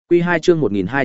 Quy 2 chương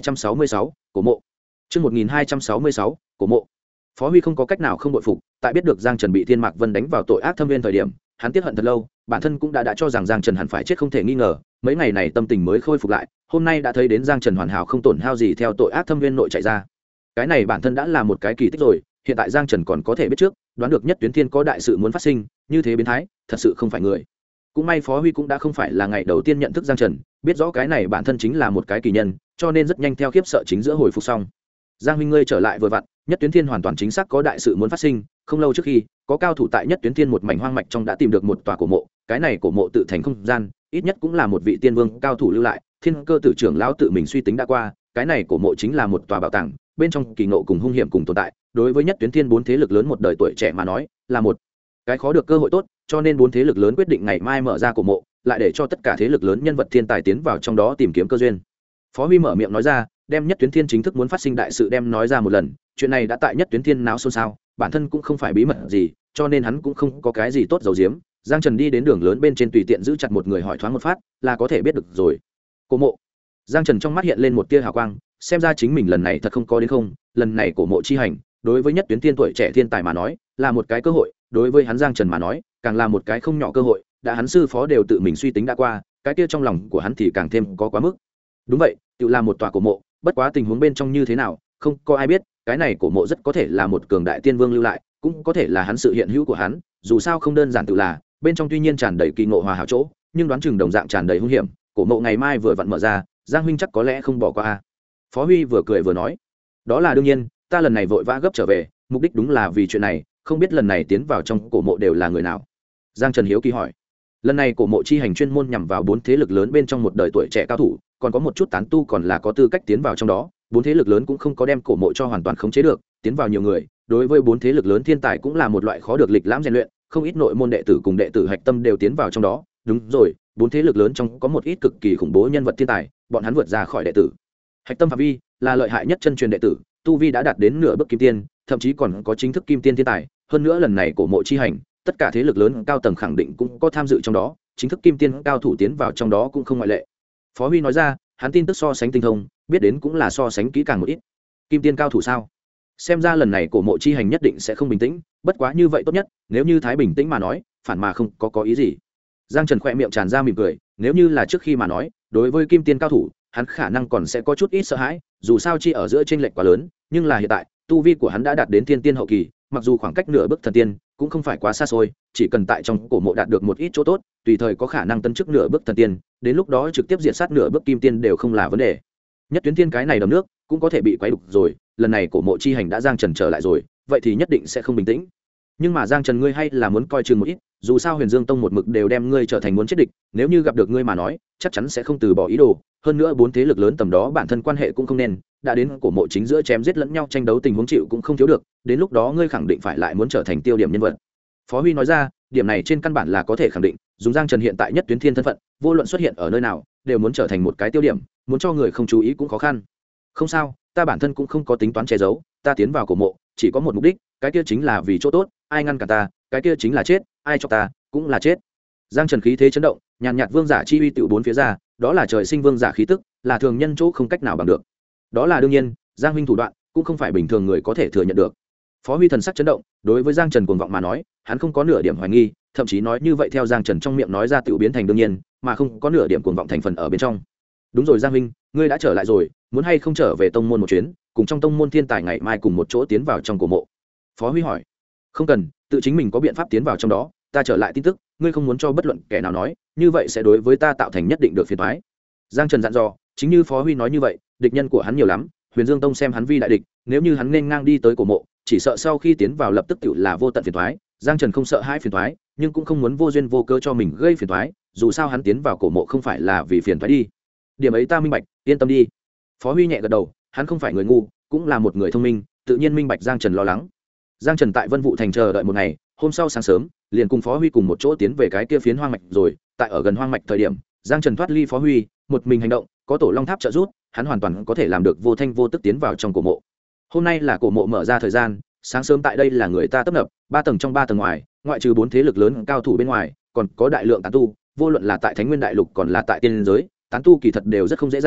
1266, cổ mộ. Chương 1266, cổ mộ. Phó Huy không có cách nào không bội phục, tại biết được Giang Trần bị Thiên Mạc Vân đánh vào tội ác thâm viên thời điểm, hắn tiếc hận thật lâu, bản thân cũng đã cho rằng Giang Trần hẳn phải chết không thể nghi ngờ, mấy ngày này tâm tình mới khôi phục lại, hôm nay đã thấy đến Giang Trần hoàn hảo không tổn hao gì theo tội ác thâm viên nội chạy ra. Cái này bản thân đã là một cái kỳ tích rồi, hiện tại Giang Trần còn có thể biết trước, đoán được Nhất Tuyến Thiên có đại sự muốn phát sinh, như thế biến thái, thật sự không phải người. Cũng may Phó Huy cũng đã không phải là ngày đầu tiên nhận thức Giang Trần, biết rõ cái này bản thân chính là một cái kỳ nhân, cho nên rất nhanh theo khiếp sợ chính giữa hồi phục xong. Giang huynh ngươi trở lại vừa vặn, Nhất Tuyến Thiên hoàn toàn chính xác có đại sự muốn phát sinh, không lâu trước khi, có cao thủ tại Nhất Tuyến Thiên một mảnh hoang mạch trong đã tìm được một tòa cổ mộ, cái này cổ mộ tự thành không gian, ít nhất cũng là một vị tiên vương cao thủ lưu lại, Thiên Cơ tử trưởng lão tự mình suy tính đã qua, cái này cổ mộ chính là một tòa bảo tàng, bên trong kỳ ngộ cùng hung hiểm cùng tồn tại, đối với Nhất Tuyến Thiên bốn thế lực lớn một đời tuổi trẻ mà nói, là một cái khó được cơ hội tốt, cho nên bốn thế lực lớn quyết định ngày mai mở ra cổ mộ, lại để cho tất cả thế lực lớn nhân vật thiên tài tiến vào trong đó tìm kiếm cơ duyên. Phó Huy mở miệng nói ra, đem Nhất Tuyến Thiên chính thức muốn phát sinh đại sự đem nói ra một lần, chuyện này đã tại Nhất Tuyến Thiên náo xôn xao, bản thân cũng không phải bí mật gì, cho nên hắn cũng không có cái gì tốt giấu giếm. Giang Trần đi đến đường lớn bên trên tùy tiện giữ chặt một người hỏi thoáng một phát, là có thể biết được rồi. Cổ mộ. Giang Trần trong mắt hiện lên một tia hào quang, xem ra chính mình lần này thật không có đến không, lần này cổ mộ chi hành, đối với Nhất Tuyến Thiên tuổi trẻ thiên tài mà nói, là một cái cơ hội, đối với hắn Giang Trần mà nói, càng là một cái không nhỏ cơ hội, đã hắn sư phó đều tự mình suy tính đã qua, cái kia trong lòng của hắn thì càng thêm có quá mức. Đúng vậy, tự là một tòa cổ mộ, bất quá tình huống bên trong như thế nào, không có ai biết, cái này cổ mộ rất có thể là một cường đại tiên vương lưu lại, cũng có thể là hắn sự hiện hữu của hắn, dù sao không đơn giản tự là, bên trong tuy nhiên tràn đầy kỳ ngộ hòa hảo chỗ, nhưng đoán chừng đồng dạng tràn đầy hung hiểm, cổ mộ ngày mai vừa vặn mở ra, Giang huynh chắc có lẽ không bỏ qua a. Phó Huy vừa cười vừa nói, đó là đương nhiên, ta lần này vội vã gấp trở về, mục đích đúng là vì chuyện này, không biết lần này tiến vào trong cổ mộ đều là người nào. Giang Trần hiếu kỳ hỏi. Lần này cổ mộ chi hành chuyên môn nhằm vào bốn thế lực lớn bên trong một đời tuổi trẻ cao thủ, còn có một chút tán tu còn là có tư cách tiến vào trong đó, bốn thế lực lớn cũng không có đem cổ mộ cho hoàn toàn khống chế được, tiến vào nhiều người, đối với bốn thế lực lớn thiên tài cũng là một loại khó được lịch lãm rèn luyện, không ít nội môn đệ tử cùng đệ tử hạch tâm đều tiến vào trong đó. Đúng rồi, bốn thế lực lớn trong có một ít cực kỳ khủng bố nhân vật thiên tài, bọn hắn vượt ra khỏi đệ tử hạch tâm phạm vi, là lợi hại nhất chân truyền đệ tử, tu vi đã đạt đến nửa bước kim tiên, thậm chí còn có chính thức kim tiên thiên tài. Hơn nữa lần này cổ mộ chi hành, tất cả thế lực lớn cao tầng khẳng định cũng có tham dự trong đó, chính thức kim tiên cao thủ tiến vào trong đó cũng không ngoại lệ. Phó Huy nói ra, hắn tin tức so sánh tinh thông, biết đến cũng là so sánh kỹ càng một ít. Kim tiên cao thủ sao? Xem ra lần này cổ mộ chi hành nhất định sẽ không bình tĩnh, bất quá như vậy tốt nhất, nếu như thái bình tĩnh mà nói, phản mà không có ý gì. Giang Trần khẽ miệng tràn ra mỉm cười, nếu như là trước khi mà nói, đối với kim tiên cao thủ, hắn khả năng còn sẽ có chút ít sợ hãi, dù sao chi ở giữa chênh lệch quá lớn, nhưng là hiện tại, tu vi của hắn đã đạt đến thiên tiên hậu kỳ, mặc dù khoảng cách nửa bước thần tiên cũng không phải quá xa xôi, chỉ cần tại trong cổ mộ đạt được một ít chỗ tốt, tùy thời có khả năng tấn chức nửa bước thần tiên, đến lúc đó trực tiếp diệt sát nửa bước kim tiên đều không là vấn đề. Nhất Tuyến Thiên cái này đầm nước cũng có thể bị quấy đục rồi, lần này cổ mộ chi hành đã Giang Trần trở lại rồi, vậy thì nhất định sẽ không bình tĩnh. Nhưng mà Giang Trần ngươi hay là muốn coi chừng một ít, dù sao Huyền Dương Tông một mực đều đem ngươi trở thành muốn chết địch, nếu như gặp được ngươi mà nói, chắc chắn sẽ không từ bỏ ý đồ, hơn nữa bốn thế lực lớn tầm đó bản thân quan hệ cũng không nên, đã đến cổ mộ chính giữa chém giết lẫn nhau tranh đấu tình huống chịu cũng không thiếu được, đến lúc đó ngươi khẳng định phải lại muốn trở thành tiêu điểm nhân vật. Phó Huy nói ra, điểm này trên căn bản là có thể khẳng định, dùng Giang Trần hiện tại Nhất Tuyến Thiên thân phận, vô luận xuất hiện ở nơi nào, đều muốn trở thành một cái tiêu điểm, muốn cho người không chú ý cũng khó khăn. Không sao, ta bản thân cũng không có tính toán che giấu, ta tiến vào cổ mộ, chỉ có một mục đích, cái kia chính là vì chỗ tốt, ai ngăn cả ta, cái kia chính là chết, ai cho ta, cũng là chết. Giang Trần khí thế chấn động, nhàn nhạt vương giả chi uy tụ bốn phía ra, đó là trời sinh vương giả khí tức, là thường nhân chỗ không cách nào bằng được. Đó là đương nhiên, Giang huynh thủ đoạn cũng không phải bình thường người có thể thừa nhận được. Phó Huy thần sắc chấn động, đối với Giang Trần cuồng vọng mà nói, hắn không có nửa điểm hoài nghi, thậm chí nói như vậy theo Giang Trần trong miệng nói ra tiểu biến thành đương nhiên, mà không có nửa điểm cuồng vọng thành phần ở bên trong. Đúng rồi Giang huynh, ngươi đã trở lại rồi, muốn hay không trở về tông môn một chuyến, cùng trong tông môn thiên tài ngày mai cùng một chỗ tiến vào trong cổ mộ. Phó Huy hỏi. Không cần, tự chính mình có biện pháp tiến vào trong đó, ta trở lại tin tức, ngươi không muốn cho bất luận kẻ nào nói, như vậy sẽ đối với ta tạo thành nhất định được phiền toái. Giang Trần dặn dò, chính như Phó Huy nói như vậy, địch nhân của hắn nhiều lắm, Huyền Dương Tông xem hắn vi đại địch, nếu như hắn nên ngang đi tới cổ mộ, chỉ sợ sau khi tiến vào lập tức tự là vô tận phiền toái. Giang Trần không sợ hai phiền toái, nhưng cũng không muốn vô duyên vô cớ cho mình gây phiền toái, dù sao hắn tiến vào cổ mộ không phải là vì phiền toái đi. Điểm ấy ta minh bạch, yên tâm đi. Phó Huy nhẹ gật đầu, hắn không phải người ngu, cũng là một người thông minh, tự nhiên minh bạch Giang Trần lo lắng. Giang Trần tại Vân Vũ Thành chờ đợi một ngày, hôm sau sáng sớm, liền cùng Phó Huy cùng một chỗ tiến về cái kia phiến hoang mạch rồi, tại ở gần hoang mạch thời điểm, Giang Trần thoát ly Phó Huy, một mình hành động, có Tổ Long Tháp trợ giúp, hắn hoàn toàn có thể làm được vô thanh vô tức tiến vào trong cổ mộ. Hôm nay là cổ mộ mở ra thời gian, sáng sớm tại đây là người ta tấp nập, 3 tầng trong 3 tầng ngoài, ngoại trừ 4 thế lực lớn cao thủ bên ngoài, còn có đại lượng tán tu, vô luận là tại Thánh Nguyên Đại Lục còn là tại tiên giới, tán tu kỳ thật đều rất không dễ dàng,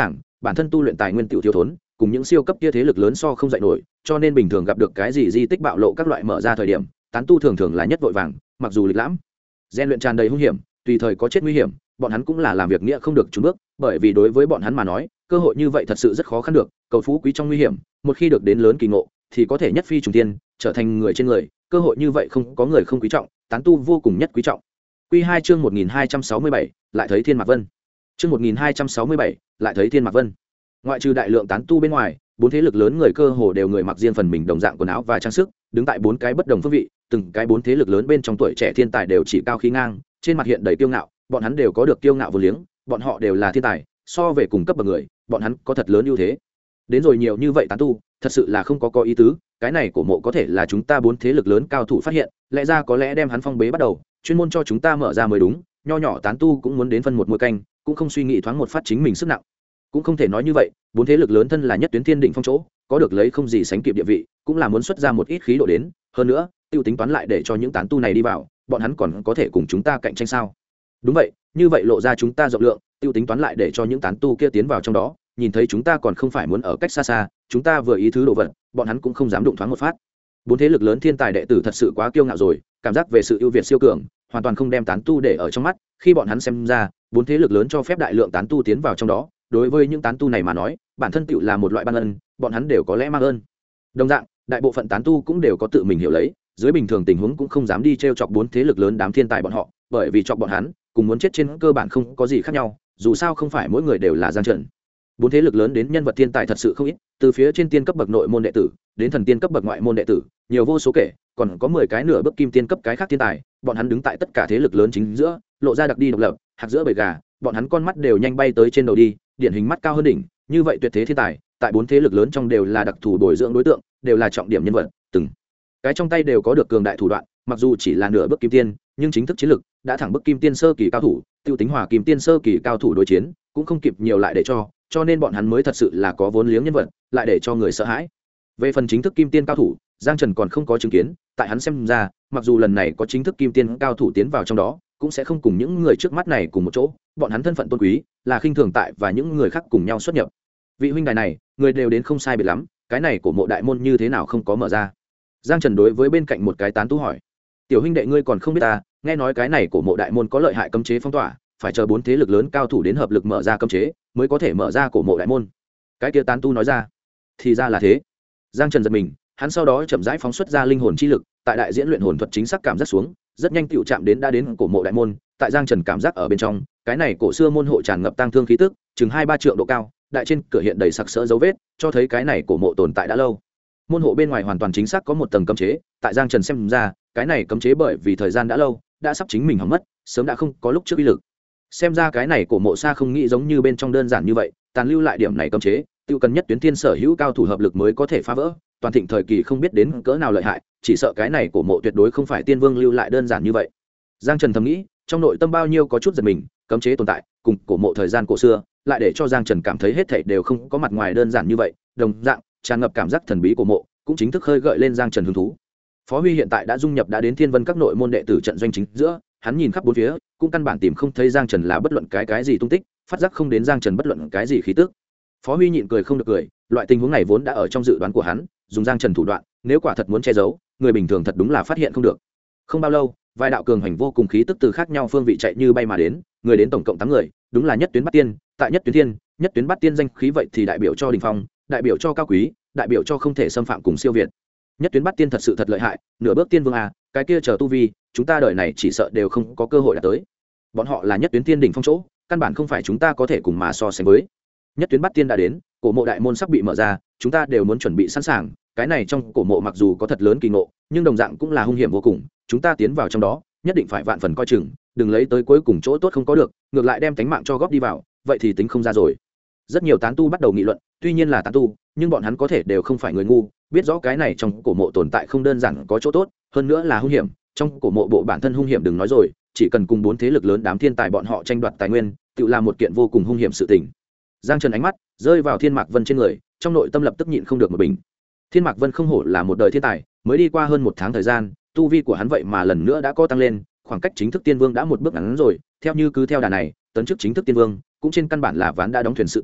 bản thân tu luyện tài nguyên tiểu thiếu thốn, cùng những siêu cấp kia thế lực lớn so không dậy nổi, cho nên bình thường gặp được cái gì di tích bạo lộ các loại mở ra thời điểm, tán tu thường thường là nhất vội vàng, mặc dù lịch lãm, gian luyện tràn đầy hung hiểm, tùy thời có chết nguy hiểm, bọn hắn cũng là làm việc nghĩa không được chùn bước, bởi vì đối với bọn hắn mà nói, cơ hội như vậy thật sự rất khó khăn được, cầu phú quý trong nguy hiểm, một khi được đến lớn kỳ ngộ, thì có thể nhất phi trùng thiên, trở thành người trên người, cơ hội như vậy không có người không quý trọng, tán tu vô cùng nhất quý trọng. Quy 2 chương 1267, lại thấy Thiên Mạc Vân. Chương 1267, lại thấy Thiên Mạc Vân. Ngoại trừ đại lượng tán tu bên ngoài, bốn thế lực lớn người cơ hồ đều người mặc riêng phần mình đồng dạng quần áo và trang sức, đứng tại bốn cái bất đồng phương vị, từng cái bốn thế lực lớn bên trong tuổi trẻ thiên tài đều chỉ cao khí ngang, trên mặt hiện đầy kiêu ngạo, bọn hắn đều có được kiêu ngạo vô liếng, bọn họ đều là thiên tài, so về cùng cấp bậc người, bọn hắn có thật lớn ưu thế. Đến rồi nhiều như vậy tán tu, thật sự là không có ý tứ, cái này cổ mộ có thể là chúng ta bốn thế lực lớn cao thủ phát hiện, lẽ ra có lẽ đem hắn phong bế bắt đầu, chuyên môn cho chúng ta mở ra mới đúng, nho nhỏ tán tu cũng muốn đến phân một muôi canh, cũng không suy nghĩ thoáng một phát chính mình sức nặng. Cũng không thể nói như vậy, bốn thế lực lớn thân là nhất tuyến thiên định phong chỗ, có được lấy không gì sánh kịp địa vị, cũng là muốn xuất ra một ít khí độ đến, hơn nữa, tiêu tính toán lại để cho những tán tu này đi vào, bọn hắn còn có thể cùng chúng ta cạnh tranh sao? Đúng vậy, như vậy lộ ra chúng ta rộng lượng, tiêu tính toán lại để cho những tán tu kia tiến vào trong đó, nhìn thấy chúng ta còn không phải muốn ở cách xa xa, chúng ta vừa ý thứ đồ vật, bọn hắn cũng không dám đụng thoáng một phát. Bốn thế lực lớn thiên tài đệ tử thật sự quá kiêu ngạo rồi, cảm giác về sự ưu việt siêu cường, hoàn toàn không đem tán tu để ở trong mắt, khi bọn hắn xem ra, bốn thế lực lớn cho phép đại lượng tán tu tiến vào trong đó, đối với những tán tu này mà nói, bản thân tựu là một loại ban ân, bọn hắn đều có lẽ mang ơn. Đồng dạng, đại bộ phận tán tu cũng đều có tự mình hiểu lấy, dưới bình thường tình huống cũng không dám đi trêu chọc bốn thế lực lớn đám thiên tài bọn họ, bởi vì chọc bọn hắn, cùng muốn chết trên cơ bản không có gì khác nhau, dù sao không phải mỗi người đều là Giang Trần. Bốn thế lực lớn đến nhân vật thiên tài thật sự không ít, từ phía trên tiên cấp bậc nội môn đệ tử đến thần tiên cấp bậc ngoại môn đệ tử, nhiều vô số kể, còn có 10 cái nửa bước kim tiên cấp cái khác thiên tài, bọn hắn đứng tại tất cả thế lực lớn chính giữa, lộ ra đặc đi độc lập, hạc giữa bầy gà, bọn hắn con mắt đều nhanh bay tới trên đầu đi, điển hình mắt cao hơn đỉnh, như vậy tuyệt thế thiên tài, tại bốn thế lực lớn trong đều là đặc thù bồi dưỡng đối tượng, đều là trọng điểm nhân vật, từng cái trong tay đều có được cường đại thủ đoạn, mặc dù chỉ là nửa bước kim tiên, nhưng chính thức chiến lực đã thẳng bước kim tiên sơ kỳ cao thủ, tiêu tính hòa kim tiên sơ kỳ cao thủ đối chiến, cũng không kịp nhiều lại để cho nên bọn hắn mới thật sự là có vốn liếng nhân vật, lại để cho người sợ hãi. Về phần chính thức kim tiên cao thủ, Giang Trần còn không có chứng kiến, tại hắn xem ra, mặc dù lần này có chính thức kim tiên cao thủ tiến vào trong đó, cũng sẽ không cùng những người trước mắt này cùng một chỗ, bọn hắn thân phận tôn quý, là khinh thường tại và những người khác cùng nhau xuất nhập. Vị huynh đài này, người đều đến không sai biệt lắm, cái này của mộ đại môn như thế nào không có mở ra? Giang Trần đối với bên cạnh một cái tán tu hỏi. Tiểu huynh đệ ngươi còn không biết ta, nghe nói cái này của mộ đại môn có lợi hại cấm chế phong tỏa, phải chờ bốn thế lực lớn cao thủ đến hợp lực mở ra cấm chế, mới có thể mở ra cổ mộ đại môn. Cái kia tán tu nói ra. Thì ra là thế. Giang Trần giật mình, hắn sau đó chậm rãi phóng xuất ra linh hồn chi lực, tại đại diễn luyện hồn thuật chính xác cảm giác xuống, rất nhanh tựu chạm đến đã đến cổ mộ đại môn. Tại Giang Trần cảm giác ở bên trong, cái này cổ xưa môn hộ tràn ngập tang thương khí tức, chừng 2-3 trượng độ cao, đại trên cửa hiện đầy sặc sỡ dấu vết, cho thấy cái này cổ mộ tồn tại đã lâu. Môn hộ bên ngoài hoàn toàn chính xác có một tầng cấm chế, tại Giang Trần xem ra, cái này cấm chế bởi vì thời gian đã lâu, đã sắp chính mình hỏng mất, sớm đã không có lúc trước uy lực. Xem ra cái này cổ mộ xa không nghĩ giống như bên trong đơn giản như vậy, tàn lưu lại điểm này cấm chế, tiêu cần nhất tuyến thiên sở hữu cao thủ hợp lực mới có thể phá vỡ, toàn thịnh thời kỳ không biết đến cỡ nào lợi hại, chỉ sợ cái này cổ mộ tuyệt đối không phải tiên vương lưu lại đơn giản như vậy. Giang Trần thầm nghĩ, trong nội tâm bao nhiêu có chút giật mình, cấm chế tồn tại, cùng cổ mộ thời gian cổ xưa, lại để cho Giang Trần cảm thấy hết thảy đều không có mặt ngoài đơn giản như vậy, đồng dạng tràn ngập cảm giác thần bí của mộ, cũng chính thức khơi gợi lên Giang Trần hứng thú. Phó Huy hiện tại đã dung nhập đã đến Thiên Vân các nội môn đệ tử trận doanh chính giữa, hắn nhìn khắp bốn phía, cũng căn bản tìm không thấy Giang Trần là bất luận cái gì tung tích, phát giác không đến Giang Trần bất luận cái gì khí tức. Phó Huy nhịn cười không được cười, loại tình huống này vốn đã ở trong dự đoán của hắn, dùng Giang Trần thủ đoạn, nếu quả thật muốn che giấu, người bình thường thật đúng là phát hiện không được. Không bao lâu, vài đạo cường hành vô cùng khí tức từ khác nhau phương vị chạy như bay mà đến, người đến tổng cộng 8 người, đúng là nhất tuyến Bát Tiên, tại nhất tuyến Thiên, nhất tuyến Bát Tiên danh khí vậy thì đại biểu cho đỉnh phong, đại biểu cho cao quý, đại biểu cho không thể xâm phạm cùng siêu việt. Nhất tuyến Bát Tiên thật sự thật lợi hại, nửa bước tiên vương à, cái kia chờ tu vi, chúng ta đời này chỉ sợ đều không có cơ hội đạt tới. Bọn họ là nhất tuyến tiên đỉnh phong chỗ, căn bản không phải chúng ta có thể cùng mà so sánh với. Nhất tuyến Bát Tiên đã đến, cổ mộ đại môn sắp bị mở ra, chúng ta đều muốn chuẩn bị sẵn sàng. Cái này trong cổ mộ mặc dù có thật lớn kỳ ngộ, nhưng đồng dạng cũng là hung hiểm vô cùng, chúng ta tiến vào trong đó, nhất định phải vạn phần coi chừng, đừng lấy tới cuối cùng chỗ tốt không có được, ngược lại đem tánh mạng cho góp đi vào, vậy thì tính không ra rồi. Rất nhiều tán tu bắt đầu nghị luận, tuy nhiên là tán tu, nhưng bọn hắn có thể đều không phải người ngu, biết rõ cái này trong cổ mộ tồn tại không đơn giản có chỗ tốt, hơn nữa là hung hiểm, trong cổ mộ bộ bản thân hung hiểm đừng nói rồi, chỉ cần cùng bốn thế lực lớn đám thiên tài bọn họ tranh đoạt tài nguyên, tự là một kiện vô cùng hung hiểm sự tình. Giang Trần ánh mắt rơi vào Thiên Mạc Vân trên người, trong nội tâm lập tức nhịn không được một bình. Thiên Mạc Vân không hổ là một đời thiên tài, mới đi qua hơn 1 tháng thời gian, tu vi của hắn vậy mà lần nữa đã có tăng lên, khoảng cách chính thức tiên vương đã một bước ngắn rồi, theo như cứ theo đà này, tấn chức chính thức tiên vương cũng trên căn bản là ván đã đóng thuyền sự tình,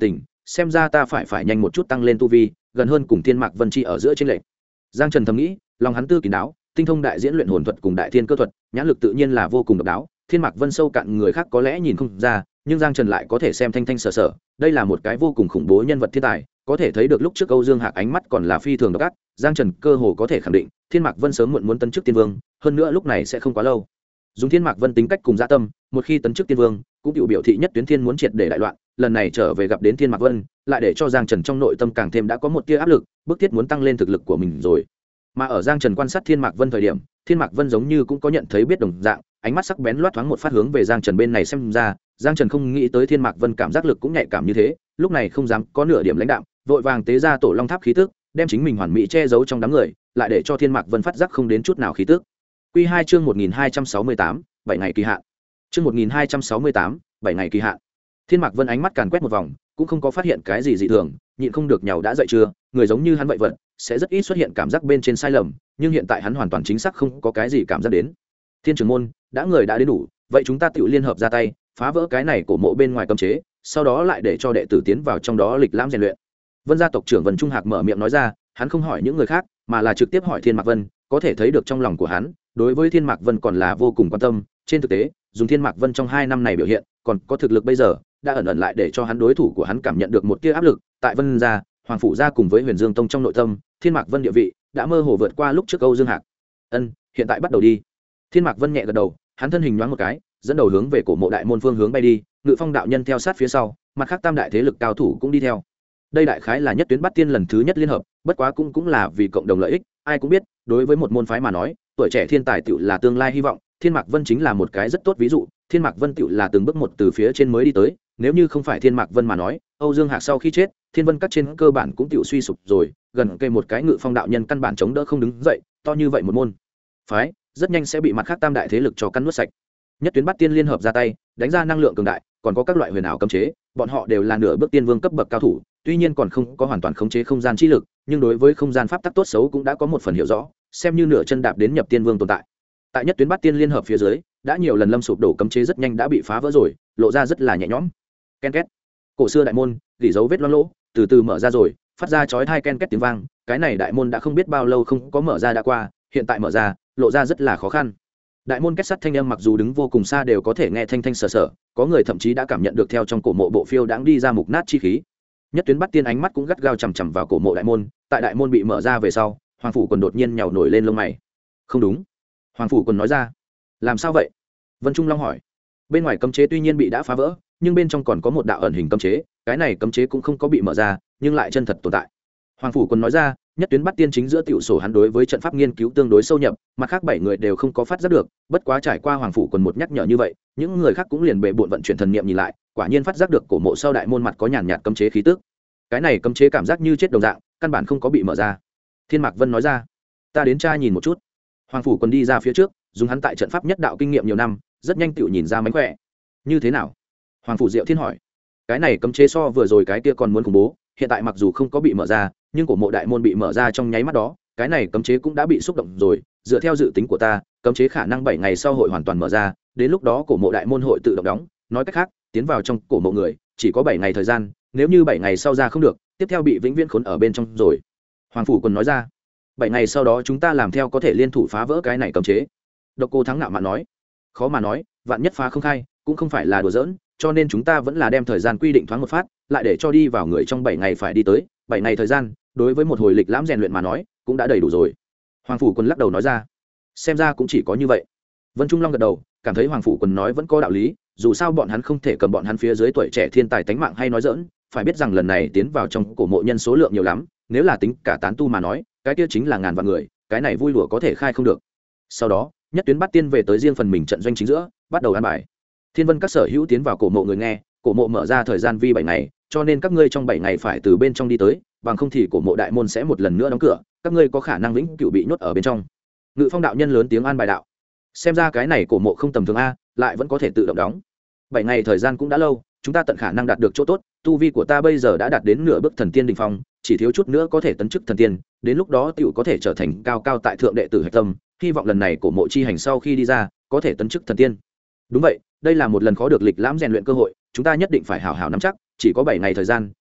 xem ra ta phải nhanh một chút tăng lên tu vi, gần hơn cùng Thiên Mạc Vân Chi ở giữa trên lệnh. Giang Trần thầm nghĩ, lòng hắn tư kín đáo, tinh thông đại diễn luyện hồn thuật cùng đại thiên cơ thuật, nhãn lực tự nhiên là vô cùng độc đáo. Thiên Mạc Vân sâu cạn người khác có lẽ nhìn không ra, nhưng Giang Trần lại có thể xem thanh thanh sở sở, đây là một cái vô cùng khủng bố nhân vật thiên tài, có thể thấy được lúc trước Âu Dương Hạc ánh mắt còn là phi thường độc ác, Giang Trần cơ hồ có thể khẳng định, Thiên Mạc Vân sớm muộn muốn tấn chức tiên vương, hơn nữa lúc này sẽ không quá lâu. Dùng Thiên Mạc Vân tính cách cùng dạ tâm, một khi tấn chức tiên vương, cũng tiểu biểu thị nhất tuyến thiên muốn triệt để đại loạn, lần này trở về gặp đến Thiên Mạc Vân, lại để cho Giang Trần trong nội tâm càng thêm đã có một tia áp lực, bức thiết muốn tăng lên thực lực của mình rồi. Mà ở Giang Trần quan sát Thiên Mạc Vân thời điểm, Thiên Mạc Vân giống như cũng có nhận thấy biết đồng dạng, ánh mắt sắc bén loát thoáng một phát hướng về Giang Trần bên này xem ra, Giang Trần không nghĩ tới Thiên Mạc Vân cảm giác lực cũng nhạy cảm như thế, lúc này không dám có nửa điểm lãnh đạm, vội vàng tế ra Tổ Long Tháp khí tức, đem chính mình hoàn mỹ che giấu trong đám người, lại để cho Thiên Mạc Vân phát giác không đến chút nào khí tức. Quy 2 chương 1268, 7 ngày kỳ hạn. Chương 1268, 7 ngày kỳ hạn. Thiên Mạc Vân ánh mắt càn quét một vòng, cũng không có phát hiện cái gì dị thường, nhịn không được nhàu đã dậy chưa, người giống như hắn vậy vật, sẽ rất ít xuất hiện cảm giác bên trên sai lầm, nhưng hiện tại hắn hoàn toàn chính xác không có cái gì cảm giác đến. Thiên trưởng môn, đã người đã đến đủ, vậy chúng ta tự liên hợp ra tay, phá vỡ cái này cổ mộ bên ngoài cấm chế, sau đó lại để cho đệ tử tiến vào trong đó lịch lãm rèn luyện. Vân gia tộc trưởng Vân Trung Hạc mở miệng nói ra, hắn không hỏi những người khác, mà là trực tiếp hỏi Thiên Mạc Vân, có thể thấy được trong lòng của hắn, đối với Thiên Mạc Vân còn là vô cùng quan tâm. Trên thực tế, dùng Thiên Mạc Vân trong 2 năm này biểu hiện, còn có thực lực bây giờ, đã ẩn ẩn lại để cho hắn đối thủ của hắn cảm nhận được một tia áp lực. Tại Vân gia, Hoàng phủ gia cùng với Huyền Dương Tông trong nội tâm, Thiên Mạc Vân địa vị đã mơ hồ vượt qua lúc trước Âu Dương Hạc. Hiện tại bắt đầu đi. Thiên Mạc Vân nhẹ gật đầu, hắn thân hình nhoáng một cái, dẫn đầu hướng về cổ mộ đại môn phương hướng bay đi, Ngự Phong đạo nhân theo sát phía sau, mặt khác tam đại thế lực cao thủ cũng đi theo. Đây đại khái là nhất tuyến bắt tiên lần thứ nhất liên hợp, bất quá cũng là vì cộng đồng lợi ích, ai cũng biết, đối với một môn phái mà nói, tuổi trẻ thiên tài tựu là tương lai hy vọng, Thiên Mạc Vân chính là một cái rất tốt ví dụ, Thiên Mạc Vân tựu là từng bước một từ phía trên mới đi tới, nếu như không phải Thiên Mạc Vân mà nói, Âu Dương Hạc sau khi chết, Thiên Vân các trên cơ bản cũng tựu suy sụp rồi, gần cây một cái Ngự Phong đạo nhân căn bản chống đỡ không đứng dậy, to như vậy một môn phái, rất nhanh sẽ bị mặt khác tam đại thế lực cho căn nuốt sạch. Nhất tuyến bắt tiên liên hợp ra tay, đánh ra năng lượng cường đại, còn có các loại huyền ảo cấm chế, bọn họ đều là nửa bước tiên vương cấp bậc cao thủ, tuy nhiên còn không có hoàn toàn khống chế không gian chi lực, nhưng đối với không gian pháp tắc tốt xấu cũng đã có một phần hiểu rõ, xem như nửa chân đạp đến nhập tiên vương tồn tại. Tại nhất tuyến bắt tiên liên hợp phía dưới, đã nhiều lần lâm sụp đổ cấm chế rất nhanh đã bị phá vỡ rồi, lộ ra rất là nhẹ nhõm. Ken két. Cổ xưa đại môn, gỉ dấu vết loang lỗ, từ từ mở ra rồi, phát ra chói tai ken két tiếng vang, cái này đại môn đã không biết bao lâu không có mở ra đã qua, hiện tại mở ra, lộ ra rất là khó khăn. Đại môn kết sắt thanh âm mặc dù đứng vô cùng xa đều có thể nghe thanh thanh sờ sờ, có người thậm chí đã cảm nhận được theo trong cổ mộ bộ phiêu đãng đi ra mục nát chi khí. Nhất tuyến bắt tiên ánh mắt cũng gắt gao chằm chằm vào cổ mộ đại môn, tại đại môn bị mở ra về sau, Hoàng phủ Quần đột nhiên nhàu nổi lên lông mày. Không đúng, Hoàng phủ Quần nói ra. Làm sao vậy? Vân Trung Long hỏi. Bên ngoài cấm chế tuy nhiên bị đã phá vỡ, nhưng bên trong còn có một đạo ẩn hình cấm chế, cái này cấm chế cũng không có bị mở ra, nhưng lại chân thật tồn tại. Hoàng phủ Quần nói ra, nhất tuyến bắt tiên chính giữa tiểu sổ hắn đối với trận pháp nghiên cứu tương đối sâu nhập, mặt khác 7 người đều không có phát giác được, bất quá trải qua Hoàng phủ Quần một nhắc nhở như vậy, những người khác cũng liền bệ bội vận chuyển thần niệm nhìn lại, quả nhiên phát giác được cổ mộ sau đại môn mặt có nhàn nhạt cấm chế khí tức. Cái này cấm chế cảm giác như chết đồng dạng, căn bản không có bị mở ra. Thiên Mạc Vân nói ra, ta đến tra nhìn một chút. Hoàng phủ Quần đi ra phía trước, dùng hắn tại trận pháp nhất đạo kinh nghiệm nhiều năm, rất nhanh tiểu nhìn ra mánh khỏe. Như thế nào? Hoàng phủ Diệu Thiên hỏi. Cái này cấm chế so vừa rồi cái kia còn muốn khủng bố, hiện tại mặc dù không có bị mở ra, nhưng cổ mộ đại môn bị mở ra trong nháy mắt đó, cái này cấm chế cũng đã bị xúc động rồi, dựa theo dự tính của ta, cấm chế khả năng 7 ngày sau hội hoàn toàn mở ra, đến lúc đó cổ mộ đại môn hội tự động đóng, nói cách khác, tiến vào trong cổ mộ người chỉ có 7 ngày thời gian, nếu như 7 ngày sau ra không được, tiếp theo bị vĩnh viễn khốn ở bên trong rồi. Hoàng phủ Quần nói ra, 7 ngày sau đó chúng ta làm theo có thể liên thủ phá vỡ cái này cấm chế. Độc Cô Thắng ngạo mạn nói, khó mà nói, vạn nhất phá không khai, cũng không phải là đùa giỡn, cho nên chúng ta vẫn là đem thời gian quy định thoáng một phát, lại để cho đi vào người trong 7 ngày phải đi tới, 7 ngày thời gian, đối với một hồi lịch lãm rèn luyện mà nói, cũng đã đầy đủ rồi. Hoàng phủ Quần lắc đầu nói ra, xem ra cũng chỉ có như vậy. Vân Trung Long gật đầu, cảm thấy Hoàng phủ Quần nói vẫn có đạo lý, dù sao bọn hắn không thể cầm bọn hắn phía dưới tuổi trẻ thiên tài tánh mạng hay nói dỡn, phải biết rằng lần này tiến vào trong cổ mộ nhân số lượng nhiều lắm, nếu là tính cả tán tu mà nói, cái kia chính là ngàn vạn người, cái này vui lùa có thể khai không được. Sau đó, nhất tuyến bắt tiên về tới riêng phần mình trận doanh chính giữa, bắt đầu an bài. Thiên Vân các sở hữu tiến vào cổ mộ người nghe, cổ mộ mở ra thời gian vi 7 ngày, cho nên các ngươi trong 7 ngày phải từ bên trong đi tới, bằng không thì cổ mộ đại môn sẽ một lần nữa đóng cửa, các ngươi có khả năng vĩnh cửu bị nhốt ở bên trong. Ngự Phong đạo nhân lớn tiếng an bài đạo. Xem ra cái này cổ mộ không tầm thường a, lại vẫn có thể tự động đóng. 7 ngày thời gian cũng đã lâu, chúng ta tận khả năng đạt được chỗ tốt, tu vi của ta bây giờ đã đạt đến nửa bước thần tiên đỉnh phong, chỉ thiếu chút nữa có thể tấn chức thần tiên, đến lúc đó tiểu có thể trở thành cao cao tại thượng đệ tử hạch tâm, hy vọng lần này cổ mộ chi hành sau khi đi ra, có thể tấn chức thần tiên. Đúng vậy, đây là một lần khó được lịch lãm rèn luyện cơ hội, chúng ta nhất định phải hảo hảo nắm chắc, chỉ có 7 ngày thời gian,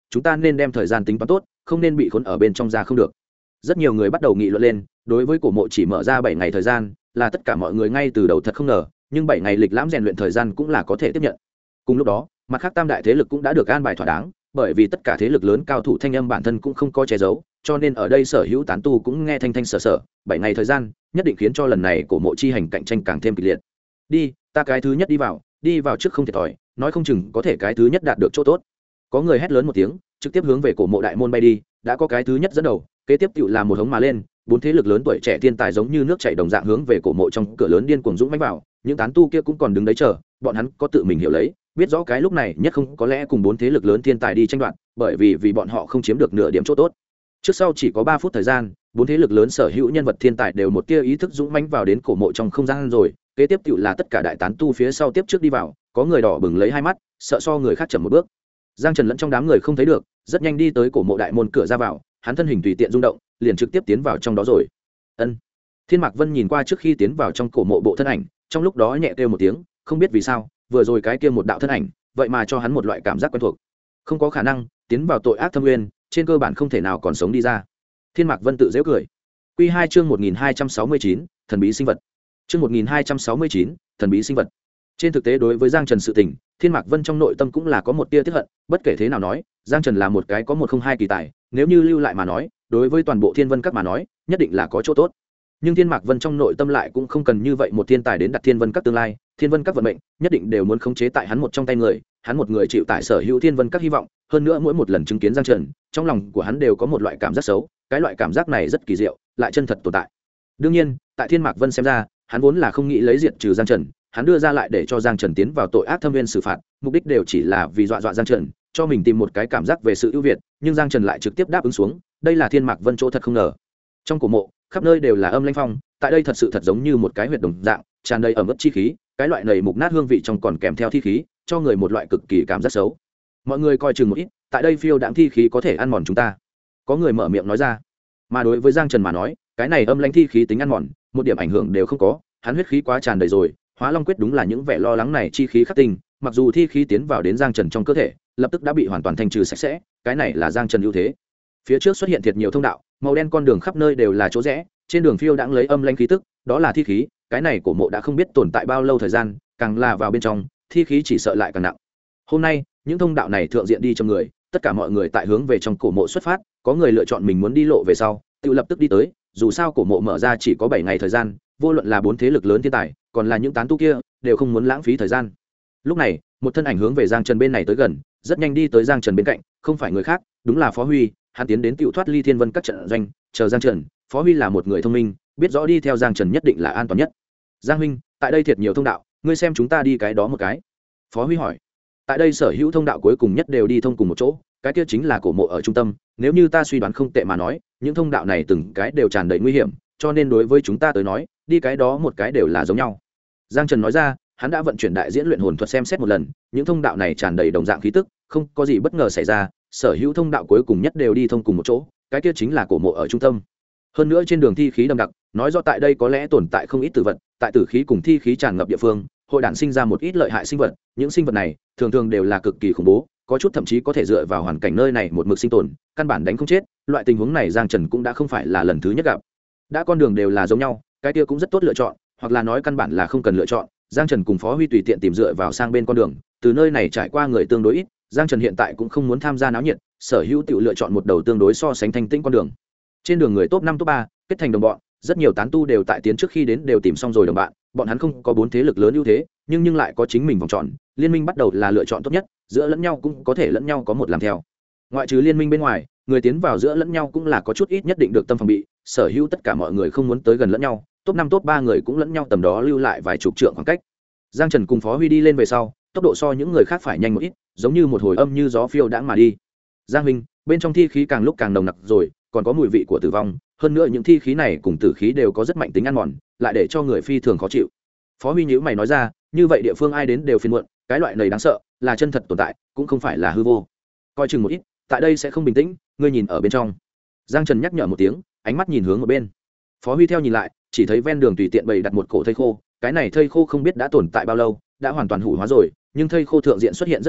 chúng ta nên đem thời gian tính toán tốt, không nên bị khốn ở bên trong ra không được. Rất nhiều người bắt đầu nghị luận lên, đối với cổ mộ chỉ mở ra 7 ngày thời gian là tất cả mọi người ngay từ đầu thật không ngờ, nhưng 7 ngày lịch lãm rèn luyện thời gian cũng là có thể tiếp nhận. Cùng lúc đó, mặt khác tam đại thế lực cũng đã được an bài thỏa đáng, bởi vì tất cả thế lực lớn cao thủ thanh âm bản thân cũng không có che giấu, cho nên ở đây sở hữu tán tu cũng nghe thanh thanh sở sở. 7 ngày thời gian nhất định khiến cho lần này cổ mộ chi hành cạnh tranh càng thêm kịch liệt. Đi, ta cái thứ nhất đi vào trước không thiệt thòi, nói không chừng có thể cái thứ nhất đạt được chỗ tốt. Có người hét lớn một tiếng, trực tiếp hướng về cổ mộ đại môn bay đi, đã có cái thứ nhất dẫn đầu, kế tiếp tựu là một hống mà lên, 4 thế lực lớn tuổi trẻ thiên tài giống như nước chảy đồng dạng hướng về cổ mộ trong cửa lớn điên cuồng dũng mãnh vào, những tán tu kia cũng còn đứng đấy chờ, bọn hắn có tự mình hiểu lấy, biết rõ cái lúc này nhất không có lẽ cùng 4 thế lực lớn thiên tài đi tranh đoạt, bởi vì bọn họ không chiếm được nửa điểm chỗ tốt. Trước sau chỉ có 3 phút thời gian, 4 thế lực lớn sở hữu nhân vật thiên tài đều một tia ý thức dũng mãnh vào đến cổ mộ trong không gian rồi, kế tiếp tựu là tất cả đại tán tu phía sau tiếp trước đi vào, có người đỏ bừng lấy hai mắt, sợ so người khác chậm một bước. Giang Trần lẫn trong đám người không thấy được, rất nhanh đi tới cổ mộ đại môn cửa ra vào, hắn thân hình tùy tiện rung động, liền trực tiếp tiến vào trong đó rồi. Ân. Thiên Mạc Vân nhìn qua trước khi tiến vào trong cổ mộ bộ thân ảnh, trong lúc đó nhẹ kêu một tiếng, không biết vì sao, vừa rồi cái kia một đạo thân ảnh, vậy mà cho hắn một loại cảm giác quen thuộc. Không có khả năng, tiến vào tội ác thâm nguyên, trên cơ bản không thể nào còn sống đi ra. Thiên Mạc Vân tự giễu cười. Quy 2 chương 1269, thần bí sinh vật. Chương 1269, thần bí sinh vật. Trên thực tế đối với Giang Trần sự tình, Thiên Mạc Vân trong nội tâm cũng là có một tia tiếc hận, bất kể thế nào nói, Giang Trần là một cái có 102 kỳ tài, nếu như lưu lại mà nói, đối với toàn bộ Thiên Vân Các mà nói, nhất định là có chỗ tốt. Nhưng Thiên Mạc Vân trong nội tâm lại cũng không cần như vậy một thiên tài đến đặt Thiên Vân Các tương lai, Thiên Vân Các vận mệnh, nhất định đều muốn khống chế tại hắn một trong tay người, hắn một người chịu tại sở hữu Thiên Vân Các hy vọng, hơn nữa mỗi một lần chứng kiến Giang Trần, trong lòng của hắn đều có một loại cảm giác xấu, cái loại cảm giác này rất kỳ diệu, lại chân thật tồn tại. Đương nhiên, tại Thiên Mạc Vân xem ra, hắn vốn là không nghĩ lấy diệt trừ Giang Trần, hắn đưa ra lại để cho Giang Trần tiến vào tội ác thâm viên xử phạt, mục đích đều chỉ là vì dọa Giang Trần, cho mình tìm một cái cảm giác về sự ưu việt, nhưng Giang Trần lại trực tiếp đáp ứng xuống, đây là Thiên Mạc Vân chỗ thật không ngờ. Trong cổ mộ, khắp nơi đều là âm lãnh phong, tại đây thật sự thật giống như một cái huyệt đồng dạng, tràn đầy ẩm ướt chi khí, cái loại nầy mục nát hương vị trong còn kèm theo thi khí, cho người một loại cực kỳ cảm giác xấu. Mọi người coi chừng một ít, tại đây phiêu đãng thi khí có thể ăn mòn chúng ta. Có người mở miệng nói ra. Mà đối với Giang Trần mà nói, cái này âm lãnh thi khí tính ăn mòn, một điểm ảnh hưởng đều không có, hắn huyết khí quá tràn đầy rồi, Hóa Long quyết đúng là những vẻ lo lắng này chi khí khắc tinh, mặc dù thi khí tiến vào đến Giang Trần trong cơ thể, lập tức đã bị hoàn toàn thanh trừ sạch sẽ, cái này là Giang Trần ưu thế. Phía trước xuất hiện thiệt nhiều thông đạo, màu đen con đường khắp nơi đều là chỗ rẽ, trên đường phiêu đãng lấy âm lãnh khí tức, đó là thi khí, cái này cổ mộ đã không biết tồn tại bao lâu thời gian, càng là vào bên trong, thi khí chỉ sợ lại càng nặng. Hôm nay, những thông đạo này thượng diện đi trong người, tất cả mọi người tại hướng về trong cổ mộ xuất phát, có người lựa chọn mình muốn đi lộ về sau, tự lập tức đi tới, dù sao cổ mộ mở ra chỉ có 7 ngày thời gian, vô luận là 4 thế lực lớn thiên tài, còn là những tán tu kia, đều không muốn lãng phí thời gian. Lúc này, một thân ảnh hướng về Giang Trần bên này tới gần, rất nhanh đi tới Giang Trần bên cạnh, không phải người khác, đúng là Phó Huy, hắn tiến đến tiểu thoát ly Thiên Vân Các trận doanh, chờ Giang Trần. Phó Huy là một người thông minh, biết rõ đi theo Giang Trần nhất định là an toàn nhất. Giang huynh, tại đây thiệt nhiều thông đạo, ngươi xem chúng ta đi cái đó một cái. Phó Huy hỏi. Tại đây sở hữu thông đạo cuối cùng nhất đều đi thông cùng một chỗ, cái kia chính là cổ mộ ở trung tâm, nếu như ta suy đoán không tệ mà nói, những thông đạo này từng cái đều tràn đầy nguy hiểm, cho nên đối với chúng ta tới nói, đi cái đó một cái đều là giống nhau. Giang Trần nói ra, hắn đã vận chuyển đại diễn luyện hồn thuật xem xét một lần, những thông đạo này tràn đầy đồng dạng khí tức, không có gì bất ngờ xảy ra, sở hữu thông đạo cuối cùng nhất đều đi thông cùng một chỗ, cái kia chính là cổ mộ ở trung tâm. Hơn nữa trên đường thi khí đậm đặc, nói rõ tại đây có lẽ tồn tại không ít tử vật, tại tử khí cùng thi khí tràn ngập địa phương, hội đản sinh ra một ít lợi hại sinh vật, những sinh vật này thường thường đều là cực kỳ khủng bố, có chút thậm chí có thể dựa vào hoàn cảnh nơi này một mực sinh tồn, căn bản đánh không chết, loại tình huống này Giang Trần cũng đã không phải là lần thứ nhất gặp. Đã con đường đều là giống nhau, cái kia cũng rất tốt lựa chọn, hoặc là nói căn bản là không cần lựa chọn, Giang Trần cùng Phó Huy tùy tiện tìm dựa vào sang bên con đường, từ nơi này trải qua người tương đối ít, Giang Trần hiện tại cũng không muốn tham gia náo nhiệt, sở hữu tự lựa chọn một đầu tương đối so sánh thanh tĩnh con đường. Trên đường người top 5 top 3, kết thành đồng bọn, rất nhiều tán tu đều tại tiến trước khi đến đều tìm xong rồi đồng bạn, bọn hắn không có 4 thế lực lớn ưu thế, nhưng lại có chính mình vòng tròn, liên minh bắt đầu là lựa chọn tốt nhất, giữa lẫn nhau cũng có thể lẫn nhau có một làm theo. Ngoại trừ liên minh bên ngoài, người tiến vào giữa lẫn nhau cũng là có chút ít nhất định được tâm phòng bị, sở hữu tất cả mọi người không muốn tới gần lẫn nhau, top 5 top 3 người cũng lẫn nhau tầm đó lưu lại vài chục trượng khoảng cách. Giang Trần cùng Phó Huy đi lên về sau, tốc độ so những người khác phải nhanh một ít, giống như một hồi âm như gió phiêu đãng mà đi. Giang huynh, bên trong thi khí càng lúc càng nồng nặc rồi, còn có mùi vị của tử vong, hơn nữa những thi khí này cùng tử khí đều có rất mạnh tính ăn mòn, lại để cho người phi thường khó chịu. Phó Huy nhíu mày nói ra, như vậy địa phương ai đến đều phiền muộn, cái loại này đáng sợ, là chân thật tồn tại, cũng không phải là hư vô. Coi chừng một ít, tại đây sẽ không bình tĩnh, ngươi nhìn ở bên trong. Giang Trần nhắc nhở một tiếng, ánh mắt nhìn hướng ở bên. Phó Huy theo nhìn lại, chỉ thấy ven đường tùy tiện bày đặt một cổ thây khô, cái này thây khô không biết đã tồn tại bao lâu, đã hoàn toàn hủ hóa rồi, nhưng thây khô thượng diện xuất hiện rất nhiều động,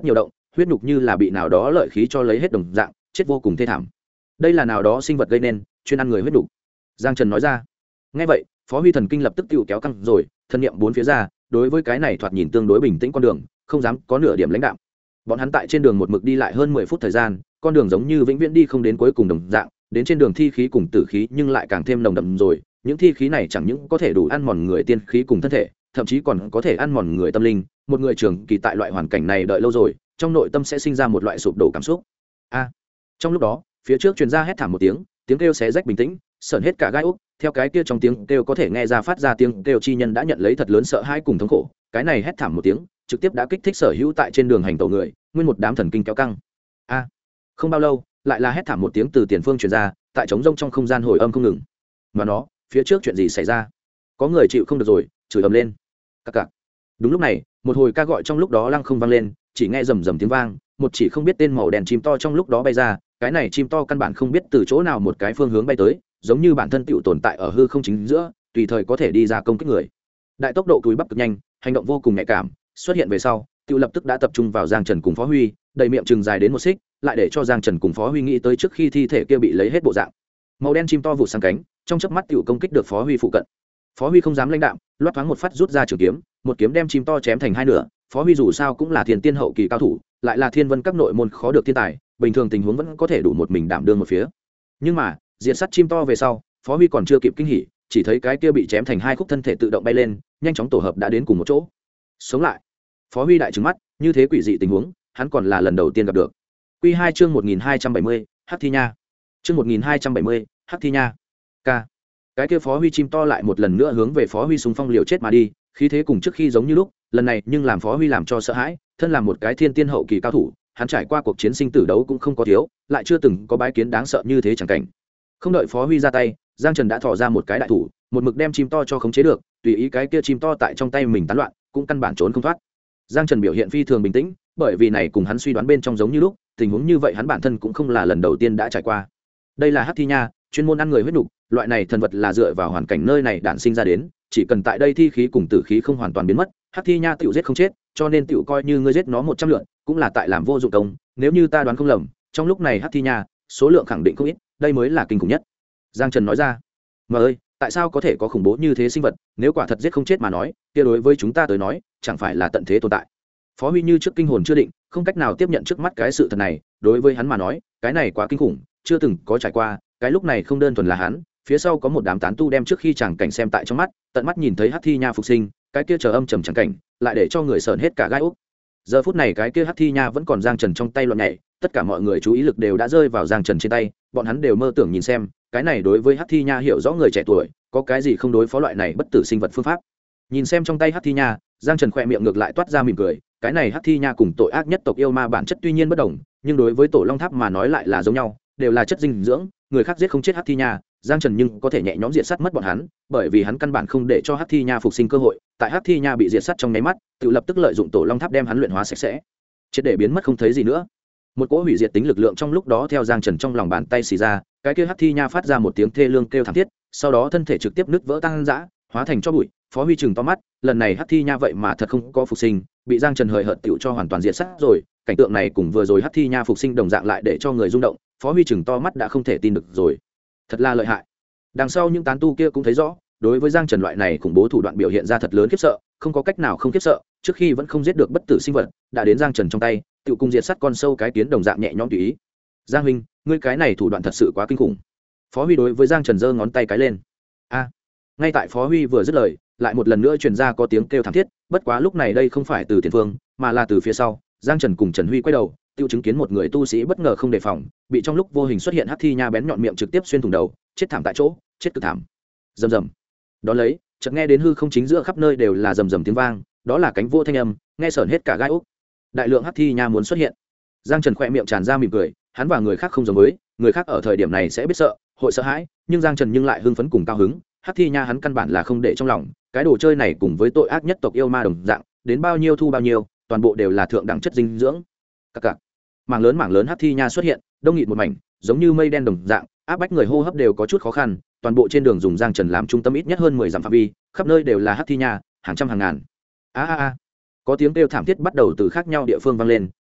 huyết nhục như là bị nào đó lợi khí cho lấy hết đồng dạng, chết vô cùng thê thảm. Đây là nào đó sinh vật gây nên, chuyên ăn người huyết nhục. Giang Trần nói ra. Nghe vậy, Phó Huy thần kinh lập tức tiêu kéo căng rồi, thân niệm bốn phía ra, đối với cái này thoạt nhìn tương đối bình tĩnh con đường, không dám có nửa điểm lãnh đạm. Bọn hắn tại trên đường một mực đi lại hơn 10 phút thời gian, con đường giống như vĩnh viễn đi không đến cuối cùng đồng dạng, đến trên đường thi khí cùng tử khí nhưng lại càng thêm nồng đậm rồi, những thi khí này chẳng những có thể đủ ăn mòn người tiên khí cùng thân thể, thậm chí còn có thể ăn mòn người tâm linh, một người trường kỳ tại loại hoàn cảnh này đợi lâu rồi, trong nội tâm sẽ sinh ra một loại sụp đổ cảm xúc. Trong lúc đó, phía trước truyền ra hét thảm một tiếng, tiếng kêu xé rách bình tĩnh, sởn hết cả gai ốc, theo cái kia trong tiếng kêu có thể nghe ra phát ra tiếng kêu chi nhân đã nhận lấy thật lớn sợ hãi cùng thống khổ, cái này hét thảm một tiếng, trực tiếp đã kích thích sở hữu tại trên đường hành tẩu người, nguyên một đám thần kinh kéo căng. Không bao lâu, lại là hét thảm một tiếng từ tiền phương truyền ra, tại trống rông trong không gian hồi âm không ngừng. Mà nó, phía trước chuyện gì xảy ra? Có người chịu không được rồi, chửi ầm lên. Cặc cặc. Đúng lúc này, một hồi ca gọi trong lúc đó lăng không vang lên, chỉ nghe rầm rầm tiếng vang, một chỉ không biết tên màu đen chim to trong lúc đó bay ra, cái này chim to căn bản không biết từ chỗ nào một cái phương hướng bay tới, giống như bản thân tựu tồn tại ở hư không chính giữa, tùy thời có thể đi ra công kích người. Đại tốc độ cúi bắp cực nhanh, hành động vô cùng nhạy cảm, xuất hiện về sau, tựu lập tức đã tập trung vào Giang Trần cùng Phó Huy, đầy miệng chừng dài đến một xích, lại để cho Giang Trần cùng Phó Huy nghĩ tới trước khi thi thể kia bị lấy hết bộ dạng. Màu đen chim to vụ sang cánh, trong chớp mắt tựu công kích được Phó Huy phụ cận. Phó Huy không dám lãnh đạm, loát thoáng một phát rút ra trường kiếm, một kiếm đem chim to chém thành hai nửa. Phó Huy dù sao cũng là thiên tiên hậu kỳ cao thủ, lại là thiên vân các nội môn khó được thiên tài, bình thường tình huống vẫn có thể đủ một mình đảm đương một phía. Nhưng mà, diệt sát chim to về sau, Phó Huy còn chưa kịp kinh hỉ, chỉ thấy cái kia bị chém thành hai khúc thân thể tự động bay lên, nhanh chóng tổ hợp đã đến cùng một chỗ. Sống lại. Phó Huy đại trừng mắt, như thế quỷ dị tình huống, hắn còn là lần đầu tiên gặp được. Quy 2 chương 1270, Hắc Thi Nha. Chương 1270, Hắc Thi Nha. K. Cái kia Phó Huy chim to lại một lần nữa hướng về Phó Huy xung phong liều chết mà đi, khí thế cùng trước khi giống như lúc, lần này nhưng làm Phó Huy làm cho sợ hãi, thân làm một cái thiên tiên hậu kỳ cao thủ, hắn trải qua cuộc chiến sinh tử đấu cũng không có thiếu, lại chưa từng có bái kiến đáng sợ như thế chẳng cảnh. Không đợi Phó Huy ra tay, Giang Trần đã thò ra một cái đại thủ, một mực đem chim to cho khống chế được, tùy ý cái kia chim to tại trong tay mình tán loạn, cũng căn bản trốn không thoát. Giang Trần biểu hiện phi thường bình tĩnh, bởi vì này cùng hắn suy đoán bên trong giống như lúc, tình huống như vậy hắn bản thân cũng không là lần đầu tiên đã trải qua. Đây là Hắc Thi Nha, chuyên môn ăn người huyết nục, loại này thần vật là dựa vào hoàn cảnh nơi này đản sinh ra đến, chỉ cần tại đây thi khí cùng tử khí không hoàn toàn biến mất, Hắc Thi Nha tiểu giết không chết, cho nên tiểu coi như ngươi giết nó 100 lượt, cũng là tại làm vô dụng công, nếu như ta đoán không lầm, trong lúc này Hắc Thi Nha, số lượng khẳng định không ít, đây mới là kinh khủng nhất. Giang Trần nói ra. Mà ơi, tại sao có thể có khủng bố như thế sinh vật, nếu quả thật giết không chết mà nói, kia đối với chúng ta tới nói, chẳng phải là tận thế tồn tại. Phó Huy như trước kinh hồn chưa định, không cách nào tiếp nhận trước mắt cái sự thật này, đối với hắn mà nói, cái này quá kinh khủng, chưa từng có trải qua, cái lúc này không đơn thuần là hắn, phía sau có một đám tán tu đem trước khi chẳng cảnh xem tại trong mắt, tận mắt nhìn thấy Hắc Thi Nha phục sinh, cái kia chờ âm trầm chẳng cảnh, lại để cho người sởn hết cả gai ốc. Giờ phút này cái kia Hắc Thi Nha vẫn còn Giang Trần trong tay loạn nhảy, tất cả mọi người chú ý lực đều đã rơi vào Giang Trần trên tay, bọn hắn đều mơ tưởng nhìn xem, cái này đối với Hắc Thi Nha hiểu rõ người trẻ tuổi, có cái gì không đối phó loại này bất tử sinh vật phương pháp. Nhìn xem trong tay Hắc Thi Nha, Giang Trần khỏe miệng ngược lại toát ra mỉm cười, cái này Hắc Thi Nha cùng tội ác nhất tộc yêu ma bản chất tuy nhiên bất đồng, nhưng đối với Tổ Long Tháp mà nói lại là giống nhau, đều là chất dinh dưỡng, người khác giết không chết Hắc Thi Nha, Giang Trần nhưng có thể nhẹ nhõm diệt sát mất bọn hắn, bởi vì hắn căn bản không để cho Hắc Thi Nha phục sinh cơ hội, tại Hắc Thi Nha bị diệt sát trong nháy mắt, tự lập tức lợi dụng Tổ Long Tháp đem hắn luyện hóa sạch sẽ, triệt để biến mất không thấy gì nữa. Một cỗ hủy diệt tính lực lượng trong lúc đó theo Giang Trần trong lòng bàn tay xì ra, cái kia Hắc Thi Nha phát ra một tiếng thê lương kêu thảm thiết, sau đó thân thể trực tiếp nứt vỡ tăng dã, hóa thành cho bụi. Phó Huy chừng to mắt, lần này Hắc Thi Nha vậy mà thật không có phục sinh, bị Giang Trần hời hợt tiểu cho hoàn toàn diệt sát rồi. Cảnh tượng này cùng vừa rồi Hắc Thi Nha phục sinh đồng dạng lại để cho người rung động, Phó Huy chừng to mắt đã không thể tin được rồi. Thật là lợi hại. Đằng sau những tán tu kia cũng thấy rõ, đối với Giang Trần loại này khủng bố thủ đoạn biểu hiện ra thật lớn khiếp sợ, không có cách nào không khiếp sợ, trước khi vẫn không giết được bất tử sinh vật, đã đến Giang Trần trong tay, tự cùng diệt sát con sâu cái kiến đồng dạng nhẹ nhõm tùy ý. Giang huynh, ngươi cái này thủ đoạn thật sự quá kinh khủng. Phó Huy đối với Giang Trần giơ ngón tay cái lên. Ngay tại Phó Huy vừa dứt lời, lại một lần nữa truyền ra có tiếng kêu thảm thiết, bất quá lúc này đây không phải từ tiền phương, mà là từ phía sau. Giang Trần cùng Trần Huy quay đầu, tiêu chứng kiến một người tu sĩ bất ngờ không đề phòng, bị trong lúc vô hình xuất hiện Hắc Thi Nha bén nhọn miệng trực tiếp xuyên thủng đầu, chết thảm tại chỗ, chết cực thảm. Rầm rầm. Đó lấy, chợt nghe đến hư không chính giữa khắp nơi đều là rầm rầm tiếng vang, đó là cánh vô thanh âm, nghe sởn hết cả gai ốc. Đại lượng Hắc Thi Nha muốn xuất hiện. Giang Trần khẽ miệng tràn ra mỉm cười, hắn và người khác không giống với, người khác ở thời điểm này sẽ biết sợ, hội sợ hãi, nhưng Giang Trần nhưng lại hưng phấn cùng cao hứng. Hắc Thi Nha hắn căn bản là không để trong lòng, cái đồ chơi này cùng với tội ác nhất tộc yêu ma đồng dạng, đến bao nhiêu thu bao nhiêu, toàn bộ đều là thượng đẳng chất dinh dưỡng. Cặc cặc. Mảng lớn Hắc Thi Nha xuất hiện, đông nghịt một mảnh, giống như mây đen đồng dạng, áp bách người hô hấp đều có chút khó khăn, toàn bộ trên đường dùng Giang Trần làm trung tâm ít nhất hơn 10 dặm phạm vi, khắp nơi đều là Hắc Thi Nha, hàng trăm hàng ngàn. Có tiếng kêu thảm thiết bắt đầu từ khác nhau địa phương vang lên,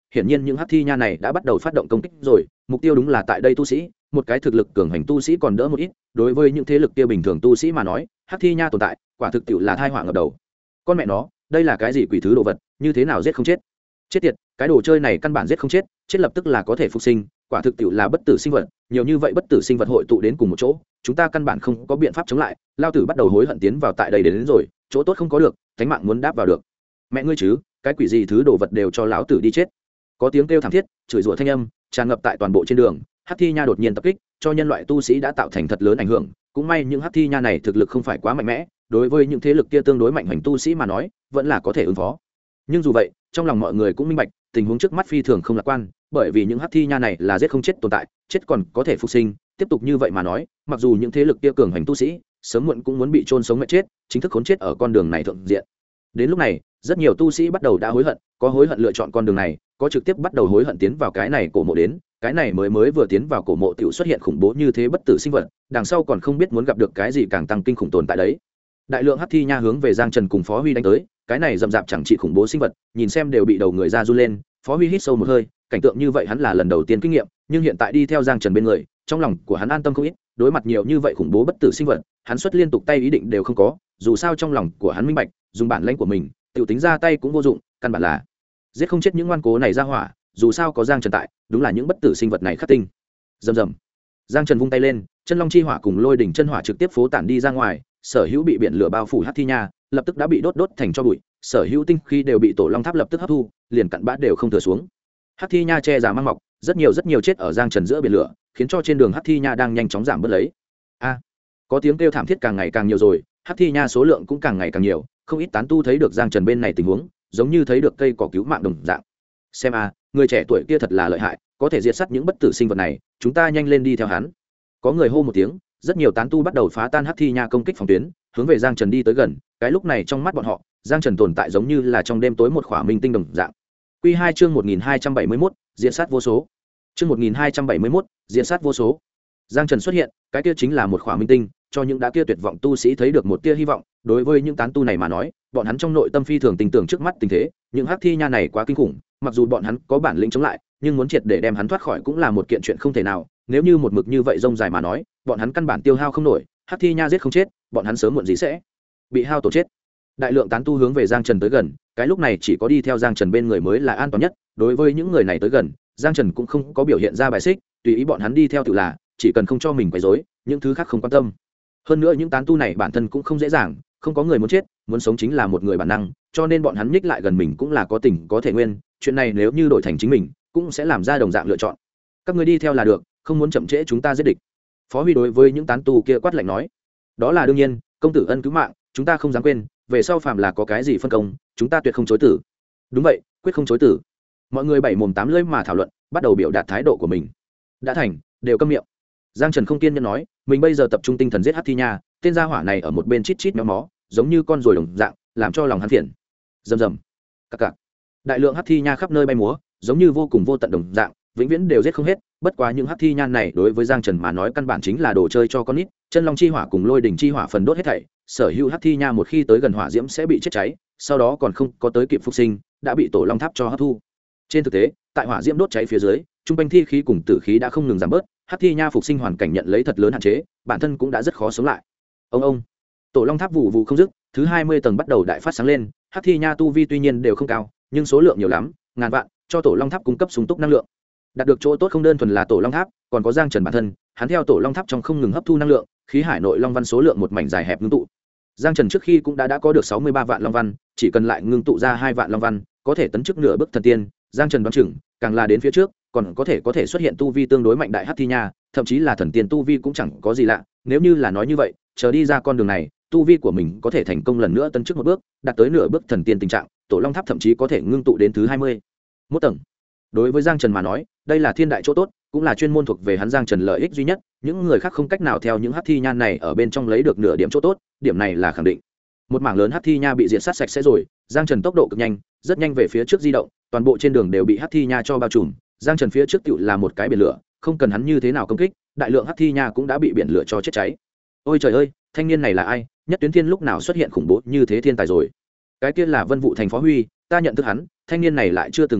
hiển nhiên những hắc thi nha này đã bắt đầu phát động công kích rồi, mục tiêu đúng là tại đây tu sĩ, một cái thực lực cường hành tu sĩ còn đỡ một ít, đối với những thế lực kia bình thường tu sĩ mà nói, hắc thi nha tồn tại quả thực tiệu là tai họa ngập đầu. Con mẹ nó, đây là cái gì quỷ thứ đồ vật, như thế nào giết không chết? Chết tiệt, cái đồ chơi này căn bản giết không chết, chết lập tức là có thể phục sinh, quả thực tiệu là bất tử sinh vật, nhiều như vậy bất tử sinh vật hội tụ đến cùng một chỗ, chúng ta căn bản không có biện pháp chống lại. Lao tử bắt đầu hối hận tiến vào tại đây đến rồi, chỗ tốt không có được, thánh mạng muốn đáp vào được. Mẹ ngươi chứ, cái quỷ gì thứ đồ vật đều cho lão tử đi chết. Có tiếng kêu thảm thiết, chửi rủa thanh âm tràn ngập tại toàn bộ trên đường. Hắc thi nha đột nhiên tập kích, cho nhân loại tu sĩ đã tạo thành thật lớn ảnh hưởng, cũng may những hắc thi nha này thực lực không phải quá mạnh mẽ, đối với những thế lực kia tương đối mạnh hành tu sĩ mà nói, vẫn là có thể ứng phó. Nhưng dù vậy, trong lòng mọi người cũng minh bạch, tình huống trước mắt phi thường không lạc quan, bởi vì những hắc thi nha này là giết không chết tồn tại, chết còn có thể phục sinh, tiếp tục như vậy mà nói, mặc dù những thế lực kia cường hành tu sĩ, sớm muộn cũng muốn bị chôn sống mệt chết, chính thức khốn chết ở con đường này thượng diện. Đến lúc này, rất nhiều tu sĩ bắt đầu đã hối hận, có hối hận lựa chọn con đường này, có trực tiếp bắt đầu hối hận tiến vào cái này cổ mộ đến, cái này mới vừa tiến vào cổ mộ tiểu xuất hiện khủng bố như thế bất tử sinh vật, đằng sau còn không biết muốn gặp được cái gì càng tăng kinh khủng tồn tại đấy. Đại lượng hắc thi nha hướng về Giang Trần cùng Phó Huy đánh tới, cái này rậm rạp chẳng trị khủng bố sinh vật, nhìn xem đều bị đầu người ra run lên. Phó Huy hít sâu một hơi, cảnh tượng như vậy hắn là lần đầu tiên kinh nghiệm, nhưng hiện tại đi theo Giang Trần bên người, trong lòng của hắn an tâm không ít, đối mặt nhiều như vậy khủng bố bất tử sinh vật, hắn xuất liên tục tay ý định đều không có, dù sao trong lòng của hắn minh bạch, dùng bản lĩnh của mình, tiểu tính ra tay cũng vô dụng, căn bản là giết không chết những ngoan cố này ra hỏa, dù sao có Giang Trần tại, đúng là những bất tử sinh vật này khắc tinh. Rầm rầm. Giang Trần vung tay lên, chân long chi hỏa cùng lôi đỉnh chân hỏa trực tiếp phố tản đi ra ngoài, sở hữu bị biển lửa bao phủ hắc thi nha, lập tức đã bị đốt thành tro bụi, sở hữu tinh khí đều bị tổ long tháp lập tức hấp thu, liền cặn bã đều không thừa xuống. Hắc thi nha che già mang mọc, rất nhiều chết ở Giang Trần giữa biển lửa, khiến cho trên đường hắc thi nha đang nhanh chóng giảm bớt lấy. A, có tiếng kêu thảm thiết càng ngày càng nhiều rồi, hắc thi nha số lượng cũng càng ngày càng nhiều, không ít tán tu thấy được Giang Trần bên này tình huống, giống như thấy được cây cỏ cứu mạng đồng dạng. Xem a, người trẻ tuổi kia thật là lợi hại, có thể diệt sát những bất tử sinh vật này, chúng ta nhanh lên đi theo hắn. Có người hô một tiếng, rất nhiều tán tu bắt đầu phá tan hắc thi nha công kích phòng tuyến, hướng về Giang Trần đi tới gần. Cái lúc này trong mắt bọn họ, Giang Trần tồn tại giống như là trong đêm tối một khỏa minh tinh đồng dạng. Quy 2 chương 1271, diện sát vô số. Chương 1271, diện sát vô số. Giang Trần xuất hiện, cái kia chính là một khỏa minh tinh, cho những đã kia tuyệt vọng tu sĩ thấy được một tia hy vọng. Đối với những tán tu này mà nói, bọn hắn trong nội tâm phi thường tin tưởng trước mắt tình thế, những hắc thi nha này quá kinh khủng, mặc dù bọn hắn có bản lĩnh chống lại, nhưng muốn triệt để đem hắn thoát khỏi cũng là một kiện chuyện không thể nào. Nếu như một mực như vậy rông dài mà nói, bọn hắn căn bản tiêu hao không nổi, hắc thi nha giết không chết, bọn hắn sớm muộn gì sẽ bị hao tổn chết. Đại lượng tán tu hướng về Giang Trần tới gần, cái lúc này chỉ có đi theo Giang Trần bên người mới là an toàn nhất. Đối với những người này tới gần, Giang Trần cũng không có biểu hiện ra bài xích, tùy ý bọn hắn đi theo tự là, chỉ cần không cho mình quấy rối, những thứ khác không quan tâm. Hơn nữa những tán tu này bản thân cũng không dễ dàng, không có người muốn chết, muốn sống chính là một người bản năng, cho nên bọn hắn nhích lại gần mình cũng là có tình có thể nguyên, chuyện này nếu như đổi thành chính mình, cũng sẽ làm ra đồng dạng lựa chọn. Các người đi theo là được, không muốn chậm trễ chúng ta giết địch. Phó Huy đối với những tán tu kia quát lạnh nói. Đó là đương nhiên, công tử ân cứu mạng, chúng ta không dám quên, về sau phàm là có cái gì phân công, chúng ta tuyệt không chối tử. Đúng vậy, quyết không chối tử. Mọi người bảy mồm tám lưỡi mà thảo luận, bắt đầu biểu đạt thái độ của mình. Đã thành, đều câm miệng. Giang Trần không kiên nhẫn nói, mình bây giờ tập trung tinh thần giết hắc thi nha, tên gia hỏa này ở một bên chít chít méo mó, giống như con ruồi đồng dạng, làm cho lòng hắn phiền. Rầm rầm. Cặc cặc. Đại lượng hắc thi nha khắp nơi bay múa, giống như vô cùng vô tận đồng dạng, vĩnh viễn đều giết không hết. Bất quá những hắc thi nhan này đối với Giang Trần mà nói căn bản chính là đồ chơi cho con nít, chân long chi hỏa cùng lôi đỉnh chi hỏa phần đốt hết thảy, sở hữu hắc thi nha một khi tới gần hỏa diễm sẽ bị chết cháy, sau đó còn không có tới kịp phục sinh, đã bị tổ long tháp cho hấp thu. Trên thực tế, tại hỏa diễm đốt cháy phía dưới, trung quanh thi khí cùng tử khí đã không ngừng giảm bớt, hắc thi nha phục sinh hoàn cảnh nhận lấy thật lớn hạn chế, bản thân cũng đã rất khó sống lại. Ông, tổ long tháp vụ vụ không dứt, thứ 20 tầng bắt đầu đại phát sáng lên, hắc thi nha tu vi tuy nhiên đều không cao, nhưng số lượng nhiều lắm, ngàn vạn, cho tổ long tháp cung cấp sung túc năng lượng. Đạt được chỗ tốt không đơn thuần là tổ long tháp, còn có Giang Trần bản thân, hắn theo tổ long tháp trong không ngừng hấp thu năng lượng, khí hải nội long văn số lượng một mảnh dài hẹp ngưng tụ. Giang Trần trước khi cũng đã có được 63 vạn long văn, chỉ cần lại ngưng tụ ra 2 vạn long văn, có thể tấn chức nửa bước thần tiên. Giang Trần đoán chừng, càng là đến phía trước, còn có thể xuất hiện tu vi tương đối mạnh đại hắc thi nha, thậm chí là thần tiên tu vi cũng chẳng có gì lạ. Nếu như là nói như vậy, chờ đi ra con đường này, tu vi của mình có thể thành công lần nữa tấn chức một bước, đạt tới nửa bước thần tiên tình trạng, tổ long tháp thậm chí có thể ngưng tụ đến thứ 20 mốt tầng. Đối với Giang Trần mà nói, đây là thiên đại chỗ tốt, cũng là chuyên môn thuộc về hắn Giang Trần lợi ích duy nhất, những người khác không cách nào theo những hắc thi nhan này ở bên trong lấy được nửa điểm chỗ tốt, điểm này là khẳng định. Một mảng lớn hắc thi nha bị diệt sát sạch sẽ rồi, Giang Trần tốc độ cực nhanh, rất nhanh về phía trước di động, toàn bộ trên đường đều bị hắc thi nha cho bao trùm, Giang Trần phía trước tựu là một cái biển lửa, không cần hắn như thế nào công kích, đại lượng hắc thi nha cũng đã bị biển lửa cho chết cháy. Ôi trời ơi, thanh niên này là ai? Nhất Tuyến Thiên lúc nào xuất hiện khủng bố như thế thiên tài rồi? Cái kia là Vân Vũ thành Phó Huy, ta nhận thức hắn, thanh niên này lại chưa từng gặp qua,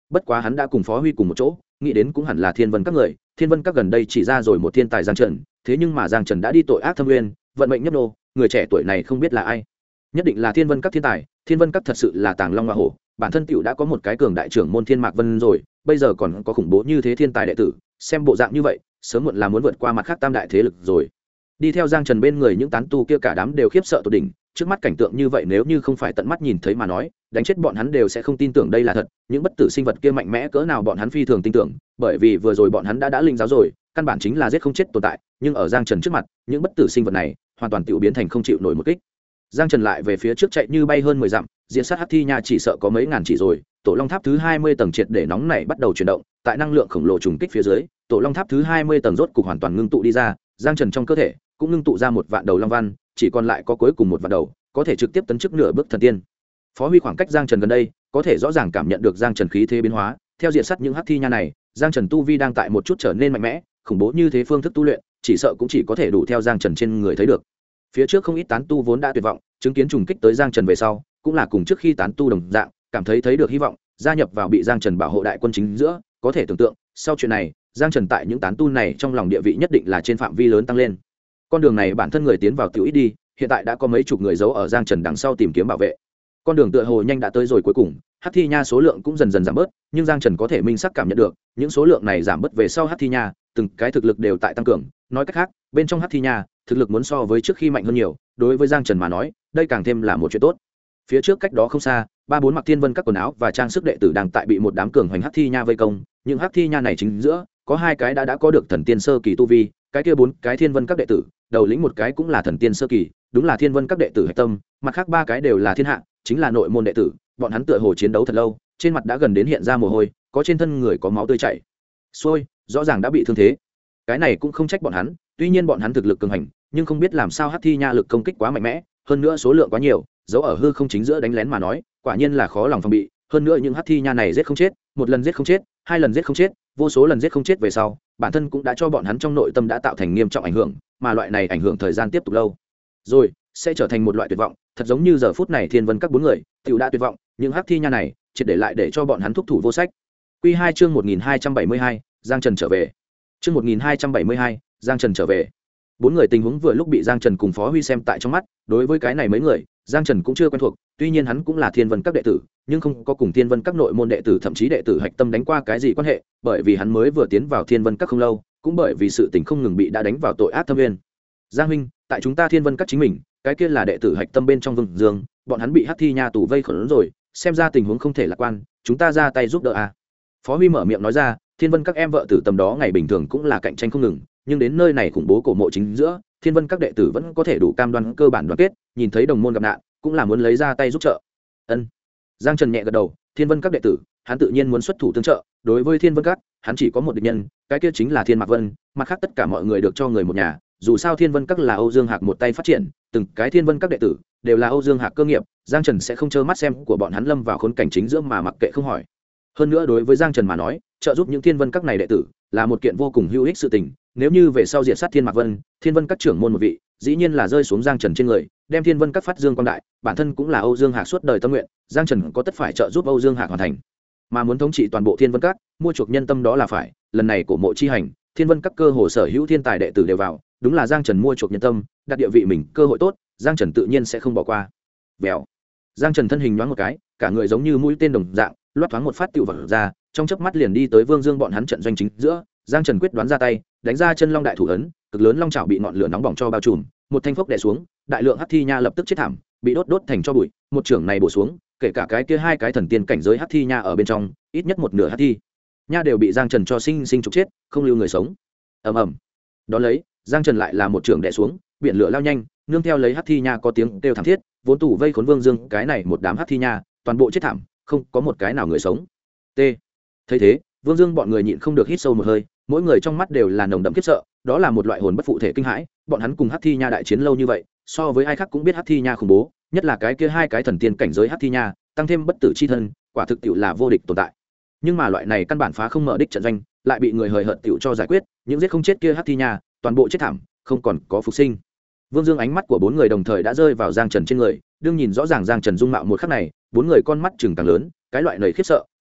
bất quá hắn đã cùng Phó Huy cùng một chỗ, nghĩ đến cũng hẳn là Thiên Vân các người. Thiên Vân các gần đây chỉ ra rồi một thiên tài Giang Trần, thế nhưng mà Giang Trần đã đi tội ác thâm uyên, vận mệnh nhấp nô, người trẻ tuổi này không biết là ai. Nhất định là Thiên Vân các thiên tài. Thiên Vân các thật sự là tàng long hoa hổ, bản thân tiểu đã có một cái cường đại trưởng môn Thiên Mạc Vân rồi, bây giờ còn có khủng bố như thế thiên tài đệ tử, xem bộ dạng như vậy, sớm muộn là muốn vượt qua mặt khác tam đại thế lực rồi. Đi theo Giang Trần bên người những tán tu kia cả đám đều khiếp sợ tột đỉnh, trước mắt cảnh tượng như vậy nếu như không phải tận mắt nhìn thấy mà nói, đánh chết bọn hắn đều sẽ không tin tưởng đây là thật. Những bất tử sinh vật kia mạnh mẽ cỡ nào bọn hắn phi thường tin tưởng, bởi vì vừa rồi bọn hắn đã linh giáo rồi, căn bản chính là giết không chết tồn tại, nhưng ở Giang Trần trước mặt, những bất tử sinh vật này hoàn toàn tiểu biến thành không chịu nổi một kích. Giang Trần lại về phía trước chạy như bay hơn 10 dặm, diễn sát hắc thi nha chỉ sợ có mấy ngàn chỉ rồi. Tổ Long Tháp thứ 20 tầng triệt để nóng này bắt đầu chuyển động, tại năng lượng khổng lồ trùng kích phía dưới, Tổ Long Tháp thứ 20 tầng rốt cục hoàn toàn ngưng tụ đi ra, Giang Trần trong cơ thể cũng ngưng tụ ra một vạn đầu long văn, chỉ còn lại có cuối cùng một vạn đầu, có thể trực tiếp tấn chức nửa bước thần tiên. Phó Huy khoảng cách Giang Trần gần đây, có thể rõ ràng cảm nhận được Giang Trần khí thế biến hóa, theo diện sát những hắc thi nha này, Giang Trần tu vi đang tại một chút trở nên mạnh mẽ, khủng bố như thế phương thức tu luyện, chỉ sợ cũng chỉ có thể đủ theo Giang Trần trên người thấy được. Phía trước không ít tán tu vốn đã tuyệt vọng, chứng kiến trùng kích tới Giang Trần về sau, cũng là cùng trước khi tán tu đồng dạng, cảm thấy được hy vọng, gia nhập vào bị Giang Trần bảo hộ đại quân chính giữa, có thể tưởng tượng, sau chuyện này, Giang Trần tại những tán tu này trong lòng địa vị nhất định là trên phạm vi lớn tăng lên. Con đường này bản thân người tiến vào tiểu ít đi, hiện tại đã có mấy chục người giấu ở Giang Trần đằng sau tìm kiếm bảo vệ. Con đường tựa hồ nhanh đã tới rồi cuối cùng, hắc thi nha số lượng cũng dần dần giảm bớt, nhưng Giang Trần có thể minh sắc cảm nhận được, những số lượng này giảm bớt về sau hắc thi nha, từng cái thực lực đều tại tăng cường, nói cách khác, bên trong hắc thi nha, thực lực muốn so với trước khi mạnh hơn nhiều, đối với Giang Trần mà nói, đây càng thêm là một chuyện tốt. Phía trước cách đó không xa, ba bốn mặc Thiên Vân các quần áo và trang sức đệ tử đang tại bị một đám cường hoành hắc thi nha vây công, những hắc thi nha này chính giữa, có hai cái đã có được thần tiên sơ kỳ tu vi, cái kia bốn cái Thiên Vân các đệ tử, đầu lĩnh một cái cũng là thần tiên sơ kỳ, đúng là Thiên Vân các đệ tử hạch tâm, mặt khác ba cái đều là thiên hạ, chính là nội môn đệ tử, bọn hắn tựa hồ chiến đấu thật lâu, trên mặt đã gần đến hiện ra mồ hôi, có trên thân người có máu tươi chảy xuôi, rõ ràng đã bị thương thế. Cái này cũng không trách bọn hắn, tuy nhiên bọn hắn thực lực cường hành, nhưng không biết làm sao hắc thi nha lực công kích quá mạnh mẽ, hơn nữa số lượng quá nhiều, giấu ở hư không chính giữa đánh lén mà nói, quả nhiên là khó lòng phòng bị, hơn nữa những hắc thi nha này giết không chết, một lần giết không chết, hai lần giết không chết, vô số lần giết không chết về sau, bản thân cũng đã cho bọn hắn trong nội tâm đã tạo thành nghiêm trọng ảnh hưởng, mà loại này ảnh hưởng thời gian tiếp tục lâu rồi sẽ trở thành một loại tuyệt vọng, thật giống như giờ phút này Thiên Vân các bốn người tiểu đã tuyệt vọng, những hắc thi nha này triệt để lại để cho bọn hắn thúc thủ vô sách. Quy 2 chương 1272, Giang Trần trở về. Chương 1272, Giang Trần trở về. Bốn người tình huống vừa lúc bị Giang Trần cùng Phó Huy xem tại trong mắt, đối với cái này mấy người, Giang Trần cũng chưa quen thuộc, tuy nhiên hắn cũng là Thiên Vân các đệ tử, nhưng không có cùng Thiên Vân các nội môn đệ tử thậm chí đệ tử hạch tâm đánh qua cái gì quan hệ, bởi vì hắn mới vừa tiến vào Thiên Vân các không lâu, cũng bởi vì sự tình không ngừng bị đã đánh vào tội ác thâm nguyên. Giang huynh, tại chúng ta Thiên Vân các chính mình, cái kia là đệ tử hạch tâm bên trong Vương Dương, bọn hắn bị hắc thi nha tù vây khốn rồi, xem ra tình huống không thể lạc quan, chúng ta ra tay giúp đỡ à. Phó Huy mở miệng nói ra, Thiên Vân các em vợ tử tầm đó ngày bình thường cũng là cạnh tranh không ngừng, nhưng đến nơi này khủng bố cổ mộ chính giữa, Thiên Vân các đệ tử vẫn có thể đủ cam đoan cơ bản đoàn kết, nhìn thấy đồng môn gặp nạn, cũng là muốn lấy ra tay giúp trợ. Ân. Giang Trần nhẹ gật đầu, Thiên Vân các đệ tử, hắn tự nhiên muốn xuất thủ tương trợ, đối với Thiên Vân các, hắn chỉ có một địch nhân, cái kia chính là Thiên Mạc Vân, mặt khác tất cả mọi người được cho người một nhà, dù sao Thiên Vân các là Âu Dương Hạc một tay phát triển, từng cái Thiên Vân các đệ tử đều là Âu Dương Hạc cơ nghiệp, Giang Trần sẽ không trơ mắt xem của bọn hắn lâm vào khốn cảnh chính giữa mà mặc kệ không hỏi. Hơn nữa đối với Giang Trần mà nói, trợ giúp những Thiên Vân các này đệ tử là một kiện vô cùng hữu ích sự tình, nếu như về sau diệt sát Thiên Mạc Vân, Thiên Vân các trưởng môn một vị, dĩ nhiên là rơi xuống Giang Trần trên người, đem Thiên Vân các phát dương quang đại, bản thân cũng là Âu Dương Hạc suốt đời tâm nguyện, Giang Trần có tất phải trợ giúp Âu Dương Hạc hoàn thành. Mà muốn thống trị toàn bộ Thiên Vân các, mua chuộc nhân tâm đó là phải, lần này cổ mộ chi hành, Thiên Vân các cơ hồ sở hữu thiên tài đệ tử đều vào, đúng là Giang Trần mua chuộc nhân tâm, đặt địa vị mình cơ hội tốt, Giang Trần tự nhiên sẽ không bỏ qua. Vèo. Giang Trần thân hình nhoáng một cái, cả người giống như mũi tên đồng dạng, loát thoáng một phát tựu vật ra, trong chớp mắt liền đi tới Vương Dương bọn hắn trận doanh chính giữa, Giang Trần quyết đoán ra tay, đánh ra chân long đại thủ ấn, cực lớn long chảo bị ngọn lửa nóng bỏng cho bao trùm, một thanh phốc đè xuống, đại lượng hắc thi nha lập tức chết thảm, bị đốt thành cho bụi, một chưởng này bổ xuống, kể cả cái kia hai cái thần tiên cảnh giới hắc thi nha ở bên trong, ít nhất một nửa hắc thi nha đều bị Giang Trần cho sinh trục chết, không lưu người sống. Ầm ầm. Đó lấy, Giang Trần lại là một chưởng đè xuống, biển lửa lao nhanh, nương theo lấy hắc thi nha có tiếng kêu thảm thiết, vốn tủ vây khốn Vương Dương, cái này một đám hắc thi nha, toàn bộ chết thảm, không có một cái nào người sống. T. Thấy thế, Vương Dương bọn người nhịn không được hít sâu một hơi, mỗi người trong mắt đều là nồng đậm khiếp sợ, đó là một loại hồn bất phụ thể kinh hãi, bọn hắn cùng hắc thi nha đại chiến lâu như vậy, so với ai khác cũng biết hắc thi nha khủng bố, nhất là cái kia hai cái thần tiên cảnh giới hắc thi nha, tăng thêm bất tử chi thân, quả thực tiệu là vô địch tồn tại. Nhưng mà loại này căn bản phá không mở đích trận doanh, lại bị người hời hợt tiệu cho giải quyết, những giết không chết kia hắc thi nha, toàn bộ chết thảm, không còn có phục sinh. Vương Dương ánh mắt của bốn người đồng thời đã rơi vào Giang Trần trên người, đương nhìn rõ ràng Giang Trần dung mạo một khắc này, bốn người con mắt trừng càng lớn, cái loại nảy khiếp sợ,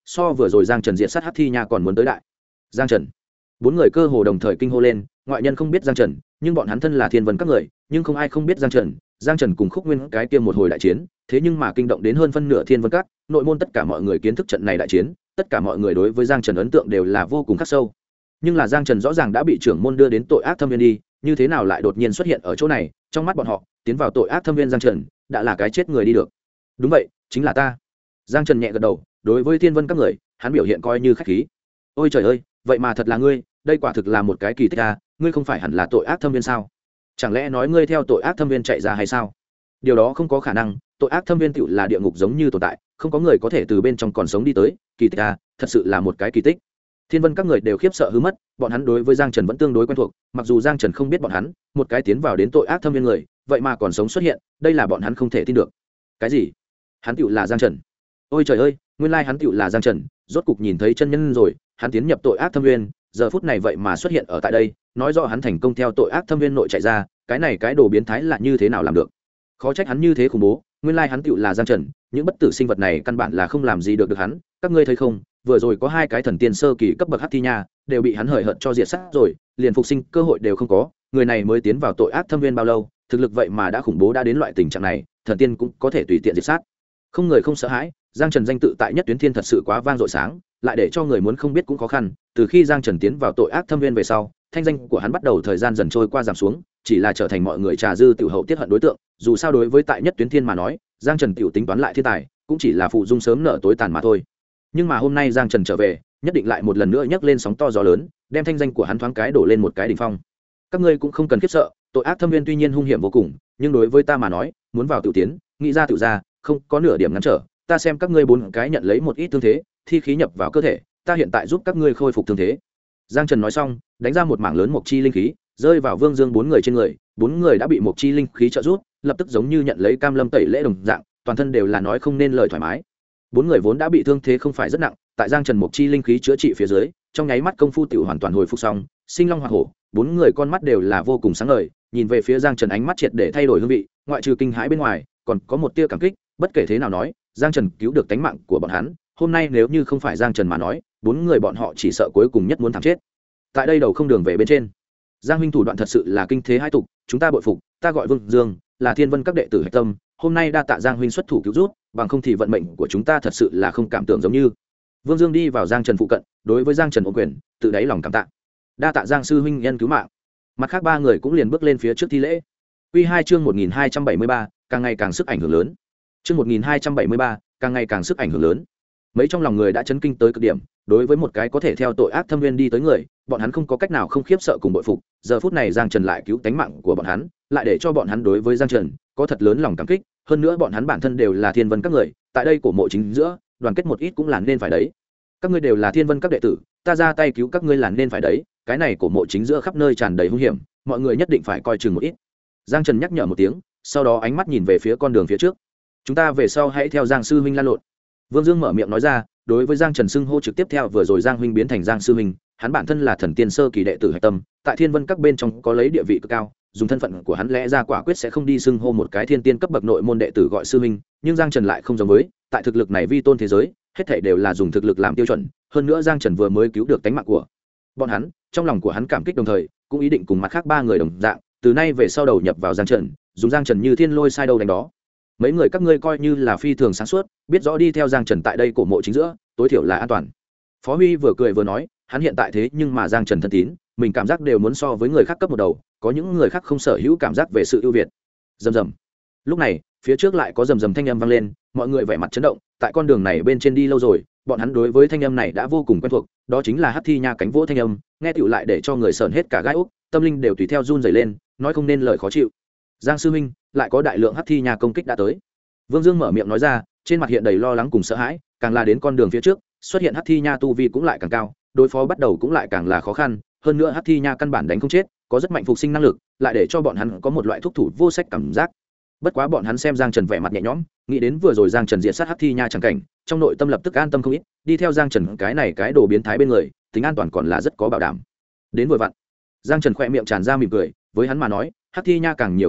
so vừa rồi giang trần diện sát hắc thi nha còn muốn tới đại. Giang trần. Bốn người cơ hồ đồng thời kinh hô lên, ngoại nhân không biết giang trần, nhưng bọn hắn thân là thiên vân các người, nhưng không ai không biết giang trần. Giang trần cùng Khúc Nguyên cái kia một hồi đại chiến, thế nhưng mà kinh động đến hơn phân nửa thiên vân các, nội môn tất cả mọi người kiến thức trận này đại chiến, tất cả mọi người đối với giang trần ấn tượng đều là vô cùng khắc sâu. Nhưng là giang trần rõ ràng đã bị trưởng môn đưa đến tội ác thâm viên đi, như thế nào lại đột nhiên xuất hiện ở chỗ này? Trong mắt bọn họ, tiến vào tội ác thâm viên giang trần đã là cái chết người đi được. Đúng vậy, chính là ta. Giang trần nhẹ gật đầu, đối với thiên vân các người, hắn biểu hiện coi như khách khí. Ôi trời ơi, vậy mà thật là ngươi, đây quả thực là một cái kỳ tích à, ngươi không phải hẳn là tội ác thâm viên sao? Chẳng lẽ nói ngươi theo tội ác thâm viên chạy ra hay sao? Điều đó không có khả năng, tội ác thâm viên tựu là địa ngục giống như tồn tại, không có người có thể từ bên trong còn sống đi tới, kỳ tích à, thật sự là một cái kỳ tích. Thiên vân các người đều khiếp sợ hư mất, bọn hắn đối với giang trần vẫn tương đối quen thuộc, mặc dù giang trần không biết bọn hắn, một cái tiến vào đến tội ác thâm viên người, vậy mà còn sống xuất hiện, đây là bọn hắn không thể tin được. Cái gì? Hắn tựu là giang trần? Ôi trời ơi, nguyên lai hắn tựu là giang trần, rốt cục nhìn thấy chân nhân rồi, hắn tiến nhập tội ác thâm viên, giờ phút này vậy mà xuất hiện ở tại đây, nói rõ hắn thành công theo tội ác thâm viên nội chạy ra, cái này cái đồ biến thái là như thế nào làm được? Khó trách hắn như thế khủng bố, nguyên lai hắn tựu là giang trần, những bất tử sinh vật này căn bản là không làm gì được hắn, các ngươi thấy không, vừa rồi có hai cái thần tiên sơ kỳ cấp bậc hắc thi nha, đều bị hắn hời hợt cho diệt sát rồi, liền phục sinh cơ hội đều không có, người này mới tiến vào tội ác thâm viên bao lâu, thực lực vậy mà đã khủng bố đã đến loại tình trạng này, thần tiên cũng có thể tùy tiện diệt sát. Không người không sợ hãi, giang trần danh tự tại nhất tuyến thiên thật sự quá vang dội sáng, lại để cho người muốn không biết cũng khó khăn. Từ khi giang trần tiến vào tội ác thâm viên về sau, thanh danh của hắn bắt đầu thời gian dần trôi qua giảm xuống, chỉ là trở thành mọi người trà dư tiểu hậu tiết hận đối tượng. Dù sao đối với tại nhất tuyến thiên mà nói, giang trần tiểu tính toán lại thiên tài, cũng chỉ là phụ dung sớm nở tối tàn mà thôi. Nhưng mà hôm nay giang trần trở về, nhất định lại một lần nữa nhấc lên sóng to gió lớn, đem thanh danh của hắn thoáng cái đổ lên một cái đỉnh phong. Các ngươi cũng không cần khiếp sợ, tội ác thâm viên tuy nhiên hung hiểm vô cùng, nhưng đối với ta mà nói, muốn vào tiểu tiến, nghĩ ra tiểu ra, không có nửa điểm ngăn trở. Ta xem các ngươi bốn cái nhận lấy một ít thương thế, thi khí nhập vào cơ thể, ta hiện tại giúp các ngươi khôi phục thương thế. Giang trần nói xong, đánh ra một mảng lớn mộc chi linh khí, rơi vào Vương Dương bốn người trên người, bốn người đã bị mộc chi linh khí trợ giúp, lập tức giống như nhận lấy cam lâm tẩy lễ đồng dạng, toàn thân đều là nói không nên lời thoải mái. Bốn người vốn đã bị thương thế không phải rất nặng, tại Giang trần mộc chi linh khí chữa trị phía dưới, trong nháy mắt công phu tiểu hoàn toàn hồi phục xong, sinh long hỏa hổ, bốn người con mắt đều là vô cùng sáng ngời, nhìn về phía Giang trần ánh mắt triệt để thay đổi hương vị, ngoại trừ kinh hãi bên ngoài, còn có một tia cảm kích. Bất kể thế nào nói, Giang trần cứu được tính mạng của bọn hắn, hôm nay nếu như không phải Giang trần mà nói, bốn người bọn họ chỉ sợ cuối cùng nhất muốn thảm chết. Tại đây đầu không đường về bên trên, Giang huynh thủ đoạn thật sự là kinh thế hai tục, chúng ta bội phục. Ta gọi Vương Dương, là thiên vân các đệ tử hạch tâm, hôm nay đa tạ Giang huynh xuất thủ cứu rút, bằng không thì vận mệnh của chúng ta thật sự là không cảm tưởng giống như. Vương Dương đi vào Giang trần phụ cận, đối với Giang trần ôm quyền, tự đáy lòng cảm tạ. Đa tạ Giang sư huynh nhân cứu mạng. Mặt khác ba người cũng liền bước lên phía trước thi lễ. Quy 2 chương 1273, càng ngày càng sức ảnh hưởng lớn. Chương 1273, càng ngày càng sức ảnh hưởng lớn. Mấy trong lòng người đã chấn kinh tới cực điểm, đối với một cái có thể theo tội ác thâm viên đi tới người, bọn hắn không có cách nào không khiếp sợ cùng bội phục. Giờ phút này Giang Trần lại cứu tánh mạng của bọn hắn, lại để cho bọn hắn đối với Giang Trần có thật lớn lòng cảm kích, hơn nữa bọn hắn bản thân đều là thiên vân các người, tại đây cổ mộ chính giữa, đoàn kết một ít cũng là nên phải đấy. Các ngươi đều là thiên vân các đệ tử, ta ra tay cứu các ngươi là nên phải đấy, cái này cổ mộ chính giữa khắp nơi tràn đầy hung hiểm, mọi người nhất định phải coi chừng một ít. Giang Trần nhắc nhở một tiếng, sau đó ánh mắt nhìn về phía con đường phía trước. Chúng ta về sau hãy theo Giang sư huynh lan lộn. Vương Dương mở miệng nói ra, đối với Giang Trần xưng hô trực tiếp theo vừa rồi Giang huynh biến thành Giang sư huynh, hắn bản thân là thần tiên sơ kỳ đệ tử hạch tâm, tại thiên vân các bên trong có lấy địa vị cực cao, dùng thân phận của hắn lẽ ra quả quyết sẽ không đi xưng hô một cái thiên tiên cấp bậc nội môn đệ tử gọi sư huynh, nhưng Giang Trần lại không giống với, tại thực lực này vi tôn thế giới, hết thảy đều là dùng thực lực làm tiêu chuẩn, hơn nữa Giang Trần vừa mới cứu được tánh mạng của bọn hắn, trong lòng của hắn cảm kích đồng thời, cũng ý định cùng mặt khác ba người đồng dạng, từ nay về sau đầu nhập vào Giang Trần, dùng Giang Trần như thiên lôi sai đâu đánh đó. Mấy người các ngươi coi như là phi thường sáng suốt, biết rõ đi theo Giang Trần tại đây cổ mộ chính giữa, tối thiểu là an toàn. Phó Huy vừa cười vừa nói, hắn hiện tại thế nhưng mà Giang Trần thân tín, mình cảm giác đều muốn so với người khác cấp một đầu, có những người khác không sở hữu cảm giác về sự ưu việt. Rầm rầm. Lúc này, phía trước lại có rầm rầm thanh âm vang lên, mọi người vẻ mặt chấn động, tại con đường này bên trên đi lâu rồi, bọn hắn đối với thanh âm này đã vô cùng quen thuộc, đó chính là Hắc Thi Nha cánh vỗ thanh âm, nghe tựu lại để cho người sởn hết cả gai ốc, tâm linh đều tùy theo run rẩy lên, nói không nên lời khó chịu. Giang sư huynh, lại có đại lượng Hắc Thi Nha công kích đã tới. Vương Dương mở miệng nói ra, trên mặt hiện đầy lo lắng cùng sợ hãi, càng là đến con đường phía trước, xuất hiện Hắc Thi Nha tu vi cũng lại càng cao, đối phó bắt đầu cũng lại càng là khó khăn, hơn nữa Hắc Thi Nha căn bản đánh không chết, có rất mạnh phục sinh năng lực, lại để cho bọn hắn có một loại thúc thủ vô sách cảm giác. Bất quá bọn hắn xem Giang Trần vẻ mặt nhẹ nhõm, nghĩ đến vừa rồi Giang Trần diệt sát Hắc Thi Nha chẳng cảnh, trong nội tâm lập tức an tâm không ít, đi theo Giang Trần cái này cái đồ biến thái bên người, tính an toàn còn là rất có bảo đảm. Đến vừa vặn, Giang Trần khẽ miệng tràn ra mỉm cười, với hắn mà nói, Hắc Thi Nha càng nhiều càng tốt,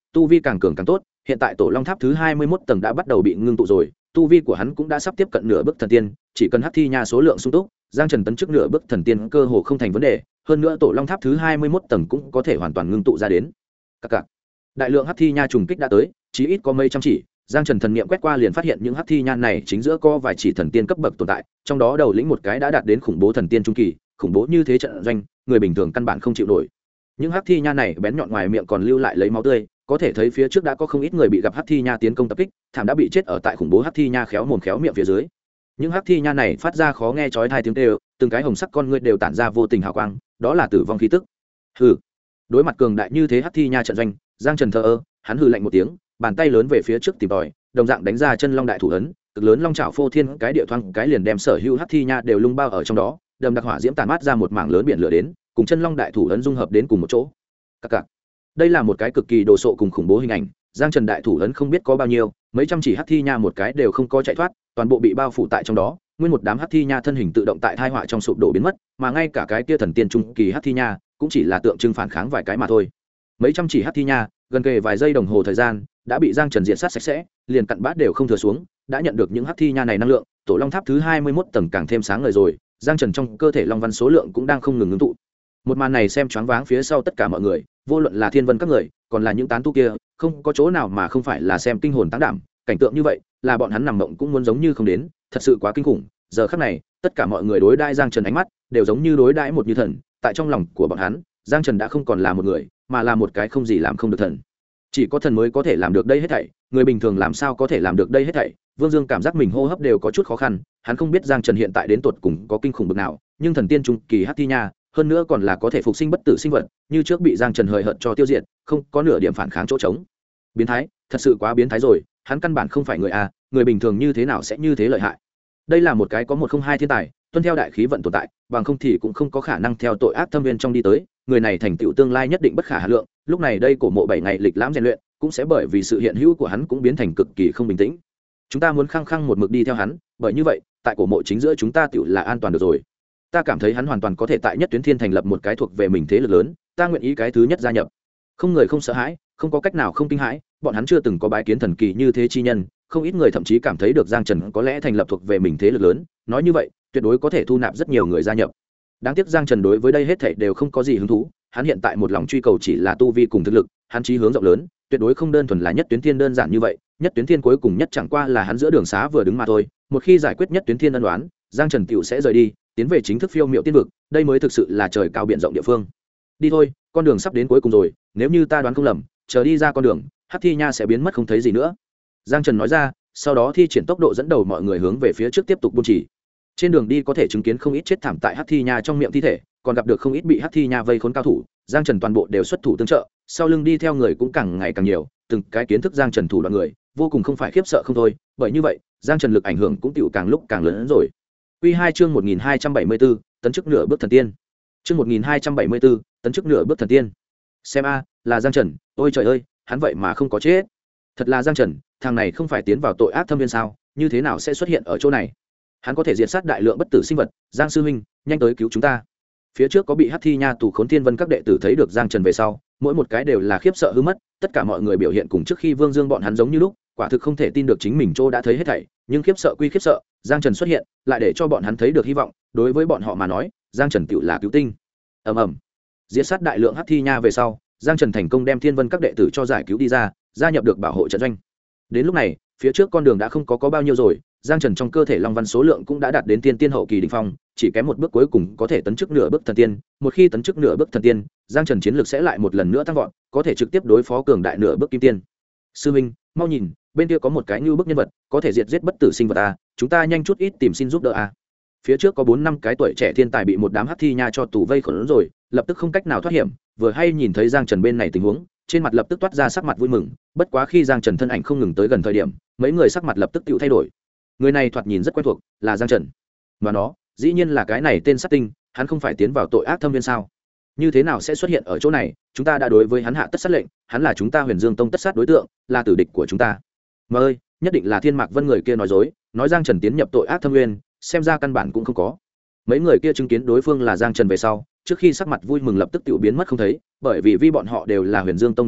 tu vi càng cường càng tốt. Hiện tại tổ long tháp thứ 21 tầng đã bắt đầu bị ngưng tụ rồi, tu vi của hắn cũng đã sắp tiếp cận nửa bước thần tiên, chỉ cần hắc thi nha số lượng sung túc, Giang Trần tấn chức nửa bước thần tiên cơ hồ không thành vấn đề. Hơn nữa tổ long tháp thứ 21 tầng cũng có thể hoàn toàn ngưng tụ ra đến. Các đại lượng hắc thi nha trùng kích đã tới, chí ít có mấy trăm chỉ. Giang Trần thần niệm quét qua liền phát hiện những hắc thi nha này chính giữa có vài chỉ thần tiên cấp bậc tồn tại, trong đó đầu lĩnh một cái đã đạt đến khủng bố thần tiên trung kỳ, khủng bố như thế trận doanh, người bình thường căn bản không chịu nổi. Những hắc thi nha này bén nhọn ngoài miệng còn lưu lại lấy máu tươi, có thể thấy phía trước đã có không ít người bị gặp hắc thi nha tiến công tập kích, thảm đã bị chết ở tại khủng bố hắc thi nha khéo mồm khéo miệng phía dưới. Những hắc thi nha này phát ra khó nghe chói tai tiếng kêu, từng cái hồng sắc con ngươi đều tản ra vô tình hào quang, đó là tử vong khí tức. Hừ. Đối mặt cường đại như thế hắc thi nha trận doanh, Giang Trần thờ ơ, hắn hừ lạnh một tiếng, bàn tay lớn về phía trước tìm tòi, đồng dạng đánh ra chân long đại thủ ấn, cực lớn long trảo phô thiên cái địa thoang cái liền đem sở hữu hắc thi nha đều lung bao ở trong đó, đầm đặc hỏa diễm tàn mát ra một mảng lớn biển lửa đến, cùng chân long đại thủ ấn dung hợp đến cùng một chỗ. Các đây là một cái cực kỳ đồ sộ cùng khủng bố hình ảnh. Giang Trần đại thủ ấn không biết có bao nhiêu, mấy trăm chỉ hắc thi nha một cái đều không có chạy thoát, toàn bộ bị bao phủ tại trong đó, nguyên một đám hắc thi nha thân hình tự động tại thai họa trong sụp đổ biến mất, mà ngay cả cái kia thần tiên trung kỳ hắc thi nha cũng chỉ là tượng trưng phản kháng vài cái mà thôi. Mấy trăm chỉ hắc thi nha gần kề vài giây đồng hồ thời gian đã bị Giang Trần diệt sát sạch sẽ, liền cặn bát đều không thừa xuống, đã nhận được những hắc thi nha này năng lượng, tổ long tháp thứ 21 tầng càng thêm sáng ngời rồi, Giang Trần trong cơ thể long văn số lượng cũng đang không ngừng ngưng tụ. Một màn này xem choáng váng phía sau tất cả mọi người, vô luận là thiên vân các người, còn là những tán tu kia, không có chỗ nào mà không phải là xem kinh hồn táng đảm, cảnh tượng như vậy, là bọn hắn nằm mộng cũng muốn giống như không đến, thật sự quá kinh khủng. Giờ khắc này, tất cả mọi người đối đãi Giang Trần ánh mắt đều giống như đối đãi một như thần, tại trong lòng của bọn hắn, Giang Trần đã không còn là một người, mà là một cái không gì làm không được thần. Chỉ có thần mới có thể làm được đây hết thảy, người bình thường làm sao có thể làm được đây hết thảy. Vương Dương cảm giác mình hô hấp đều có chút khó khăn, hắn không biết Giang Trần hiện tại đến tột cùng có kinh khủng bực nào, nhưng thần tiên trung kỳ hắc thi nha, hơn nữa còn là có thể phục sinh bất tử sinh vật, như trước bị Giang Trần hời hợt cho tiêu diệt, không có nửa điểm phản kháng chỗ trống. Biến thái, thật sự quá biến thái rồi, hắn căn bản không phải người a, người bình thường như thế nào sẽ như thế lợi hại. Đây là một cái có một không hai thiên tài, tuân theo đại khí vận tồn tại, bằng không thì cũng không có khả năng theo tội ác thâm viên trong đi tới, người này thành tựu tương lai nhất định bất khả hà lượng. Lúc này đây cổ mộ 7 ngày lịch lãm rèn luyện, cũng sẽ bởi vì sự hiện hữu của hắn cũng biến thành cực kỳ không bình tĩnh. Chúng ta muốn khăng khăng một mực đi theo hắn, bởi như vậy, tại cổ mộ chính giữa chúng ta tựu là an toàn được rồi. Ta cảm thấy hắn hoàn toàn có thể tại Nhất Tuyến Thiên thành lập một cái thuộc về mình thế lực lớn, ta nguyện ý cái thứ nhất gia nhập. Không người không sợ hãi, không có cách nào không kinh hãi, bọn hắn chưa từng có bái kiến thần kỳ như thế chi nhân, không ít người thậm chí cảm thấy được Giang Trần có lẽ thành lập thuộc về mình thế lực lớn, nói như vậy, tuyệt đối có thể thu nạp rất nhiều người gia nhập. Đáng tiếc Giang Trần đối với đây hết thảy đều không có gì hứng thú, hắn hiện tại một lòng truy cầu chỉ là tu vi cùng thực lực, hắn chí hướng rộng lớn, tuyệt đối không đơn thuần là Nhất Tuyến Thiên đơn giản như vậy, Nhất Tuyến Thiên cuối cùng nhất chẳng qua là hắn giữa đường xá vừa đứng mà thôi, một khi giải quyết Nhất Tuyến Thiên ân oán, Giang Trần tiểu sẽ rời đi, tiến về chính thức phiêu miệu tiên vực, đây mới thực sự là trời cao biển rộng địa phương. Đi thôi, con đường sắp đến cuối cùng rồi, nếu như ta đoán không lầm, chờ đi ra con đường, hắc thi nha sẽ biến mất không thấy gì nữa. Giang Trần nói ra, sau đó thi triển tốc độ dẫn đầu mọi người hướng về phía trước tiếp tục buôn chỉ. Trên đường đi có thể chứng kiến không ít chết thảm tại hắc thi nha trong miệng thi thể, còn gặp được không ít bị hắc thi nha vây khốn cao thủ, Giang Trần toàn bộ đều xuất thủ tương trợ, sau lưng đi theo người cũng càng ngày càng nhiều, từng cái kiến thức Giang Trần thủ đoạn người, vô cùng không phải khiếp sợ không thôi, bởi như vậy, Giang Trần lực ảnh hưởng cũng tựu càng lúc càng lớn hơn rồi. Quy 2 chương 1274, tấn chức nửa bước thần tiên. Chương 1274, tấn chức nửa bước thần tiên. Xem a, là Giang Trần, ôi trời ơi, hắn vậy mà không có chết. Thật là Giang Trần, thằng này không phải tiến vào tội ác thâm viên sao, như thế nào sẽ xuất hiện ở chỗ này? Hắn có thể diệt sát đại lượng bất tử sinh vật, Giang sư huynh, nhanh tới cứu chúng ta. Phía trước có bị hắc thi nha tù khốn thiên vân các đệ tử thấy được Giang Trần về sau, mỗi một cái đều là khiếp sợ hư mất, tất cả mọi người biểu hiện cùng trước khi Vương Dương bọn hắn giống như lúc, quả thực không thể tin được chính mình chỗ đã thấy hết thảy, nhưng khiếp sợ quy khiếp sợ, Giang Trần xuất hiện, lại để cho bọn hắn thấy được hy vọng, đối với bọn họ mà nói, Giang Trần tựu là cứu tinh. Ầm ầm. Diệt sát đại lượng hắc thi nha về sau, Giang Trần thành công đem thiên vân các đệ tử cho giải cứu đi ra, gia nhập được bảo hộ trận doanh. Đến lúc này, phía trước con đường đã không có bao nhiêu rồi, Giang Trần trong cơ thể long văn số lượng cũng đã đạt đến tiên tiên hậu kỳ đỉnh phong, chỉ kém một bước cuối cùng có thể tấn chức nửa bước thần tiên, một khi tấn chức nửa bước thần tiên, Giang Trần chiến lược sẽ lại một lần nữa tăng vọt, có thể trực tiếp đối phó cường đại nửa bước kim tiên. Sư huynh, mau nhìn, bên kia có một cái như bức nhân vật, có thể diệt giết bất tử sinh vật a, chúng ta nhanh chút ít tìm xin giúp đỡ a. Phía trước có 4-5 cái tuổi trẻ thiên tài bị một đám hắc thi nha cho tù vây khốn rồi, lập tức không cách nào thoát hiểm, vừa hay nhìn thấy Giang Trần bên này tình huống, trên mặt lập tức toát ra sắc mặt vui mừng, bất quá khi Giang Trần thân ảnh không ngừng tới gần thời điểm, mấy người sắc mặt lập tức tự thay đổi. Người này thoạt nhìn rất quen thuộc, là Giang Trần. Và nó, dĩ nhiên là cái này tên sát tinh, hắn không phải tiến vào tội ác thâm viên sao? Như thế nào sẽ xuất hiện ở chỗ này? Chúng ta đã đối với hắn hạ tất sát lệnh, hắn là chúng ta Huyền Dương Tông tất sát đối tượng, là tử địch của chúng ta. Mà ơi, nhất định là Thiên Mạc Vân người kia nói dối, nói Giang Trần tiến nhập tội ác thâm viên, xem ra căn bản cũng không có. Mấy người kia chứng kiến đối phương là Giang Trần về sau, trước khi sắc mặt vui mừng lập tức tự biến mất không thấy, bởi vì bọn họ đều là Huyền Dương Tông đệ tử,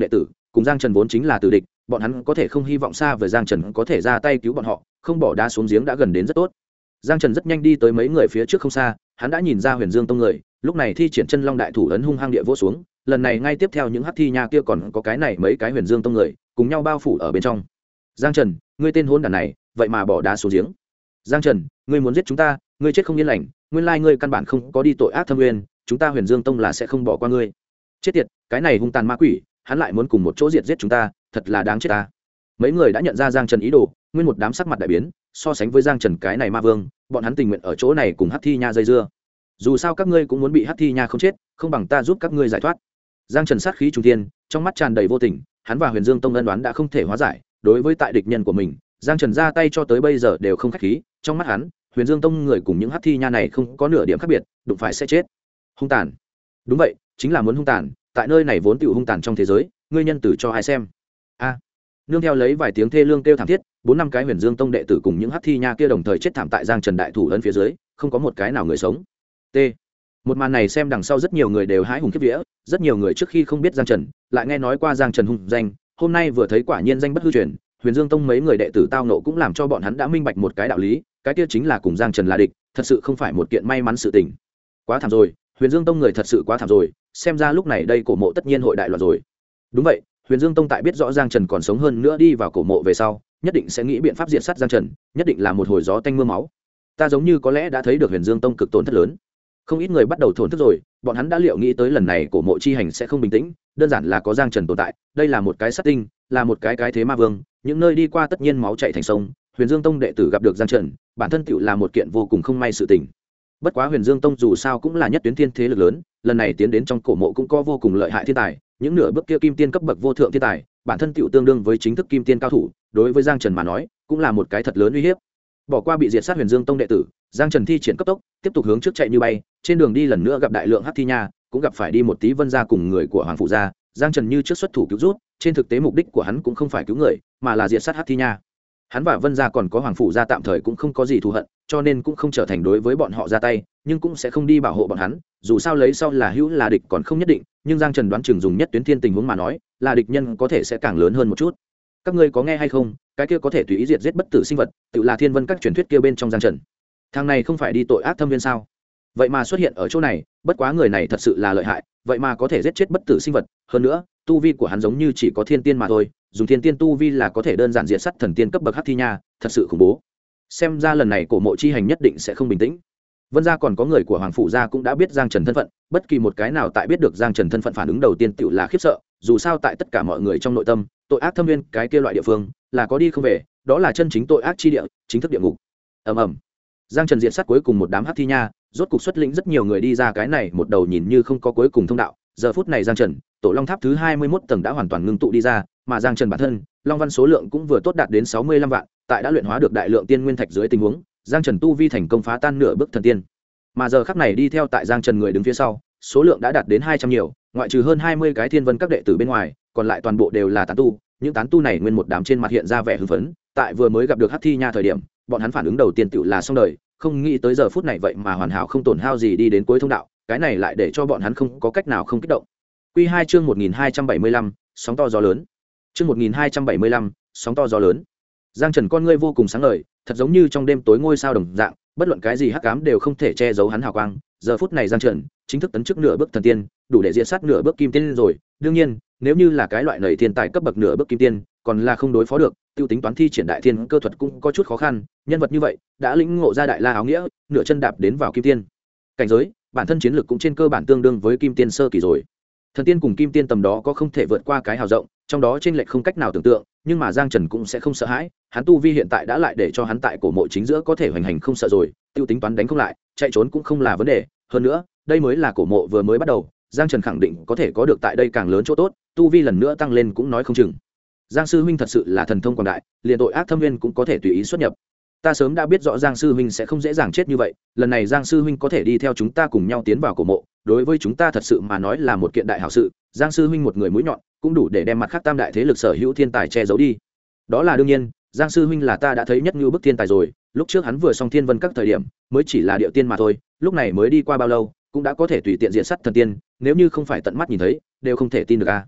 cùng Giang Trần vốn chính là tử địch, bọn hắn có thể không hy vọng xa với Giang Trần có thể ra tay cứu bọn họ, không bỏ đá xuống giếng đã gần đến rất tốt. Giang Trần rất nhanh đi tới mấy người phía trước không xa, hắn đã nhìn ra Huyền Dương tông người, lúc này thi triển chân long đại thủ ấn hung hăng địa vỗ xuống, lần này ngay tiếp theo những hắc thi nha kia còn có cái này mấy cái Huyền Dương tông người, cùng nhau bao phủ ở bên trong. Giang Trần, ngươi tên hỗn đản này, vậy mà bỏ đá xuống giếng. Giang Trần, ngươi muốn giết chúng ta, ngươi chết không yên lành, nguyên lai ngươi căn bản không có đi tội ác thâm nguyên, chúng ta Huyền Dương tông là sẽ không bỏ qua ngươi. Chết tiệt, cái này hung tàn ma quỷ, hắn lại muốn cùng một chỗ diệt giết chúng ta, thật là đáng chết ta. Mấy người đã nhận ra Giang Trần ý đồ, nguyên một đám sắc mặt đại biến, so sánh với Giang Trần cái này ma vương, bọn hắn tình nguyện ở chỗ này cùng hắc thi nha dây dưa. Dù sao các ngươi cũng muốn bị hắc thi nha không chết, không bằng ta giúp các ngươi giải thoát. Giang Trần sát khí trung thiên, trong mắt tràn đầy vô tình, hắn và Huyền Dương tông ân đoán đã không thể hóa giải, đối với tại địch nhân của mình, Giang Trần ra tay cho tới bây giờ đều không khách khí, trong mắt hắn, Huyền Dương tông người cùng những hắc thi nha này không có nửa điểm khác biệt, đụng phải sẽ chết. Hung tàn. Đúng vậy, chính là muốn hung tàn, tại nơi này vốn tiểu hung tàn trong thế giới, ngươi nhân tử cho ai xem. A. Nương theo lấy vài tiếng thê lương kêu thảm thiết, 4-5 cái Huyền Dương tông đệ tử cùng những hắc thi nha kia đồng thời chết thảm tại Giang Trần đại thủ ấn phía dưới, không có một cái nào người sống. T. Một màn này xem đằng sau rất nhiều người đều hái hùng kiếp vía, rất nhiều người trước khi không biết Giang Trần, lại nghe nói qua Giang Trần hung danh, hôm nay vừa thấy quả nhiên danh bất hư truyền, Huyền Dương tông mấy người đệ tử tao nộ cũng làm cho bọn hắn đã minh bạch một cái đạo lý, cái kia chính là cùng Giang Trần là địch, thật sự không phải một kiện may mắn sự tình. Quá thảm rồi, Huyền Dương tông người thật sự quá thảm rồi, xem ra lúc này đây cổ mộ tất nhiên hội đại loạn rồi. Đúng vậy, Huyền Dương tông tại biết rõ Giang Trần còn sống hơn nữa đi vào cổ mộ về sau, nhất định sẽ nghĩ biện pháp diệt sát Giang Trần, nhất định là một hồi gió tanh mưa máu. Ta giống như có lẽ đã thấy được Huyền Dương tông cực tổn thất lớn. Không ít người bắt đầu thổn thức rồi, bọn hắn đã liệu nghĩ tới lần này cổ mộ chi hành sẽ không bình tĩnh, đơn giản là có Giang Trần tồn tại, đây là một cái sát tinh, là một cái thế ma vương, những nơi đi qua tất nhiên máu chảy thành sông. Huyền Dương tông đệ tử gặp được Giang Trần, bản thân tựu là một kiện vô cùng không may sự tình. Bất quá Huyền Dương tông dù sao cũng là nhất tuyến thiên thế lực lớn, lần này tiến đến trong cổ mộ cũng có vô cùng lợi hại thiên tài, những nửa bước kia kim tiên cấp bậc vô thượng thiên tài, bản thân tựu tương đương với chính thức kim tiên cao thủ, đối với Giang Trần mà nói, cũng là một cái thật lớn uy hiếp. Bỏ qua bị diệt sát Huyền Dương tông đệ tử, Giang Trần thi triển cấp tốc, tiếp tục hướng trước chạy như bay, trên đường đi lần nữa gặp đại lượng hắc thi nha, cũng gặp phải đi một tí Vân gia cùng người của Hoàng phụ gia, Giang Trần như trước xuất thủ cứu rút, trên thực tế mục đích của hắn cũng không phải cứu người, mà là diệt sát hắc thi nha. Hắn và Vân gia còn có Hoàng phụ gia tạm thời cũng không có gì thù hận, cho nên cũng không trở thành đối với bọn họ ra tay, nhưng cũng sẽ không đi bảo hộ bọn hắn, dù sao lấy sau là hữu là địch còn không nhất định, nhưng Giang Trần đoán chừng dùng nhất tuyến thiên tình huống mà nói, là địch nhân có thể sẽ càng lớn hơn một chút. Các ngươi có nghe hay không, cái kia có thể tùy ý diệt giết bất tử sinh vật, tự là Thiên Vân các truyền thuyết kia bên trong Giang Trần. Thằng này không phải đi tội ác thâm viên sao? Vậy mà xuất hiện ở chỗ này, bất quá người này thật sự là lợi hại, vậy mà có thể giết chết bất tử sinh vật, hơn nữa, tu vi của hắn giống như chỉ có thiên tiên mà thôi, dùng thiên tiên tu vi là có thể đơn giản diệt sát thần tiên cấp bậc hắc thi nha, thật sự khủng bố. Xem ra lần này cổ mộ chi hành nhất định sẽ không bình tĩnh. Vân gia còn có người của Hoàng phụ gia cũng đã biết Giang Trần thân phận, bất kỳ một cái nào tại biết được Giang Trần thân phận phản ứng đầu tiên tựu là khiếp sợ, dù sao tại tất cả mọi người trong nội tâm, tội ác thâm viên cái kia loại địa phương, là có đi không về, đó là chân chính tội ác chi địa, chính thức địa ngục. Ầm ầm. Giang Trần diệt sát cuối cùng một đám hắc thi nha, rốt cục xuất lĩnh rất nhiều người đi ra cái này một đầu nhìn như không có cuối cùng thông đạo. Giờ phút này Giang Trần, tổ long tháp thứ 21 tầng đã hoàn toàn ngưng tụ đi ra, mà Giang Trần bản thân, long văn số lượng cũng vừa tốt đạt đến 65 vạn, tại đã luyện hóa được đại lượng tiên nguyên thạch dưới tình huống, Giang Trần tu vi thành công phá tan nửa bước thần tiên. Mà giờ khắc này đi theo tại Giang Trần người đứng phía sau, số lượng đã đạt đến 200 nhiều, ngoại trừ hơn 20 cái thiên vân các đệ tử bên ngoài, còn lại toàn bộ đều là tán tu, những tán tu này nguyên một đám trên mặt hiện ra vẻ hưng phấn, tại vừa mới gặp được hắc thi nha thời điểm, bọn hắn phản ứng đầu tiên tựu là xong đời, không nghĩ tới giờ phút này vậy mà hoàn hảo không tổn hao gì đi đến cuối thông đạo, cái này lại để cho bọn hắn không có cách nào không kích động. Quy 2 chương 1275, sóng to gió lớn. Chương 1275, sóng to gió lớn. Giang Trần con ngươi vô cùng sáng ngời, thật giống như trong đêm tối ngôi sao đồng dạng, bất luận cái gì hắc ám đều không thể che giấu hắn hào quang. Giờ phút này Giang Trần chính thức tấn chức nửa bước thần tiên, đủ để diệt sát nửa bước kim tiên rồi. Đương nhiên, nếu như là cái loại nảy thiên tài cấp bậc nửa bước kim tiên, còn là không đối phó được, tiêu tính toán thi triển đại thiên cơ thuật cũng có chút khó khăn. Nhân vật như vậy đã lĩnh ngộ ra đại la áo nghĩa, nửa chân đạp đến vào kim tiên cảnh giới, bản thân chiến lược cũng trên cơ bản tương đương với kim tiên sơ kỳ rồi. Thần tiên cùng kim tiên tầm đó có không thể vượt qua cái hào rộng, trong đó chênh lệch không cách nào tưởng tượng, nhưng mà Giang Trần cũng sẽ không sợ hãi, hắn tu vi hiện tại đã lại để cho hắn tại cổ mộ chính giữa có thể hoành hành không sợ rồi, tiêu tính toán đánh không lại, chạy trốn cũng không là vấn đề, hơn nữa, đây mới là cổ mộ vừa mới bắt đầu, Giang Trần khẳng định có thể có được tại đây càng lớn chỗ tốt, tu vi lần nữa tăng lên cũng nói không chừng. Giang sư huynh thật sự là thần thông quảng đại, liền tội ác thâm viên cũng có thể tùy ý xuất nhập. Ta sớm đã biết rõ Giang sư huynh sẽ không dễ dàng chết như vậy, lần này Giang sư huynh có thể đi theo chúng ta cùng nhau tiến vào cổ mộ, đối với chúng ta thật sự mà nói là một kiện đại hảo sự. Giang sư huynh một người mũi nhọn, cũng đủ để đem mặt khác tam đại thế lực sở hữu thiên tài che giấu đi. Đó là đương nhiên, Giang sư huynh là ta đã thấy nhất như bức thiên tài rồi, lúc trước hắn vừa xong thiên vân các thời điểm, mới chỉ là địa tiên mà thôi, lúc này mới đi qua bao lâu, cũng đã có thể tùy tiện diện sát thần tiên, nếu như không phải tận mắt nhìn thấy, đều không thể tin được a.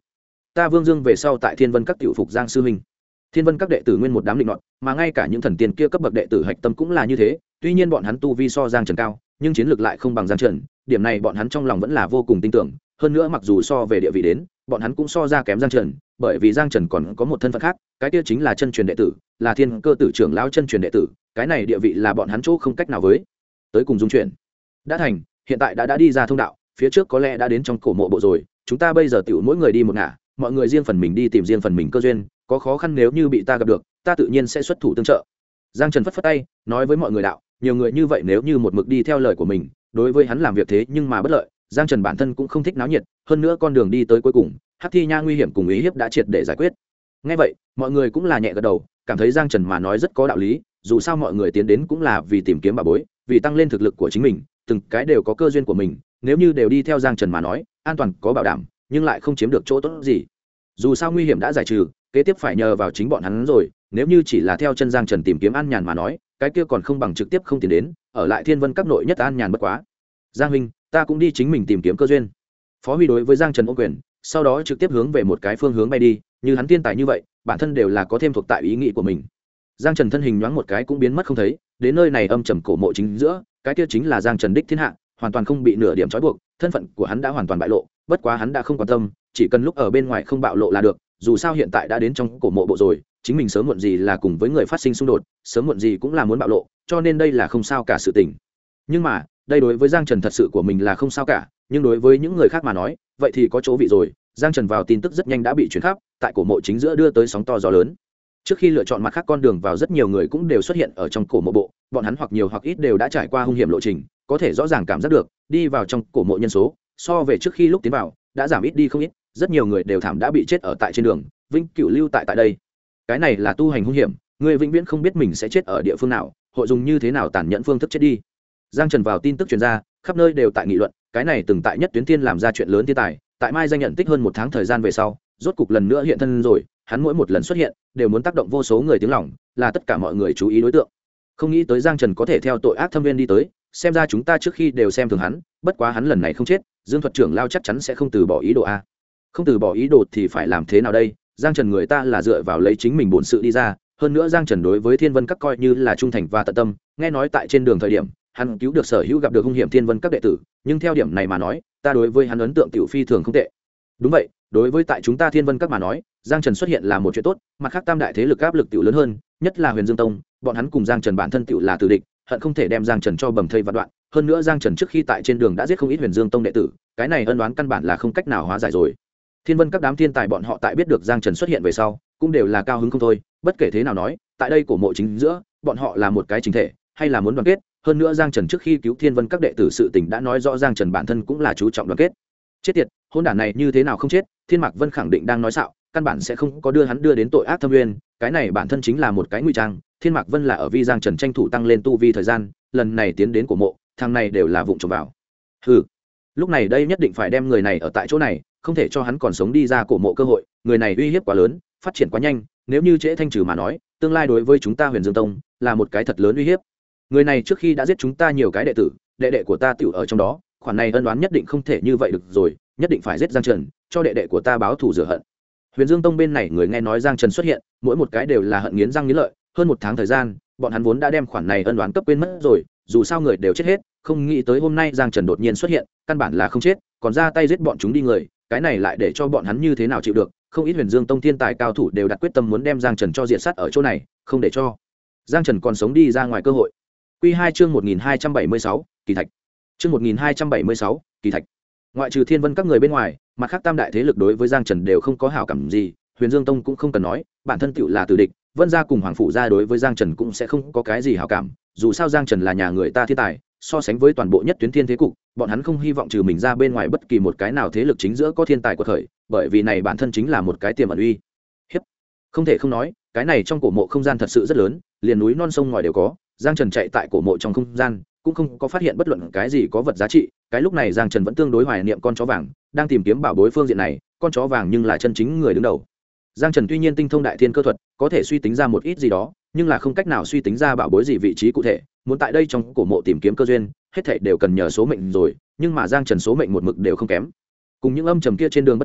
ta Vương Dương về sau tại Thiên Vân Các tiểu phục Giang sư huynh. Thiên Vân Các đệ tử nguyên một đám định nọt, mà ngay cả những thần tiên kia cấp bậc đệ tử hạch tâm cũng là như thế, tuy nhiên bọn hắn tu vi so Giang Trần cao, nhưng chiến lược lại không bằng Giang Trần, điểm này bọn hắn trong lòng vẫn là vô cùng tin tưởng, hơn nữa mặc dù so về địa vị đến, bọn hắn cũng so ra kém Giang Trần, bởi vì Giang Trần còn có một thân phận khác, cái kia chính là chân truyền đệ tử, là Thiên Cơ tử trưởng lão chân truyền đệ tử, cái này địa vị là bọn hắn chỗ không cách nào với. Tới cùng dung chuyển đã thành, hiện tại đã đi ra thông đạo, phía trước có lẽ đã đến trong cổ mộ bộ rồi, chúng ta bây giờ tiểu mỗi người đi một ngả, mọi người riêng phần mình đi tìm riêng phần mình cơ duyên, có khó khăn nếu như bị ta gặp được, ta tự nhiên sẽ xuất thủ tương trợ. Giang Trần phất phất tay, nói với mọi người đạo, nhiều người như vậy nếu như một mực đi theo lời của mình, đối với hắn làm việc thế nhưng mà bất lợi. Giang Trần bản thân cũng không thích náo nhiệt, hơn nữa con đường đi tới cuối cùng, Hắc Thi Nha nguy hiểm cùng ý hiếp đã triệt để giải quyết. Nghe vậy, mọi người cũng là nhẹ gật đầu, cảm thấy Giang Trần mà nói rất có đạo lý, dù sao mọi người tiến đến cũng là vì tìm kiếm bảo bối, vì tăng lên thực lực của chính mình, từng cái đều có cơ duyên của mình, nếu như đều đi theo Giang Trần mà nói, an toàn có bảo đảm, nhưng lại không chiếm được chỗ tốt gì. Dù sao nguy hiểm đã giải trừ, kế tiếp phải nhờ vào chính bọn hắn rồi, nếu như chỉ là theo chân Giang Trần tìm kiếm an nhàn mà nói, cái kia còn không bằng trực tiếp không tiến đến, ở lại Thiên Vân Các nội nhất an nhàn bất quá. Giang huynh, ta cũng đi chính mình tìm kiếm cơ duyên. Phó Huy đối với Giang Trần ôm quyền, sau đó trực tiếp hướng về một cái phương hướng bay đi, như hắn tiên tài như vậy, bản thân đều là có thêm thuộc tại ý nghĩ của mình. Giang Trần thân hình nhoáng một cái cũng biến mất không thấy, đến nơi này âm trầm cổ mộ chính giữa, cái kia chính là Giang Trần đích thiên hạ, hoàn toàn không bị nửa điểm trói buộc, thân phận của hắn đã hoàn toàn bại lộ, bất quá hắn đã không quan tâm, chỉ cần lúc ở bên ngoài không bạo lộ là được, dù sao hiện tại đã đến trong cổ mộ bộ rồi, chính mình sớm muộn gì là cùng với người phát sinh xung đột, sớm muộn gì cũng là muốn bạo lộ, cho nên đây là không sao cả sự tình. Nhưng mà, đây đối với Giang Trần thật sự của mình là không sao cả, nhưng đối với những người khác mà nói, vậy thì có chỗ vị rồi. Giang Trần vào tin tức rất nhanh đã bị truyền khắp, tại cổ mộ chính giữa đưa tới sóng to gió lớn. Trước khi lựa chọn mặt khác con đường vào, rất nhiều người cũng đều xuất hiện ở trong cổ mộ bộ, bọn hắn hoặc nhiều hoặc ít đều đã trải qua hung hiểm lộ trình, có thể rõ ràng cảm giác được, đi vào trong cổ mộ nhân số, so về trước khi lúc tiến vào, đã giảm ít đi không ít, rất nhiều người đều thảm đã bị chết ở tại trên đường, vĩnh cửu lưu tại đây. Cái này là tu hành hung hiểm, người vĩnh viễn không biết mình sẽ chết ở địa phương nào, hội dùng như thế nào tàn nhẫn phương thức chết đi. Giang Trần vào tin tức truyền ra, khắp nơi đều tại nghị luận, cái này từng tại Nhất Tuyến Thiên làm ra chuyện lớn thiên tài, tại Mai danh nhận tích hơn một tháng thời gian về sau, rốt cục lần nữa hiện thân rồi, hắn mỗi một lần xuất hiện đều muốn tác động vô số người tiếng lòng, là tất cả mọi người chú ý đối tượng. Không nghĩ tới Giang Trần có thể theo tội ác thâm viên đi tới, xem ra chúng ta trước khi đều xem thường hắn, bất quá hắn lần này không chết, Dương Thuật trưởng lao chắc chắn sẽ không từ bỏ ý đồ a. Không từ bỏ ý đồ thì phải làm thế nào đây? Giang Trần người ta là dựa vào lấy chính mình bổn sự đi ra, hơn nữa Giang Trần đối với Thiên Vân Các coi như là trung thành và tận tâm, nghe nói tại trên đường thời điểm, hắn cứu được sở hữu gặp được hung hiểm Thiên Vân Các đệ tử, nhưng theo điểm này mà nói, ta đối với hắn ấn tượng tiểu phi thường không tệ. Đúng vậy, đối với tại chúng ta Thiên Vân Các mà nói, Giang Trần xuất hiện là một chuyện tốt, mặt khác tam đại thế lực áp lực tiểu lớn hơn, nhất là Huyền Dương Tông, bọn hắn cùng Giang Trần bản thân tiểu là tử địch, hận không thể đem Giang Trần cho bầm thây vạn đoạn, hơn nữa Giang Trần trước khi tại trên đường đã giết không ít Huyền Dương Tông đệ tử, cái này ân oán căn bản là không cách nào hóa giải rồi. Thiên Vân Các đám thiên tài bọn họ tại biết được Giang Trần xuất hiện về sau, cũng đều là cao hứng không thôi, bất kể thế nào nói, tại đây cổ mộ chính giữa, bọn họ là một cái chính thể, hay là muốn đoàn kết, hơn nữa Giang Trần trước khi cứu Thiên Vân Các đệ tử sự tình đã nói rõ Giang Trần bản thân cũng là chú trọng đoàn kết. Chết tiệt, hôn đản này như thế nào không chết, Thiên Mạc Vân khẳng định đang nói xạo, căn bản sẽ không có đưa hắn đưa đến tội ác thâm nguyên, cái này bản thân chính là một cái ngụy trang, Thiên Mạc Vân là ở vi Giang Trần tranh thủ tăng lên tu vi thời gian, lần này tiến đến cổ mộ, thằng này đều là vụng trộm vào. Hừ, lúc này đây nhất định phải đem người này ở tại chỗ này, không thể cho hắn còn sống đi ra cổ mộ cơ hội, người này uy hiếp quá lớn, phát triển quá nhanh, nếu như trễ thanh trừ mà nói, tương lai đối với chúng ta Huyền Dương Tông là một cái thật lớn uy hiếp. Người này trước khi đã giết chúng ta nhiều cái đệ tử, đệ đệ của ta tiểu ở trong đó, khoản này ân oán nhất định không thể như vậy được rồi, nhất định phải giết Giang Trần, cho đệ đệ của ta báo thù rửa hận. Huyền Dương Tông bên này người nghe nói Giang Trần xuất hiện, mỗi một cái đều là hận nghiến răng nghiến lợi, hơn một tháng thời gian, bọn hắn vốn đã đem khoản này ân oán cấp quên mất rồi, dù sao người đều chết hết, không nghĩ tới hôm nay Giang Trần đột nhiên xuất hiện, căn bản là không chết, còn ra tay giết bọn chúng đi người, cái này lại để cho bọn hắn như thế nào chịu được, không ít Huyền Dương Tông thiên tài cao thủ đều đặt quyết tâm muốn đem Giang Trần cho diệt sát ở chỗ này, không để cho Giang Trần còn sống đi ra ngoài cơ hội. Quy 2 chương 1276, kỳ thạch. Chương 1276, kỳ thạch. Ngoại trừ Thiên Vân Các người bên ngoài, mặt khác tam đại thế lực đối với Giang Trần đều không có hảo cảm gì, Huyền Dương Tông cũng không cần nói, bản thân tựu là tử địch, Vân gia cùng Hoàng phủ gia đối với Giang Trần cũng sẽ không có cái gì hảo cảm, dù sao Giang Trần là nhà người ta thiên tài, so sánh với toàn bộ Nhất Tuyến Thiên thế cục, bọn hắn không hy vọng trừ mình ra bên ngoài bất kỳ một cái nào thế lực chính giữa có thiên tài của khởi, bởi vì này bản thân chính là một cái tiềm ẩn uy hiếp. Không thể không nói, cái này trong cổ mộ không gian thật sự rất lớn, liền núi non sông ngòi đều có, Giang Trần chạy tại cổ mộ trong không gian, cũng không có phát hiện bất luận cái gì có vật giá trị, cái lúc này Giang Trần vẫn tương đối hoài niệm con chó vàng, đang tìm kiếm bảo bối phương diện này, con chó vàng nhưng là chân chính người đứng đầu. Giang Trần tuy nhiên tinh thông đại thiên cơ thuật, có thể suy tính ra một ít gì đó, nhưng là không cách nào suy tính ra bảo bối gì vị trí cụ thể, muốn tại đây trong cổ mộ tìm kiếm cơ duyên, hết thảy đều cần nhờ số mệnh rồi, nhưng mà Giang Trần số mệnh một mực đều không kém. Cùng những âm trầm kia trên đường bất đồng,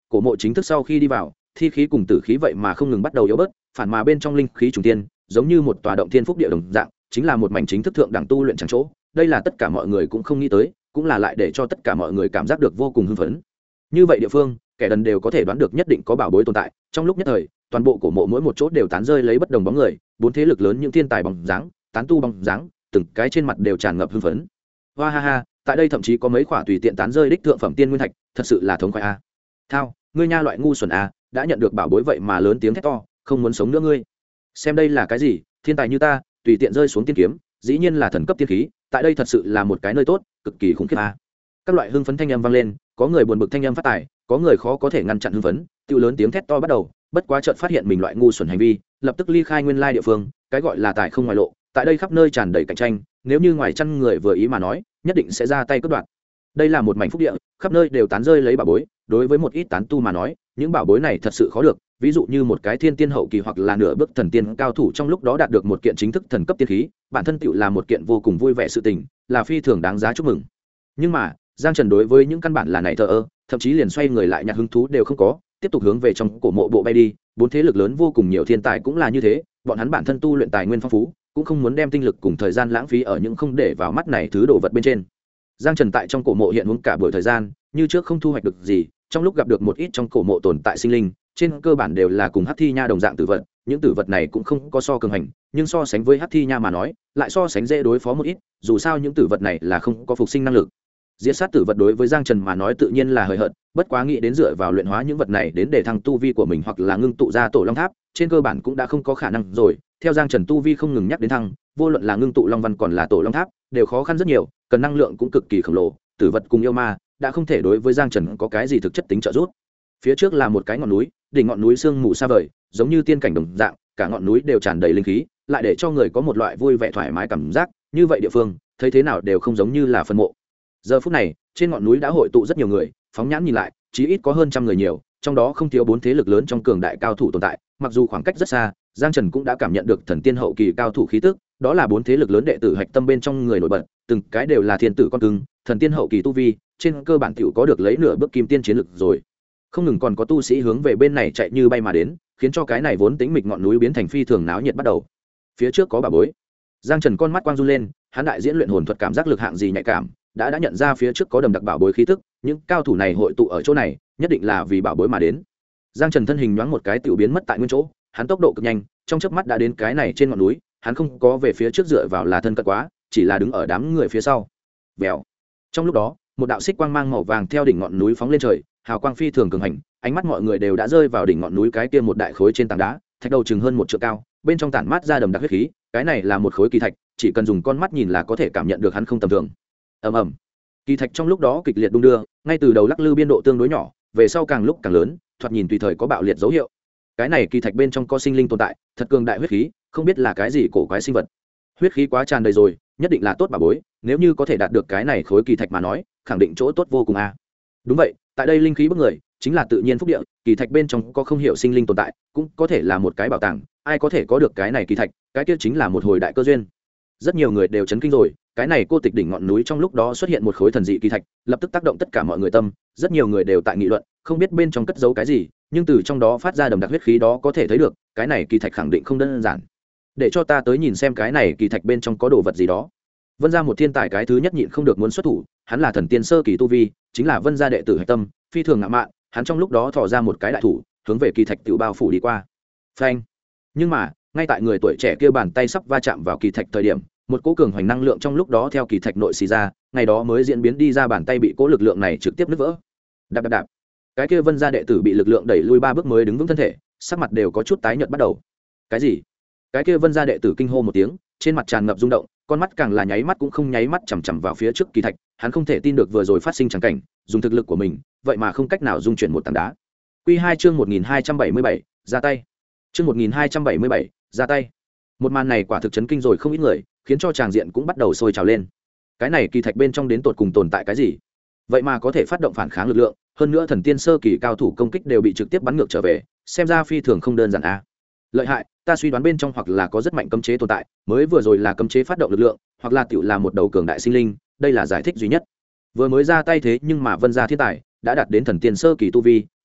cổ mộ chính thức sau khi đi vào, thi khí cùng tử khí vậy mà không ngừng bắt đầu yếu bớt, phản mà bên trong linh khí trùng tiên giống như một tòa động thiên phúc địa đồng dạng, chính là một mảnh chính thức thượng đẳng tu luyện chẳng chỗ. Đây là tất cả mọi người cũng không nghĩ tới, cũng là lại để cho tất cả mọi người cảm giác được vô cùng hưng phấn. Như vậy địa phương, kẻ đần đều có thể đoán được nhất định có bảo bối tồn tại. Trong lúc nhất thời, toàn bộ cổ mộ mỗi một chỗ đều tán rơi lấy bất đồng bóng người, bốn thế lực lớn những thiên tài bóng dáng, tán tu bóng dáng, từng cái trên mặt đều tràn ngập hưng phấn. Hoa ha ha, tại đây thậm chí có mấy quả tùy tiện tán rơi đích thượng phẩm tiên nguyên thạch, thật sự là thống khoái a. Thao, ngươi nha loại ngu xuẩn a, đã nhận được bảo bối vậy mà lớn tiếng thét to, không muốn sống nữa ngươi. Xem đây là cái gì, thiên tài như ta, tùy tiện rơi xuống tiên kiếm, dĩ nhiên là thần cấp tiên khí, tại đây thật sự là một cái nơi tốt, cực kỳ khủng khiếp a. Các loại hưng phấn thanh âm vang lên, có người buồn bực thanh âm phát tài, có người khó có thể ngăn chặn hưng phấn, tiêu lớn tiếng thét to bắt đầu, bất quá chợt phát hiện mình loại ngu xuẩn hành vi, lập tức ly khai nguyên lai địa phương, cái gọi là tài không ngoài lộ, tại đây khắp nơi tràn đầy cạnh tranh, nếu như ngoài chăn người vừa ý mà nói, nhất định sẽ ra tay cướp đoạt. Đây là một mảnh phúc địa, khắp nơi đều tán rơi lấy bảo bối, đối với một ít tán tu mà nói, những bảo bối này thật sự khó được, ví dụ như một cái thiên tiên hậu kỳ hoặc là nửa bước thần tiên cao thủ trong lúc đó đạt được một kiện chính thức thần cấp tiên khí, bản thân tựu là một kiện vô cùng vui vẻ sự tình, là phi thường đáng giá chúc mừng. Nhưng mà, Giang Trần đối với những căn bản là này thờ ơ, thậm chí liền xoay người lại nhặt hứng thú đều không có, tiếp tục hướng về trong cổ mộ bộ bay đi. Bốn thế lực lớn vô cùng nhiều thiên tài cũng là như thế, bọn hắn bản thân tu luyện tài nguyên phong phú, cũng không muốn đem tinh lực cùng thời gian lãng phí ở những không để vào mắt này thứ đồ vật bên trên. Giang Trần tại trong cổ mộ hiện hướng cả buổi thời gian, như trước không thu hoạch được gì, trong lúc gặp được một ít trong cổ mộ tồn tại sinh linh, trên cơ bản đều là cùng Hắc Thi Nha đồng dạng tử vật, những tử vật này cũng không có so cường hành, nhưng so sánh với Hắc Thi Nha mà nói, lại so sánh dễ đối phó một ít, dù sao những tử vật này là không có phục sinh năng lực. Diệt sát tử vật đối với Giang Trần mà nói tự nhiên là hời hợt, bất quá nghĩ đến dựa vào luyện hóa những vật này đến để thăng tu vi của mình hoặc là ngưng tụ ra tổ long tháp, trên cơ bản cũng đã không có khả năng rồi. Theo Giang Trần tu vi không ngừng nhắc đến thăng, vô luận là ngưng tụ long văn còn là tổ long tháp, đều khó khăn rất nhiều, cần năng lượng cũng cực kỳ khổng lồ, tử vật cùng yêu ma đã không thể đối với Giang Trần có cái gì thực chất tính trợ giúp. Phía trước là một cái ngọn núi, đỉnh ngọn núi sương mù xa vời, giống như tiên cảnh đồng dạng, cả ngọn núi đều tràn đầy linh khí, lại để cho người có một loại vui vẻ thoải mái cảm giác, như vậy địa phương, thấy thế nào đều không giống như là phân mộ. Giờ phút này, trên ngọn núi đã hội tụ rất nhiều người, phóng nhãn nhìn lại, chí ít có hơn trăm người nhiều, trong đó không thiếu bốn thế lực lớn trong cường đại cao thủ tồn tại, mặc dù khoảng cách rất xa, Giang Trần cũng đã cảm nhận được thần tiên hậu kỳ cao thủ khí tức, đó là bốn thế lực lớn đệ tử hạch tâm bên trong người nổi bật, từng cái đều là thiên tử con cưng, thần tiên hậu kỳ tu vi, trên cơ bản tiểu có được lấy nửa bước kim tiên chiến lực rồi. Không ngừng còn có tu sĩ hướng về bên này chạy như bay mà đến, khiến cho cái này vốn tĩnh mịch ngọn núi biến thành phi thường náo nhiệt bắt đầu. Phía trước có bà bối. Giang Trần con mắt quang run lên, hắn đại diễn luyện hồn thuật cảm giác lực hạng gì nhạy cảm, đã nhận ra phía trước có đầm đặc bảo bối khí tức, những cao thủ này hội tụ ở chỗ này, nhất định là vì bảo bối mà đến. Giang Trần thân hình nhoáng một cái tiểu biến mất tại nguyên chỗ, hắn tốc độ cực nhanh, trong chớp mắt đã đến cái này trên ngọn núi, hắn không có về phía trước dựa vào là thân cận quá, chỉ là đứng ở đám người phía sau. Vèo. Trong lúc đó, một đạo xích quang mang màu vàng theo đỉnh ngọn núi phóng lên trời, hào quang phi thường cường hành, ánh mắt mọi người đều đã rơi vào đỉnh ngọn núi cái kia một đại khối trên tảng đá, thạch đầu chừng hơn một trượng cao, bên trong tản mát ra đầm đặc huyết khí, cái này là một khối kỳ thạch, chỉ cần dùng con mắt nhìn là có thể cảm nhận được hắn không tầm thường. Ầm ầm. Kỳ thạch trong lúc đó kịch liệt đung đưa, ngay từ đầu lắc lư biên độ tương đối nhỏ, về sau càng lúc càng lớn, thoạt nhìn tùy thời có bạo liệt dấu hiệu. Cái này kỳ thạch bên trong có sinh linh tồn tại, thật cường đại huyết khí, không biết là cái gì cổ quái sinh vật. Huyết khí quá tràn đầy rồi, nhất định là tốt bảo bối, nếu như có thể đạt được cái này khối kỳ thạch mà nói, khẳng định chỗ tốt vô cùng a. Đúng vậy, tại đây linh khí bức người, chính là tự nhiên phúc địa, kỳ thạch bên trong có không hiểu sinh linh tồn tại, cũng có thể là một cái bảo tàng, ai có thể có được cái này kỳ thạch, cái kia chính là một hồi đại cơ duyên. Rất nhiều người đều chấn kinh rồi, cái này cô tịch đỉnh ngọn núi trong lúc đó xuất hiện một khối thần dị kỳ thạch, lập tức tác động tất cả mọi người tâm, rất nhiều người đều tại nghị luận, không biết bên trong cất giấu cái gì, nhưng từ trong đó phát ra đầm đặc huyết khí đó có thể thấy được, cái này kỳ thạch khẳng định không đơn giản. Để cho ta tới nhìn xem cái này kỳ thạch bên trong có đồ vật gì đó. Vân gia một thiên tài cái thứ nhất nhịn không được muốn xuất thủ, hắn là thần tiên sơ kỳ tu vi, chính là Vân gia đệ tử hạch tâm, phi thường ngạo mạn, hắn trong lúc đó thò ra một cái đại thủ, hướng về kỳ thạch tiểu bao phủ đi qua. Phanh! Nhưng mà, ngay tại người tuổi trẻ kia bàn tay sắp va chạm vào kỳ thạch thời điểm, một cỗ cường hoành năng lượng trong lúc đó theo kỳ thạch nội xì ra, ngày đó mới diễn biến đi ra bàn tay bị cỗ lực lượng này trực tiếp nứt vỡ. Đạp đạp đạp. Cái kia Vân gia đệ tử bị lực lượng đẩy lui 3 bước mới đứng vững thân thể, sắc mặt đều có chút tái nhợt bắt đầu. Cái gì? Cái kia Vân gia đệ tử kinh hô một tiếng, trên mặt tràn ngập rung động, con mắt càng là nháy mắt cũng không nháy mắt chằm chằm vào phía trước kỳ thạch, hắn không thể tin được vừa rồi phát sinh chẳng cảnh, dùng thực lực của mình, vậy mà không cách nào dung chuyển một tảng đá. Quy 2 chương 1277, ra tay. Chương 1277, ra tay. Một màn này quả thực chấn kinh rồi không ít người, khiến cho tràng diện cũng bắt đầu sôi trào lên. Cái này kỳ thạch bên trong đến tột cùng tồn tại cái gì? Vậy mà có thể phát động phản kháng lực lượng, hơn nữa thần tiên sơ kỳ cao thủ công kích đều bị trực tiếp bắn ngược trở về, xem ra phi thường không đơn giản a. Lợi hại, ta suy đoán bên trong hoặc là có rất mạnh cấm chế tồn tại, mới vừa rồi là cấm chế phát động lực lượng, hoặc là tiểu là một đầu cường đại sinh linh, đây là giải thích duy nhất. Vừa mới ra tay thế nhưng mà Vân gia thiên tài đã đạt đến thần tiên sơ kỳ tu vi,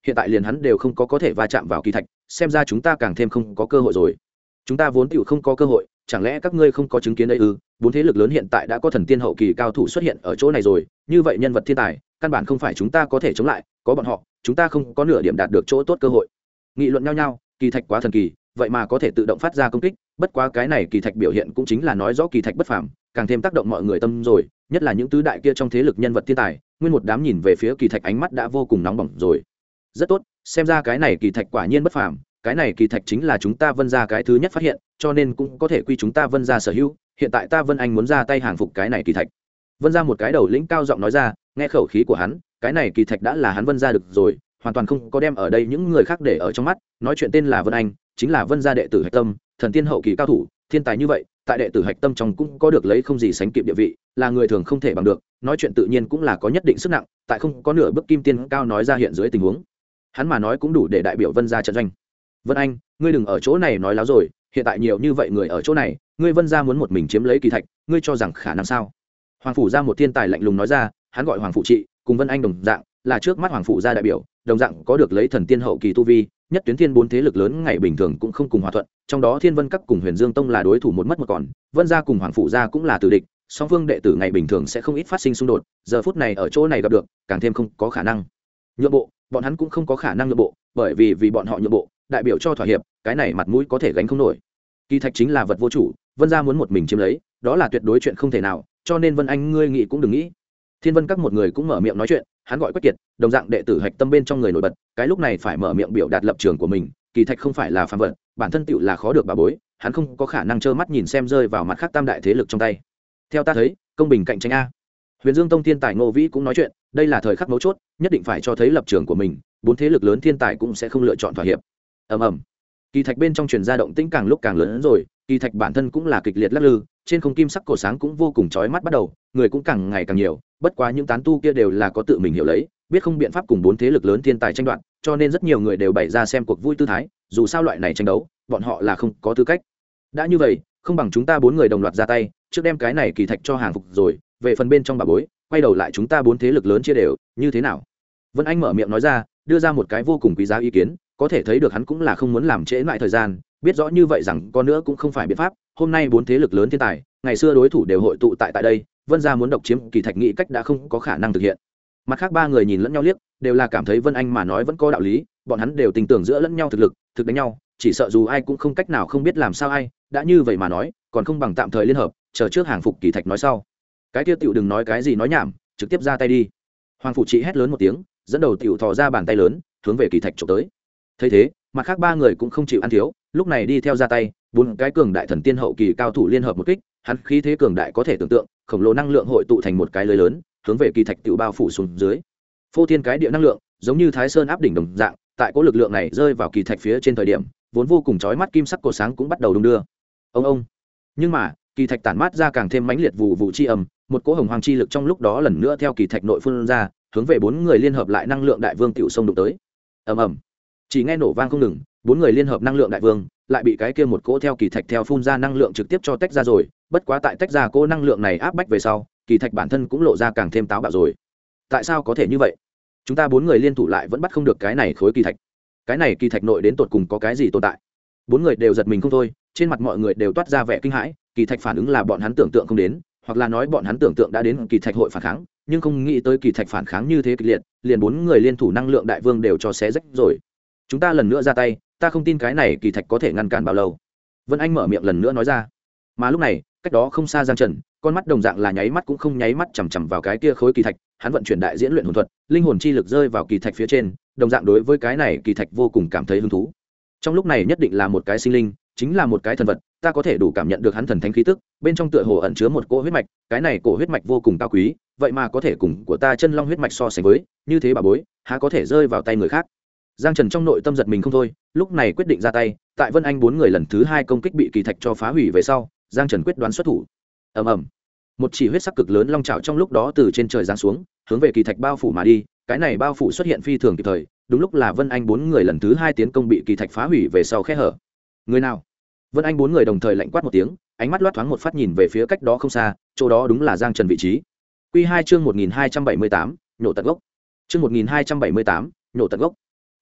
hiện tại liền hắn đều không có thể va chạm vào kỳ thạch, xem ra chúng ta càng thêm không có cơ hội rồi. Chúng ta vốn tựu không có cơ hội, chẳng lẽ các ngươi không có chứng kiến đây ư? Bốn thế lực lớn hiện tại đã có thần tiên hậu kỳ cao thủ xuất hiện ở chỗ này rồi, như vậy nhân vật thiên tài căn bản không phải chúng ta có thể chống lại, có bọn họ chúng ta không có nửa điểm đạt được chỗ tốt cơ hội. Nghị luận nhau nhau, kỳ thạch quá thần kỳ, vậy mà có thể tự động phát ra công kích, bất quá cái này kỳ thạch biểu hiện cũng chính là nói rõ kỳ thạch bất phàm, càng thêm tác động mọi người tâm rồi, nhất là những tứ đại kia trong thế lực nhân vật thiên tài, nguyên một đám nhìn về phía kỳ thạch ánh mắt đã vô cùng nóng bỏng rồi. Rất tốt, xem ra cái này kỳ thạch quả nhiên bất phàm, cái này kỳ thạch chính là chúng ta Vân gia cái thứ nhất phát hiện, cho nên cũng có thể quy chúng ta Vân gia sở hữu, hiện tại ta Vân Anh muốn ra tay hàng phục cái này kỳ thạch. Vân gia một cái đầu lĩnh cao giọng nói ra, nghe khẩu khí của hắn, cái này kỳ thạch đã là hắn Vân gia được rồi, hoàn toàn không có đem ở đây những người khác để ở trong mắt, nói chuyện tên là Vân Anh, chính là Vân gia đệ tử hạch tâm, thần tiên hậu kỳ cao thủ, thiên tài như vậy, tại đệ tử hạch tâm trong cũng có được lấy không gì sánh kịp địa vị, là người thường không thể bằng được, nói chuyện tự nhiên cũng là có nhất định sức nặng, tại không có nửa bước kim tiên cao nói ra hiện dưới tình huống, hắn mà nói cũng đủ để đại biểu Vân gia trận doanh. Vân Anh, ngươi đừng ở chỗ này nói láo rồi, hiện tại nhiều như vậy người ở chỗ này, ngươi Vân gia muốn một mình chiếm lấy kỳ thạch, ngươi cho rằng khả năng sao? Hoàng phủ gia một thiên tài lạnh lùng nói ra, hắn gọi Hoàng phủ trị, cùng Vân Anh đồng dạng, là trước mắt Hoàng phủ gia đại biểu, đồng dạng có được lấy thần tiên hậu kỳ tu vi, nhất tuyến thiên bốn thế lực lớn ngày bình thường cũng không cùng hòa thuận, trong đó Thiên Vân Các cùng Huyền Dương Tông là đối thủ một mất một còn, Vân gia cùng Hoàng phủ gia cũng là tử địch, song phương đệ tử ngày bình thường sẽ không ít phát sinh xung đột, giờ phút này ở chỗ này gặp được, càng thêm không có khả năng nhượng bộ, bọn hắn cũng không có khả năng nhượng bộ, bởi vì bọn họ nhượng bộ, đại biểu cho thỏa hiệp, cái này mặt mũi có thể gánh không nổi. Kỳ thạch chính là vật vô chủ, Vân gia muốn một mình chiếm lấy, đó là tuyệt đối chuyện không thể nào, cho nên Vân Anh ngươi nghĩ cũng đừng nghĩ. Thiên Vân Các một người cũng mở miệng nói chuyện, hắn gọi Quách Kiệt, đồng dạng đệ tử hạch tâm bên trong người nổi bật, cái lúc này phải mở miệng biểu đạt lập trường của mình, kỳ thạch không phải là phàm vật, bản thân tựu là khó được bà bối, hắn không có khả năng trơ mắt nhìn xem rơi vào mặt khác tam đại thế lực trong tay. Theo ta thấy, công bình cạnh tranh a. Huyền Dương Tông thiên tài Ngô Vĩ cũng nói chuyện, đây là thời khắc mấu chốt, nhất định phải cho thấy lập trường của mình, bốn thế lực lớn thiên tài cũng sẽ không lựa chọn thỏa hiệp. Ầm ầm. Kỳ thạch bên trong truyền ra động tĩnh càng lúc càng lớn hơn rồi, kỳ thạch bản thân cũng là kịch liệt lắc lư, trên không kim sắc cổ sáng cũng vô cùng chói mắt bắt đầu, người cũng càng ngày càng nhiều, bất quá những tán tu kia đều là có tự mình hiểu lấy, biết không biện pháp cùng bốn thế lực lớn thiên tài tranh đoạt, cho nên rất nhiều người đều bày ra xem cuộc vui tư thái, dù sao loại này tranh đấu, bọn họ là không có tư cách. Đã như vậy, không bằng chúng ta bốn người đồng loạt ra tay, trước đem cái này kỳ thạch cho hàng phục rồi, về phần bên trong bà bối, quay đầu lại chúng ta bốn thế lực lớn chia đều, như thế nào? Vân Anh mở miệng nói ra, đưa ra một cái vô cùng quý giá ý kiến, có thể thấy được hắn cũng là không muốn làm trễ lại thời gian, biết rõ như vậy rằng có nữa cũng không phải biện pháp, hôm nay bốn thế lực lớn thiên tài, ngày xưa đối thủ đều hội tụ tại đây, Vân gia muốn độc chiếm kỳ thạch nghĩ cách đã không có khả năng thực hiện. Mặt khác ba người nhìn lẫn nhau liếc, đều là cảm thấy Vân Anh mà nói vẫn có đạo lý, bọn hắn đều tin tưởng giữa lẫn nhau thực lực, thực đánh nhau, chỉ sợ dù ai cũng không cách nào không biết làm sao ai, đã như vậy mà nói, còn không bằng tạm thời liên hợp, chờ trước hàng phục kỳ thạch nói sau. Cái kia tiểu đừng nói cái gì nói nhảm, trực tiếp ra tay đi. Hoàng phủ trị hét lớn một tiếng, dẫn đầu tiểu thò ra bàn tay lớn, hướng về kỳ thạch chụp tới. Thấy thế, mặt khác ba người cũng không chịu ăn thiếu, lúc này đi theo ra tay, bốn cái cường đại thần tiên hậu kỳ cao thủ liên hợp một kích, hắn khí thế cường đại có thể tưởng tượng, khổng lồ năng lượng hội tụ thành một cái lưới lớn, hướng về kỳ thạch tiểu bao phủ xuống dưới. Phô thiên cái địa năng lượng, giống như Thái Sơn áp đỉnh đồng dạng, tại cỗ lực lượng này rơi vào kỳ thạch phía trên thời điểm, vốn vô cùng chói mắt kim sắc cổ sáng cũng bắt đầu đung đưa. Ông. Nhưng mà, kỳ thạch tản mát ra càng thêm mãnh liệt vụ vụ chi ầm, một cỗ hồng hoàng chi lực trong lúc đó lần nữa theo kỳ thạch nội phun ra, hướng về bốn người liên hợp lại năng lượng đại vương tiểu sông đụng tới. Ầm. Chỉ nghe nổ vang không ngừng, bốn người liên hợp năng lượng đại vương lại bị cái kia một cỗ theo kỳ thạch theo phun ra năng lượng trực tiếp cho tách ra rồi, bất quá tại tách ra cỗ năng lượng này áp bách về sau, kỳ thạch bản thân cũng lộ ra càng thêm táo bạo rồi. Tại sao có thể như vậy? Chúng ta bốn người liên thủ lại vẫn bắt không được cái này khối kỳ thạch. Cái này kỳ thạch nội đến tột cùng có cái gì tồn tại? Bốn người đều giật mình không thôi, trên mặt mọi người đều toát ra vẻ kinh hãi, kỳ thạch phản ứng là bọn hắn tưởng tượng không đến, hoặc là nói bọn hắn tưởng tượng đã đến kỳ thạch hội phản kháng, nhưng không nghĩ tới kỳ thạch phản kháng như thế kịch liệt, liền bốn người liên thủ năng lượng đại vương đều cho xé rách rồi. Chúng ta lần nữa ra tay, ta không tin cái này kỳ thạch có thể ngăn cản bao lâu. Vân Anh mở miệng lần nữa nói ra. Mà lúc này, cách đó không xa Giang Trần, con mắt đồng dạng là nháy mắt cũng không nháy mắt chằm chằm vào cái kia khối kỳ thạch, hắn vận chuyển đại diễn luyện hồn thuật, linh hồn chi lực rơi vào kỳ thạch phía trên, đồng dạng đối với cái này kỳ thạch vô cùng cảm thấy hứng thú. Trong lúc này nhất định là một cái sinh linh, chính là một cái thần vật, ta có thể đủ cảm nhận được hắn thần thánh khí tức, bên trong tựa hồ ẩn chứa một cỗ huyết mạch, cái này cổ huyết mạch vô cùng cao quý, vậy mà có thể cùng của ta chân long huyết mạch so sánh với, như thế bà bối, há có thể rơi vào tay người khác. Giang Trần trong nội tâm giật mình không thôi, lúc này quyết định ra tay, tại Vân Anh bốn người lần thứ hai công kích bị kỳ thạch cho phá hủy về sau, Giang Trần quyết đoán xuất thủ. Ầm. Một chỉ huyết sắc cực lớn long trảo trong lúc đó từ trên trời giáng xuống, hướng về kỳ thạch bao phủ mà đi, cái này bao phủ xuất hiện phi thường kịp thời, đúng lúc là Vân Anh bốn người lần thứ hai tiến công bị kỳ thạch phá hủy về sau khe hở. Người nào? Vân Anh bốn người đồng thời lạnh quát một tiếng, ánh mắt loát thoáng một phát nhìn về phía cách đó không xa, chỗ đó đúng là Giang Trần vị trí. Quy 2 chương 1278, nhổ tận gốc. Chương 1278, nhổ tận gốc.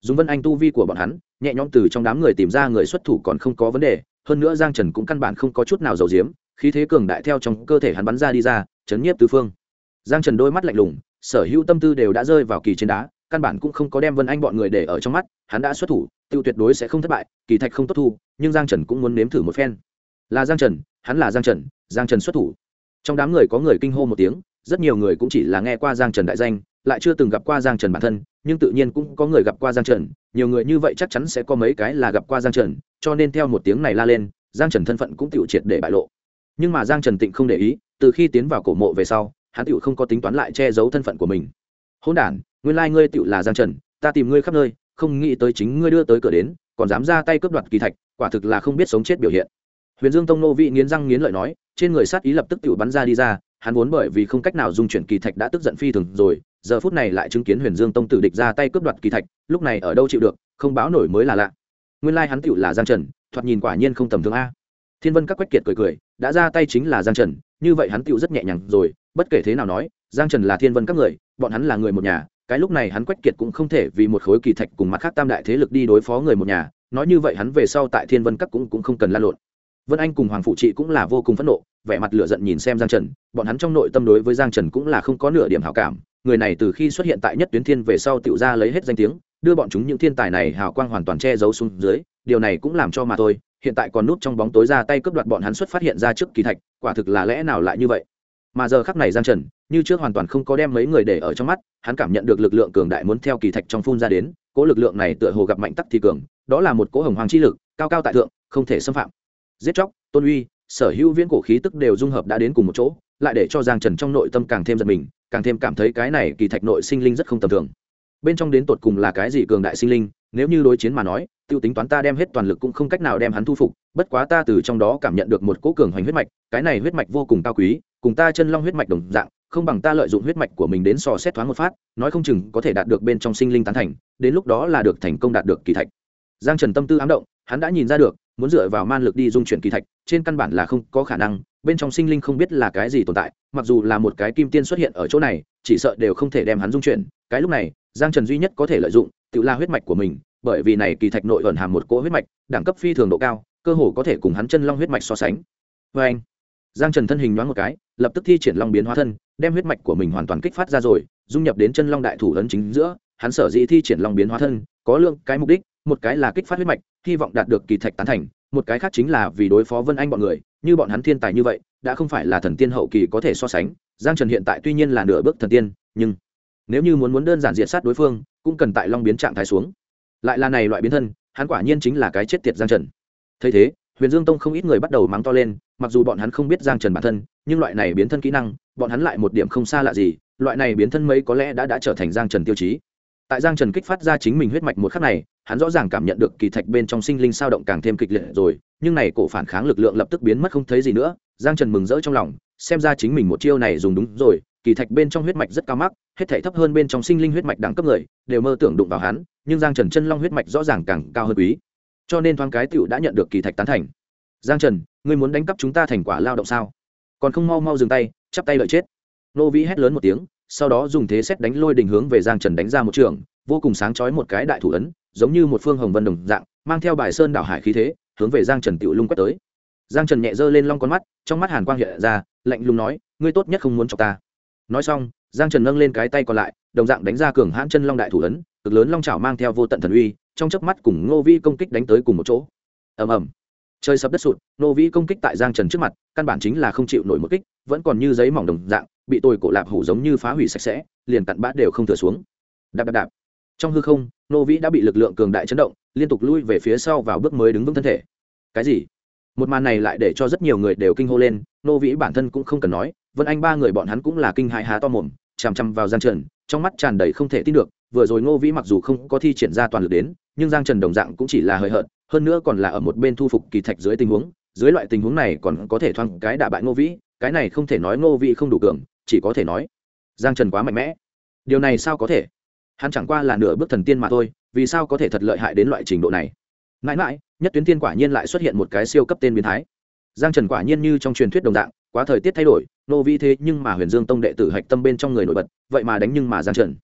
dùng Vân Anh tu vi của bọn hắn nhẹ nhõm từ trong đám người tìm ra người xuất thủ còn không có vấn đề, hơn nữa Giang Trần cũng căn bản không có chút nào giấu giếm, khí thế cường đại theo trong cơ thể hắn bắn ra đi ra, chấn nhiếp tứ phương. Giang Trần đôi mắt lạnh lùng, sở hữu tâm tư đều đã rơi vào kỳ trên đá, căn bản cũng không có đem Vân Anh bọn người để ở trong mắt, hắn đã xuất thủ, tiêu tuyệt đối sẽ không thất bại, kỳ thạch không tốt thu, nhưng Giang Trần cũng muốn nếm thử một phen. Là Giang Trần, hắn là Giang Trần, Giang Trần xuất thủ. Trong đám người có người kinh hô một tiếng, rất nhiều người cũng chỉ là nghe qua Giang Trần đại danh, lại chưa từng gặp qua Giang Trần bản thân, nhưng tự nhiên cũng có người gặp qua Giang Trần, nhiều người như vậy chắc chắn sẽ có mấy cái là gặp qua Giang Trần, cho nên theo một tiếng này la lên, Giang Trần thân phận cũng tiểu triệt để bại lộ. Nhưng mà Giang Trần Tịnh không để ý, từ khi tiến vào cổ mộ về sau, hắn tiểu không có tính toán lại che giấu thân phận của mình. Hỗn đản, nguyên lai ngươi tiểu là Giang Trần, ta tìm ngươi khắp nơi, không nghĩ tới chính ngươi đưa tới cửa đến, còn dám ra tay cướp đoạt kỳ thạch, quả thực là không biết sống chết biểu hiện. Huyền Dương Tông nô vị nghiến răng nghiến lợi nói, trên người sát ý lập tức tiểu bắn ra đi ra, hắn vốn bởi vì không cách nào dung chuyển kỳ thạch đã tức giận phi thường rồi, giờ phút này lại chứng kiến Huyền Dương Tông tử địch ra tay cướp đoạt kỳ thạch, lúc này ở đâu chịu được, không báo nổi mới là lạ. Nguyên lai hắn tiểu là Giang Trần, thoạt nhìn quả nhiên không tầm thường a. Thiên Vân các Quách Kiệt cười cười, đã ra tay chính là Giang Trần, như vậy hắn tiểu rất nhẹ nhàng rồi, bất kể thế nào nói, Giang Trần là Thiên Vân các người, bọn hắn là người một nhà, cái lúc này hắn Quách Kiệt cũng không thể vì một khối kỳ thạch cùng mặt khác tam đại thế lực đi đối phó người một nhà, nói như vậy hắn về sau tại Thiên Vân các cũng không cần la lộn. Vân Anh cùng Hoàng phụ trị cũng là vô cùng phẫn nộ, vẻ mặt lửa giận nhìn xem Giang Trần, bọn hắn trong nội tâm đối với Giang Trần cũng là không có nửa điểm hảo cảm, người này từ khi xuất hiện tại Nhất Tuyến Thiên về sau tiểu ra lấy hết danh tiếng, đưa bọn chúng những thiên tài này hào quang hoàn toàn che giấu xuống dưới, điều này cũng làm cho mà thôi, hiện tại còn núp trong bóng tối ra tay cướp đoạt bọn hắn xuất phát hiện ra trước kỳ thạch, quả thực là lẽ nào lại như vậy. Mà giờ khắc này Giang Trần, như trước hoàn toàn không có đem mấy người để ở trong mắt, hắn cảm nhận được lực lượng cường đại muốn theo kỳ thạch trong phun ra đến, cỗ lực lượng này tựa hồ gặp mạnh tắc thì cường, đó là một cỗ hồng hoàng chi lực, cao cao tại thượng, không thể xâm phạm. Giết chóc, tôn uy, sở hữu viễn cổ khí tức đều dung hợp đã đến cùng một chỗ, lại để cho Giang Trần trong nội tâm càng thêm giận mình, càng thêm cảm thấy cái này kỳ thạch nội sinh linh rất không tầm thường. Bên trong đến tột cùng là cái gì cường đại sinh linh, nếu như đối chiến mà nói, tiêu tính toán ta đem hết toàn lực cũng không cách nào đem hắn thu phục, bất quá ta từ trong đó cảm nhận được một cỗ cường hoành huyết mạch, cái này huyết mạch vô cùng cao quý, cùng ta chân long huyết mạch đồng dạng, không bằng ta lợi dụng huyết mạch của mình đến sò xét thoáng một phát, nói không chừng có thể đạt được bên trong sinh linh tán thành, đến lúc đó là được thành công đạt được kỳ thạch. Giang Trần tâm tư ám động, hắn đã nhìn ra được, muốn dựa vào man lực đi dung chuyển kỳ thạch, trên căn bản là không có khả năng, bên trong sinh linh không biết là cái gì tồn tại, mặc dù là một cái kim tiên xuất hiện ở chỗ này, chỉ sợ đều không thể đem hắn dung chuyển. Cái lúc này, Giang Trần duy nhất có thể lợi dụng, tự là huyết mạch của mình, bởi vì này kỳ thạch nội ẩn hàm một cỗ huyết mạch, đẳng cấp phi thường độ cao, cơ hồ có thể cùng hắn chân long huyết mạch so sánh. Và anh, Giang Trần thân hình nhoáng một cái, lập tức thi triển long biến hóa thân, đem huyết mạch của mình hoàn toàn kích phát ra rồi, dung nhập đến chân long đại thủ ấn chính giữa. Hắn sở dĩ thi triển long biến hóa thân, có lượng cái mục đích, một cái là kích phát huyết mạch, hy vọng đạt được kỳ thạch tán thành, một cái khác chính là vì đối phó Vân Anh bọn người, như bọn hắn thiên tài như vậy, đã không phải là thần tiên hậu kỳ có thể so sánh. Giang Trần hiện tại tuy nhiên là nửa bước thần tiên, nhưng nếu như muốn đơn giản diệt sát đối phương, cũng cần tại long biến trạng thái xuống. Lại là này loại biến thân, hắn quả nhiên chính là cái chết tiệt Giang Trần. Thấy thế, Huyền Dương Tông không ít người bắt đầu mắng to lên, mặc dù bọn hắn không biết Giang Trần bản thân, nhưng loại này biến thân kỹ năng, bọn hắn lại một điểm không xa lạ gì, loại này biến thân mấy có lẽ đã trở thành Giang Trần tiêu chí. Tại Giang Trần kích phát ra chính mình huyết mạch một khắc này, hắn rõ ràng cảm nhận được kỳ thạch bên trong sinh linh sao động càng thêm kịch liệt rồi, nhưng này cổ phản kháng lực lượng lập tức biến mất không thấy gì nữa. Giang Trần mừng rỡ trong lòng, xem ra chính mình một chiêu này dùng đúng rồi, kỳ thạch bên trong huyết mạch rất cao mắc, hết thảy thấp hơn bên trong sinh linh huyết mạch đẳng cấp người, đều mơ tưởng đụng vào hắn, nhưng Giang Trần chân long huyết mạch rõ ràng càng cao hơn quý, cho nên thoáng cái tiểu đã nhận được kỳ thạch tán thành. Giang Trần, ngươi muốn đánh cắp chúng ta thành quả lao động sao? Còn không mau dừng tay, chắp tay đợi chết. Nô Vĩ hét lớn một tiếng, sau đó dùng thế xét đánh lôi đình hướng về Giang Trần đánh ra một trường, vô cùng sáng chói một cái đại thủ ấn, giống như một phương hồng vân đồng dạng, mang theo bài sơn đảo hải khí thế, hướng về Giang Trần tiểu lung quét tới. Giang Trần nhẹ giơ lên long con mắt, trong mắt hàn quang hiện ra, lạnh lùng nói, ngươi tốt nhất không muốn chọc ta. Nói xong, Giang Trần nâng lên cái tay còn lại, đồng dạng đánh ra cường hãn chân long đại thủ ấn, cực lớn long chảo mang theo vô tận thần uy, trong chớp mắt cùng Ngô Vĩ công kích đánh tới cùng một chỗ. Ầm ầm. Trời sập đất sụt, Ngô Vĩ công kích tại Giang Trần trước mặt, căn bản chính là không chịu nổi một kích, vẫn còn như giấy mỏng đồng dạng, bị tôi cổ lạp hủ giống như phá hủy sạch sẽ, liền cặn bã đều không thừa xuống. Đạp đạp đạp. Trong hư không, Ngô Vĩ đã bị lực lượng cường đại chấn động, liên tục lui về phía sau vào bước mới đứng vững thân thể. Cái gì? Một màn này lại để cho rất nhiều người đều kinh hô lên, Ngô Vĩ bản thân cũng không cần nói, Vân Anh ba người bọn hắn cũng là kinh hãi há to mồm, chằm chằm vào Giang Trần, trong mắt tràn đầy không thể tin được, vừa rồi Ngô Vĩ mặc dù không có thi triển ra toàn lực đến, nhưng Giang Trần đồng dạng cũng chỉ là hời hợt, hơn nữa còn là ở một bên thu phục kỳ thạch dưới tình huống, dưới loại tình huống này còn có thể thoáng cái đả bại Ngô Vĩ, cái này không thể nói Ngô Vĩ không đủ cường, chỉ có thể nói Giang Trần quá mạnh mẽ. Điều này sao có thể? Hắn chẳng qua là nửa bước thần tiên mà thôi, vì sao có thể thật lợi hại đến loại trình độ này? Mãi mãi, Nhất Tuyến Tiên quả nhiên lại xuất hiện một cái siêu cấp tên biến thái. Giang Trần quả nhiên như trong truyền thuyết đồng dạng, quá thời tiết thay đổi, Ngô Vĩ thế nhưng mà Huyền Dương Tông đệ tử hạch tâm bên trong người nổi bật, vậy mà đánh nhưng mà Giang Trần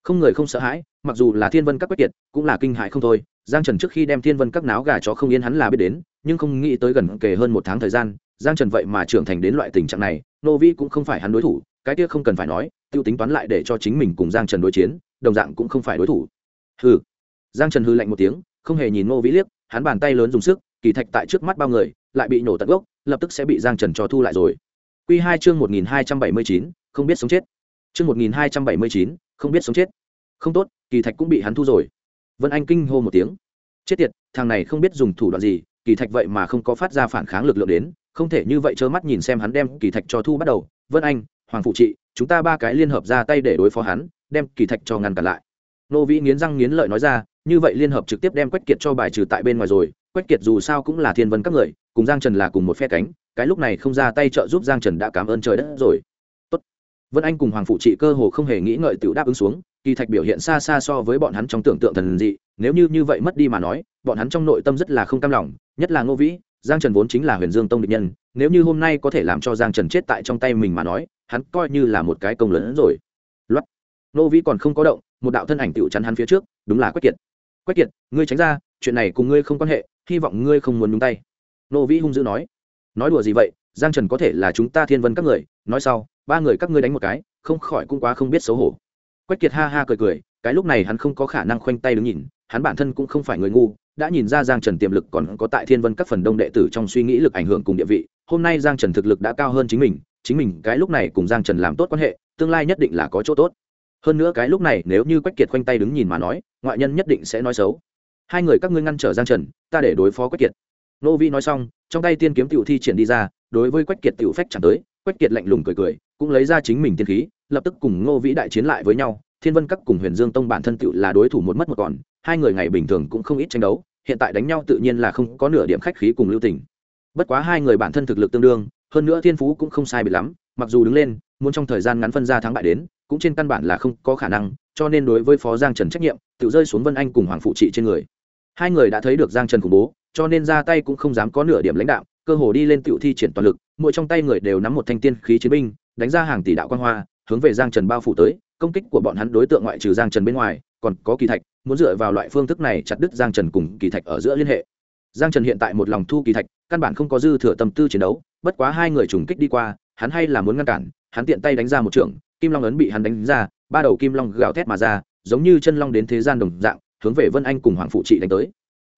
không người không sợ hãi, mặc dù là thiên vân các quách kiệt cũng là kinh hãi không thôi. Giang Trần trước khi đem thiên vân các náo gà chó không yên hắn là biết đến, nhưng không nghĩ tới gần kề hơn 1 tháng thời gian, Giang Trần vậy mà trưởng thành đến loại tình trạng này. Nô Vi cũng không phải hắn đối thủ, cái kia không cần phải nói, tiêu tính toán lại để cho chính mình cùng Giang Trần đối chiến, đồng dạng cũng không phải đối thủ. Hừ. Giang Trần hừ lạnh một tiếng, không hề nhìn Nô Vi liếc, hắn bàn tay lớn dùng sức, kỳ thạch tại trước mắt bao người lại bị nổ tận gốc, lập tức sẽ bị Giang Trần cho thu lại rồi. Quy 2 chương 1279, không biết sống chết. Chương 1279, không biết sống chết. Không tốt, kỳ thạch cũng bị hắn thu rồi. Vân Anh kinh hô một tiếng. Chết tiệt, thằng này không biết dùng thủ đoạn gì, kỳ thạch vậy mà không có phát ra phản kháng lực lượng đến, không thể như vậy trơ mắt nhìn xem hắn đem kỳ thạch cho thu bắt đầu. Vân Anh, Hoàng phụ trị, chúng ta 3 cái liên hợp ra tay để đối phó hắn, đem kỳ thạch cho ngăn cản lại. Nô Vĩ nghiến răng nghiến lợi nói ra, như vậy liên hợp trực tiếp đem Quách Kiệt cho bài trừ tại bên ngoài rồi. Quách Kiệt dù sao cũng là thiên vân các người, cùng Giang Trần là cùng một phe cánh, cái lúc này không ra tay trợ giúp Giang Trần đã cảm ơn trời đất rồi. Tốt. Vân Anh cùng Hoàng phụ trị cơ hồ không hề nghĩ ngợi tiểu đáp ứng xuống, kỳ thạch biểu hiện xa xa so với bọn hắn trong tưởng tượng thần dị, nếu như vậy mất đi mà nói, bọn hắn trong nội tâm rất là không cam lòng, nhất là Ngô Vĩ, Giang Trần vốn chính là Huyền Dương Tông địch nhân, nếu như hôm nay có thể làm cho Giang Trần chết tại trong tay mình mà nói, hắn coi như là một cái công lớn rồi. Loát. Ngô Vĩ còn không có động, một đạo thân ảnh tiểu chắn hắn phía trước, đúng là Quách Kiệt. Quách Kiệt, ngươi tránh ra, chuyện này cùng ngươi không quan hệ, hy vọng ngươi không muốn nhúng tay. Ngô Vĩ hung dữ nói. Nói đùa gì vậy, Giang Trần có thể là chúng ta thiên vân các người, nói sau, 3 người các ngươi đánh một cái, không khỏi cũng quá không biết xấu hổ. Quách Kiệt ha ha cười cười, cái lúc này hắn không có khả năng khoanh tay đứng nhìn, hắn bản thân cũng không phải người ngu, đã nhìn ra Giang Trần tiềm lực còn có tại thiên vân các phần đông đệ tử trong suy nghĩ lực ảnh hưởng cùng địa vị. Hôm nay Giang Trần thực lực đã cao hơn chính mình cái lúc này cùng Giang Trần làm tốt quan hệ, tương lai nhất định là có chỗ tốt. Hơn nữa cái lúc này nếu như Quách Kiệt khoanh tay đứng nhìn mà nói, ngoại nhân nhất định sẽ nói xấu. 2 người các ngươi ngăn trở Giang Trần, ta để đối phó Quách Kiệt. Nô Vi nói xong, trong tay tiên kiếm tiểu thi triển đi ra, đối với Quách Kiệt tiểu phách chẳng tới. Quách Kiệt lạnh lùng cười cười, cũng lấy ra chính mình tiên khí, lập tức cùng Ngô Vĩ đại chiến lại với nhau. Thiên Vân Các cùng Huyền Dương Tông bản thân tiểu là đối thủ một mất một còn, 2 người ngày bình thường cũng không ít tranh đấu, hiện tại đánh nhau tự nhiên là không có nửa điểm khách khí cùng lưu tình. Bất quá 2 người bản thân thực lực tương đương, hơn nữa thiên phú cũng không sai biệt lắm, mặc dù đứng lên, muốn trong thời gian ngắn phân ra thắng bại đến, cũng trên căn bản là không có khả năng, cho nên đối với Phó Giang Trần trách nhiệm, tiểu rơi xuống Vân Anh cùng Hoàng phụ trị trên người. 2 người đã thấy được Giang Trần khủng bố, cho nên ra tay cũng không dám có nửa điểm lãnh đạo, cơ hồ đi lên tiểu thi triển toàn lực, mỗi trong tay người đều nắm một thanh tiên khí chiến binh, đánh ra hàng tỷ đạo quang hoa, hướng về Giang Trần bao phủ tới. Công kích của bọn hắn đối tượng ngoại trừ Giang Trần bên ngoài, còn có kỳ thạch, muốn dựa vào loại phương thức này chặt đứt Giang Trần cùng kỳ thạch ở giữa liên hệ. Giang Trần hiện tại một lòng thu kỳ thạch, căn bản không có dư thừa tâm tư chiến đấu, bất quá 2 người trùng kích đi qua, hắn hay là muốn ngăn cản, hắn tiện tay đánh ra một chưởng, kim long ấn bị hắn đánh ra, 3 đầu kim long gào thét mà ra, giống như chân long đến thế gian đồng dạng, hướng về Vân Anh cùng Hoàng phụ trị đánh tới.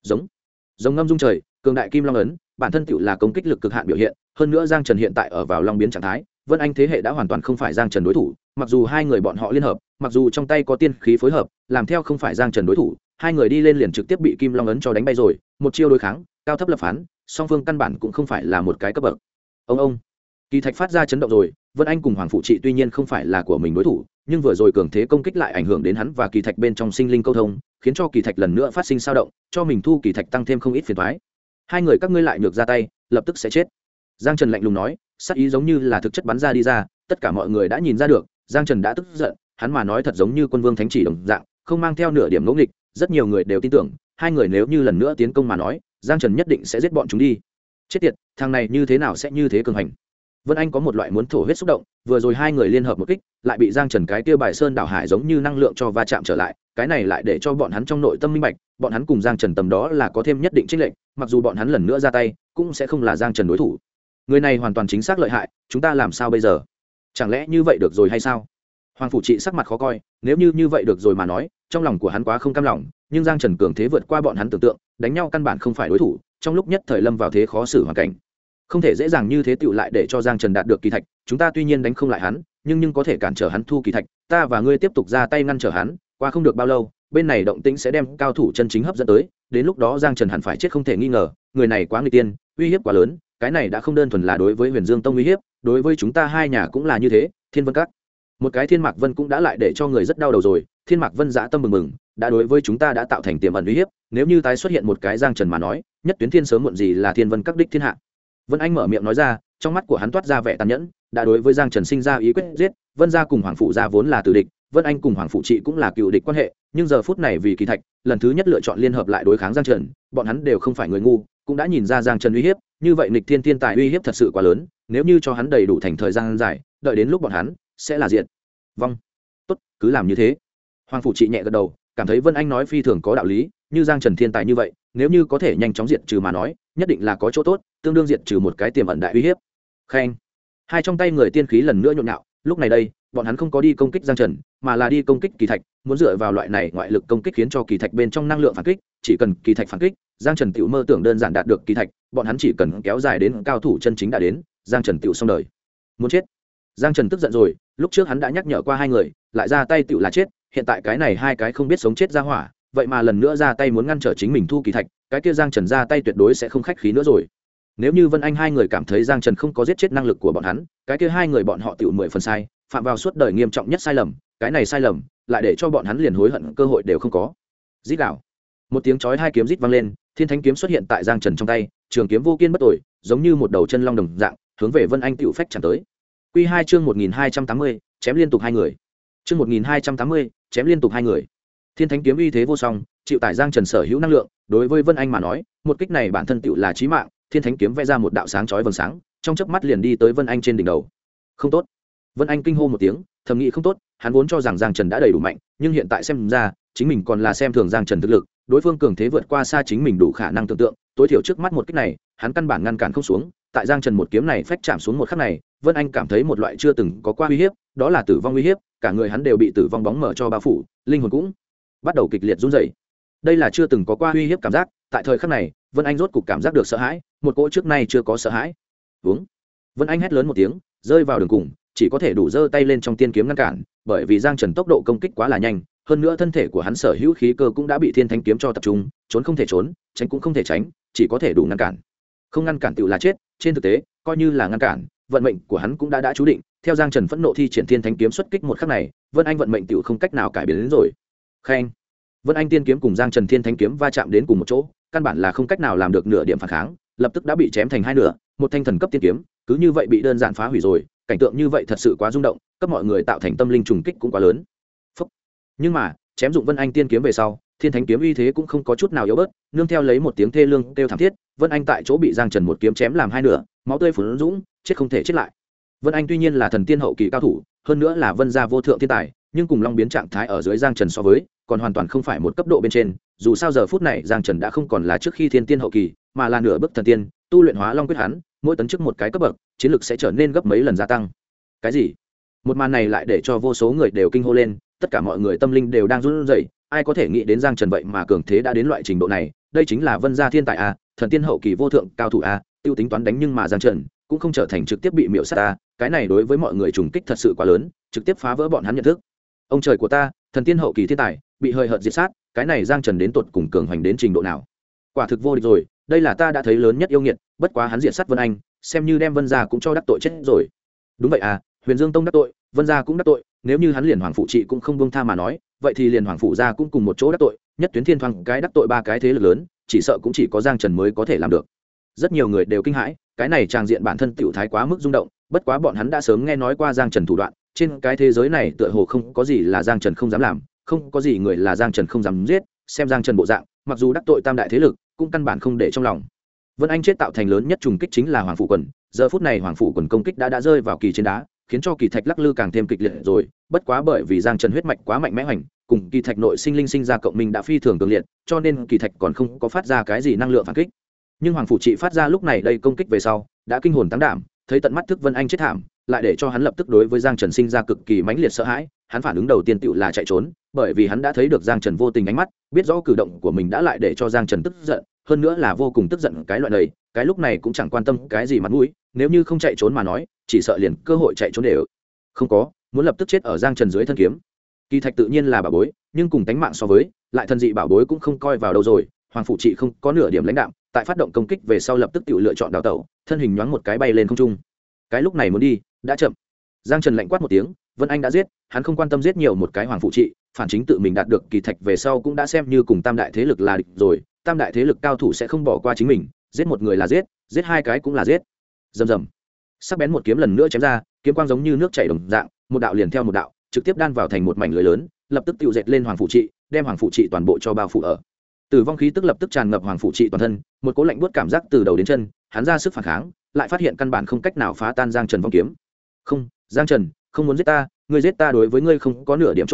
Giống ngâm dung trời, cường đại kim long ấn, bản thân tựu là công kích lực cực hạn biểu hiện, hơn nữa Giang Trần hiện tại ở vào long biến trạng thái, Vân Anh thế hệ đã hoàn toàn không phải Giang Trần đối thủ, mặc dù 2 người bọn họ liên hợp, mặc dù trong tay có tiên khí phối hợp, làm theo không phải Giang Trần đối thủ, 2 người đi lên liền trực tiếp bị kim long ấn cho đánh bay rồi, một chiêu đối kháng, cao thấp lập phán, song phương căn bản cũng không phải là một cái cấp bậc. Ông kỳ thạch phát ra chấn động rồi, Vân Anh cùng Hoàng phụ trị tuy nhiên không phải là của mình đối thủ, nhưng vừa rồi cường thế công kích lại ảnh hưởng đến hắn và kỳ thạch bên trong sinh linh câu thông, khiến cho kỳ thạch lần nữa phát sinh dao động, cho mình thu kỳ thạch tăng thêm không ít phiền toái. 2 người các ngươi lại nhược ra tay, lập tức sẽ chết. Giang Trần lạnh lùng nói, sát ý giống như là thực chất bắn ra đi ra, tất cả mọi người đã nhìn ra được, Giang Trần đã tức giận, hắn mà nói thật giống như quân vương thánh chỉ đồng dạng, không mang theo nửa điểm ngỗ nghịch, rất nhiều người đều tin tưởng, 2 người nếu như lần nữa tiến công mà nói, Giang Trần nhất định sẽ giết bọn chúng đi. Chết tiệt, thằng này như thế nào sẽ như thế cường hành. Vân Anh có một loại muốn thổ huyết xúc động, vừa rồi 2 người liên hợp một kích, lại bị Giang Trần cái kia bài sơn đảo hải giống như năng lượng cho va chạm trở lại, cái này lại để cho bọn hắn trong nội tâm minh bạch, bọn hắn cùng Giang Trần tầm đó là có thêm nhất định chênh lệch, mặc dù bọn hắn lần nữa ra tay, cũng sẽ không là Giang Trần đối thủ. Người này hoàn toàn chính xác lợi hại, chúng ta làm sao bây giờ? Chẳng lẽ như vậy được rồi hay sao? Hoàng phủ trị sắc mặt khó coi, nếu như vậy được rồi mà nói, trong lòng của hắn quá không cam lòng, nhưng Giang Trần cường thế vượt qua bọn hắn tưởng tượng, đánh nhau căn bản không phải đối thủ, trong lúc nhất thời lâm vào thế khó xử hoàn cảnh. Không thể dễ dàng như thế tựu lại để cho Giang Trần đạt được kỳ thạch, chúng ta tuy nhiên đánh không lại hắn, nhưng có thể cản trở hắn thu kỳ thạch, ta và ngươi tiếp tục ra tay ngăn trở hắn, qua không được bao lâu, bên này động tĩnh sẽ đem cao thủ chân chính hấp dẫn tới, đến lúc đó Giang Trần hẳn phải chết không thể nghi ngờ, người này quá nguy tiên, uy hiếp quá lớn, cái này đã không đơn thuần là đối với Huyền Dương Tông uy hiếp, đối với chúng ta 2 nhà cũng là như thế. Thiên Vân Các, một cái Thiên Mạc Vân cũng đã lại để cho người rất đau đầu rồi, Thiên Mạc Vân dã tâm mừng mừng, đã đối với chúng ta đã tạo thành tiềm ẩn uy hiếp, nếu như tái xuất hiện một cái Giang Trần mà nói, nhất tuyến thiên sớm muộn gì là Thiên Vân Các đích thiên hạ. Vân Anh mở miệng nói ra, trong mắt của hắn toát ra vẻ tàn nhẫn, đã đối với Giang Trần sinh ra ý quyết giết. Vân gia cùng Hoàng phụ gia vốn là tử địch, Vân Anh cùng Hoàng phụ trị cũng là cựu địch quan hệ, nhưng giờ phút này vì kỳ thạch, lần thứ nhất lựa chọn liên hợp lại đối kháng Giang Trần, bọn hắn đều không phải người ngu, cũng đã nhìn ra Giang Trần uy hiếp, như vậy nghịch thiên thiên tài uy hiếp thật sự quá lớn, nếu như cho hắn đầy đủ thành thời gian dài, đợi đến lúc bọn hắn sẽ là diệt vong. Tốt, cứ làm như thế. Hoàng phủ trị nhẹ gật đầu, cảm thấy Vân Anh nói phi thường có đạo lý, như Giang Trần thiên tài như vậy, nếu như có thể nhanh chóng diệt trừ mà nói, nhất định là có chỗ tốt, tương đương diệt trừ một cái tiềm ẩn đại uy hiếp. Khen. Hai trong tay người tiên khí lần nữa nhộn nhạo, lúc này đây, bọn hắn không có đi công kích Giang Trần, mà là đi công kích kỳ thạch, muốn dựa vào loại này ngoại lực công kích khiến cho kỳ thạch bên trong năng lượng phản kích, chỉ cần kỳ thạch phản kích, Giang Trần tiểu mơ tưởng đơn giản đạt được kỳ thạch, bọn hắn chỉ cần kéo dài đến cao thủ chân chính đã đến, Giang Trần tiểu xong đời. Muốn chết. Giang Trần tức giận rồi, lúc trước hắn đã nhắc nhở qua hai người, lại ra tay tiểu là chết, hiện tại cái này hai cái không biết sống chết ra hỏa, vậy mà lần nữa ra tay muốn ngăn trở chính mình thu kỳ thạch, cái kia Giang Trần ra tay tuyệt đối sẽ không khách khí nữa rồi. Nếu như Vân Anh hai người cảm thấy Giang Trần không có giết chết năng lực của bọn hắn, cái kia hai người bọn họ tiểu 10 phần sai, phạm vào suốt đời nghiêm trọng nhất sai lầm, cái này sai lầm lại để cho bọn hắn liền hối hận cơ hội đều không có. Rít gào. Một tiếng chói hai kiếm rít vang lên, Thiên Thánh kiếm xuất hiện tại Giang Trần trong tay, trường kiếm vô kiên bất tồi, giống như một đầu chân long đồng dạng, hướng về Vân Anh tiểu phách chạm tới. Quy 2 chương 1280, chém liên tục hai người. Chương 1280, chém liên tục hai người. Thiên Thánh kiếm uy thế vô song, chịu tải Giang Trần sở hữu năng lượng, đối với Vân Anh mà nói, một kích này bản thân tựu là chí mạng, Thiên Thánh kiếm vẽ ra một đạo sáng chói vầng sáng, trong chớp mắt liền đi tới Vân Anh trên đỉnh đầu. Không tốt. Vân Anh kinh hô một tiếng, thầm nghĩ không tốt, hắn vốn cho rằng Giang Trần đã đầy đủ mạnh, nhưng hiện tại xem ra, chính mình còn là xem thường Giang Trần thực lực, đối phương cường thế vượt qua xa chính mình đủ khả năng tưởng tượng, tối thiểu trước mắt một kích này, hắn căn bản ngăn cản không xuống, tại Giang Trần một kiếm này phách chạm xuống một khắc này, Vân Anh cảm thấy một loại chưa từng có qua uy hiếp, đó là tử vong uy hiếp, cả người hắn đều bị tử vong bóng mở cho bao phủ, linh hồn cũng bắt đầu kịch liệt run rẩy. Đây là chưa từng có qua uy hiếp cảm giác, tại thời khắc này, Vân Anh rốt cục cảm giác được sợ hãi, một cỗ trước nay chưa có sợ hãi. Vúng. Vân Anh hét lớn một tiếng, rơi vào đường cùng, chỉ có thể đủ giơ tay lên trong tiên kiếm ngăn cản, bởi vì Giang Trần tốc độ công kích quá là nhanh, hơn nữa thân thể của hắn sở hữu khí cơ cũng đã bị Thiên Thánh kiếm cho tập trung, trốn không thể trốn, tránh cũng không thể tránh, chỉ có thể đủ ngăn cản. Không ngăn cản tựu là chết, trên thực tế, coi như là ngăn cản, vận mệnh của hắn cũng đã chú định, theo Giang Trần phẫn nộ thi triển Thiên Thánh kiếm xuất kích một khắc này, Vân Anh vận mệnh tựu không cách nào cải biến đến rồi. Khen. Vân Anh tiên kiếm cùng Giang Trần Thiên Thánh kiếm va chạm đến cùng một chỗ, căn bản là không cách nào làm được nửa điểm phản kháng, lập tức đã bị chém thành hai nửa, một thanh thần cấp tiên kiếm, cứ như vậy bị đơn giản phá hủy rồi, cảnh tượng như vậy thật sự quá rung động, cấp mọi người tạo thành tâm linh trùng kích cũng quá lớn. Phúc. Nhưng mà, chém dụng Vân Anh tiên kiếm về sau, Thiên Thánh kiếm uy thế cũng không có chút nào yếu bớt, nương theo lấy một tiếng thê lương kêu thảm thiết, Vân Anh tại chỗ bị Giang Trần một kiếm chém làm hai nửa, máu tươi phun dũng, chết không thể chết lại. Vân Anh tuy nhiên là thần tiên hậu kỳ cao thủ, hơn nữa là Vân gia vô thượng thiên tài, nhưng cùng Long biến trạng thái ở dưới Giang Trần so với, còn hoàn toàn không phải một cấp độ bên trên, dù sao giờ phút này Giang Trần đã không còn là trước khi thiên tiên hậu kỳ, mà là nửa bước thần tiên, tu luyện hóa Long quyết hắn, mỗi tấn chức một cái cấp bậc, chiến lực sẽ trở nên gấp mấy lần gia tăng. Cái gì? Một màn này lại để cho vô số người đều kinh hô lên, tất cả mọi người tâm linh đều đang run rẩy, ai có thể nghĩ đến Giang Trần vậy mà cường thế đã đến loại trình độ này, đây chính là Vân gia thiên tài a, thần tiên hậu kỳ vô thượng cao thủ a, tiêu tính toán đánh nhưng mà Giang Trần cũng không trở thành trực tiếp bị miểu sát a, cái này đối với mọi người trùng kích thật sự quá lớn, trực tiếp phá vỡ bọn hắn nhận thức. Ông trời của ta, thần tiên hậu kỳ thiên tài bị hơi hợt diệt sát, cái này Giang Trần đến tột cùng cường hành đến trình độ nào? Quả thực vô địch rồi, đây là ta đã thấy lớn nhất yêu nghiệt, bất quá hắn diệt sát Vân Anh, xem như đem Vân gia cũng cho đắc tội chết rồi. Đúng vậy à, Huyền Dương Tông đắc tội, Vân gia cũng đắc tội, nếu như hắn liền Hoàng phụ trị cũng không buông tha mà nói, vậy thì liền Hoàng phụ gia cũng cùng một chỗ đắc tội, nhất tuyến thiên thoáng cái đắc tội ba cái thế lực lớn, chỉ sợ cũng chỉ có Giang Trần mới có thể làm được. Rất nhiều người đều kinh hãi, cái này tràng diện bản thân tiểu thái quá mức rung động, bất quá bọn hắn đã sớm nghe nói qua Giang Trần thủ đoạn, trên cái thế giới này tựa hồ không có gì là Giang Trần không dám làm, không có gì người là Giang Trần không dám giết, xem Giang Trần bộ dạng, mặc dù đắc tội tam đại thế lực, cũng căn bản không để trong lòng. Vân Anh chết tạo thành lớn nhất trùng kích chính là Hoàng phủ quần, giờ phút này Hoàng phủ quần công kích đã rơi vào kỳ trên đá, khiến cho kỳ thạch lắc lư càng thêm kịch liệt rồi, bất quá bởi vì Giang Trần huyết mạch quá mạnh mẽ hoành, cùng kỳ thạch nội sinh linh sinh ra cộng minh đã phi thường cường liệt, cho nên kỳ thạch còn không có phát ra cái gì năng lượng phản kích. Nhưng Hoàng phủ trị phát ra lúc này đây công kích về sau, đã kinh hồn tăng đảm, thấy tận mắt thức Vân Anh chết thảm, lại để cho hắn lập tức đối với Giang Trần sinh ra cực kỳ mãnh liệt sợ hãi, hắn phản ứng đầu tiên tựu là chạy trốn, bởi vì hắn đã thấy được Giang Trần vô tình ánh mắt, biết rõ cử động của mình đã lại để cho Giang Trần tức giận, hơn nữa là vô cùng tức giận cái loại này, cái lúc này cũng chẳng quan tâm cái gì mặt mũi, nếu như không chạy trốn mà nói, chỉ sợ liền cơ hội chạy trốn đều không có, muốn lập tức chết ở Giang Trần dưới thân kiếm. Kỳ thạch tự nhiên là bảo bối, nhưng cùng tánh mạng so với, lại thần dị bảo bối cũng không coi vào đâu rồi, Hoàng phủ trị không có nửa điểm lãnh đạm, tại phát động công kích về sau lập tức tự lựa chọn đào tẩu, thân hình nhoáng một cái bay lên không trung. Cái lúc này muốn đi, đã chậm. Giang Trần lạnh quát một tiếng, Vân Anh đã giết, hắn không quan tâm giết nhiều một cái Hoàng phụ trị, phản chính tự mình đạt được kỳ thạch về sau cũng đã xem như cùng tam đại thế lực là địch rồi, tam đại thế lực cao thủ sẽ không bỏ qua chính mình, giết một người là giết, giết hai cái cũng là giết. Rầm rầm. Sắc bén một kiếm lần nữa chém ra, kiếm quang giống như nước chảy đồng dạng, một đạo liền theo một đạo, trực tiếp đan vào thành một mảnh lưới lớn, lập tức tiêu dệt lên Hoàng phụ trị, đem Hoàng phụ trị toàn bộ cho bao phủ ở. Tử vong khí tức lập tức tràn ngập Hoàng phụ trị toàn thân, một cỗ lạnh buốt cảm giác từ đầu đến chân, hắn ra sức phản kháng, lại phát hiện căn bản không cách nào phá tan Giang Trần vong kiếm. Không, Giang Trần, không muốn giết ta, ngươi giết ta đối với ngươi không có nửa điểm chỗ tốt,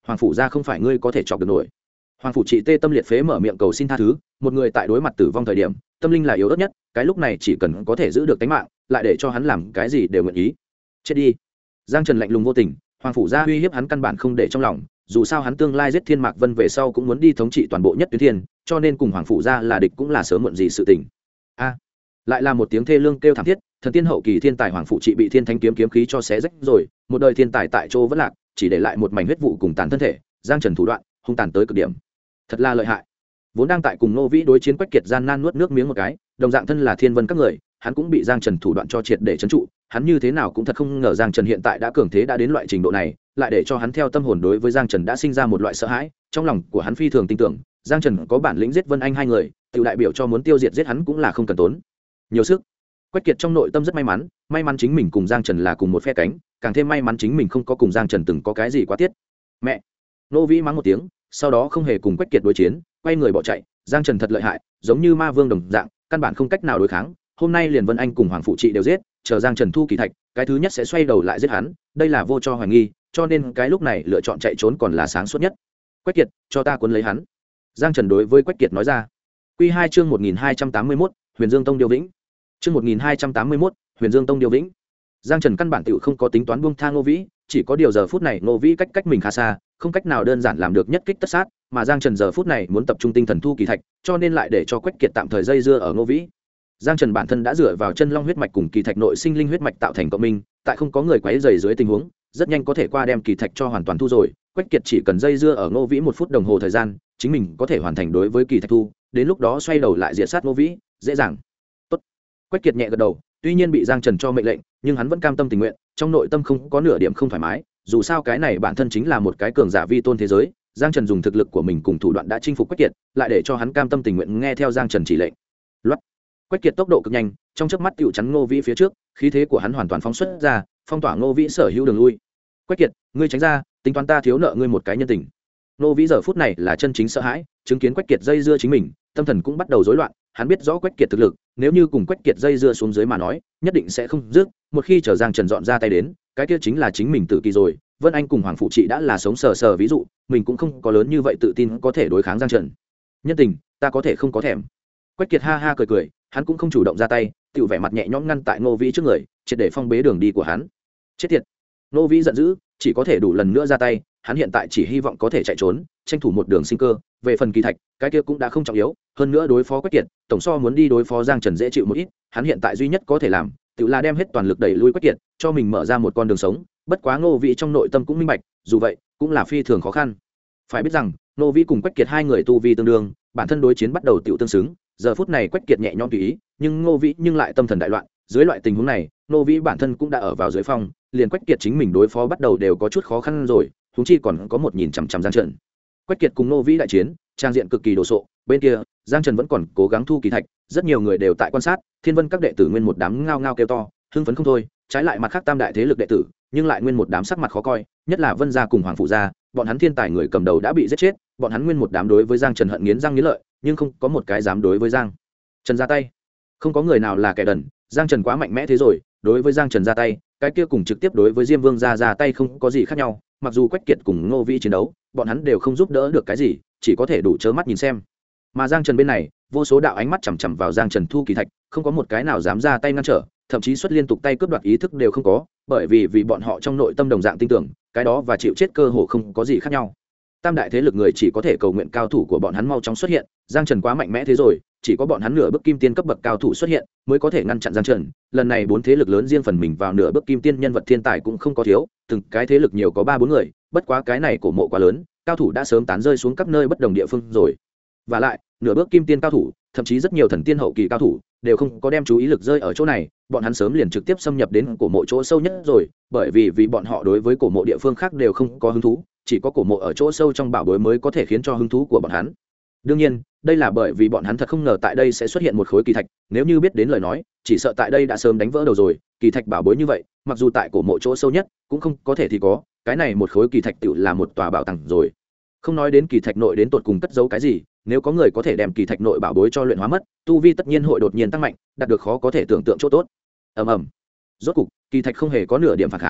hoàng phủ gia không phải ngươi có thể chọc được nổi. Hoàng phủ trị tê tâm liệt phế mở miệng cầu xin tha thứ, một người tại đối mặt tử vong thời điểm tâm linh là yếu ớt nhất, cái lúc này chỉ cần có thể giữ được tính mạng lại để cho hắn làm cái gì đều nguyện ý. Chết đi. Giang Trần lạnh lùng vô tình, hoàng phủ gia uy hiếp hắn căn bản không để trong lòng, dù sao hắn tương lai giết Thiên Mạc Vân về sau cũng muốn đi thống trị toàn bộ Nhất Tuyến Thiên, cho nên cùng hoàng phủ gia là địch cũng là sớm muộn gì sự tình. A. Lại là một tiếng thê lương kêu thảm thiết, thần tiên hậu kỳ thiên tài hoàng phủ trị bị thiên thanh kiếm kiếm khí cho xé rách rồi, một đời thiên tài tại chỗ vẫn lạc, chỉ để lại một mảnh huyết vụ cùng tàn thân thể. Giang Trần thủ đoạn hung tàn tới cực điểm, thật là lợi hại. Vốn đang tại cùng Nô Vĩ đối chiến Quách Kiệt gian nan nuốt nước miếng một cái, đồng dạng thân là Thiên Vân các người, hắn cũng bị Giang Trần thủ đoạn cho triệt để trấn trụ, hắn như thế nào cũng thật không ngờ Giang Trần hiện tại đã cường thế đã đến loại trình độ này, lại để cho hắn theo tâm hồn đối với Giang Trần đã sinh ra một loại sợ hãi, trong lòng của hắn phi thường tin tưởng, Giang Trần có bản lĩnh giết Vân Anh hai người, tiểu đại biểu cho muốn tiêu diệt giết hắn cũng là không cần tốn nhiều sức. Quách Kiệt trong nội tâm rất may mắn chính mình cùng Giang Trần là cùng một phe cánh, càng thêm may mắn chính mình không có cùng Giang Trần từng có cái gì quá tiết. Mẹ! Nô Vĩ mắng một tiếng, sau đó không hề cùng Quách Kiệt đối chiến, quay người bỏ chạy. Giang Trần thật lợi hại, giống như ma vương đồng dạng, căn bản không cách nào đối kháng. Hôm nay liền Vân Anh cùng Hoàng phụ trị đều giết, chờ Giang Trần thu kỳ thạch, cái thứ nhất sẽ xoay đầu lại giết hắn, đây là vô cho hoài nghi, cho nên cái lúc này lựa chọn chạy trốn còn là sáng suốt nhất. Quách Kiệt, cho ta cuốn lấy hắn. Giang Trần đối với Quách Kiệt nói ra. Quy 2 chương 1281, Huyền Dương Tông Điêu Vĩnh. Chương 1281, Huyền Dương Tông Điêu Vĩnh. Giang Trần căn bản tiểu không có tính toán buông tha Ngô Vĩ, chỉ có điều giờ phút này Ngô Vĩ cách mình khá xa, không cách nào đơn giản làm được nhất kích tất sát, mà Giang Trần giờ phút này muốn tập trung tinh thần thu kỳ thạch, cho nên lại để cho Quách Kiệt tạm thời dây dưa ở Ngô Vĩ. Giang Trần bản thân đã dựa vào chân long huyết mạch cùng kỳ thạch nội sinh linh huyết mạch tạo thành cộng minh, tại không có người quấy rầy dưới tình huống, rất nhanh có thể qua đem kỳ thạch cho hoàn toàn thu rồi. Quách Kiệt chỉ cần dây dưa ở Ngô Vĩ 1 phút đồng hồ thời gian, chính mình có thể hoàn thành đối với kỳ thạch thu, đến lúc đó xoay đầu lại diệt sát Ngô Vĩ, dễ dàng. Tốt. Quách Kiệt nhẹ gật đầu, tuy nhiên bị Giang Trần cho mệnh lệnh, nhưng hắn vẫn cam tâm tình nguyện, trong nội tâm không có nửa điểm không thoải mái, dù sao cái này bản thân chính là một cái cường giả vi tôn thế giới, Giang Trần dùng thực lực của mình cùng thủ đoạn đã chinh phục Quách Kiệt, lại để cho hắn cam tâm tình nguyện nghe theo Giang Trần chỉ lệnh. Loát. Quách Kiệt tốc độ cực nhanh, trong chớp mắt tựu chắn Ngô Vĩ phía trước, khí thế của hắn hoàn toàn phóng xuất ra, phong tỏa Ngô Vĩ sở hữu đường lui. Quách Kiệt, ngươi tránh ra, tính toán ta thiếu nợ ngươi một cái nhân tình. Ngô Vĩ giờ phút này là chân chính sợ hãi, chứng kiến Quách Kiệt dây dưa chính mình, tâm thần cũng bắt đầu rối loạn, hắn biết rõ Quách Kiệt thực lực, nếu như cùng Quách Kiệt dây dưa xuống dưới mà nói, nhất định sẽ không dứt, một khi chờ Giang Trần dọn ra tay đến, cái kia chính là chính mình tự kỳ rồi. Vân Anh cùng Hoàng phụ trị đã là sống sờ sờ ví dụ, mình cũng không có lớn như vậy tự tin có thể đối kháng Giang Trần. Nhân tình, ta có thể không có thèm. Quách Kiệt ha ha cười cười, hắn cũng không chủ động ra tay, tự vẻ mặt nhẹ nhõm ngăn tại Ngô Vĩ trước người, triệt để phong bế đường đi của hắn. Chết tiệt. Ngô Vĩ giận dữ, chỉ có thể đủ lần nữa ra tay, hắn hiện tại chỉ hy vọng có thể chạy trốn, tranh thủ một đường sinh cơ, về phần kỳ thạch, cái kia cũng đã không trọng yếu, hơn nữa đối phó Quách Kiệt, tổng so muốn đi đối phó Giang Trần dễ chịu một ít, hắn hiện tại duy nhất có thể làm, tự là đem hết toàn lực đẩy lui Quách Kiệt, cho mình mở ra một con đường sống, bất quá Ngô Vĩ trong nội tâm cũng minh bạch, dù vậy, cũng là phi thường khó khăn. Phải biết rằng, Ngô Vĩ cùng Quách Kiệt hai người tu vi tương đương, bản thân đối chiến bắt đầu tiểu tương xứng, giờ phút này Quách Kiệt nhẹ nhõm tùy ý, nhưng Ngô Vĩ nhưng lại tâm thần đại loạn, dưới loại tình huống này, Ngô Vĩ bản thân cũng đã ở vào dưới phong, liền Quách Kiệt chính mình đối phó bắt đầu đều có chút khó khăn rồi, huống chi còn có một nhìn chằm chằm Giang Trần. Quách Kiệt cùng Ngô Vĩ đại chiến, trang diện cực kỳ đồ sộ, bên kia, Giang Trần vẫn còn cố gắng thu kỳ thạch, rất nhiều người đều tại quan sát, Thiên Vân các đệ tử nguyên một đám ngao ngao kêu to, hưng phấn không thôi, trái lại mặt khác tam đại thế lực đệ tử, nhưng lại nguyên một đám sắc mặt khó coi, nhất là Vân gia cùng Hoàng phụ gia, bọn hắn thiên tài người cầm đầu đã bị giết chết, bọn hắn nguyên một đám đối với Giang Trần hận nghiến răng nghiến lợi, nhưng không có một cái dám đối với Giang Trần ra tay. Không có người nào là kẻ đần, Giang Trần quá mạnh mẽ thế rồi, đối với Giang Trần ra tay, cái kia cùng trực tiếp đối với Diêm Vương ra tay không có gì khác nhau, mặc dù Quách Kiệt cùng Ngô Vĩ chiến đấu, bọn hắn đều không giúp đỡ được cái gì, chỉ có thể đủ trơ mắt nhìn xem. Mà Giang Trần bên này, vô số đạo ánh mắt chằm chằm vào Giang Trần thu kỳ thạch, không có một cái nào dám ra tay ngăn trở, thậm chí xuất liên tục tay cướp đoạt ý thức đều không có, bởi vì bọn họ trong nội tâm đồng dạng tin tưởng, cái đó và chịu chết cơ hồ không có gì khác nhau. Tam đại thế lực người chỉ có thể cầu nguyện cao thủ của bọn hắn mau chóng xuất hiện, Giang Trần quá mạnh mẽ thế rồi, chỉ có bọn hắn nửa bước kim tiên cấp bậc cao thủ xuất hiện mới có thể ngăn chặn Giang Trần. Lần này 4 thế lực lớn riêng phần mình vào nửa bước kim tiên nhân vật thiên tài cũng không có thiếu, từng cái thế lực nhiều có 3-4 người, bất quá cái này cổ mộ quá lớn, cao thủ đã sớm tán rơi xuống các nơi bất đồng địa phương rồi. Và lại, nửa bước kim tiên cao thủ, thậm chí rất nhiều thần tiên hậu kỳ cao thủ đều không có đem chú ý lực rơi ở chỗ này, bọn hắn sớm liền trực tiếp xâm nhập đến cổ mộ chỗ sâu nhất rồi, bởi vì bọn họ đối với cổ mộ địa phương khác đều không có hứng thú, chỉ có cổ mộ ở chỗ sâu trong bảo bối mới có thể khiến cho hứng thú của bọn hắn. Đương nhiên, đây là bởi vì bọn hắn thật không ngờ tại đây sẽ xuất hiện một khối kỳ thạch, nếu như biết đến lời nói, chỉ sợ tại đây đã sớm đánh vỡ đầu rồi. Kỳ thạch bảo bối như vậy, mặc dù tại cổ mộ chỗ sâu nhất, cũng không có thể thì có, cái này một khối kỳ thạch tựu là một tòa bảo tàng rồi. Không nói đến kỳ thạch nội đến tột cùng cất giấu cái gì, nếu có người có thể đem kỳ thạch nội bảo bối cho luyện hóa mất, tu vi tất nhiên hội đột nhiên tăng mạnh, đạt được khó có thể tưởng tượng chỗ tốt. Ầm ầm. Rốt cục, kỳ thạch không hề có nửa điểm phản kháng,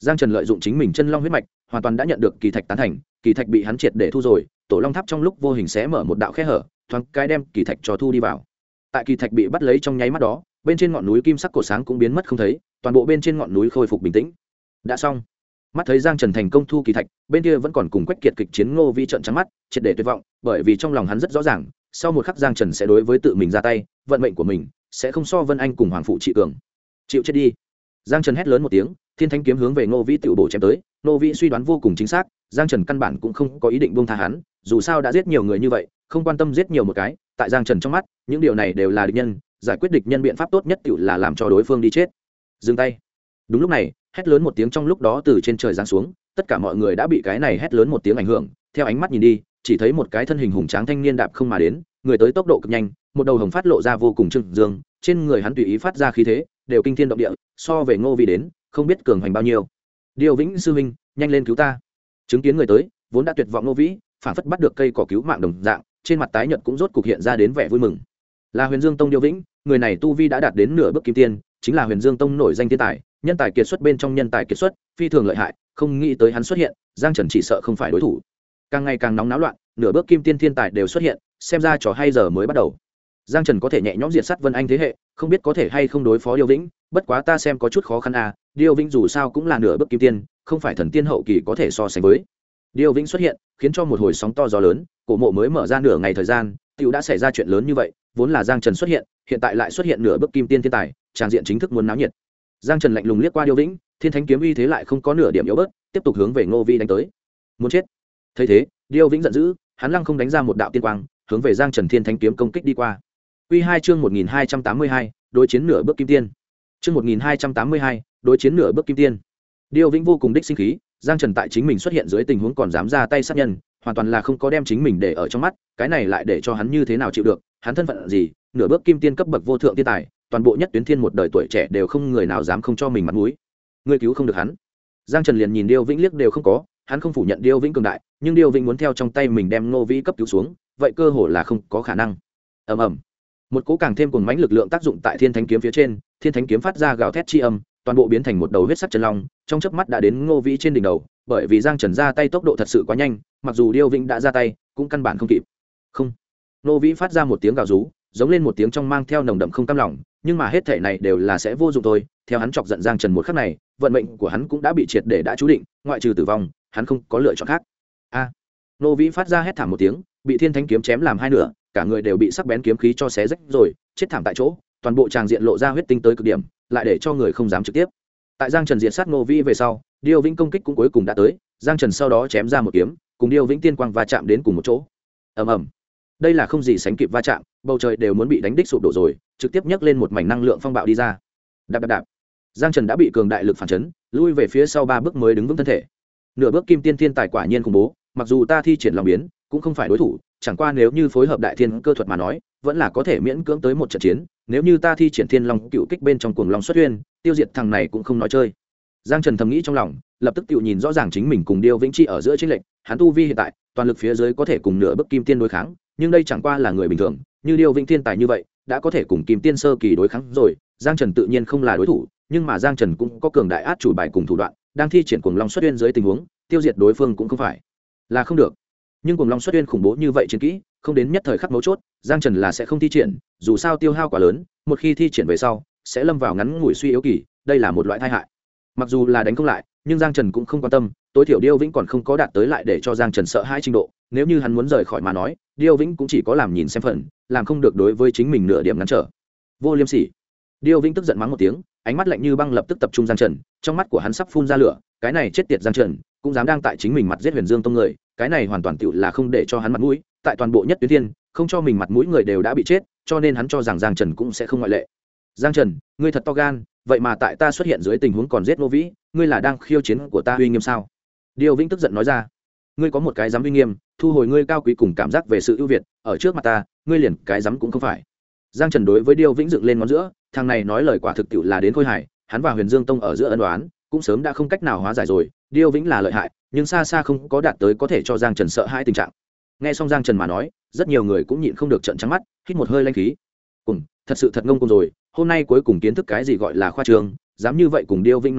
Giang Trần lợi dụng chính mình chân long huyết mạch hoàn toàn đã nhận được kỳ thạch tán thành, kỳ thạch bị hắn triệt để thu rồi, tổ long tháp trong lúc vô hình sẽ mở một đạo khe hở, thoáng cái đem kỳ thạch cho thu đi vào. Tại kỳ thạch bị bắt lấy trong nháy mắt đó, bên trên ngọn núi kim sắc cổ sáng cũng biến mất không thấy, toàn bộ bên trên ngọn núi khôi phục bình tĩnh. Đã xong. Mắt thấy Giang Trần thành công thu kỳ thạch, bên kia vẫn còn cùng Quách Kiệt kịch chiến Ngô Vĩ trợn trắng mắt, triệt để tuyệt vọng, bởi vì trong lòng hắn rất rõ ràng, sau một khắc Giang Trần sẽ đối với tự mình ra tay, vận mệnh của mình sẽ không so Vân Anh cùng Hoàng phụ trị cường. Chịu chết đi. Giang Trần hét lớn một tiếng, thiên thánh kiếm hướng về Ngô Vĩ tiểu bổ chém tới. Ngô Vĩ suy đoán vô cùng chính xác, Giang Trần căn bản cũng không có ý định buông tha hắn, dù sao đã giết nhiều người như vậy, không quan tâm giết nhiều một cái, tại Giang Trần trong mắt, những điều này đều là địch nhân, giải quyết địch nhân biện pháp tốt nhất tiểu là làm cho đối phương đi chết. Dừng tay. Đúng lúc này, hét lớn một tiếng trong lúc đó từ trên trời giáng xuống, tất cả mọi người đã bị cái này hét lớn một tiếng ảnh hưởng, theo ánh mắt nhìn đi, chỉ thấy một cái thân hình hùng tráng thanh niên đạp không mà đến, người tới tốc độ cực nhanh, một đầu hồng phát lộ ra vô cùng trưng dương, trên người hắn tùy ý phát ra khí thế, đều kinh thiên động địa, so về Ngô Vĩ đến, không biết cường hành bao nhiêu. Điêu Vĩnh sư huynh, nhanh lên cứu ta. Chứng kiến người tới, vốn đã tuyệt vọng Ngô Vĩ, phản phất bắt được cây cỏ cứu mạng đồng dạng, trên mặt tái nhợt cũng rốt cục hiện ra đến vẻ vui mừng. Là Huyền Dương Tông Điêu Vĩnh, người này tu vi đã đạt đến nửa bước kim tiên, chính là Huyền Dương Tông nổi danh thiên tài, nhân tài kiệt xuất bên trong nhân tài kiệt xuất, phi thường lợi hại, không nghĩ tới hắn xuất hiện, Giang Trần chỉ sợ không phải đối thủ. Càng ngày càng nóng náo loạn, nửa bước kim tiên thiên tài đều xuất hiện, xem ra trò hay giờ mới bắt đầu. Giang Trần có thể nhẹ nhõm diệt sát Vân Anh thế hệ, không biết có thể hay không đối phó Điêu Vĩnh, bất quá ta xem có chút khó khăn à, Điêu Vĩnh dù sao cũng là nửa bước kim tiên, không phải thần tiên hậu kỳ có thể so sánh với. Điêu Vĩnh xuất hiện, khiến cho một hồi sóng to gió lớn, cổ mộ mới mở ra nửa ngày thời gian, tiểu đã xảy ra chuyện lớn như vậy, vốn là Giang Trần xuất hiện, hiện tại lại xuất hiện nửa bước kim tiên thiên tài, tràng diện chính thức muốn náo nhiệt. Giang Trần lạnh lùng liếc qua Điêu Vĩnh, thiên thánh kiếm uy thế lại không có nửa điểm yếu bớt, tiếp tục hướng về Ngô Vĩ đánh tới. Muốn chết. Thấy thế, Điêu Vĩnh giận dữ, hắn lăng không đánh ra một đạo tiên quang, hướng về Giang Trần thiên thánh kiếm công kích đi qua. Quy 2 chương 1282, đối chiến nửa bước kim tiên. Chương 1282, đối chiến nửa bước kim tiên. Điêu Vĩnh vô cùng đích sinh khí, Giang Trần tại chính mình xuất hiện dưới tình huống còn dám ra tay sát nhân, hoàn toàn là không có đem chính mình để ở trong mắt, cái này lại để cho hắn như thế nào chịu được, hắn thân phận gì, nửa bước kim tiên cấp bậc vô thượng tiên tài, toàn bộ nhất tuyến thiên một đời tuổi trẻ đều không người nào dám không cho mình mặt mũi. Ngươi cứu không được hắn. Giang Trần liền nhìn Điêu Vĩnh liếc đều không có, hắn không phủ nhận Điêu Vĩnh cường đại, nhưng Điêu Vĩnh muốn theo trong tay mình đem Ngô Vĩ cấp cứu xuống, vậy cơ hội là không có khả năng. Ầm ầm. Một cỗ càng thêm cuồng mãnh lực lượng tác dụng tại thiên thánh kiếm phía trên, thiên thánh kiếm phát ra gào thét chi âm, toàn bộ biến thành một đầu huyết sắc chân long, trong chớp mắt đã đến Ngô Vĩ trên đỉnh đầu, bởi vì Giang Trần ra tay tốc độ thật sự quá nhanh, mặc dù Điêu Vĩnh đã ra tay, cũng căn bản không kịp. Không. Ngô Vĩ phát ra một tiếng gào rú, giống lên một tiếng trong mang theo nồng đậm không cam lòng, nhưng mà hết thể này đều là sẽ vô dụng thôi, theo hắn chọc giận Giang Trần một khắc này, vận mệnh của hắn cũng đã bị triệt để đã chú định, ngoại trừ tử vong, hắn không có lựa chọn khác. A. Ngô Vĩ phát ra hét thảm một tiếng, bị thiên thánh kiếm chém làm hai nửa, cả người đều bị sắc bén kiếm khí cho xé rách rồi, chết thảm tại chỗ, toàn bộ tràng diện lộ ra huyết tinh tới cực điểm, lại để cho người không dám trực tiếp. Tại Giang Trần diệt sát Ngô Vĩ về sau, Điêu Vĩnh công kích cũng cuối cùng đã tới, Giang Trần sau đó chém ra một kiếm, cùng Điêu Vĩnh tiên quang va chạm đến cùng một chỗ. Ầm ầm. Đây là không gì sánh kịp va chạm, bầu trời đều muốn bị đánh đích sụp đổ rồi, trực tiếp nhấc lên một mảnh năng lượng phong bạo đi ra. Đạp đạp đạp. Giang Trần đã bị cường đại lực phản chấn, lui về phía sau 3 bước mới đứng vững thân thể. Nửa bước kim tiên thiên tài quả nhiên khủng bố, mặc dù ta thi triển long biến, cũng không phải đối thủ, chẳng qua nếu như phối hợp đại thiên cơ thuật mà nói, vẫn là có thể miễn cưỡng tới một trận chiến, nếu như ta thi triển thiên long cựu kích bên trong cuồng long xuất huyên, tiêu diệt thằng này cũng không nói chơi. Giang Trần thầm nghĩ trong lòng, lập tức tự nhìn rõ ràng chính mình cùng Điêu Vĩnh Chi ở giữa chênh lệch, hắn tu vi hiện tại, toàn lực phía dưới có thể cùng nửa bước kim tiên đối kháng, nhưng đây chẳng qua là người bình thường, như Điêu Vĩnh thiên tài như vậy, đã có thể cùng kim tiên sơ kỳ đối kháng rồi, Giang Trần tự nhiên không là đối thủ, nhưng mà Giang Trần cũng có cường đại át chủ bài cùng thủ đoạn, đang thi triển cuồng long xuất huyên dưới tình huống, tiêu diệt đối phương cũng không phải là không được. Nhưng cuồng long xuất huyên khủng bố như vậy chiến kỹ, không đến nhất thời khắc mấu chốt, Giang Trần là sẽ không thi triển, dù sao tiêu hao quá lớn, một khi thi triển về sau, sẽ lâm vào ngắn ngủi suy yếu kỳ, đây là một loại tai hại. Mặc dù là đánh không lại, nhưng Giang Trần cũng không quan tâm, tối thiểu Điêu Vĩnh còn không có đạt tới lại để cho Giang Trần sợ hãi trình độ, nếu như hắn muốn rời khỏi mà nói, Điêu Vĩnh cũng chỉ có làm nhìn xem phần, làm không được đối với chính mình nửa điểm ngăn trở. Vô liêm sỉ. Điêu Vĩnh tức giận mắng một tiếng, ánh mắt lạnh như băng lập tức tập trung Giang Trần, trong mắt của hắn sắp phun ra lửa, cái này chết tiệt Giang Trần, cũng dám đang tại chính mình mặt giết Huyền Dương Tông người, cái này hoàn toàn tựu là không để cho hắn mặt mũi, tại toàn bộ nhất tuyến thiên, không cho mình mặt mũi người đều đã bị chết, cho nên hắn cho rằng Giang Trần cũng sẽ không ngoại lệ. Giang Trần, ngươi thật to gan, vậy mà tại ta xuất hiện dưới tình huống còn giết Ngô Vĩ, ngươi là đang khiêu chiến của ta uy nghiêm sao? Điêu Vĩnh tức giận nói ra, ngươi có một cái dám uy nghiêm, thu hồi ngươi cao quý cùng cảm giác về sự ưu việt, ở trước mặt ta, ngươi liền cái dám cũng không phải. Giang Trần đối với Điêu Vĩnh dựng lên ngón giữa, thằng này nói lời quả thực tiệu là đến khôi hài, hắn và Huyền Dương Tông ở giữa ân oán, cũng sớm đã không cách nào hóa giải rồi, Điêu Vĩnh là lợi hại, nhưng xa xa không có đạt tới có thể cho Giang Trần sợ hãi tình trạng. Nghe xong Giang Trần mà nói, rất nhiều người cũng nhịn không được trợn trắng mắt, hít một hơi lanh khí. Thật sự thật ngông cuồng rồi, hôm nay cuối cùng kiến thức cái gì gọi là khoa trương, dám như vậy cùng Điêu Vĩnh nói chuyện,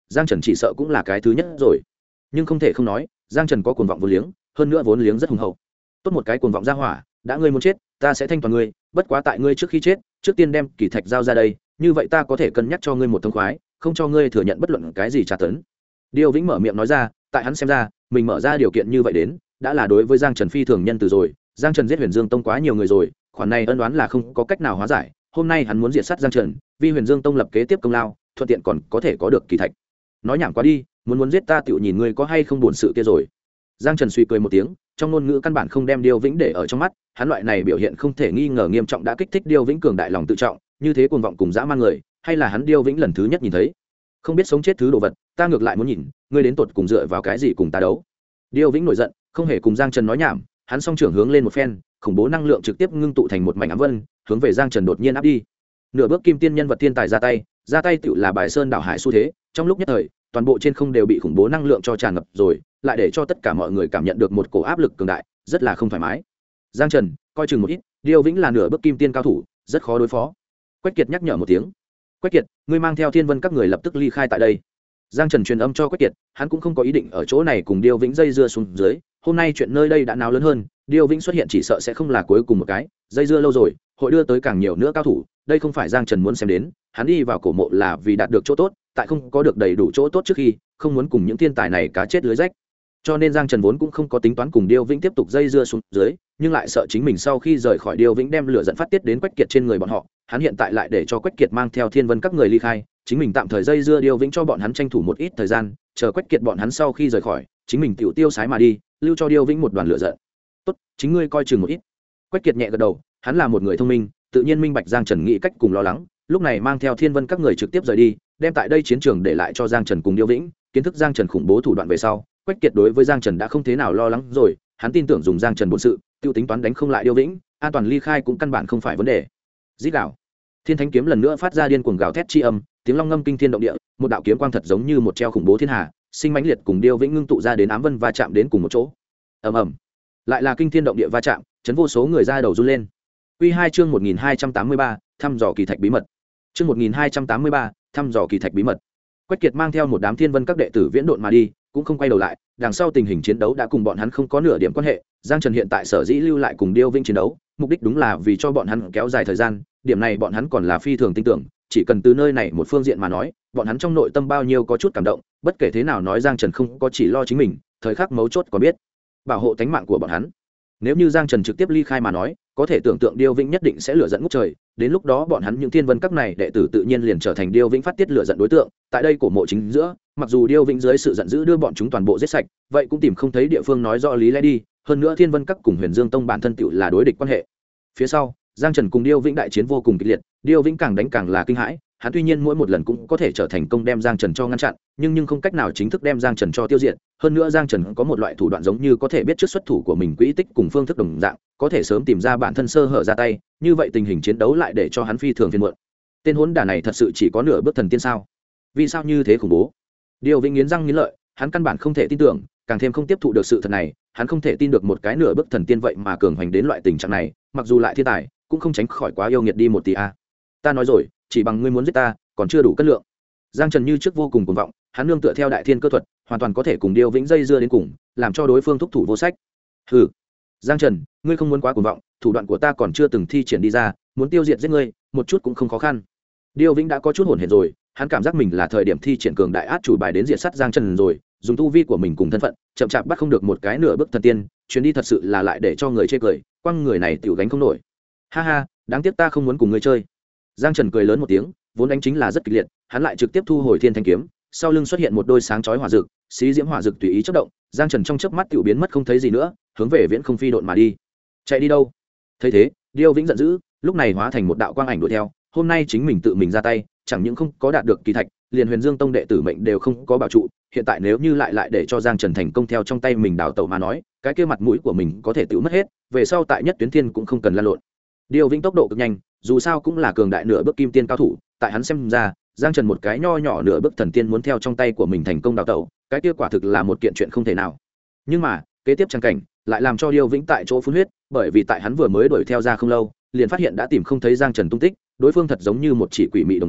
giang trần chỉ sợ cũng là cái thứ nhất rồi. Nhưng không thể không nói, giang trần có cuồng vọng vốn liếng, hơn nữa vốn liếng rất hùng hậu. Tốt một cái cuồng vọng ra hỏa, đã ngươi muốn chết ta sẽ thanh toàn ngươi, bất quá tại ngươi trước khi chết trước tiên đem kỳ thạch giao ra đây, như vậy ta có thể cân nhắc cho ngươi một thông khoái, không cho ngươi thừa nhận bất luận cái gì tra tấn. Điêu Vĩnh mở miệng nói ra, tại hắn xem ra mình mở ra điều kiện như vậy đến đã là đối với giang trần phi thường nhân từ rồi. Giang trần giết Huyền Dương Tông quá nhiều người rồi, khoản này ân oán là không có cách nào hóa giải. Hôm nay hắn muốn diệt sát Giang trần, vì Huyền Dương Tông lập kế tiếp công lao, thuận tiện còn có thể có được kỳ thạch. Nói nhảm quá đi, muốn giết ta tựu nhìn ngươi có hay không buồn sự kia rồi. Giang trần suy cười một tiếng, trong ngôn ngữ căn bản không đem Điêu Vĩnh để ở trong mắt. Hắn loại này biểu hiện không thể nghi ngờ nghiêm trọng đã kích thích Điêu Vĩnh cường đại lòng tự trọng, như thế cuồng vọng cùng dã man người, hay là hắn Điêu Vĩnh lần thứ nhất nhìn thấy. Không biết sống chết thứ đồ vật, ta ngược lại muốn nhìn ngươi đến tột cùng dựa vào cái gì cùng ta đấu. Điêu Vĩnh nổi giận, không hề cùng Giang trần nói nhảm, hắn song trưởng hướng lên một phen, khủng bố năng lượng trực tiếp ngưng tụ thành một mảnh ám vân, hướng về Giang trần đột nhiên áp đi. Nửa bước kim tiên nhân vật thiên tài ra tay tựu là bài sơn đảo hải xu thế, trong lúc nhất thời toàn bộ trên không đều bị khủng bố năng lượng cho tràn ngập rồi, lại để cho tất cả mọi người cảm nhận được một cổ áp lực cường đại, rất là không thoải mái. Giang trần coi chừng một ít, Điêu Vĩnh là nửa bước kim tiên cao thủ, rất khó đối phó. Quách Kiệt nhắc nhở một tiếng. Quách Kiệt, ngươi mang theo Thiên Vân các người lập tức ly khai tại đây. Giang trần truyền âm cho Quách Kiệt, hắn cũng không có ý định ở chỗ này cùng Điêu Vĩnh dây dưa xuống dưới, hôm nay chuyện nơi đây đã náo lớn hơn, Điêu Vĩnh xuất hiện chỉ sợ sẽ không là cuối cùng một cái, dây dưa lâu rồi hội đưa tới càng nhiều nữa cao thủ, đây không phải Giang trần muốn xem đến. Hắn đi vào cổ mộ là vì đạt được chỗ tốt, tại không có được đầy đủ chỗ tốt trước khi không muốn cùng những thiên tài này cá chết lưới rách, cho nên Giang trần vốn cũng không có tính toán cùng Điêu Vĩnh tiếp tục dây dưa xuống dưới, nhưng lại sợ chính mình sau khi rời khỏi Điêu Vĩnh đem lửa dẫn phát tiết đến Quách Kiệt trên người bọn họ. Hắn hiện tại lại để cho Quách Kiệt mang theo Thiên Vân các người ly khai, chính mình tạm thời dây dưa Điêu Vĩnh cho bọn hắn tranh thủ một ít thời gian, chờ Quách Kiệt bọn hắn sau khi rời khỏi, chính mình tiểu tiêu sái mà đi, lưu cho Điêu Vĩnh một đoàn lửa giận. Tốt, chính ngươi coi chừng một ít. Quách Kiệt nhẹ gật đầu, hắn là một người thông minh, tự nhiên minh bạch Giang trần nghĩ cách cùng lo lắng, lúc này mang theo Thiên Vân các người trực tiếp rời đi, đem tại đây chiến trường để lại cho Giang trần cùng Điêu Vĩnh. Kiến thức Giang trần khủng bố thủ đoạn về sau, Quách Kiệt đối với Giang trần đã không thế nào lo lắng rồi, hắn tin tưởng dùng Giang trần bổn sự, tiêu tính toán đánh không lại Điêu Vĩnh, an toàn ly khai cũng căn bản không phải vấn đề. Rít gào, Thiên Thánh kiếm lần nữa phát ra điên cuồng gào thét chi âm, tiếng long ngâm kinh thiên động địa, một đạo kiếm quang thật giống như một treo khủng bố thiên hà, sinh mãnh liệt cùng Điêu Vĩnh ngưng tụ ra đến ám vân va chạm đến cùng một chỗ. Ầm ầm, lại là kinh thiên động địa va chạm, chấn vô số người ra đầu run lên. Quy 2 chương 1283, thăm dò kỳ thạch bí mật. Chương 1283, thăm dò kỳ thạch bí mật. Quách Kiệt mang theo một đám Thiên Vân các đệ tử viễn độn mà đi, cũng không quay đầu lại, đằng sau tình hình chiến đấu đã cùng bọn hắn không có nửa điểm quan hệ. Giang trần hiện tại sở dĩ lưu lại cùng Điêu Vĩnh chiến đấu, mục đích đúng là vì cho bọn hắn kéo dài thời gian, điểm này bọn hắn còn là phi thường tin tưởng, chỉ cần từ nơi này một phương diện mà nói, bọn hắn trong nội tâm bao nhiêu có chút cảm động. Bất kể thế nào nói Giang trần không có chỉ lo chính mình, thời khắc mấu chốt còn biết bảo hộ tính mạng của bọn hắn. Nếu như Giang trần trực tiếp ly khai mà nói, có thể tưởng tượng Điêu Vĩnh nhất định sẽ lửa giận ngút trời, đến lúc đó bọn hắn những Thiên Vân các này đệ tử tự nhiên liền trở thành Điêu Vĩnh phát tiết lửa giận đối tượng. Tại đây cổ mộ chính giữa, mặc dù Điêu Vĩnh dưới sự giận dữ đưa bọn chúng toàn bộ giết sạch, vậy cũng tìm không thấy địa phương nói rõ lý lẽ đi, hơn nữa Thiên Vân các cùng Huyền Dương Tông bản thân tựu là đối địch quan hệ. Phía sau, Giang trần cùng Điêu Vĩnh đại chiến vô cùng kịch liệt, Điêu Vĩnh càng đánh càng là kinh hãi, hắn tuy nhiên mỗi một lần cũng có thể trở thành công đem Giang trần cho ngăn chặn, nhưng không cách nào chính thức đem Giang trần cho tiêu diệt. Hơn nữa Giang trần có một loại thủ đoạn giống như có thể biết trước xuất thủ của mình quỹ tích cùng phương thức đồng dạng, có thể sớm tìm ra bản thân sơ hở ra tay, như vậy tình hình chiến đấu lại để cho hắn phi thường phiền muộn. Tên hỗn đản này thật sự chỉ có nửa bước thần tiên sao? Vì sao như thế khủng bố? Điêu Vĩnh nghiến răng nghiến lợi, hắn căn bản không thể tin tưởng, càng thêm không tiếp thụ được sự thật này, hắn không thể tin được một cái nửa bước thần tiên vậy mà cường hành đến loại tình trạng này, mặc dù lại thiên tài, cũng không tránh khỏi quá yêu nghiệt đi một tí a. Ta nói rồi, chỉ bằng ngươi muốn giết ta, còn chưa đủ cân lượng. Giang trần như trước vô cùng cuồng vọng, hắn nương tựa theo đại thiên cơ thuật, hoàn toàn có thể cùng Điêu Vĩnh dây dưa đến cùng, làm cho đối phương thúc thủ vô sách. Hừ, Giang trần, ngươi không muốn quá cuồng vọng, thủ đoạn của ta còn chưa từng thi triển đi ra, muốn tiêu diệt giết ngươi, một chút cũng không khó khăn. Điêu Vĩnh đã có chút hồn hển rồi, hắn cảm giác mình là thời điểm thi triển cường đại át chủ bài đến diệt sát Giang trần rồi, dùng tu vi của mình cùng thân phận, chậm chạp bắt không được một cái nửa bước thần tiên, chuyến đi thật sự là lại để cho người chê cười, quăng người này tiểu gánh không nổi. Ha ha, đáng tiếc ta không muốn cùng ngươi chơi. Giang trần cười lớn một tiếng, vốn đánh chính là rất kịch liệt, hắn lại trực tiếp thu hồi Thiên Thanh kiếm, sau lưng xuất hiện một đôi sáng chói hỏa dược, xí diễm hỏa dược tùy ý chớp động, Giang trần trong chớp mắt tiểu biến mất không thấy gì nữa, hướng về viễn không phi độn mà đi. Chạy đi đâu? Thấy thế, Điêu Vĩnh giận dữ, lúc này hóa thành một đạo quang ảnh đuổi theo, hôm nay chính mình tự mình ra tay, chẳng những không có đạt được kỳ thạch, liền Huyền Dương Tông đệ tử mệnh đều không có bảo trụ, hiện tại nếu như lại để cho Giang trần thành công theo trong tay mình đào tẩu mà nói, cái kia mặt mũi của mình có thể tự mất hết, về sau tại Nhất Tuyến Thiên cũng không cần lăn lộn. Điêu Vĩnh tốc độ cực nhanh, dù sao cũng là cường đại nửa bước kim tiên cao thủ, tại hắn xem ra, Giang trần một cái nho nhỏ nửa bước thần tiên muốn theo trong tay của mình thành công đào tẩu, cái kia quả thực là một kiện chuyện không thể nào. Nhưng mà kế tiếp trang cảnh lại làm cho Điêu Vĩnh tại chỗ phun huyết, bởi vì tại hắn vừa mới đuổi theo ra không lâu, liền phát hiện đã tìm không thấy Giang trần tung tích, đối phương thật giống như một chỉ quỷ mị đồng dạng,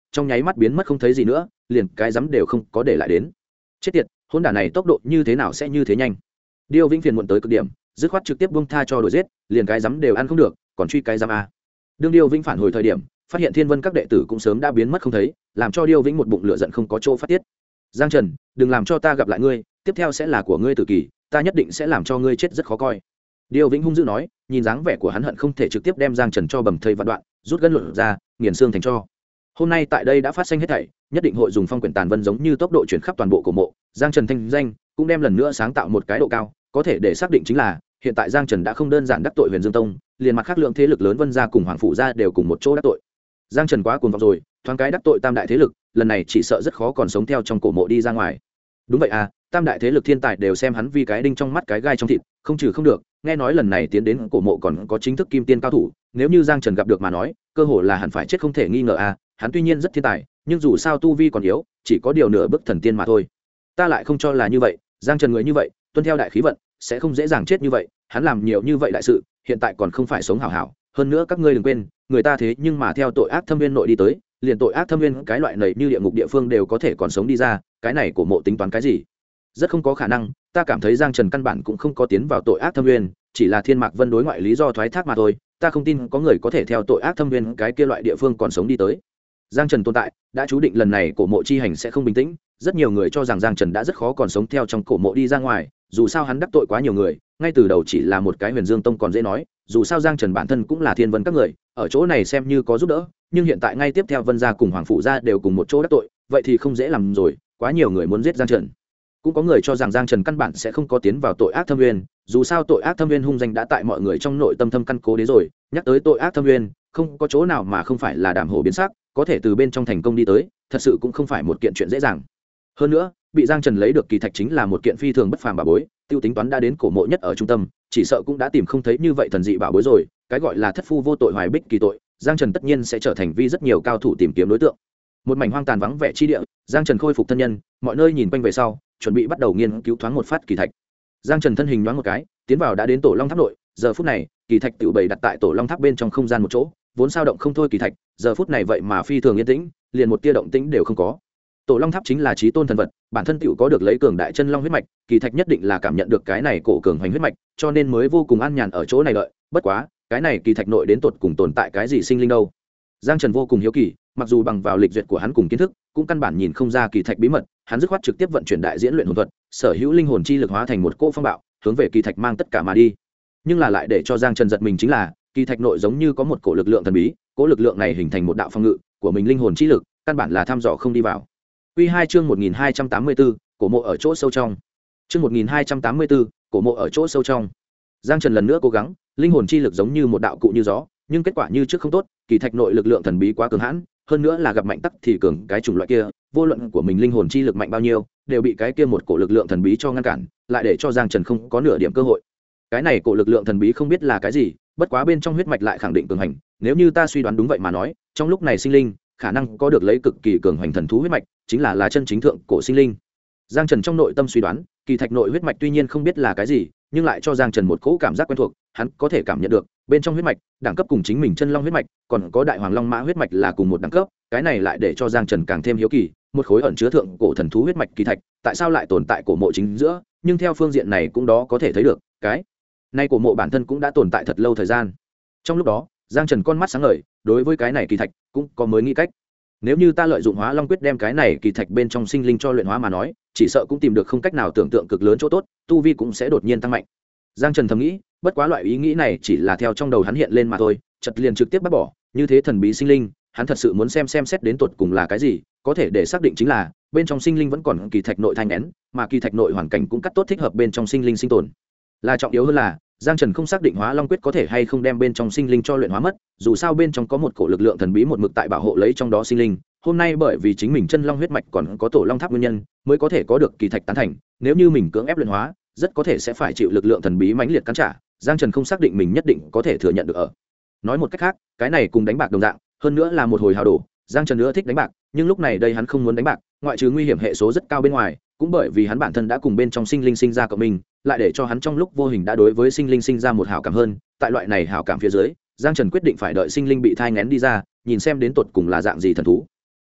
trong nháy mắt biến mất không thấy gì nữa, liền cái rắm đều không có để lại đến. Chết tiệt, hỗn đản này tốc độ như thế nào sẽ như thế nhanh? Điêu Vĩnh phiền muộn tới cực điểm, dứt khoát trực tiếp buông tha cho đuổi giết, liền cái rắm đều ăn không được, còn truy cái rắm a. Đương Điêu Vĩnh phản hồi thời điểm, phát hiện Thiên Vân các đệ tử cũng sớm đã biến mất không thấy, làm cho Điêu Vĩnh một bụng lửa giận không có chỗ phát tiết. Giang Trần, đừng làm cho ta gặp lại ngươi, tiếp theo sẽ là của ngươi tử kỳ, ta nhất định sẽ làm cho ngươi chết rất khó coi. Điêu Vĩnh hung dữ nói, nhìn dáng vẻ của hắn hận không thể trực tiếp đem Giang Trần cho bầm thây vạn đoạn, rút gân luận ra, nghiền xương thành tro. Hôm nay tại đây đã phát sinh hết thảy, nhất định hội dùng phong quyển tàn vân giống như tốc độ chuyển khắp toàn bộ cổ mộ. Giang Trần thanh danh cũng đem lần nữa sáng tạo một cái độ cao, có thể để xác định chính là hiện tại Giang Trần đã không đơn giản đắc tội Huyền Dương Tông, liền mặt khác lượng thế lực lớn Vân gia cùng Hoàng phủ gia đều cùng một chỗ đắc tội. Giang Trần quá cuồng vọng rồi, thoáng cái đắc tội tam đại thế lực, lần này chỉ sợ rất khó còn sống theo trong cổ mộ đi ra ngoài. Đúng vậy à, tam đại thế lực thiên tài đều xem hắn vì cái đinh trong mắt cái gai trong thịt, không trừ không được. Nghe nói lần này tiến đến cổ mộ còn có chính thức kim tiên cao thủ, nếu như Giang Trần gặp được mà nói, cơ hồ là hẳn phải chết không thể nghi ngờ à. Hắn tuy nhiên rất thiên tài, nhưng dù sao tu vi còn yếu, chỉ có điều nửa bước thần tiên mà thôi. Ta lại không cho là như vậy, Giang Trần người như vậy, tuân theo đại khí vận, sẽ không dễ dàng chết như vậy. Hắn làm nhiều như vậy đại sự, hiện tại còn không phải sống hảo hảo. Hơn nữa các ngươi đừng quên, người ta thế nhưng mà theo tội ác thâm viên nội đi tới, liền tội ác thâm viên cái loại này như địa ngục địa phương đều có thể còn sống đi ra, cái này của mộ tính toán cái gì? Rất không có khả năng, ta cảm thấy Giang Trần căn bản cũng không có tiến vào tội ác thâm viên, chỉ là Thiên Mạc Vân đối ngoại lý do thoái thác mà thôi, ta không tin có người có thể theo tội ác thâm viên cái kia loại địa phương còn sống đi tới. Giang Trần tồn tại đã chú định lần này cổ mộ chi hành sẽ không bình tĩnh, rất nhiều người cho rằng Giang Trần đã rất khó còn sống theo trong cổ mộ đi ra ngoài, dù sao hắn đắc tội quá nhiều người, ngay từ đầu chỉ là một cái Huyền Dương Tông còn dễ nói, dù sao Giang Trần bản thân cũng là Thiên Vân các người, ở chỗ này xem như có giúp đỡ, nhưng hiện tại ngay tiếp theo Vân gia cùng Hoàng phủ gia đều cùng một chỗ đắc tội, vậy thì không dễ làm rồi, quá nhiều người muốn giết Giang Trần. Cũng có người cho rằng Giang Trần căn bản sẽ không có tiến vào tội ác thâm nguyên, dù sao tội ác thâm nguyên hung danh đã tại mọi người trong nội tâm thâm căn cố đế rồi, nhắc tới tội ác thâm nguyên, không có chỗ nào mà không phải là đảm hổ biến sắc, có thể từ bên trong thành công đi tới, thật sự cũng không phải một kiện chuyện dễ dàng. Hơn nữa, bị Giang Trần lấy được kỳ thạch chính là một kiện phi thường bất phàm bảo bối, tiêu tính toán đã đến cổ mộ nhất ở trung tâm, chỉ sợ cũng đã tìm không thấy như vậy thần dị bảo bối rồi, cái gọi là thất phu vô tội hoài bích kỳ tội, Giang Trần tất nhiên sẽ trở thành vi rất nhiều cao thủ tìm kiếm đối tượng. Một mảnh hoang tàn vắng vẻ chi địa, Giang Trần khôi phục thân nhân, mọi nơi nhìn quanh về sau, chuẩn bị bắt đầu nghiên cứu thoáng một phát kỳ thạch. Giang Trần thân hình nhoáng một cái, tiến vào đã đến tổ Long Tháp nội, giờ phút này, kỳ thạch tiểu bày đặt tại tổ Long Tháp bên trong không gian một chỗ, vốn sao động không thôi kỳ thạch, giờ phút này vậy mà phi thường yên tĩnh, liền một tia động tĩnh đều không có. Tổ Long Tháp chính là chí tôn thần vật, bản thân tiểu có được lấy cường đại chân long huyết mạch, kỳ thạch nhất định là cảm nhận được cái này cổ cường hoành huyết mạch, cho nên mới vô cùng an nhàn ở chỗ này đợi. Bất quá, cái này kỳ thạch nội đến tột cùng tồn tại cái gì sinh linh đâu? Giang Trần vô cùng hiếu kỳ, mặc dù bằng vào lịch duyệt của hắn cùng kiến thức, cũng căn bản nhìn không ra kỳ thạch bí mật, hắn dứt khoát trực tiếp vận chuyển đại diễn luyện hồn thuật, sở hữu linh hồn chi lực hóa thành một cỗ phong bạo, hướng về kỳ thạch mang tất cả mà đi. Nhưng là lại để cho Giang Trần giật mình chính là, kỳ thạch nội giống như có một cổ lực lượng thần bí, cỗ lực lượng này hình thành một đạo phong ngự của mình linh hồn chi lực, căn bản là thăm dò không đi vào. Quy 2 chương 1284, cổ mộ ở chỗ sâu trong. Chương 1284, cổ mộ ở chỗ sâu trong. Giang Trần lần nữa cố gắng, linh hồn chi lực giống như một đạo cụ như gió, nhưng kết quả như trước không tốt, kỳ thạch nội lực lượng thần bí quá cường hãn, hơn nữa là gặp mạnh tắc thì cường cái chủng loại kia, vô luận của mình linh hồn chi lực mạnh bao nhiêu, đều bị cái kia một cổ lực lượng thần bí cho ngăn cản, lại để cho Giang Trần không có nửa điểm cơ hội. Cái này cổ lực lượng thần bí không biết là cái gì, bất quá bên trong huyết mạch lại khẳng định cường hành, nếu như ta suy đoán đúng vậy mà nói, trong lúc này sinh linh khả năng có được lấy cực kỳ cường hành thần thú huyết mạch, chính là chân chính thượng cổ sinh linh. Giang Trần trong nội tâm suy đoán, kỳ thạch nội huyết mạch tuy nhiên không biết là cái gì, nhưng lại cho Giang Trần một cỗ cảm giác quen thuộc, hắn có thể cảm nhận được, bên trong huyết mạch, đẳng cấp cùng chính mình chân long huyết mạch, còn có đại hoàng long mã huyết mạch là cùng một đẳng cấp, cái này lại để cho Giang Trần càng thêm hiếu kỳ, một khối ẩn chứa thượng cổ thần thú huyết mạch kỳ thạch, tại sao lại tồn tại cổ mộ chính giữa, nhưng theo phương diện này cũng đó có thể thấy được, cái này cổ mộ bản thân cũng đã tồn tại thật lâu thời gian. Trong lúc đó, Giang Trần con mắt sáng ngời, đối với cái này kỳ thạch cũng có mới nghĩ cách. Nếu như ta lợi dụng Hóa Long quyết đem cái này kỳ thạch bên trong sinh linh cho luyện hóa mà nói, chỉ sợ cũng tìm được không cách nào tưởng tượng cực lớn chỗ tốt, tu vi cũng sẽ đột nhiên tăng mạnh. Giang Trần thầm nghĩ, bất quá loại ý nghĩ này chỉ là theo trong đầu hắn hiện lên mà thôi, chợt liền trực tiếp bác bỏ, như thế thần bí sinh linh, hắn thật sự muốn xem xét đến tột cùng là cái gì, có thể để xác định chính là bên trong sinh linh vẫn còn kỳ thạch nội thanh nén, mà kỳ thạch nội hoàn cảnh cũng cắt tốt thích hợp bên trong sinh linh sinh tồn. Là trọng yếu hơn là, Giang Trần không xác định Hóa Long quyết có thể hay không đem bên trong sinh linh cho luyện hóa mất, dù sao bên trong có một cổ lực lượng thần bí một mực tại bảo hộ lấy trong đó sinh linh, hôm nay bởi vì chính mình chân long huyết mạch còn có tổ long tháp nguyên nhân, mới có thể có được kỳ thạch tán thành, nếu như mình cưỡng ép luyện hóa, rất có thể sẽ phải chịu lực lượng thần bí mãnh liệt cắn trả. Giang Trần không xác định mình nhất định có thể thừa nhận được ở. Nói một cách khác, cái này cùng đánh bạc đồng dạng, hơn nữa là một hồi hào đổ. Giang Trần nữa thích đánh bạc, nhưng lúc này đây hắn không muốn đánh bạc, ngoại trừ nguy hiểm hệ số rất cao bên ngoài, cũng bởi vì hắn bản thân đã cùng bên trong sinh linh sinh ra cộng mình, lại để cho hắn trong lúc vô hình đã đối với sinh linh sinh ra một hảo cảm hơn. Tại loại này hảo cảm phía dưới, Giang Trần quyết định phải đợi sinh linh bị thai nghén đi ra, nhìn xem đến tột cùng là dạng gì thần thú.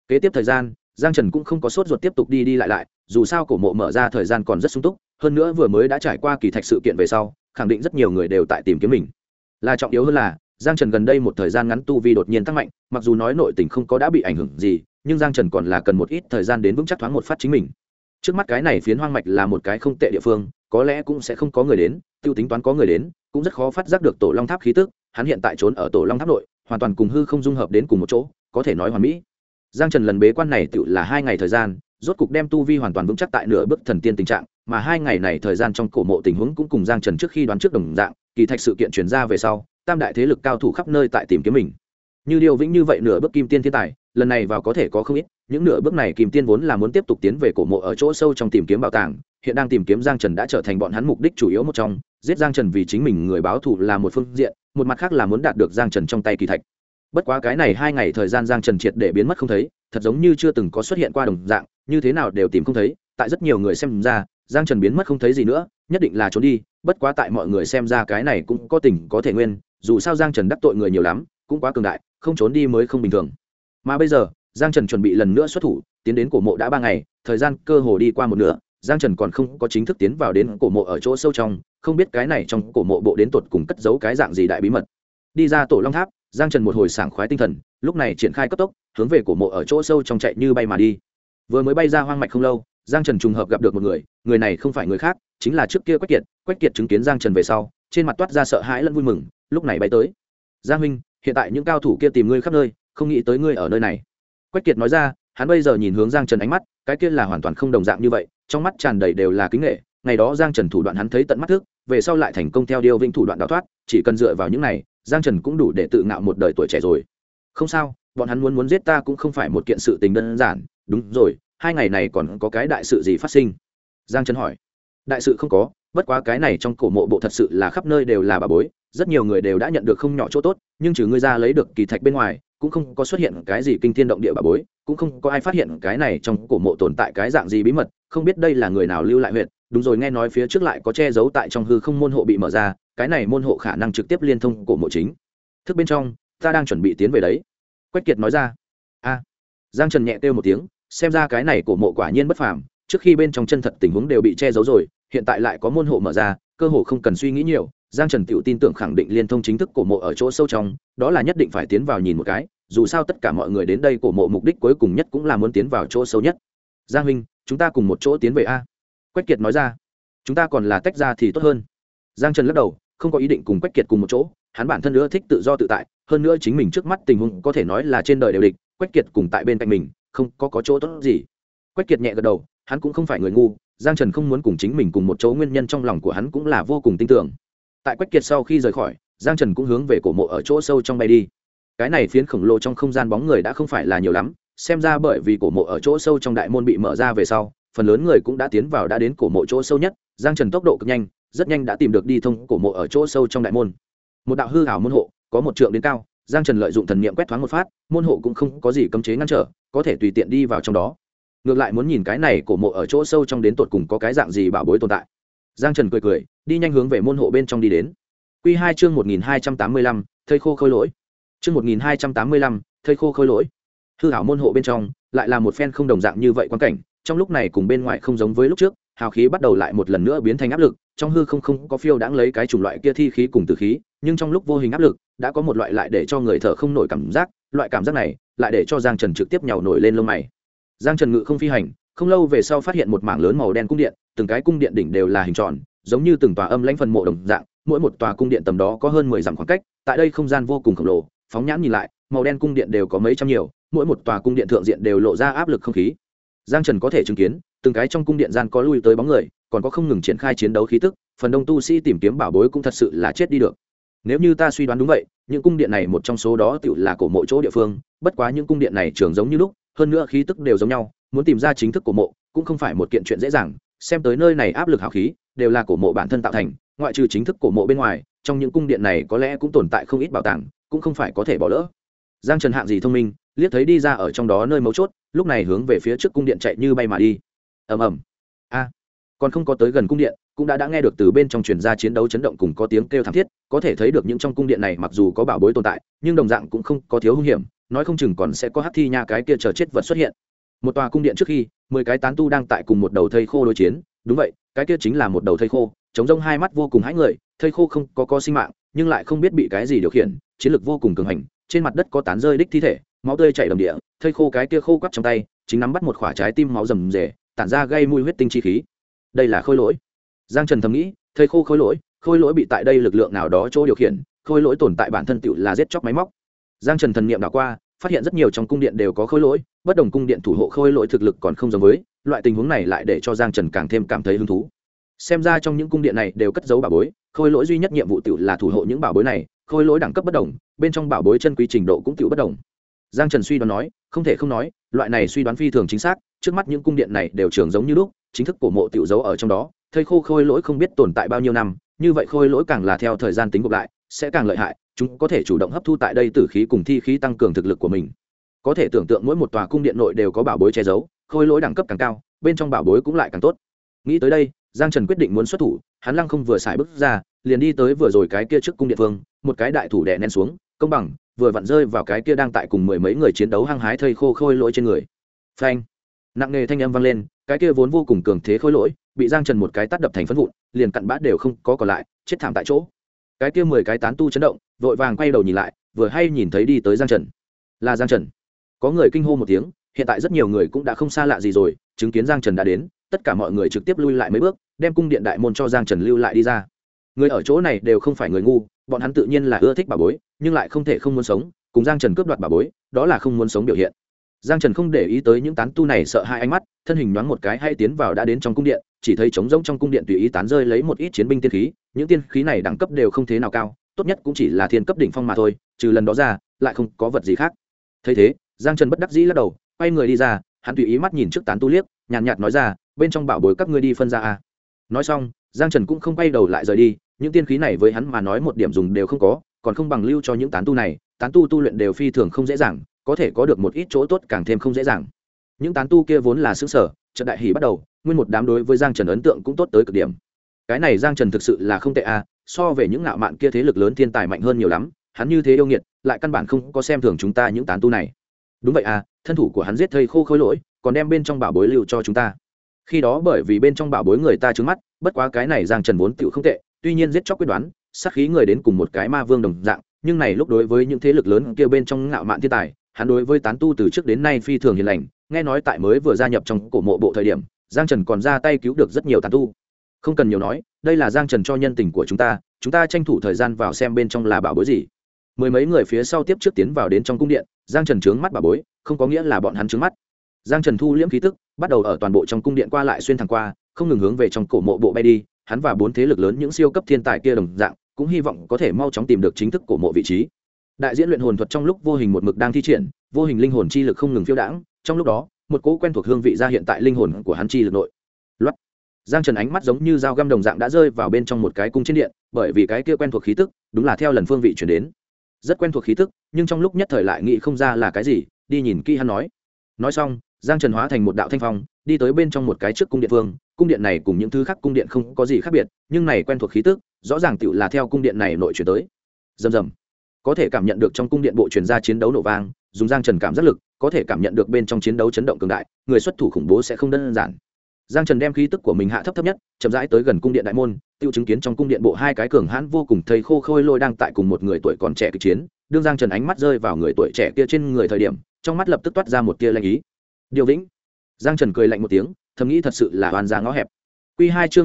Kế tiếp thời gian, Giang Trần cũng không có sốt ruột tiếp tục đi đi lại, dù sao cổ mộ mở ra thời gian còn rất sung túc, hơn nữa vừa mới đã trải qua kỳ thạch sự kiện về sau, khẳng định rất nhiều người đều tại tìm kiếm mình. Là trọng yếu hơn là, Giang Trần gần đây một thời gian ngắn tu vi đột nhiên tăng mạnh, mặc dù nói nội tình không có đã bị ảnh hưởng gì, nhưng Giang Trần còn là cần một ít thời gian đến vững chắc thoáng một phát chính mình. Trước mắt cái này phiến hoang mạch là một cái không tệ địa phương, có lẽ cũng sẽ không có người đến, tiêu tính toán có người đến, cũng rất khó phát giác được Tổ Long Tháp khí tức, hắn hiện tại trốn ở Tổ Long Tháp nội, hoàn toàn cùng hư không dung hợp đến cùng một chỗ, có thể nói hoàn mỹ. Giang Trần lần bế quan này tựu là 2 ngày thời gian, rốt cục đem tu vi hoàn toàn vững chắc tại nửa bước thần tiên tình trạng, mà 2 ngày này thời gian trong cổ mộ tình huống cũng cùng Giang Trần trước khi đoán trước đồng dạng, kỳ thạch sự kiện truyền ra về sau, tam đại thế lực cao thủ khắp nơi tại tìm kiếm mình. Như Điêu Vĩnh như vậy nửa bước kim tiên thiên tài, lần này vào có thể có không ít, những nửa bước này kim tiên vốn là muốn tiếp tục tiến về cổ mộ ở chỗ sâu trong tìm kiếm bảo tàng, hiện đang tìm kiếm Giang Trần đã trở thành bọn hắn mục đích chủ yếu một trong, giết Giang Trần vì chính mình người báo thù là một phương diện, một mặt khác là muốn đạt được Giang Trần trong tay kỳ thạch. Bất quá cái này 2 ngày thời gian Giang Trần triệt để biến mất không thấy, thật giống như chưa từng có xuất hiện qua đồng dạng, như thế nào đều tìm không thấy, tại rất nhiều người xem ra, Giang Trần biến mất không thấy gì nữa, nhất định là trốn đi, bất quá tại mọi người xem ra cái này cũng có tình có thể nguyên, dù sao Giang Trần đắc tội người nhiều lắm, cũng quá cường đại, không trốn đi mới không bình thường. Mà bây giờ, Giang Trần chuẩn bị lần nữa xuất thủ, tiến đến cổ mộ đã 3 ngày, thời gian cơ hồ đi qua một nửa, Giang Trần còn không có chính thức tiến vào đến cổ mộ ở chỗ sâu trong, không biết cái này trong cổ mộ bộ đến tột cùng cất giấu cái dạng gì đại bí mật. Đi ra Tổ Long Tháp, Giang Trần một hồi sảng khoái tinh thần, lúc này triển khai cấp tốc, hướng về cổ mộ ở chỗ sâu trong chạy như bay mà đi. Vừa mới bay ra hoang mạch không lâu, Giang Trần trùng hợp gặp được một người, người này không phải người khác, chính là trước kia Quách Kiệt. Quách Kiệt chứng kiến Giang Trần về sau, trên mặt toát ra sợ hãi lẫn vui mừng, lúc này bay tới. "Giang huynh, hiện tại những cao thủ kia tìm ngươi khắp nơi, không nghĩ tới ngươi ở nơi này." Quách Kiệt nói ra, hắn bây giờ nhìn hướng Giang Trần ánh mắt, cái kia là hoàn toàn không đồng dạng như vậy, trong mắt tràn đầy đều là kính nể. Ngày đó Giang Trần thủ đoạn hắn thấy tận mắt thức, về sau lại thành công theo Điêu Vĩnh thủ đoạn đào thoát, chỉ cần dựa vào những này, Giang Trần cũng đủ để tự ngạo một đời tuổi trẻ rồi. "Không sao, bọn hắn muốn giết ta cũng không phải một kiện sự tình đơn giản." "Đúng rồi, 2 ngày này còn có cái đại sự gì phát sinh?" Giang Trần hỏi. "Đại sự không có, bất quá cái này trong cổ mộ bộ thật sự là khắp nơi đều là bà bối, rất nhiều người đều đã nhận được không nhỏ chỗ tốt, nhưng trừ ngươi ra lấy được kỳ thạch bên ngoài, cũng không có xuất hiện cái gì kinh thiên động địa bà bối, cũng không có ai phát hiện cái này trong cổ mộ tồn tại cái dạng gì bí mật, không biết đây là người nào lưu lại huyệt. Đúng rồi, nghe nói phía trước lại có che giấu tại trong hư không môn hộ bị mở ra, cái này môn hộ khả năng trực tiếp liên thông cổ mộ chính thức bên trong, ta đang chuẩn bị tiến về đấy." Quách Kiệt nói ra. "A." Giang Trần nhẹ kêu một tiếng, xem ra cái này cổ mộ quả nhiên bất phàm, trước khi bên trong chân thật tình huống đều bị che giấu rồi, hiện tại lại có môn hộ mở ra, cơ hồ không cần suy nghĩ nhiều, Giang Trần tự tin tưởng khẳng định liên thông chính thức cổ mộ ở chỗ sâu trong, đó là nhất định phải tiến vào nhìn một cái, dù sao tất cả mọi người đến đây cổ mộ mục đích cuối cùng nhất cũng là muốn tiến vào chỗ sâu nhất. "Giang huynh, chúng ta cùng một chỗ tiến về a." Quách Kiệt nói ra. "Chúng ta còn là tách ra thì tốt hơn." Giang Trần lắc đầu, không có ý định cùng Quách Kiệt cùng một chỗ, hắn bản thân nữa thích tự do tự tại, hơn nữa chính mình trước mắt tình huống có thể nói là trên đời đều địch, Quách Kiệt cùng tại bên cạnh mình, không có chỗ tốt gì. Quách Kiệt nhẹ gật đầu, hắn cũng không phải người ngu, Giang Trần không muốn cùng chính mình cùng một chỗ nguyên nhân trong lòng của hắn cũng là vô cùng tin tưởng. Tại Quách Kiệt sau khi rời khỏi, Giang Trần cũng hướng về cổ mộ ở chỗ sâu trong bay đi. Cái này phiến khổng lồ trong không gian bóng người đã không phải là nhiều lắm, xem ra bởi vì cổ mộ ở chỗ sâu trong đại môn bị mở ra về sau, phần lớn người cũng đã tiến vào đã đến cổ mộ chỗ sâu nhất. Giang Trần tốc độ cực nhanh, rất nhanh đã tìm được đi thông cổ mộ ở chỗ sâu trong đại môn. Một đạo hư ảo môn hộ, có 1 trượng đến cao, Giang Trần lợi dụng thần niệm quét thoáng một phát, môn hộ cũng không có gì cấm chế ngăn trở, có thể tùy tiện đi vào trong đó. Ngược lại muốn nhìn cái này cổ mộ ở chỗ sâu trong đến tột cùng có cái dạng gì bảo bối tồn tại. Giang Trần cười, đi nhanh hướng về môn hộ bên trong đi đến. Quy 2 chương 1285, thây khô khôi lỗi. Chương 1285, thây khô khôi lỗi. Hư ảo môn hộ bên trong, lại là một phen không đồng dạng như vậy quan cảnh, trong lúc này cùng bên ngoài không giống với lúc trước, hào khí bắt đầu lại một lần nữa biến thành áp lực, trong hư không có phiêu đãng lấy cái chủng loại kia thi khí cùng tử khí, nhưng trong lúc vô hình áp lực, đã có một loại lại để cho người thở không nổi cảm giác, loại cảm giác này lại để cho Giang Trần trực tiếp nhào nổi lên lông mày. Giang Trần ngự không phi hành, không lâu về sau phát hiện một mảng lớn màu đen cung điện, từng cái cung điện đỉnh đều là hình tròn, giống như từng tòa âm lãnh phần mộ đồng dạng, mỗi một tòa cung điện tầm đó có hơn 10 dặm khoảng cách, tại đây không gian vô cùng khổng lồ, phóng nhãn nhìn lại, màu đen cung điện đều có mấy trăm nhiều, mỗi một tòa cung điện thượng diện đều lộ ra áp lực không khí. Giang Trần có thể chứng kiến, từng cái trong cung điện gian có lui tới bóng người, còn có không ngừng triển khai chiến đấu khí tức, phần đông tu sĩ tìm kiếm bảo bối cũng thật sự là chết đi được. Nếu như ta suy đoán đúng vậy, những cung điện này một trong số đó tựu là cổ mộ chỗ địa phương, bất quá những cung điện này trường giống như lúc, hơn nữa khí tức đều giống nhau, muốn tìm ra chính thức cổ mộ cũng không phải một kiện chuyện dễ dàng, xem tới nơi này áp lực hào khí đều là cổ mộ bản thân tạo thành, ngoại trừ chính thức cổ mộ bên ngoài, trong những cung điện này có lẽ cũng tồn tại không ít bảo tàng, cũng không phải có thể bỏ lỡ. Giang Trần hạng gì thông minh, liếc thấy đi ra ở trong đó nơi mấu chốt, lúc này hướng về phía trước cung điện chạy như bay mà đi. Ầm ầm. A. Còn không có tới gần cung điện, cũng đã nghe được từ bên trong truyền ra chiến đấu chấn động cùng có tiếng kêu thảm thiết, có thể thấy được những trong cung điện này mặc dù có bảo bối tồn tại, nhưng đồng dạng cũng không có thiếu hung hiểm, nói không chừng còn sẽ có hắc thi nha cái kia chờ chết vật xuất hiện. Một tòa cung điện trước khi 10 cái tán tu đang tại cùng một đầu thây khô đối chiến. Đúng vậy, cái kia chính là một đầu thây khô, trống rông hai mắt vô cùng hãi người. Thây khô không có sinh mạng, nhưng lại không biết bị cái gì điều khiển, chiến lực vô cùng cường hành. Trên mặt đất có tán rơi đích thi thể, máu tươi chảy đầm địa. Thây khô cái kia khô quắt trong tay chính nắm bắt một quả trái tim máu rầm rề, tản ra gây mùi huyết tinh chi khí. Đây là khôi lỗi. Giang Trần thầm nghĩ, thây khô khôi lỗi bị tại đây lực lượng nào đó chỗ điều khiển, khôi lỗi tồn tại bản thân tựu là giết chóc máy móc. Giang Trần thần niệm đảo qua, phát hiện rất nhiều trong cung điện đều có khôi lỗi, bất đồng cung điện thủ hộ khôi lỗi thực lực còn không giống với, loại tình huống này lại để cho Giang Trần càng thêm cảm thấy hứng thú. Xem ra trong những cung điện này đều cất giấu bảo bối, khôi lỗi duy nhất nhiệm vụ tựu là thủ hộ những bảo bối này, khôi lỗi đẳng cấp bất đồng, bên trong bảo bối chân quý trình độ cũng tựu bất đồng. Giang Trần suy đoán nói, không thể không nói, loại này suy đoán phi thường chính xác, trước mắt những cung điện này đều trường giống như lúc, chính thức cổ mộ tựu giấu ở trong đó, thây khô khôi lỗi không biết tồn tại bao nhiêu năm, như vậy khôi lỗi càng là theo thời gian tính gộp lại, sẽ càng lợi hại, chúng có thể chủ động hấp thu tại đây tử khí cùng thi khí tăng cường thực lực của mình. Có thể tưởng tượng mỗi một tòa cung điện nội đều có bảo bối che giấu, khôi lỗi đẳng cấp càng cao, bên trong bảo bối cũng lại càng tốt. Nghĩ tới đây, Giang Trần quyết định muốn xuất thủ, hắn lăng không vừa xài bước ra, liền đi tới vừa rồi cái kia trước cung điện phương, một cái đại thủ đè nén xuống, công bằng, vừa vặn rơi vào cái kia đang tại cùng mười mấy người chiến đấu hăng hái thây khô khôi lỗi trên người. Phanh! Nặng nề thanh âm vang lên, cái kia vốn vô cùng cường thế khôi lỗi, bị Giang Trần một cái tát đập thành phấn vụn, liền cặn bã đều không có còn lại, chết thảm tại chỗ. Cái kia 10 cái tán tu chấn động, vội vàng quay đầu nhìn lại, vừa hay nhìn thấy đi tới Giang Trần. Là Giang Trần. Có người kinh hô một tiếng, hiện tại rất nhiều người cũng đã không xa lạ gì rồi, chứng kiến Giang Trần đã đến, tất cả mọi người trực tiếp lui lại mấy bước, đem cung điện đại môn cho Giang Trần lưu lại đi ra. Người ở chỗ này đều không phải người ngu, bọn hắn tự nhiên là ưa thích bảo bối, nhưng lại không thể không muốn sống, cùng Giang Trần cướp đoạt bảo bối, đó là không muốn sống biểu hiện. Giang Trần không để ý tới những tán tu này sợ hai ánh mắt, thân hình nhoáng một cái hay tiến vào đã đến trong cung điện, chỉ thấy trống rỗng trong cung điện tùy ý tán rơi lấy một ít chiến binh tiên khí, những tiên khí này đẳng cấp đều không thế nào cao, tốt nhất cũng chỉ là thiên cấp đỉnh phong mà thôi, trừ lần đó ra, lại không có vật gì khác. Thấy thế, Giang Trần bất đắc dĩ lắc đầu, quay người đi ra, hắn tùy ý mắt nhìn trước tán tu liếc, nhàn nhạt nói ra, bên trong bảo bối các ngươi đi phân ra a. Nói xong, Giang Trần cũng không quay đầu lại rời đi, những tiên khí này với hắn mà nói một điểm dùng đều không có, còn không bằng lưu cho những tán tu này, tán tu tu luyện đều phi thường không dễ dàng, có thể có được một ít chỗ tốt càng thêm không dễ dàng. Những tán tu kia vốn là xứ sở, trận đại hỉ bắt đầu, nguyên một đám đối với Giang Trần ấn tượng cũng tốt tới cực điểm. Cái này Giang Trần thực sự là không tệ a, so về những ngạo mạn kia thế lực lớn thiên tài mạnh hơn nhiều lắm, hắn như thế yêu nghiệt, lại căn bản không có xem thường chúng ta những tán tu này. Đúng vậy a, thân thủ của hắn giết thây khô khôi lỗi, còn đem bên trong bảo bối lưu cho chúng ta. Khi đó bởi vì bên trong bảo bối người ta trướng mắt, bất quá cái này Giang Trần vốn tựu không tệ, tuy nhiên giết chóc quyết đoán, sát khí người đến cùng một cái ma vương đồng dạng, nhưng này lúc đối với những thế lực lớn kia bên trong ngạo mạn thiên tài, hắn đối với tán tu từ trước đến nay phi thường hiền lành, nghe nói tại mới vừa gia nhập trong cổ mộ bộ thời điểm, Giang Trần còn ra tay cứu được rất nhiều tán tu. Không cần nhiều nói, đây là Giang Trần cho nhân tình của chúng ta tranh thủ thời gian vào xem bên trong là bảo bối gì. Mười mấy người phía sau tiếp trước tiến vào đến trong cung điện, Giang Trần trướng mắt bảo bối, không có nghĩa là bọn hắn trướng mắt. Giang Trần thu liễm khí tức, bắt đầu ở toàn bộ trong cung điện qua lại xuyên thẳng qua, không ngừng hướng về trong cổ mộ bộ bay đi, hắn và bốn thế lực lớn những siêu cấp thiên tài kia đồng dạng, cũng hy vọng có thể mau chóng tìm được chính thức cổ mộ vị trí. Đại diễn luyện hồn thuật trong lúc vô hình một mực đang thi triển, vô hình linh hồn chi lực không ngừng phiêu đãng, trong lúc đó, một cỗ quen thuộc hương vị ra hiện tại linh hồn của hắn chi lực nội. Loát. Giang Trần ánh mắt giống như dao găm đồng dạng đã rơi vào bên trong một cái cung trên điện, bởi vì cái kia quen thuộc khí tức, đúng là theo lần phương vị chuyển đến. Rất quen thuộc khí tức, nhưng trong lúc nhất thời lại nghĩ không ra là cái gì, đi nhìn kỹ hắn nói. Nói xong, Giang Trần hóa thành một đạo thanh phong, đi tới bên trong một cái trước cung điện vương, cung điện này cùng những thứ khác cung điện không có gì khác biệt, nhưng này quen thuộc khí tức, rõ ràng tựu là theo cung điện này nội chuyển tới. Rầm rầm. Có thể cảm nhận được trong cung điện bộ truyền ra chiến đấu nổ vang, dùng Giang Trần cảm giác lực, có thể cảm nhận được bên trong chiến đấu chấn động cường đại, người xuất thủ khủng bố sẽ không đơn giản. Giang Trần đem khí tức của mình hạ thấp nhất, chậm rãi tới gần cung điện đại môn, tiêu chứng kiến trong cung điện bộ hai cái cường hãn vô cùng thây khô khôi lôi đang tại cùng một người tuổi còn trẻ kịch chiến, đương Giang Trần ánh mắt rơi vào người tuổi trẻ kia trên người thời điểm, trong mắt lập tức toát ra một tia lanh ý. Điều Vĩnh. Giang Trần cười lạnh một tiếng, thầm nghĩ thật sự là oan gia ngõ hẹp. Quy 2 chương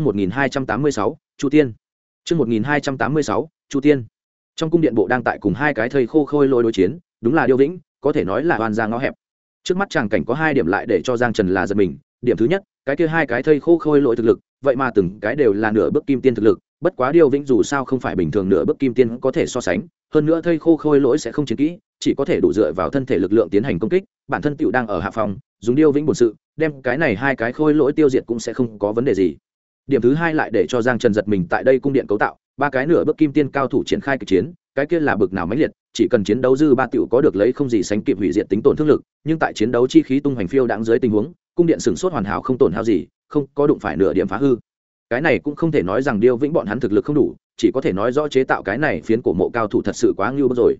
1286, Chu Tiên. Chương 1286, Chu Tiên. Trong cung điện bộ đang tại cùng hai cái thây khô khôi lôi đối chiến, đúng là Điêu Vĩnh, có thể nói là oan gia ngõ hẹp. Trước mắt chàng cảnh có hai điểm lại để cho Giang Trần là giật mình, điểm thứ nhất, cái kia hai cái thây khô khôi lỗi thực lực, vậy mà từng cái đều là nửa bước kim tiên thực lực, bất quá Điêu Vĩnh dù sao không phải bình thường nửa bước kim tiên có thể so sánh, hơn nữa thây khô khôi lỗi sẽ không chiến kỹ, chỉ có thể đủ dựa vào thân thể lực lượng tiến hành công kích, bản thân tựu đang ở hạ phòng, dùng Điêu Vĩnh bổn sự, đem cái này hai cái khôi lỗi tiêu diệt cũng sẽ không có vấn đề gì. Điểm thứ hai lại để cho Giang Trần giật mình tại đây cung điện cấu tạo, ba cái nửa bước kim tiên cao thủ triển khai kịch chiến, cái kia là bực nào mãnh liệt, chỉ cần chiến đấu dư ba tiểu có được lấy không gì sánh kịp hủy diệt tính tổn thương lực, nhưng tại chiến đấu chi khí tung hoành phiêu đãng dưới tình huống, cung điện sừng sốt hoàn hảo không tổn hao gì, không có đụng phải nửa điểm phá hư. Cái này cũng không thể nói rằng Điêu Vĩnh bọn hắn thực lực không đủ, chỉ có thể nói rõ chế tạo cái này phiến cổ mộ cao thủ thật sự quá ngưu bức rồi.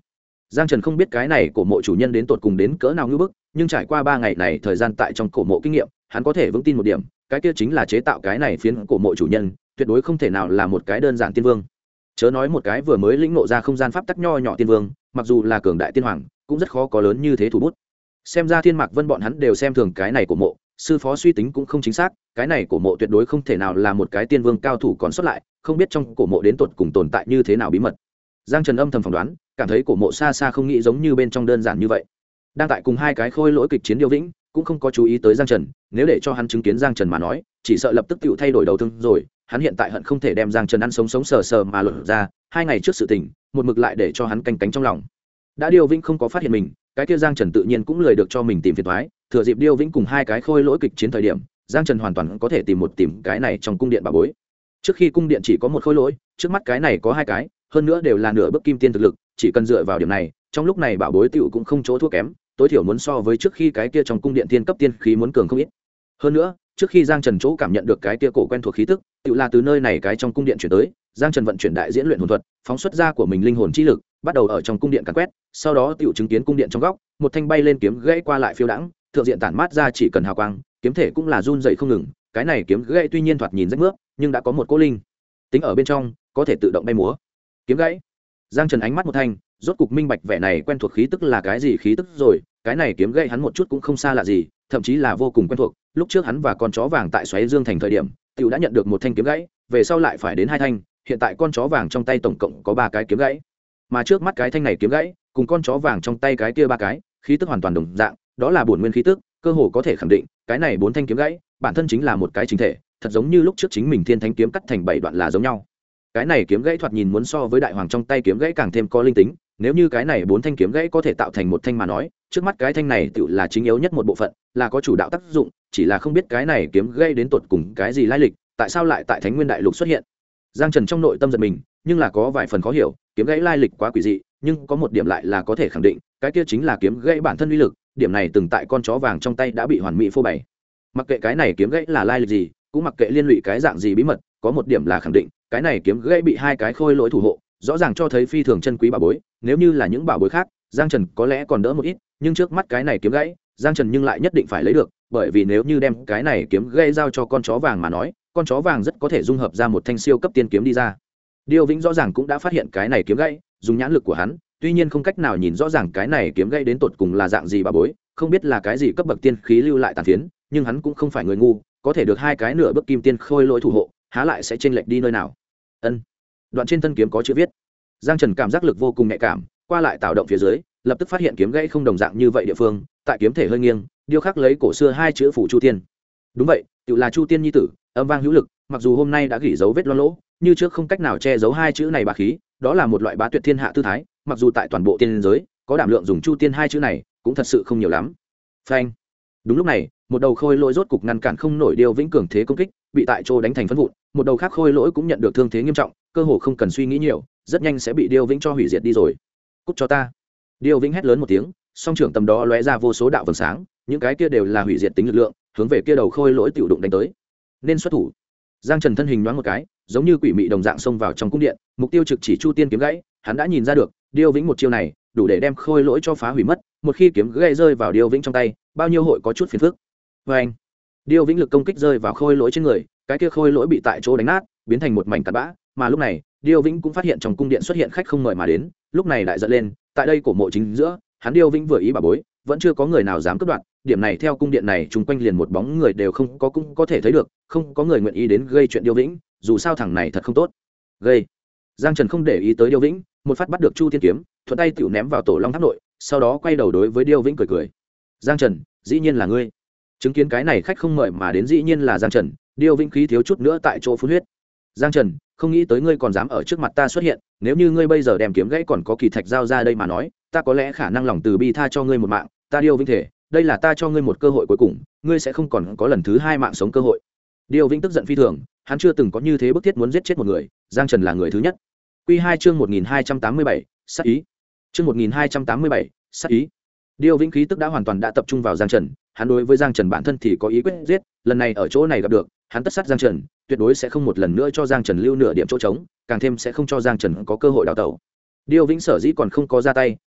Giang Trần không biết cái này cổ mộ chủ nhân đến tột cùng đến cỡ nào ngưỡng bức, nhưng trải qua 3 ngày này thời gian tại trong cổ mộ kinh nghiệm, hắn có thể vững tin một điểm, cái kia chính là chế tạo cái này phiến cổ mộ chủ nhân, tuyệt đối không thể nào là một cái đơn giản tiên vương. Chớ nói một cái vừa mới lĩnh ngộ ra không gian pháp tắc nho nhỏ tiên vương, mặc dù là cường đại tiên hoàng, cũng rất khó có lớn như thế thủ bút. Xem ra Thiên Mạc Vân bọn hắn đều xem thường cái này cổ mộ, sư phó suy tính cũng không chính xác, cái này cổ mộ tuyệt đối không thể nào là một cái tiên vương cao thủ còn xuất lại, không biết trong cổ mộ đến tột cùng tồn tại như thế nào bí mật. Giang Trần âm thầm phỏng đoán, cảm thấy cổ mộ xa xa không nghĩ giống như bên trong đơn giản như vậy. Đang tại cùng hai cái khôi lỗi kịch chiến Điêu Vĩnh, cũng không có chú ý tới Giang Trần, nếu để cho hắn chứng kiến Giang Trần mà nói, chỉ sợ lập tức tựu thay đổi đầu thương rồi, hắn hiện tại hận không thể đem Giang Trần ăn sống sống sờ sờ mà lột ra, 2 ngày trước sự tình, một mực lại để cho hắn canh cánh trong lòng. Đã Điêu Vĩnh không có phát hiện mình, cái kia Giang Trần tự nhiên cũng lười được cho mình tìm phiền toái, thừa dịp Điêu Vĩnh cùng hai cái khôi lỗi kịch chiến thời điểm, Giang Trần hoàn toàn có thể tìm cái này trong cung điện bà bối. Trước khi cung điện chỉ có một khôi lỗi, trước mắt cái này có 2 cái, hơn nữa đều là nửa bước kim tiên thực lực, chỉ cần dựa vào điểm này, trong lúc này bảo bối tiểu cũng không chỗ thua kém, tối thiểu muốn so với trước khi cái kia trong cung điện tiên cấp tiên khí muốn cường không ít. Hơn nữa, trước khi Giang Trần chỗ cảm nhận được cái kia cổ quen thuộc khí tức, tiểu là từ nơi này cái trong cung điện chuyển tới, Giang Trần vận chuyển đại diễn luyện hồn thuật, phóng xuất ra của mình linh hồn chi lực, bắt đầu ở trong cung điện càn quét, sau đó tiểu chứng kiến cung điện trong góc, một thanh bay lên kiếm gãy qua lại phiêu đãng, thượng diện tản mát ra chỉ cần hào quang, kiếm thể cũng là run dậy không ngừng, cái này kiếm gãy tuy nhiên thoạt nhìn rách mướp, nhưng đã có một cỗ linh tính ở bên trong, có thể tự động bay múa. Kiếm gãy. Giang Trần ánh mắt một thanh, rốt cục minh bạch vẻ này quen thuộc khí tức là cái gì khí tức rồi, cái này kiếm gãy hắn một chút cũng không xa lạ gì, thậm chí là vô cùng quen thuộc, lúc trước hắn và con chó vàng tại Xoáy Dương thành thời điểm, tiểu đã nhận được một thanh kiếm gãy, về sau lại phải đến 2 thanh, hiện tại con chó vàng trong tay tổng cộng có 3 cái kiếm gãy. Mà trước mắt cái thanh này kiếm gãy, cùng con chó vàng trong tay cái kia 3 cái, khí tức hoàn toàn đồng dạng, đó là bổn nguyên khí tức, cơ hồ có thể khẳng định, cái này 4 thanh kiếm gãy, bản thân chính là một cái chính thể, thật giống như lúc trước chính mình Thiên Thánh kiếm cắt thành 7 đoạn là giống nhau. Cái này kiếm gãy thoạt nhìn muốn so với đại hoàng trong tay kiếm gãy càng thêm có linh tính, nếu như cái này 4 thanh kiếm gãy có thể tạo thành một thanh mà nói, trước mắt cái thanh này tựu là chính yếu nhất một bộ phận, là có chủ đạo tác dụng, chỉ là không biết cái này kiếm gãy đến tột cùng cái gì lai lịch, tại sao lại tại Thánh Nguyên Đại Lục xuất hiện. Giang Trần trong nội tâm giật mình, nhưng là có vài phần khó hiểu, kiếm gãy lai lịch quá quỷ dị, nhưng có một điểm lại là có thể khẳng định, cái kia chính là kiếm gãy bản thân uy lực, điểm này từng tại con chó vàng trong tay đã bị hoàn mỹ phô bày. Mặc kệ cái này kiếm gãy là lai lịch gì, cũng mặc kệ liên lụy cái dạng gì bí mật, có một điểm là khẳng định, cái này kiếm gãy bị 2 cái khôi lỗi thủ hộ, rõ ràng cho thấy phi thường chân quý bảo bối, nếu như là những bảo bối khác, Giang Trần có lẽ còn đỡ một ít, nhưng trước mắt cái này kiếm gãy, Giang Trần nhưng lại nhất định phải lấy được, bởi vì nếu như đem cái này kiếm gãy giao cho con chó vàng mà nói, con chó vàng rất có thể dung hợp ra một thanh siêu cấp tiên kiếm đi ra. Điêu Vĩnh rõ ràng cũng đã phát hiện cái này kiếm gãy, dùng nhãn lực của hắn, tuy nhiên không cách nào nhìn rõ ràng cái này kiếm gãy đến tột cùng là dạng gì bảo bối, không biết là cái gì cấp bậc tiên khí lưu lại tàn phiến, nhưng hắn cũng không phải người ngu, có thể được 2 cái nửa bước kim tiên khôi lỗi thủ hộ, há lại sẽ chênh lệch đi nơi nào. Ân. Đoạn trên thân kiếm có chữ viết. Giang Trần cảm giác lực vô cùng nhạy cảm, qua lại tạo động phía dưới, lập tức phát hiện kiếm gãy không đồng dạng như vậy địa phương, tại kiếm thể hơi nghiêng, điêu khắc lấy cổ xưa 2 chữ phủ Chu Tiên. Đúng vậy, tự là Chu Tiên nhi tử, âm vang hữu lực, mặc dù hôm nay đã gỉ dấu vết loang lỗ, như trước không cách nào che giấu 2 chữ này bá khí, đó là một loại bá tuyệt thiên hạ tư thái, mặc dù tại toàn bộ tiên giới, có đảm lượng dùng Chu Tiên 2 chữ này, cũng thật sự không nhiều lắm. Phanh. Đúng lúc này, một đầu khôi lỗi rốt cục ngăn cản không nổi Điêu Vĩnh cường thế công kích, bị tại chỗ đánh thành phấn vụn, một đầu khác khôi lỗi cũng nhận được thương thế nghiêm trọng, cơ hồ không cần suy nghĩ nhiều, rất nhanh sẽ bị Điêu Vĩnh cho hủy diệt đi rồi. Cút cho ta. Điêu Vĩnh hét lớn một tiếng, song trưởng tầm đó lóe ra vô số đạo vầng sáng, những cái kia đều là hủy diệt tính lực lượng, hướng về kia đầu khôi lỗi tiểu đụng đánh tới. Nên xuất thủ. Giang Trần thân hình nhoáng một cái, giống như quỷ mị đồng dạng xông vào trong cung điện, mục tiêu trực chỉ Chu Tiên kiếm gãy, hắn đã nhìn ra được, Điêu Vĩnh một chiêu này, đủ để đem khôi lỗi cho phá hủy mất, một khi kiếm gãy rơi vào Điêu Vĩnh trong tay, bao nhiêu hội có chút phiền phức. Oeng. Điêu Vĩnh lực công kích rơi vào khôi lỗi trên người, cái kia khôi lỗi bị tại chỗ đánh nát, biến thành một mảnh cát bã, mà lúc này, Điêu Vĩnh cũng phát hiện trong cung điện xuất hiện khách không mời mà đến, lúc này đại giận lên, tại đây cổ mộ chính giữa, hắn Điêu Vĩnh vừa ý bà bối, vẫn chưa có người nào dám cướp đoạt, điểm này theo cung điện này chung quanh liền một bóng người đều không có, cũng có thể thấy được, không có người nguyện ý đến gây chuyện Điêu Vĩnh, dù sao thằng này thật không tốt. Gây. Giang Trần không để ý tới Điêu Vĩnh, một phát bắt được Chu Tiên kiếm, thuận tay tiểu ném vào tổ long tháp nội, sau đó quay đầu đối với Điêu Vĩnh cười cười. Giang Trần, dĩ nhiên là ngươi. Chứng kiến cái này khách không mời mà đến dĩ nhiên là Giang Trần, Điêu Vĩnh khí thiếu chút nữa tại chỗ phun huyết. Giang Trần, không nghĩ tới ngươi còn dám ở trước mặt ta xuất hiện, nếu như ngươi bây giờ đem kiếm gãy còn có kỳ thạch giao ra đây mà nói, ta có lẽ khả năng lòng từ bi tha cho ngươi một mạng, ta Điêu Vĩnh thể, đây là ta cho ngươi một cơ hội cuối cùng, ngươi sẽ không còn có lần thứ 2 mạng sống cơ hội. Điêu Vĩnh tức giận phi thường, hắn chưa từng có như thế bức thiết muốn giết chết một người, Giang Trần là người thứ nhất. Quy 2 chương 1287, sát ý. Chương 1287, sát ý. Điêu Vĩnh khí tức đã hoàn toàn đã tập trung vào Giang Trần, hắn đối với Giang Trần bản thân thì có ý quyết giết, lần này ở chỗ này gặp được, hắn tất sát Giang Trần, tuyệt đối sẽ không một lần nữa cho Giang Trần lưu nửa điểm chỗ trống, càng thêm sẽ không cho Giang Trần có cơ hội đào tẩu. Điêu Vĩnh sở dĩ còn không có ra tay,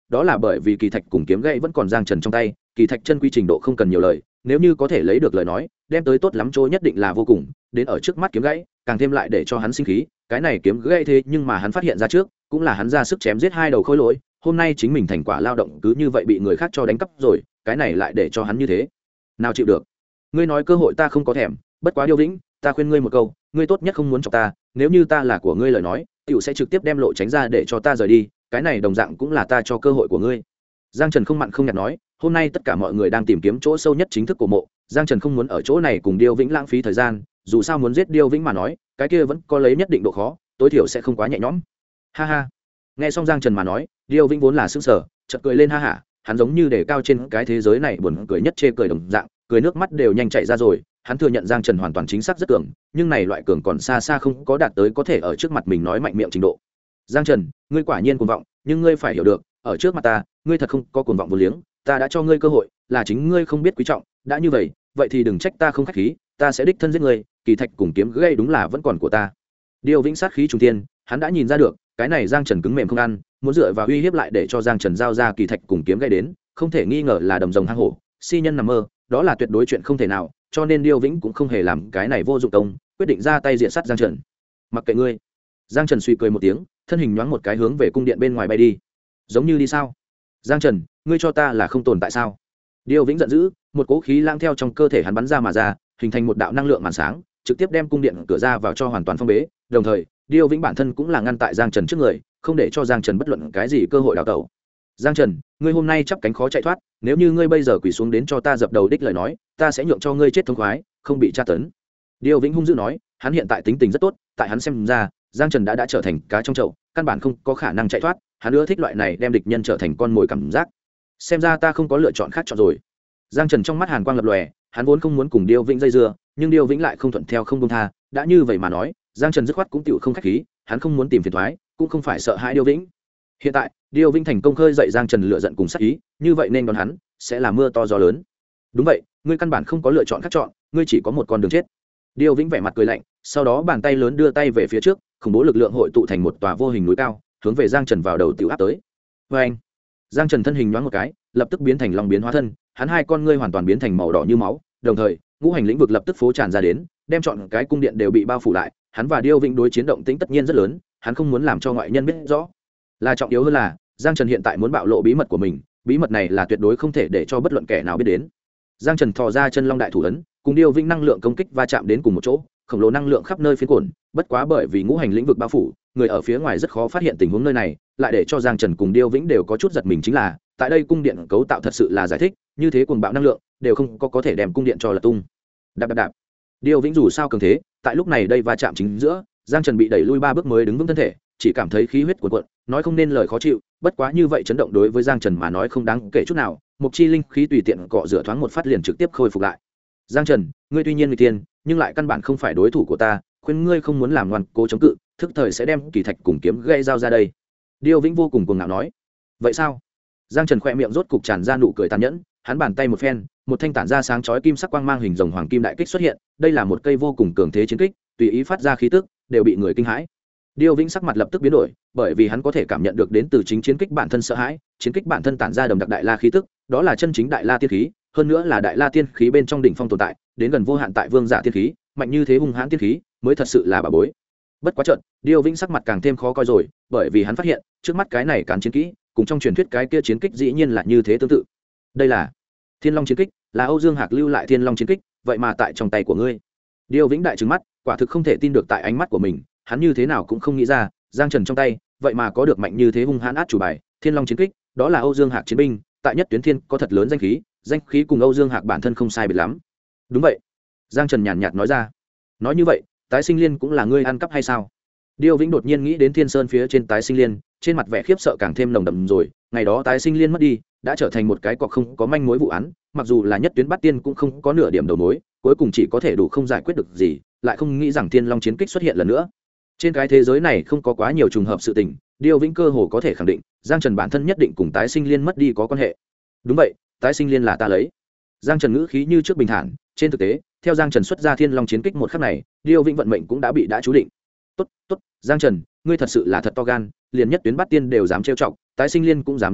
đó là bởi vì kỳ thạch cùng kiếm gãy vẫn còn giang trần trong tay, kỳ thạch chân quy trình độ không cần nhiều lời, nếu như có thể lấy được lời nói đem tới tốt lắm chỗ nhất định là vô cùng, đến ở trước mắt kiếm gãy càng thêm lại để cho hắn sinh khí. Cái này kiếm gãy thế nhưng mà hắn phát hiện ra trước, cũng là hắn ra sức chém giết hai đầu khối lỗi, hôm nay chính mình thành quả lao động cứ như vậy bị người khác cho đánh cắp rồi, cái này lại để cho hắn như thế nào chịu được. Ngươi nói cơ hội ta không có thèm, bất quá Điêu Vĩnh, ta khuyên ngươi một câu, ngươi tốt nhất không muốn chọc ta, nếu như ta là của ngươi lời nói tiểu sẽ trực tiếp đem lộ tránh ra để cho ta rời đi, cái này đồng dạng cũng là ta cho cơ hội của ngươi. Giang Trần không mặn không nhạt nói, hôm nay tất cả mọi người đang tìm kiếm chỗ sâu nhất chính thức của mộ, Giang Trần không muốn ở chỗ này cùng Điêu Vĩnh lãng phí thời gian, dù sao muốn giết Điêu Vĩnh mà nói cái kia vẫn có lấy nhất định độ khó, tối thiểu sẽ không quá nhẹ nhõm. Ha ha. Nghe xong Giang Trần mà nói, Điêu Vĩnh vốn là sững sờ, chợt cười lên ha hả, hắn giống như để cao trên cái thế giới này buồn cười nhất chê cười đồng dạng, cười nước mắt đều nhanh chảy ra rồi. Hắn thừa nhận Giang Trần hoàn toàn chính xác rất cường, nhưng này loại cường còn xa xa không có đạt tới có thể ở trước mặt mình nói mạnh miệng trình độ. Giang Trần, ngươi quả nhiên cuồng vọng, nhưng ngươi phải hiểu được, ở trước mặt ta, ngươi thật không có cuồng vọng vô liếng, ta đã cho ngươi cơ hội, là chính ngươi không biết quý trọng, đã như vậy, vậy thì đừng trách ta không khách khí, ta sẽ đích thân giết ngươi, kỳ thạch cùng kiếm gây đúng là vẫn còn của ta. Điêu Vĩnh sát khí trùng thiên, hắn đã nhìn ra được, cái này Giang Trần cứng mềm không ăn, muốn dựa vào uy hiếp lại để cho Giang Trần giao ra kỳ thạch cùng kiếm gây đến, không thể nghi ngờ là đầm rồng hang hổ, si nhân nằm mơ, đó là tuyệt đối chuyện không thể nào, cho nên Điêu Vĩnh cũng không hề làm cái này vô dụng công, quyết định ra tay diện sát Giang Trần. Mặc kệ ngươi. Giang Trần suy cười một tiếng, thân hình nhoáng một cái hướng về cung điện bên ngoài bay đi. Giống như đi sao? Giang Trần, ngươi cho ta là không tồn tại sao? Điêu Vĩnh giận dữ, một cỗ khí lang theo trong cơ thể hắn bắn ra mà ra, hình thành một đạo năng lượng màn sáng, trực tiếp đem cung điện cửa ra vào cho hoàn toàn phong bế, đồng thời, Điêu Vĩnh bản thân cũng là ngăn tại Giang Trần trước người, không để cho Giang Trần bất luận cái gì cơ hội đào tẩu. Giang Trần, ngươi hôm nay chắp cánh khó chạy thoát, nếu như ngươi bây giờ quỳ xuống đến cho ta dập đầu đích lời nói, ta sẽ nhượng cho ngươi chết thống khoái, không bị tra tấn. Điêu Vĩnh hung dữ nói, hắn hiện tại tính tình rất tốt, tại hắn xem ra, Giang Trần đã trở thành cá trong chậu, căn bản không có khả năng chạy thoát, hắn ưa thích loại này đem địch nhân trở thành con mồi cảm giác. Xem ra ta không có lựa chọn khác chọn rồi. Giang Trần trong mắt hàn quang lập lòe, hắn vốn không muốn cùng Điêu Vĩnh dây dưa, nhưng Điêu Vĩnh lại không thuận theo không buông tha, đã như vậy mà nói, Giang Trần dứt khoát cũng tựu không khách khí, hắn không muốn tìm phiền toái, cũng không phải sợ hãi Điêu Vĩnh. Hiện tại, Điêu Vĩnh thành công khơi dậy Giang Trần lựa giận cùng sát ý, như vậy nên đón hắn sẽ là mưa to gió lớn. Đúng vậy, ngươi căn bản không có lựa chọn khác chọn, ngươi chỉ có một con đường chết. Điêu Vĩnh vẻ mặt cười lạnh, sau đó bàn tay lớn đưa tay về phía trước, khủng bố lực lượng hội tụ thành một tòa vô hình núi cao, hướng về Giang Trần vào đầu tiểu áp tới. Oeng! Giang Trần thân hình nhoáng một cái, lập tức biến thành long biến hóa thân, hắn hai con ngươi hoàn toàn biến thành màu đỏ như máu, đồng thời, ngũ hành lĩnh vực lập tức phô tràn ra đến, đem trọn cái cung điện đều bị bao phủ lại, hắn và Điêu Vĩnh đối chiến động tĩnh tất nhiên rất lớn, hắn không muốn làm cho ngoại nhân biết rõ. Là trọng yếu hơn là, Giang Trần hiện tại muốn bạo lộ bí mật của mình, bí mật này là tuyệt đối không thể để cho bất luận kẻ nào biết đến. Giang Trần thò ra chân long đại thủ ấn, cùng Điêu Vĩnh năng lượng công kích va chạm đến cùng một chỗ, khổng lồ năng lượng khắp nơi phiến cuộn, bất quá bởi vì ngũ hành lĩnh vực bao phủ, người ở phía ngoài rất khó phát hiện tình huống nơi này, lại để cho Giang Trần cùng Điêu Vĩnh đều có chút giật mình chính là, tại đây cung điện cấu tạo thật sự là giải thích, như thế cuồng bạo năng lượng, đều không có thể đem cung điện cho lật tung. Đạp đạp đạp. Điêu Vĩnh dù sao cường thế, tại lúc này đây va chạm chính giữa, Giang Trần bị đẩy lui 3 bước mới đứng vững thân thể, chỉ cảm thấy khí huyết cuồn cuộn, nói không nên lời khó chịu, bất quá như vậy chấn động đối với Giang Trần mà nói không đáng kể chút nào, mục chi linh khí tùy tiện cọ rửa thoáng một phát liền trực tiếp khôi phục lại. Giang Trần, ngươi tuy nhiên người tiên, nhưng lại căn bản không phải đối thủ của ta, khuyên ngươi không muốn làm ngoan cố chống cự, thức thời sẽ đem kỳ thạch cùng kiếm gây giao ra đây. Điêu Vĩnh vô cùng cuồng ngạo nói. Vậy sao? Giang Trần khẽ miệng rốt cục tràn ra nụ cười tàn nhẫn, hắn bàn tay một phen, một thanh tản ra sáng chói kim sắc quang mang hình rồng hoàng kim đại kích xuất hiện, đây là một cây vô cùng cường thế chiến kích, tùy ý phát ra khí tức, đều bị người kinh hãi. Điêu Vĩnh sắc mặt lập tức biến đổi, bởi vì hắn có thể cảm nhận được đến từ chính chiến kích bản thân sợ hãi, chiến kích bản thân tản ra đầm đặc đại la khí tức, đó là chân chính đại la tiên khí, hơn nữa là đại la tiên khí bên trong đỉnh phong tồn tại, đến gần vô hạn tại vương giả tiên khí, mạnh như thế hung hãn tiên khí, mới thật sự là bà bối. Bất quá chợt, Điêu Vĩnh sắc mặt càng thêm khó coi rồi, bởi vì hắn phát hiện, trước mắt cái này cán chiến kỹ, cùng trong truyền thuyết cái kia chiến kích dĩ nhiên là như thế tương tự. Đây là Thiên Long chiến kích, là Âu Dương Hạc lưu lại Thiên Long chiến kích, vậy mà tại trong tay của ngươi. Điêu Vĩnh đại trừng mắt, quả thực không thể tin được tại ánh mắt của mình, hắn như thế nào cũng không nghĩ ra, Giang Trần trong tay, vậy mà có được mạnh như thế hung hãn át chủ bài, Thiên Long chiến kích, đó là Âu Dương Hạc chiến binh, tại nhất tuyến thiên có thật lớn danh khí cùng Âu Dương Hạc bản thân không sai biệt lắm. Đúng vậy, Giang Trần nhàn nhạt nói ra. Nói như vậy, Tái Sinh Liên cũng là ngươi ăn cắp hay sao? Điêu Vĩnh đột nhiên nghĩ đến Thiên Sơn phía trên Tái Sinh Liên, trên mặt vẻ khiếp sợ càng thêm nồng đậm rồi, ngày đó Tái Sinh Liên mất đi, đã trở thành một cái cọc không có manh mối vụ án, mặc dù là nhất tuyến bắt tiên cũng không có nửa điểm đầu mối, cuối cùng chỉ có thể đủ không giải quyết được gì, lại không nghĩ rằng Thiên Long chiến kích xuất hiện lần nữa. Trên cái thế giới này không có quá nhiều trùng hợp sự tình, Điêu Vĩnh cơ hồ có thể khẳng định, Giang Trần bản thân nhất định cùng Tái Sinh Liên mất đi có quan hệ. Đúng vậy, Tái Sinh Liên là ta lấy. Giang Trần ngữ khí như trước bình thản, trên thực tế, theo Giang Trần xuất ra Thiên Long chiến kích một khắc này, Điêu Vĩnh vận mệnh cũng đã bị chú định. Tốt, Giang Trần, ngươi thật sự là thật to gan, liền nhất tuyến bắt tiên đều dám trêu chọc, Tái Sinh Liên cũng dám đánh cắp,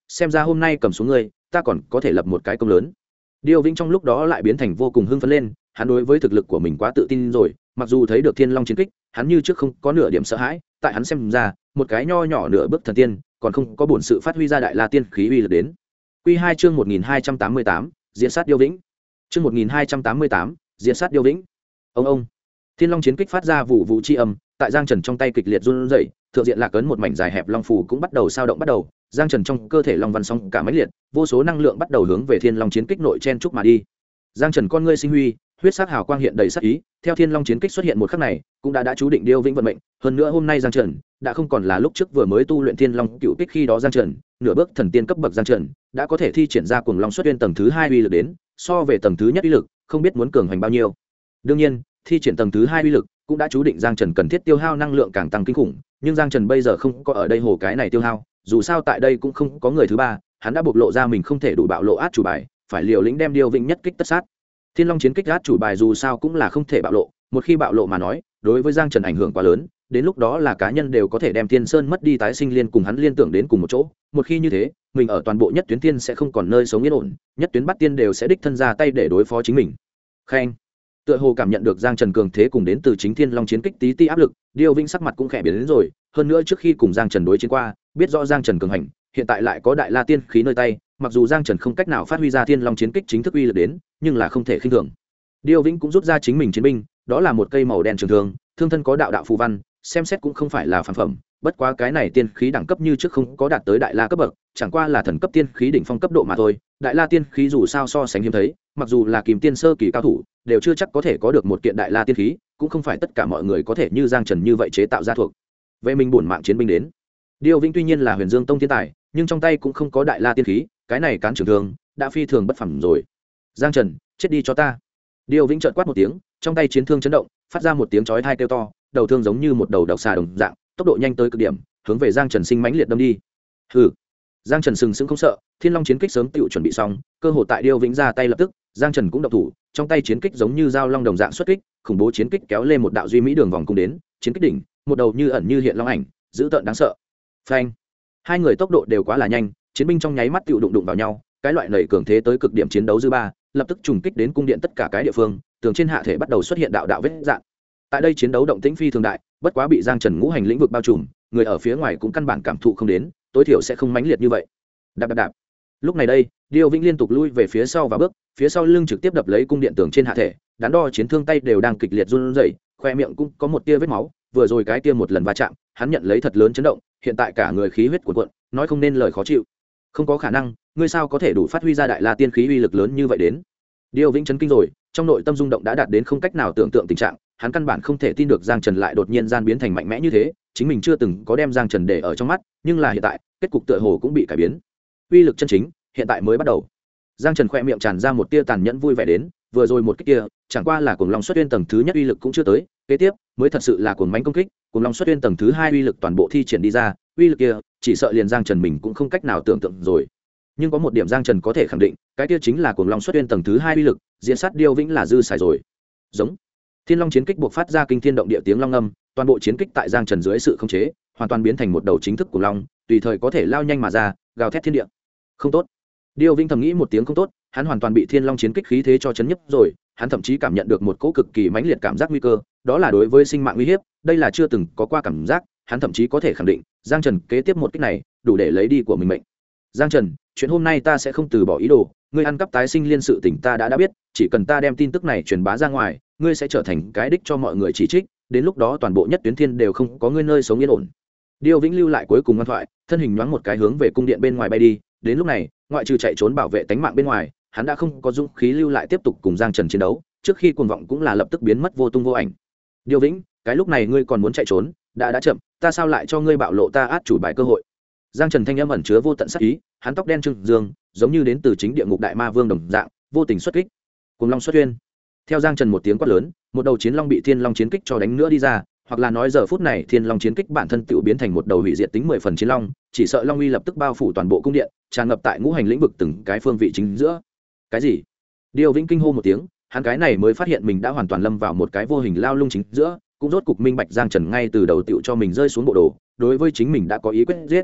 xem ra hôm nay cầm xuống ngươi ta còn có thể lập một cái công lớn. Điêu Vĩnh trong lúc đó lại biến thành vô cùng hưng phấn lên, hắn đối với thực lực của mình quá tự tin rồi, mặc dù thấy được Thiên Long chiến kích, hắn như trước không có nửa điểm sợ hãi, tại hắn xem ra, một cái nho nhỏ nửa bước thần tiên, còn không có bổn sự phát huy ra đại la tiên khí uy lực đến. Quy 2 chương 1288, diễn sát Điêu Vĩnh. Chương 1288, diễn sát Điêu Vĩnh. Ông. Thiên Long chiến kích phát ra vụ vụ chi âm, tại Giang Trần trong tay kịch liệt run rẩy, thượng diện lạc ấn một mảnh dài hẹp long phù cũng bắt đầu sao động bắt đầu, Giang Trần trong cơ thể long văn song cả mãnh liệt, vô số năng lượng bắt đầu hướng về Thiên Long chiến kích nội chen chúc mà đi. Giang Trần con ngươi sinh huy, huyết sắc hào quang hiện đầy sát ý, theo Thiên Long chiến kích xuất hiện một khắc này, cũng đã chú định Điêu Vĩnh vận mệnh, hơn nữa hôm nay Giang Trần đã không còn là lúc trước vừa mới tu luyện Thiên Long cựu kích khi đó Giang Trần, nửa bước thần tiên cấp bậc Giang Trần, đã có thể thi triển ra cuồng long xuất nguyên tầng thứ 2 uy lực đến, so về tầng thứ nhất uy lực, không biết muốn cường hành bao nhiêu. Đương nhiên, thi triển tầng thứ 2 uy lực, cũng đã chú định Giang Trần cần thiết tiêu hao năng lượng càng tăng kinh khủng, nhưng Giang Trần bây giờ không có ở đây hồ cái này tiêu hao, dù sao tại đây cũng không có người thứ ba, hắn đã bộc lộ ra mình không thể đủ bạo lộ át chủ bài, phải liều lĩnh đem Điêu Vĩnh nhất kích tất sát. Thiên Long chiến kích át chủ bài dù sao cũng là không thể bạo lộ, một khi bạo lộ mà nói, đối với Giang Trần ảnh hưởng quá lớn, đến lúc đó là cá nhân đều có thể đem Thiên Sơn mất đi tái sinh liên cùng hắn liên tưởng đến cùng một chỗ, một khi như thế, mình ở toàn bộ nhất tuyến tiên sẽ không còn nơi sống yên ổn, nhất tuyến bắt tiên đều sẽ đích thân ra tay để đối phó chính mình. Khen. Tựa hồ cảm nhận được Giang Trần cường thế cùng đến từ chính Thiên Long chiến kích tí ti áp lực, Điêu Vĩnh sắc mặt cũng khẽ biến đến rồi, hơn nữa trước khi cùng Giang Trần đối chiến qua, biết rõ Giang Trần cường hành, hiện tại lại có đại la tiên khí nơi tay, mặc dù Giang Trần không cách nào phát huy ra Thiên Long chiến kích chính thức uy lực đến, nhưng là không thể khinh thường. Điêu Vĩnh cũng rút ra chính mình chiến binh, đó là một cây màu đen trường thương, thương thân có đạo đạo phù văn, xem xét cũng không phải là phản phẩm, bất quá cái này tiên khí đẳng cấp như trước không có đạt tới đại la cấp bậc, chẳng qua là thần cấp tiên khí đỉnh phong cấp độ mà thôi. Đại la tiên khí dù sao so sánh hiếm thấy, mặc dù là Kìm Tiên sơ kỳ cao thủ, đều chưa chắc có thể có được một kiện đại la tiên khí, cũng không phải tất cả mọi người có thể như Giang Trần như vậy chế tạo ra thuộc về mình bổn mạng chiến binh đến. Điêu Vĩnh tuy nhiên là Huyền Dương Tông thiên tài, nhưng trong tay cũng không có đại la tiên khí, cái này cán trường thương đã phi thường bất phàm rồi. Giang Trần, chết đi cho ta. Điêu Vĩnh chợt quát một tiếng, trong tay chiến thương chấn động, phát ra một tiếng chói tai kêu to, đầu thương giống như một đầu độc xà đồng dạng, tốc độ nhanh tới cực điểm, hướng về Giang Trần sinh mãnh liệt đâm đi. Hừ. Giang Trần sừng sững không sợ, Thiên Long chiến kích sớm tựu chuẩn bị xong, cơ hội tại Điêu Vĩnh ra tay lập tức, Giang Trần cũng động thủ, trong tay chiến kích giống như dao long đồng dạng xuất kích, khủng bố chiến kích kéo lên một đạo duy mỹ đường vòng cung đến, chiến kích đỉnh, một đầu như ẩn như hiện long ảnh, dữ tợn đáng sợ. Phanh. Hai người tốc độ đều quá là nhanh, chiến binh trong nháy mắt tựu đụng vào nhau, cái loại nảy cường thế tới cực điểm chiến đấu dư ba, lập tức trùng kích đến cung điện tất cả cái địa phương, tường trên hạ thể bắt đầu xuất hiện đạo đạo vết rạn. Tại đây chiến đấu động tĩnh phi thường đại, bất quá bị Giang Trần ngũ hành lĩnh vực bao trùm, người ở phía ngoài cũng căn bản cảm thụ không đến, tối thiểu sẽ không mãnh liệt như vậy. Đạp đạp đạp. Lúc này đây, Điêu Vĩnh liên tục lui về phía sau và bước, phía sau lưng trực tiếp đập lấy cung điện tường trên hạ thể, đắn đo chiến thương tay đều đang kịch liệt run rẩy, khoe miệng cũng có một tia vết máu, vừa rồi cái tia một lần va chạm, hắn nhận lấy thật lớn chấn động, hiện tại cả người khí huyết cuồn cuộn, nói không nên lời khó chịu. Không có khả năng, ngươi sao có thể đủ phát huy ra đại la tiên khí uy lực lớn như vậy đến? Điêu Vĩnh chấn kinh rồi, trong nội tâm rung động đã đạt đến không cách nào tưởng tượng tình trạng, hắn căn bản không thể tin được Giang Trần lại đột nhiên gian biến thành mạnh mẽ như thế, chính mình chưa từng có đem Giang Trần để ở trong mắt, nhưng là hiện tại, kết cục tựa hồ cũng bị cải biến. Uy lực chân chính, hiện tại mới bắt đầu. Giang Trần khẽ miệng tràn ra một tia tàn nhẫn vui vẻ đến, vừa rồi một kích kia, chẳng qua là cuồng long xuất nguyên tầng thứ nhất uy lực cũng chưa tới, kế tiếp mới thật sự là cuồng mãnh công kích, cuồng long xuất nguyên tầng thứ 2 uy lực toàn bộ thi triển đi ra, uy lực kia, chỉ sợ liền Giang Trần mình cũng không cách nào tưởng tượng rồi. Nhưng có một điểm Giang Trần có thể khẳng định, cái kia chính là cuồng long xuất nguyên tầng thứ 2 uy lực, diễn sát Điêu Vĩnh là dư xài rồi. Giống. Thiên Long chiến kích buộc phát ra kinh thiên động địa tiếng long ngâm, toàn bộ chiến kích tại Giang Trần dưới sự khống chế, hoàn toàn biến thành một đầu chính thức của long, tùy thời có thể lao nhanh mà ra, gào thét thiên địa. Không tốt. Điêu Vĩnh thầm nghĩ một tiếng không tốt, hắn hoàn toàn bị Thiên Long chiến kích khí thế cho chấn nhấp rồi, hắn thậm chí cảm nhận được một cỗ cực kỳ mãnh liệt cảm giác nguy cơ, đó là đối với sinh mạng uy hiếp, đây là chưa từng có qua cảm giác, hắn thậm chí có thể khẳng định, Giang Trần kế tiếp một kích này, đủ để lấy đi của mình mệnh. Giang Trần, chuyện hôm nay ta sẽ không từ bỏ ý đồ, ngươi ăn cắp tái sinh liên sự tình ta đã biết, chỉ cần ta đem tin tức này truyền bá ra ngoài, ngươi sẽ trở thành cái đích cho mọi người chỉ trích, đến lúc đó toàn bộ nhất tuyến thiên đều không có ngươi nơi sống yên ổn. Điêu Vĩnh lưu lại cuối cùng ngoan thoại, thân hình nhoáng một cái hướng về cung điện bên ngoài bay đi, đến lúc này, ngoại trừ chạy trốn bảo vệ tánh mạng bên ngoài, hắn đã không có dũng khí lưu lại tiếp tục cùng Giang Trần chiến đấu, trước khi cuồng vọng cũng là lập tức biến mất vô tung vô ảnh. Điêu Vĩnh, cái lúc này ngươi còn muốn chạy trốn, đã chậm, ta sao lại cho ngươi bạo lộ ta át chủ bài cơ hội. Giang Trần thanh âm ẩn chứa vô tận sát ý, hắn tóc đen trừng dương, giống như đến từ chính địa ngục đại ma vương đồng dạng, vô tình xuất kích. Cuồng long xuất huyên. Theo Giang Trần một tiếng quát lớn, một đầu chiến long bị Thiên Long chiến kích cho đánh nữa đi ra, hoặc là nói giờ phút này Thiên Long chiến kích bản thân tự biến thành một đầu hủy diệt tính 10 phần chiến long, chỉ sợ long uy lập tức bao phủ toàn bộ cung điện, tràn ngập tại ngũ hành lĩnh vực từng cái phương vị chính giữa. Cái gì? Điêu Vĩnh kinh hô một tiếng, hắn cái này mới phát hiện mình đã hoàn toàn lâm vào một cái vô hình lao lung chính giữa, cũng rốt cục minh bạch Giang Trần ngay từ đầu tựu cho mình rơi xuống bộ đồ, đối với chính mình đã có ý quyết giết.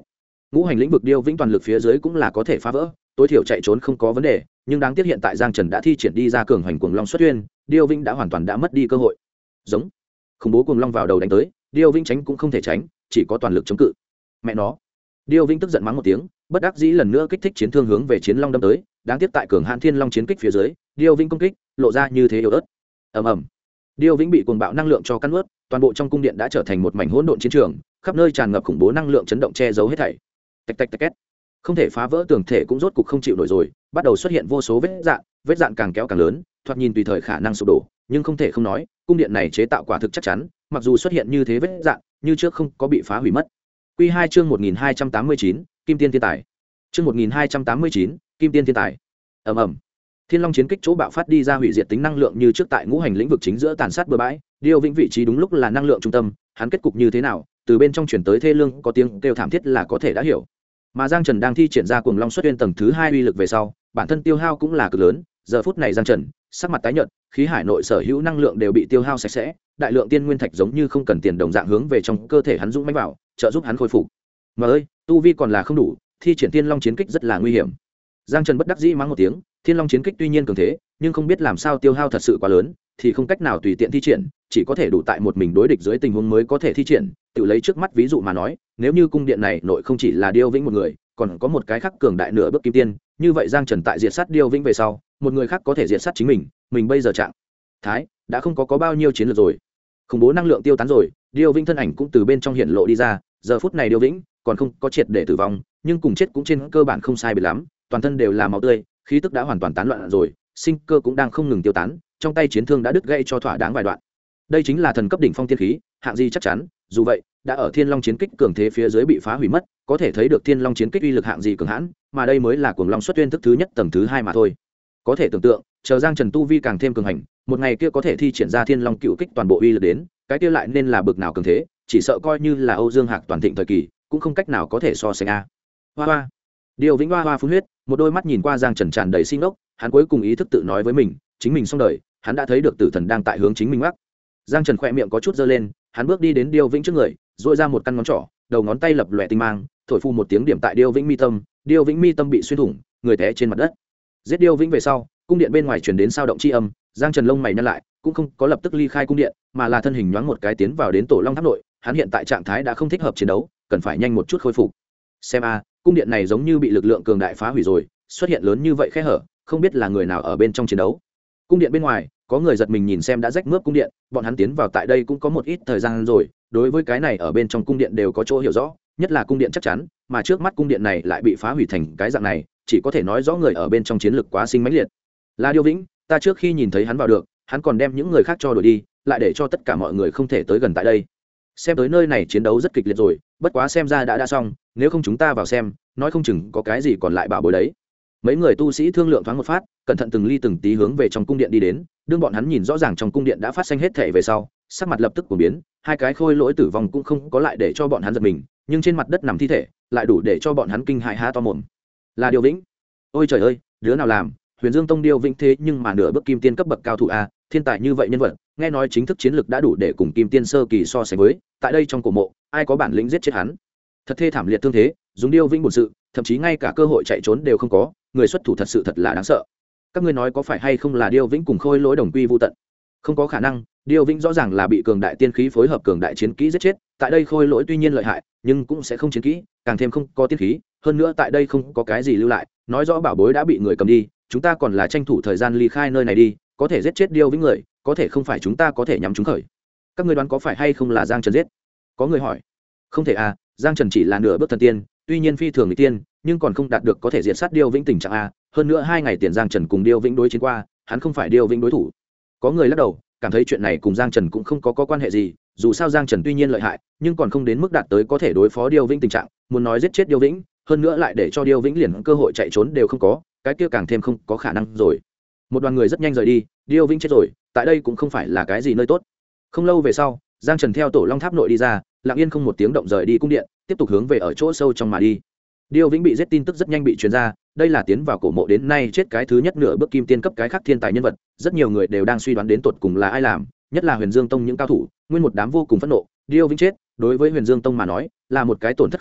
ngũ hành lĩnh vực điêu vĩnh toàn lực phía dưới cũng là có thể phá vỡ, tối thiểu chạy trốn không có vấn đề, nhưng đáng tiếc hiện tại Giang Trần đã thi triển đi ra cường hành cuồng long xuất uyên, điêu vĩnh đã hoàn toàn đã mất đi cơ hội. Giống, khủng bố cuồng long vào đầu đánh tới, điêu vĩnh tránh cũng không thể tránh, chỉ có toàn lực chống cự. Mẹ nó, điêu vĩnh tức giận mắng một tiếng, bất đắc dĩ lần nữa kích thích chiến thương hướng về chiến long đâm tới, đáng tiếc tại cường hãn thiên long chiến kích phía dưới, điêu vĩnh công kích lộ ra như thế yếu ớt. Ầm ầm, điêu vĩnh bị cuồng bạo năng lượng cho cắn nuốt, toàn bộ trong cung điện đã trở thành một mảnh hỗn độn chiến trường, khắp nơi tràn ngập khủng bố năng lượng chấn động che giấu hết thảy. Tạch tạch tạch két, không thể phá vỡ tường thể cũng rốt cục không chịu nổi rồi, bắt đầu xuất hiện vô số vết dạn càng kéo càng lớn, thoạt nhìn tùy thời khả năng sụp đổ, nhưng không thể không nói, cung điện này chế tạo quả thực chắc chắn, mặc dù xuất hiện như thế vết dạn, như trước không có bị phá hủy mất. Quy 2 chương 1289, Kim Tiên Thiên Tài. Chương 1289, Kim Tiên Thiên Tài. Ầm ầm. Thiên Long chiến kích chỗ bạo phát đi ra hủy diệt tính năng lượng như trước tại ngũ hành lĩnh vực chính giữa tàn sát bừa bãi, điêu vĩnh vị trí đúng lúc là năng lượng trung tâm, hắn kết cục như thế nào, từ bên trong chuyển tới thê lương có tiếng kêu thảm thiết là có thể đã hiểu. Mà Giang Trần đang thi triển ra cuồng long xuất uyên tầng thứ 2 uy lực về sau, bản thân tiêu hao cũng là cực lớn, giờ phút này Giang Trần, sắc mặt tái nhợt, khí hải nội sở hữu năng lượng đều bị tiêu hao sạch sẽ, đại lượng tiên nguyên thạch giống như không cần tiền đồng dạng hướng về trong cơ thể hắn dũng mãnh vào, trợ giúp hắn khôi phục. Mà ơi, tu vi còn là không đủ, thi triển Thiên Long chiến kích rất là nguy hiểm. Giang Trần bất đắc dĩ mắng một tiếng, Thiên Long chiến kích tuy nhiên cường thế, nhưng không biết làm sao tiêu hao thật sự quá lớn, thì không cách nào tùy tiện thi triển, chỉ có thể đủ tại một mình đối địch dưới tình huống mới có thể thi triển. Tự lấy trước mắt ví dụ mà nói, nếu như cung điện này nội không chỉ là điêu vĩnh một người, còn có một cái khác cường đại nửa bước kim tiên, như vậy Giang Trần tại diệt sát điêu vĩnh về sau, một người khác có thể diệt sát chính mình bây giờ trạng thái đã không có bao nhiêu chiến lược rồi. Khủng bố năng lượng tiêu tán rồi, điêu vĩnh thân ảnh cũng từ bên trong hiện lộ đi ra, giờ phút này điêu vĩnh còn không có triệt để tử vong, nhưng cùng chết cũng trên cơ bản không sai biệt lắm, toàn thân đều là máu tươi, khí tức đã hoàn toàn tán loạn rồi, sinh cơ cũng đang không ngừng tiêu tán, trong tay chiến thương đã đứt gãy cho thỏa đáng vài đoạn. Đây chính là thần cấp đỉnh phong tiên khí, hạng gì chắc chắn, dù vậy, đã ở Thiên Long chiến kích cường thế phía dưới bị phá hủy mất, có thể thấy được Thiên Long chiến kích uy lực hạng gì cường hãn, mà đây mới là cuồng long xuất uyên thức thứ nhất tầng thứ 2 mà thôi. Có thể tưởng tượng, chờ Giang Trần tu vi càng thêm cường hành, một ngày kia có thể thi triển ra Thiên Long cựu kích toàn bộ uy lực đến, cái kia lại nên là bực nào cường thế, chỉ sợ coi như là Âu Dương Hạc toàn thịnh thời kỳ, cũng không cách nào có thể so sánh a. Hoa hoa. Điêu Vĩnh hoa hoa phun huyết, một đôi mắt nhìn qua Giang Trần tràn đầy sinh ốc, hắn cuối cùng ý thức tự nói với mình, chính mình xong đời, hắn đã thấy được tử thần đang tại hướng chính mình mắc. Giang Trần khẽ miệng có chút giơ lên, hắn bước đi đến Điêu Vĩnh trước người, duỗi ra một căn ngón trỏ, đầu ngón tay lập lòe tinh mang, thổi phu một tiếng điểm tại Điêu Vĩnh mi tâm, Điêu Vĩnh mi tâm bị xuyên thủng, người té trên mặt đất. Giết Điêu Vĩnh về sau, cung điện bên ngoài truyền đến sao động chi âm, Giang Trần lông mày nhăn lại, cũng không có lập tức ly khai cung điện, mà là thân hình nhoáng một cái tiến vào đến Tổ Long Tháp nội, hắn hiện tại trạng thái đã không thích hợp chiến đấu, cần phải nhanh một chút khôi phục. Xem a, cung điện này giống như bị lực lượng cường đại phá hủy rồi, xuất hiện lớn như vậy khe hở, không biết là người nào ở bên trong chiến đấu. Cung điện bên ngoài, có người giật mình nhìn xem đã rách mướp cung điện, bọn hắn tiến vào tại đây cũng có một ít thời gian rồi, đối với cái này ở bên trong cung điện đều có chỗ hiểu rõ, nhất là cung điện chắc chắn, mà trước mắt cung điện này lại bị phá hủy thành cái dạng này, chỉ có thể nói rõ người ở bên trong chiến lực quá sinh mãnh liệt. Là Điêu Vĩnh, ta trước khi nhìn thấy hắn vào được, hắn còn đem những người khác cho đuổi đi, lại để cho tất cả mọi người không thể tới gần tại đây. Xem tới nơi này chiến đấu rất kịch liệt rồi, bất quá xem ra đã xong, nếu không chúng ta vào xem, nói không chừng có cái gì còn lại bảo bối đấy. Mấy người tu sĩ thương lượng thoáng một phát, cẩn thận từng ly từng tí hướng về trong cung điện đi đến, đương bọn hắn nhìn rõ ràng trong cung điện đã phát sinh hết thảy về sau, sắc mặt lập tức cuồng biến, hai cái khôi lỗi tử vong cũng không có lại để cho bọn hắn giật mình, nhưng trên mặt đất nằm thi thể, lại đủ để cho bọn hắn kinh hãi há to mồm. Là Điêu Vĩnh. Ôi trời ơi, đứa nào làm? Huyền Dương Tông Điêu Vĩnh thế nhưng mà nửa bước kim tiên cấp bậc cao thủ a, thiên tài như vậy nhân vật, nghe nói chính thức chiến lực đã đủ để cùng kim tiên sơ kỳ so sánh với, tại đây trong cổ mộ, ai có bản lĩnh giết chết hắn? Thật thê thảm liệt thương thế, dùng Điêu Vĩnh bổn sự, thậm chí ngay cả cơ hội chạy trốn đều không có, người xuất thủ thật là đáng sợ. Các ngươi nói có phải hay không là Điêu Vĩnh cùng khôi lỗi đồng quy vu tận? Không có khả năng, Điêu Vĩnh rõ ràng là bị cường đại tiên khí phối hợp cường đại chiến kỹ giết chết, tại đây khôi lỗi tuy nhiên lợi hại, nhưng cũng sẽ không chiến kỹ, càng thêm không có tiên khí, hơn nữa tại đây không có cái gì lưu lại, nói rõ bảo bối đã bị người cầm đi, chúng ta còn là tranh thủ thời gian ly khai nơi này đi, có thể giết chết Điêu Vĩnh người, có thể không phải chúng ta có thể nhắm chúng khởi. Các ngươi đoán có phải hay không là Giang Trần giết? Có người hỏi. Không thể à, Giang Trần chỉ là nửa bước thần tiên, tuy nhiên phi thường người tiên, nhưng còn không đạt được có thể diệt sát Điêu Vĩnh tình trạng a, hơn nữa 2 ngày tiền Giang Trần cùng Điêu Vĩnh đối chiến qua, hắn không phải Điêu Vĩnh đối thủ. Có người lắc đầu, cảm thấy chuyện này cùng Giang Trần cũng không có quan hệ gì, dù sao Giang Trần tuy nhiên lợi hại, nhưng còn không đến mức đạt tới có thể đối phó Điêu Vĩnh tình trạng, muốn nói giết chết Điêu Vĩnh, hơn nữa lại để cho Điêu Vĩnh liền cơ hội chạy trốn đều không có, cái kia càng thêm không có khả năng rồi. Một đoàn người rất nhanh rời đi, Điêu Vĩnh chết rồi, tại đây cũng không phải là cái gì nơi tốt. Không lâu về sau, Giang Trần theo Tổ Long Tháp nội đi ra, lặng yên không một tiếng động rời đi cung điện, tiếp tục hướng về ở chỗ sâu trong mà đi. Điêu Vĩnh bị giết tin tức rất nhanh bị truyền ra, đây là tiến vào cổ mộ đến nay chết cái thứ nhất nửa bước kim tiên cấp cái khác thiên tài nhân vật, rất nhiều người đều đang suy đoán đến tột cùng là ai làm, nhất là Huyền Dương Tông những cao thủ, nguyên một đám vô cùng phẫn nộ, Điêu Vĩnh chết, đối với Huyền Dương Tông mà nói, là một cái tổn thất không nhỏ,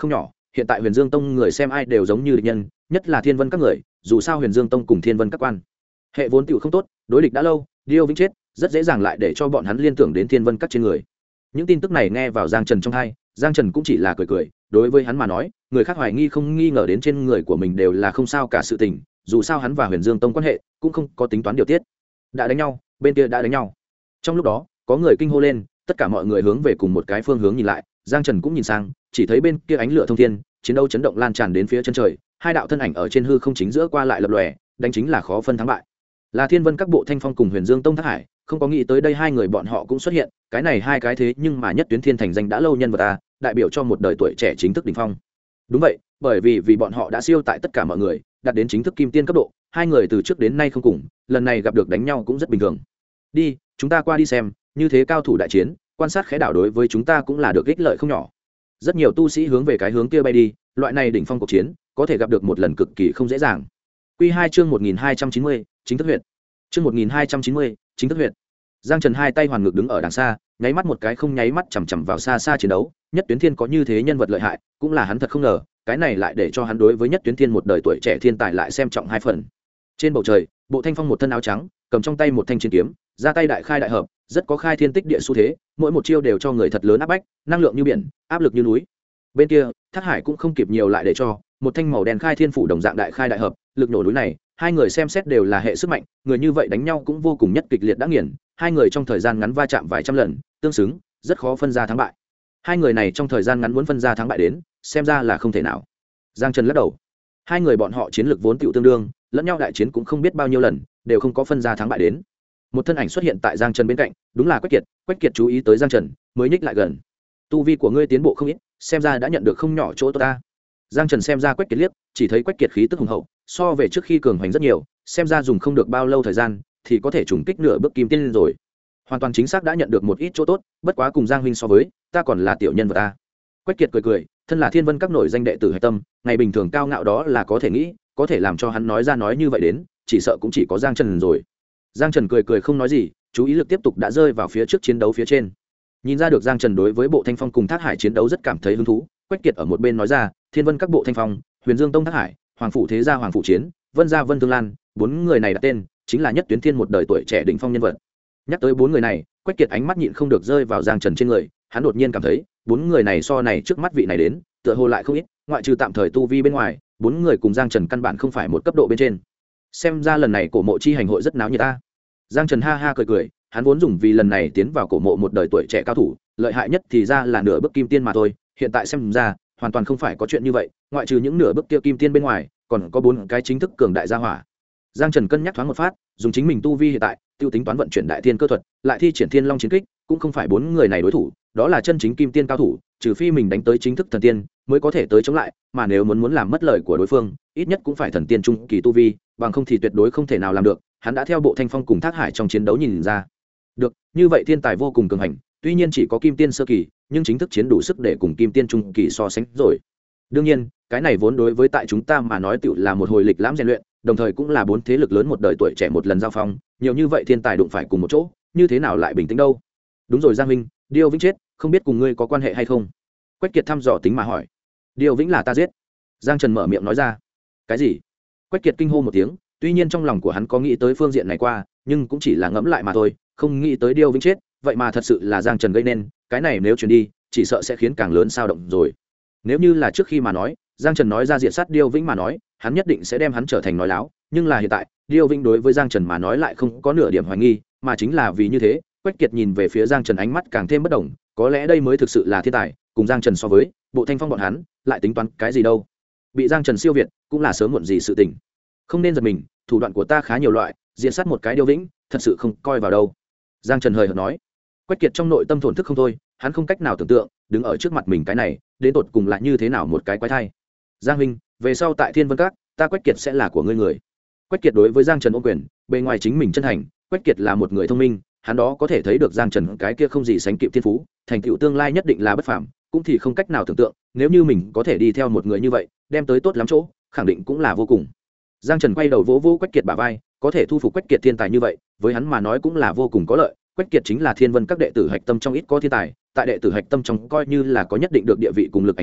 hiện tại Huyền Dương Tông người xem ai đều giống như địch nhân, nhất là Thiên Vân các người, dù sao Huyền Dương Tông cùng Thiên Vân các quan hệ vốn tựu không tốt, đối địch đã lâu, Điêu Vĩnh chết, rất dễ dàng lại để cho bọn hắn liên tưởng đến Thiên Vân các trên người. Những tin tức này nghe vào Giang Trần trong tai, Giang Trần cũng chỉ là cười cười, đối với hắn mà nói, người khác hoài nghi không nghi ngờ đến trên người của mình đều là không sao cả sự tình, dù sao hắn và Huyền Dương Tông quan hệ cũng không có tính toán điều tiết. Đã đánh nhau, bên kia đã đánh nhau. Trong lúc đó, có người kinh hô lên, tất cả mọi người hướng về cùng một cái phương hướng nhìn lại, Giang Trần cũng nhìn sang, chỉ thấy bên kia ánh lửa thông thiên, chiến đấu chấn động lan tràn đến phía chân trời, hai đạo thân ảnh ở trên hư không chính giữa qua lại lập lòe, đánh chính là khó phân thắng bại. Là Thiên Vân các bộ Thanh Phong cùng Huyền Dương Tông Thác Hải, không có nghĩ tới đây hai người bọn họ cũng xuất hiện, cái này hai cái thế nhưng mà nhất tuyến thiên thành danh đã lâu nhân vật ta, đại biểu cho một đời tuổi trẻ chính thức đỉnh phong. Đúng vậy, bởi vì bọn họ đã siêu tại tất cả mọi người, đạt đến chính thức kim tiên cấp độ, hai người từ trước đến nay không cùng, lần này gặp được đánh nhau cũng rất bình thường. Đi, chúng ta qua đi xem, như thế cao thủ đại chiến, quan sát khẽ đảo đối với chúng ta cũng là được ích lợi không nhỏ. Rất nhiều tu sĩ hướng về cái hướng kia bay đi, loại này đỉnh phong cuộc chiến, có thể gặp được một lần cực kỳ không dễ dàng. Quy 2 chương 1290, chính thức huyện. Chương 1290, chính thức huyện. Giang Trần hai tay hoàn ngực đứng ở đằng xa, nháy mắt một cái không nháy mắt chằm chằm vào xa xa chiến đấu, Nhất Tuyến Thiên có như thế nhân vật lợi hại, cũng là hắn thật không ngờ, cái này lại để cho hắn đối với Nhất Tuyến Thiên một đời tuổi trẻ thiên tài lại xem trọng hai phần. Trên bầu trời, Bộ Thanh Phong một thân áo trắng, cầm trong tay một thanh chiến kiếm, ra tay đại khai đại hợp, rất có khai thiên tích địa xu thế, mỗi một chiêu đều cho người thật lớn áp bách, năng lượng như biển, áp lực như núi. Bên kia, Thác Hải cũng không kịp nhiều lại để cho, một thanh màu đen khai thiên phủ đồng dạng đại khai đại hợp, lực nổ núi này, hai người xem xét đều là hệ sức mạnh, người như vậy đánh nhau cũng vô cùng nhất kịch liệt đã nghiền, hai người trong thời gian ngắn va chạm vài trăm lần, tương xứng, rất khó phân ra thắng bại. Hai người này trong thời gian ngắn muốn phân ra thắng bại đến, xem ra là không thể nào. Giang Trần lắc đầu. Hai người bọn họ chiến lược vốn tựu tương đương, lẫn nhau đại chiến cũng không biết bao nhiêu lần, đều không có phân ra thắng bại đến. Một thân ảnh xuất hiện tại Giang Trần bên cạnh, đúng là Quách Kiệt. Quách Kiệt chú ý tới Giang Trần, mới nhích lại gần. Tu vi của ngươi tiến bộ không ít, xem ra đã nhận được không nhỏ chỗ tốt ta. Giang Trần xem ra Quách Kiệt liếc, chỉ thấy Quách Kiệt khí tức hùng hậu, so về trước khi cường hoành rất nhiều, xem ra dùng không được bao lâu thời gian thì có thể trùng kích nửa bước kim tiên rồi. Hoàn toàn chính xác đã nhận được một ít chỗ tốt, bất quá cùng Giang huynh so với, ta còn là tiểu nhân vật ta. Quách Kiệt cười cười, thân là Thiên Vân các nổi danh đệ tử hạch tâm, ngày bình thường cao ngạo đó là có thể nghĩ, có thể làm cho hắn nói ra nói như vậy đến, chỉ sợ cũng chỉ có Giang Trần rồi. Giang Trần cười cười không nói gì, chú ý lực tiếp tục đã rơi vào phía trước chiến đấu phía trên. Nhìn ra được Giang Trần đối với Bộ Thanh Phong cùng Thác Hải chiến đấu rất cảm thấy hứng thú, Quách Kiệt ở một bên nói ra, Thiên Vân các bộ Thanh Phong, Huyền Dương Tông Thác Hải, Hoàng phủ Thế gia Hoàng phủ Chiến, Vân gia Vân Thương Lan, bốn người này đặt tên, chính là Nhất Tuyến Thiên một đời tuổi trẻ đỉnh phong nhân vật. Nhắc tới bốn người này, Quách Kiệt ánh mắt nhịn không được rơi vào Giang Trần trên người, hắn đột nhiên cảm thấy, bốn người này so này trước mắt vị này đến, tựa hồ lại không ít, ngoại trừ tạm thời tu vi bên ngoài, bốn người cùng Giang Trần căn bản không phải một cấp độ bên trên. Xem ra lần này cổ mộ chi hành hội rất náo nhiệt ta. Giang Trần ha ha cười cười, hắn vốn dùng vì lần này tiến vào cổ mộ một đời tuổi trẻ cao thủ, lợi hại nhất thì ra là nửa bước kim tiên mà thôi, hiện tại xem ra, hoàn toàn không phải có chuyện như vậy, ngoại trừ những nửa bước kia kim tiên bên ngoài, còn có bốn cái chính thức cường đại gia hỏa. Giang Trần cân nhắc thoáng một phát, dùng chính mình tu vi hiện tại, tiêu tính toán vận chuyển đại thiên cơ thuật, lại thi triển thiên long chiến kích, cũng không phải bốn người này đối thủ, đó là chân chính kim tiên cao thủ, trừ phi mình đánh tới chính thức thần tiên, mới có thể tới chống lại, mà nếu muốn làm mất lời của đối phương, ít nhất cũng phải thần tiên trung kỳ tu vi, bằng không thì tuyệt đối không thể nào làm được. Hắn đã theo Bộ Thanh Phong cùng Thác Hải trong chiến đấu nhìn ra được, như vậy thiên tài vô cùng cường hành, tuy nhiên chỉ có kim tiên sơ kỳ, nhưng chính thức chiến đủ sức để cùng kim tiên trung kỳ so sánh rồi. Đương nhiên, cái này vốn đối với tại chúng ta mà nói tựu là một hồi lịch lãm rèn luyện, đồng thời cũng là bốn thế lực lớn một đời tuổi trẻ một lần giao phong, nhiều như vậy thiên tài đụng phải cùng một chỗ, như thế nào lại bình tĩnh đâu. Đúng rồi Giang huynh, Điêu Vĩnh chết, không biết cùng ngươi có quan hệ hay không? Quách Kiệt thăm dò tính mà hỏi. Điêu Vĩnh là ta giết. Giang Trần mở miệng nói ra. Cái gì? Quách Kiệt kinh hô một tiếng, tuy nhiên trong lòng của hắn có nghĩ tới phương diện này qua, nhưng cũng chỉ là ngẫm lại mà thôi, không nghĩ tới Điêu Vĩnh chết, vậy mà thật sự là Giang Trần gây nên, cái này nếu truyền đi, chỉ sợ sẽ khiến càng lớn sao động rồi. Nếu như là trước khi mà nói, Giang Trần nói ra diện sát Điêu Vĩnh mà nói, hắn nhất định sẽ đem hắn trở thành nói láo, nhưng là hiện tại, Điêu Vĩnh đối với Giang Trần mà nói lại không có nửa điểm hoài nghi, mà chính là vì như thế, Quách Kiệt nhìn về phía Giang Trần ánh mắt càng thêm bất động, có lẽ đây mới thực sự là thiên tài, cùng Giang Trần so với, Bộ Thanh Phong bọn hắn, lại tính toán cái gì đâu? Bị Giang Trần siêu việt, cũng là sớm muộn gì sự tình. Không nên giật mình, thủ đoạn của ta khá nhiều loại, diện sát một cái Điêu Vĩnh, thật sự không coi vào đâu. Giang Trần hời hợt nói. Quách Kiệt trong nội tâm thổn thức không thôi, hắn không cách nào tưởng tượng, đứng ở trước mặt mình cái này, đến tột cùng là như thế nào một cái quái thai. Giang huynh, về sau tại Thiên Vân Các, ta Quách Kiệt sẽ là của ngươi người. Quách Kiệt đối với Giang Trần ôm quyền, bề ngoài chính mình chân thành, Quách Kiệt là một người thông minh, hắn đó có thể thấy được Giang Trần cái kia không gì sánh kịp thiên phú, thành tựu tương lai nhất định là bất phàm, cũng thì không cách nào tưởng tượng, nếu như mình có thể đi theo một người như vậy, đem tới tốt lắm chỗ, khẳng định cũng là vô cùng. Giang Trần quay đầu vỗ vỗ Quách Kiệt bả vai, có thể thu phục Quách Kiệt thiên tài như vậy, với hắn mà nói cũng là vô cùng có lợi. Quách Kiệt chính là Thiên Vân các đệ tử hạch tâm trong ít có thiên tài, tại đệ tử hạch tâm trong coi như là có nhất định được địa vị cùng lực ảnh hưởng,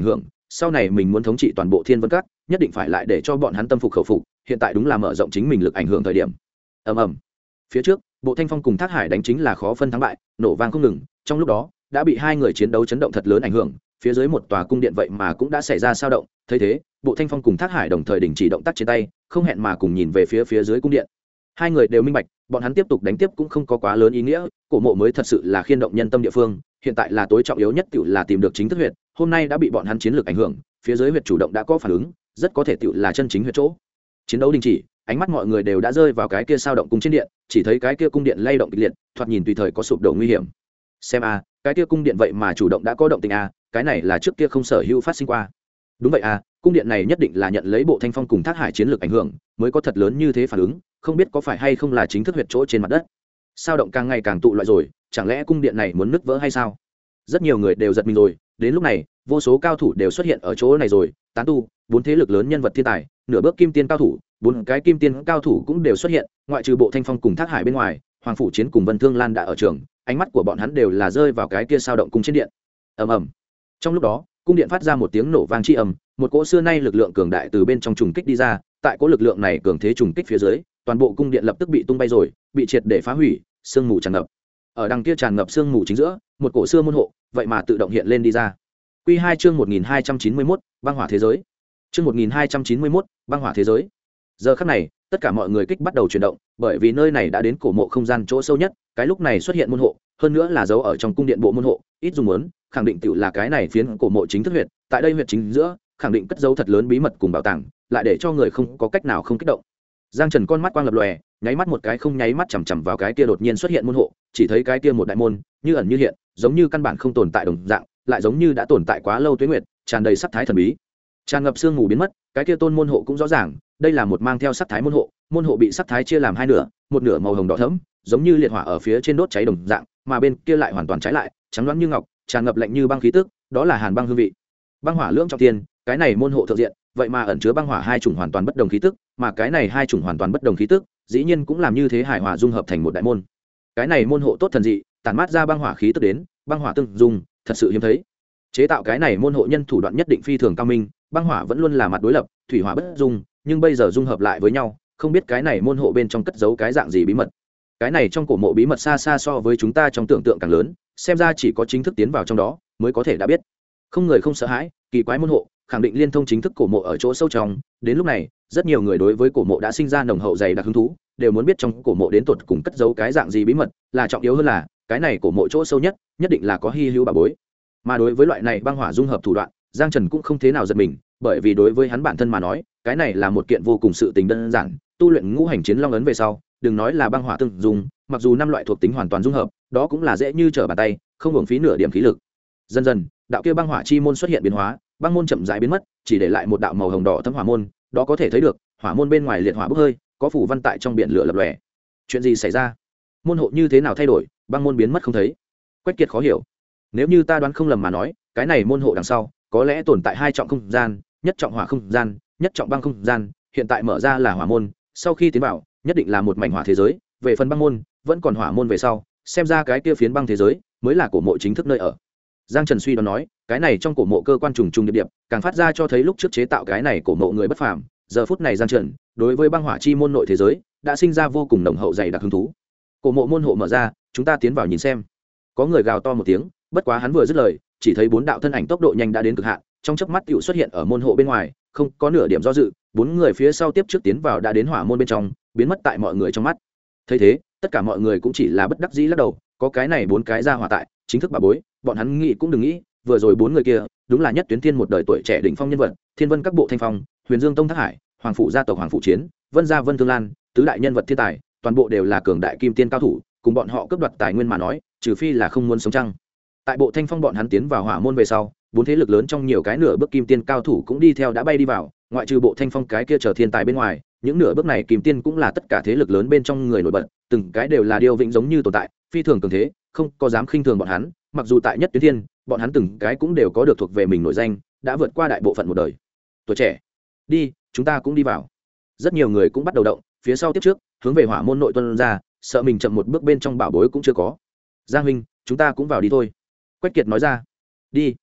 sau này mình muốn thống trị toàn bộ Thiên Vân Các, nhất định phải lại để cho bọn hắn tâm phục khẩu phục, hiện tại đúng là mở rộng chính mình lực ảnh hưởng thời điểm. Ầm ầm. Phía trước, Bộ Thanh Phong cùng Thác Hải đánh chính là khó phân thắng bại, nổ vang không ngừng, trong lúc đó đã bị hai người chiến đấu chấn động thật lớn ảnh hưởng, phía dưới một tòa cung điện vậy mà cũng đã xảy ra sao động, thấy thế, Bộ Thanh Phong cùng Thác Hải đồng thời đình chỉ động tác trên tay, không hẹn mà cùng nhìn về phía dưới cung điện. Hai người đều minh bạch, bọn hắn tiếp tục đánh tiếp cũng không có quá lớn ý nghĩa, cổ mộ mới thật sự là khiên động nhân tâm địa phương, hiện tại là tối trọng yếu nhất tựu là tìm được chính thức huyệt, hôm nay đã bị bọn hắn chiến lược ảnh hưởng, phía dưới huyệt chủ động đã có phản ứng, rất có thể tựu là chân chính huyệt chỗ. Chiến đấu đình chỉ, ánh mắt mọi người đều đã rơi vào cái kia sao động cung trên điện, chỉ thấy cái kia cung điện lay động kịch liệt, thoạt nhìn tùy thời có sụp đổ nguy hiểm. Xem a, cái kia cung điện vậy mà chủ động đã có động tình a, cái này là trước kia không sở hữu phát sinh qua. Đúng vậy a, cung điện này nhất định là nhận lấy Bộ Thanh Phong cùng Thác Hải chiến lược ảnh hưởng, mới có thật lớn như thế phản ứng, không biết có phải hay không là chính thức huyệt chỗ trên mặt đất. Sao động càng ngày càng tụ loại rồi, chẳng lẽ cung điện này muốn nứt vỡ hay sao? Rất nhiều người đều giật mình rồi, đến lúc này, vô số cao thủ đều xuất hiện ở chỗ này rồi, tán tu, bốn thế lực lớn nhân vật thiên tài, nửa bước kim tiên cao thủ, bốn cái kim tiên cao thủ cũng đều xuất hiện, ngoại trừ Bộ Thanh Phong cùng Thác Hải bên ngoài, Hoàng Phủ Chiến cùng Vân Thương Lan đã ở trường, ánh mắt của bọn hắn đều là rơi vào cái kia sao động cung trên điện. Ầm ầm. Trong lúc đó, cung điện phát ra một tiếng nổ vang chi ầm, một cỗ xưa nay lực lượng cường đại từ bên trong trùng kích đi ra, tại cỗ lực lượng này cường thế trùng kích phía dưới, toàn bộ cung điện lập tức bị tung bay rồi, bị triệt để phá hủy, sương mù tràn ngập. Ở đằng kia tràn ngập sương mù chính giữa, một cổ xưa môn hộ, vậy mà tự động hiện lên đi ra. Quy 2 chương 1291, băng hỏa thế giới. Chương 1291, băng hỏa thế giới. Giờ khắc này, tất cả mọi người kích bắt đầu chuyển động, bởi vì nơi này đã đến cổ mộ không gian chỗ sâu nhất, cái lúc này xuất hiện môn hộ, hơn nữa là giấu ở trong cung điện bộ môn hộ, ít dùng muốn, khẳng định tựu là cái này phiến cổ mộ chính thức huyệt, tại đây huyệt chính giữa, khẳng định cất giấu thật lớn bí mật cùng bảo tàng, lại để cho người không có cách nào không kích động. Giang Trần con mắt quang lập lòe, nháy mắt một cái không nháy mắt chằm chằm vào cái kia đột nhiên xuất hiện môn hộ, chỉ thấy cái kia một đại môn, như ẩn như hiện, giống như căn bản không tồn tại đồng dạng, lại giống như đã tồn tại quá lâu tuế nguyệt, tràn đầy sắc thái thần bí. Tràn ngập sương mù biến mất, cái kia tôn môn hộ cũng rõ ràng, đây là một mang theo sắc thái môn hộ bị sắc thái chia làm hai nửa, một nửa màu hồng đỏ thẫm, giống như liệt hỏa ở phía trên đốt cháy đồng dạng, mà bên kia lại hoàn toàn trái lại, trắng loáng như ngọc, tràn ngập lạnh như băng khí tức, đó là hàn băng hương vị. Băng hỏa lưỡng trọng thiên, cái này môn hộ thượng diện, vậy mà ẩn chứa băng hỏa hai chủng hoàn toàn bất đồng khí tức, mà cái này hai chủng hoàn toàn bất đồng khí tức, dĩ nhiên cũng làm như thế hài hòa dung hợp thành một đại môn. Cái này môn hộ tốt thần dị, tản mát ra băng hỏa khí tức đến, băng hỏa tương dung, thật sự hiếm thấy. Chế tạo cái này môn hộ nhân thủ đoạn nhất định phi thường cao minh, băng hỏa vẫn luôn là mặt đối lập, thủy hỏa bất dung, nhưng bây giờ dung hợp lại với nhau, không biết cái này môn hộ bên trong cất giấu cái dạng gì bí mật. Cái này trong cổ mộ bí mật xa xa so với chúng ta trong tưởng tượng càng lớn, xem ra chỉ có chính thức tiến vào trong đó mới có thể đã biết. Không người không sợ hãi, kỳ quái môn hộ, khẳng định liên thông chính thức cổ mộ ở chỗ sâu trong. Đến lúc này, rất nhiều người đối với cổ mộ đã sinh ra nồng hậu dày đặc hứng thú, đều muốn biết trong cổ mộ đến tột cùng cất giấu cái dạng gì bí mật, là trọng yếu hơn là cái này cổ mộ chỗ sâu nhất, nhất định là có hy hữu bảo bối. Mà đối với loại này băng hỏa dung hợp thủ đoạn, Giang Trần cũng không thế nào giật mình, bởi vì đối với hắn bản thân mà nói, cái này là một kiện vô cùng sự tình đơn giản, tu luyện ngũ hành chiến long ấn về sau, đừng nói là băng hỏa tương dung, mặc dù năm loại thuộc tính hoàn toàn dung hợp, đó cũng là dễ như trở bàn tay, không hưởng phí nửa điểm khí lực. Dần dần, đạo kia băng hỏa chi môn xuất hiện biến hóa, băng môn chậm rãi biến mất, chỉ để lại một đạo màu hồng đỏ thấm hỏa môn, đó có thể thấy được, hỏa môn bên ngoài liệt hỏa bốc hơi, có phủ văn tại trong biển lửa lập lòe. Chuyện gì xảy ra? Môn hộ như thế nào thay đổi, băng môn biến mất không thấy? Quách Kiệt khó hiểu. Nếu như ta đoán không lầm mà nói, cái này môn hộ đằng sau, có lẽ tồn tại hai trọng không gian, nhất trọng hỏa không gian, nhất trọng băng không gian, hiện tại mở ra là hỏa môn, sau khi tiến vào, nhất định là một mảnh hỏa thế giới, về phần băng môn, vẫn còn hỏa môn về sau, xem ra cái kia phiến băng thế giới mới là cổ mộ chính thức nơi ở. Giang Trần suy đoán nói, cái này trong cổ mộ cơ quan trùng trùng điệp điệp, càng phát ra cho thấy lúc trước chế tạo cái này cổ mộ người bất phàm, giờ phút này Giang Trần, đối với băng hỏa chi môn nội thế giới, đã sinh ra vô cùng nồng hậu dày đặc hứng thú. Cổ mộ môn hộ mở ra, chúng ta tiến vào nhìn xem. Có người gào to một tiếng, bất quá hắn vừa dứt lời, chỉ thấy bốn đạo thân ảnh tốc độ nhanh đã đến cực hạn, trong chớp mắt tựu xuất hiện ở môn hộ bên ngoài, không có nửa điểm do dự, bốn người phía sau tiếp trước tiến vào đã đến hỏa môn bên trong, biến mất tại mọi người trong mắt. Thấy thế, tất cả mọi người cũng chỉ là bất đắc dĩ lắc đầu, có cái này bốn cái ra hỏa tại, chính thức bà bối, bọn hắn nghĩ cũng đừng nghĩ, vừa rồi bốn người kia, đúng là nhất tuyến thiên một đời tuổi trẻ đỉnh phong nhân vật, Thiên Vân các bộ Thanh Phong, Huyền Dương Tông Thác Hải, Hoàng phủ gia tộc Hoàng phủ Chiến, Vân gia Vân Thương Lan, tứ đại nhân vật thiên tài, toàn bộ đều là cường đại kim tiên cao thủ, cùng bọn họ cướp đoạt tài nguyên mà nói, trừ phi là không muốn sống chăng. Tại bộ Thanh Phong bọn hắn tiến vào hỏa môn về sau, bốn thế lực lớn trong nhiều cái nửa bước kim tiên cao thủ cũng đi theo đã bay đi vào, ngoại trừ bộ Thanh Phong cái kia chờ thiên tài bên ngoài, những nửa bước này kim tiên cũng là tất cả thế lực lớn bên trong người nổi bật, từng cái đều là điêu vĩnh giống như tồn tại, phi thường cường thế, không có dám khinh thường bọn hắn, mặc dù tại nhất tuyến thiên, bọn hắn từng cái cũng đều có được thuộc về mình nổi danh, đã vượt qua đại bộ phận một đời. Tuổi trẻ, đi, chúng ta cũng đi vào. Rất nhiều người cũng bắt đầu động, phía sau tiếp trước, hướng về hỏa môn nội tuân ra, sợ mình chậm một bước bên trong bảo bối cũng chưa có. Giang huynh, chúng ta cũng vào đi thôi. Quách Kiệt nói ra. Đi.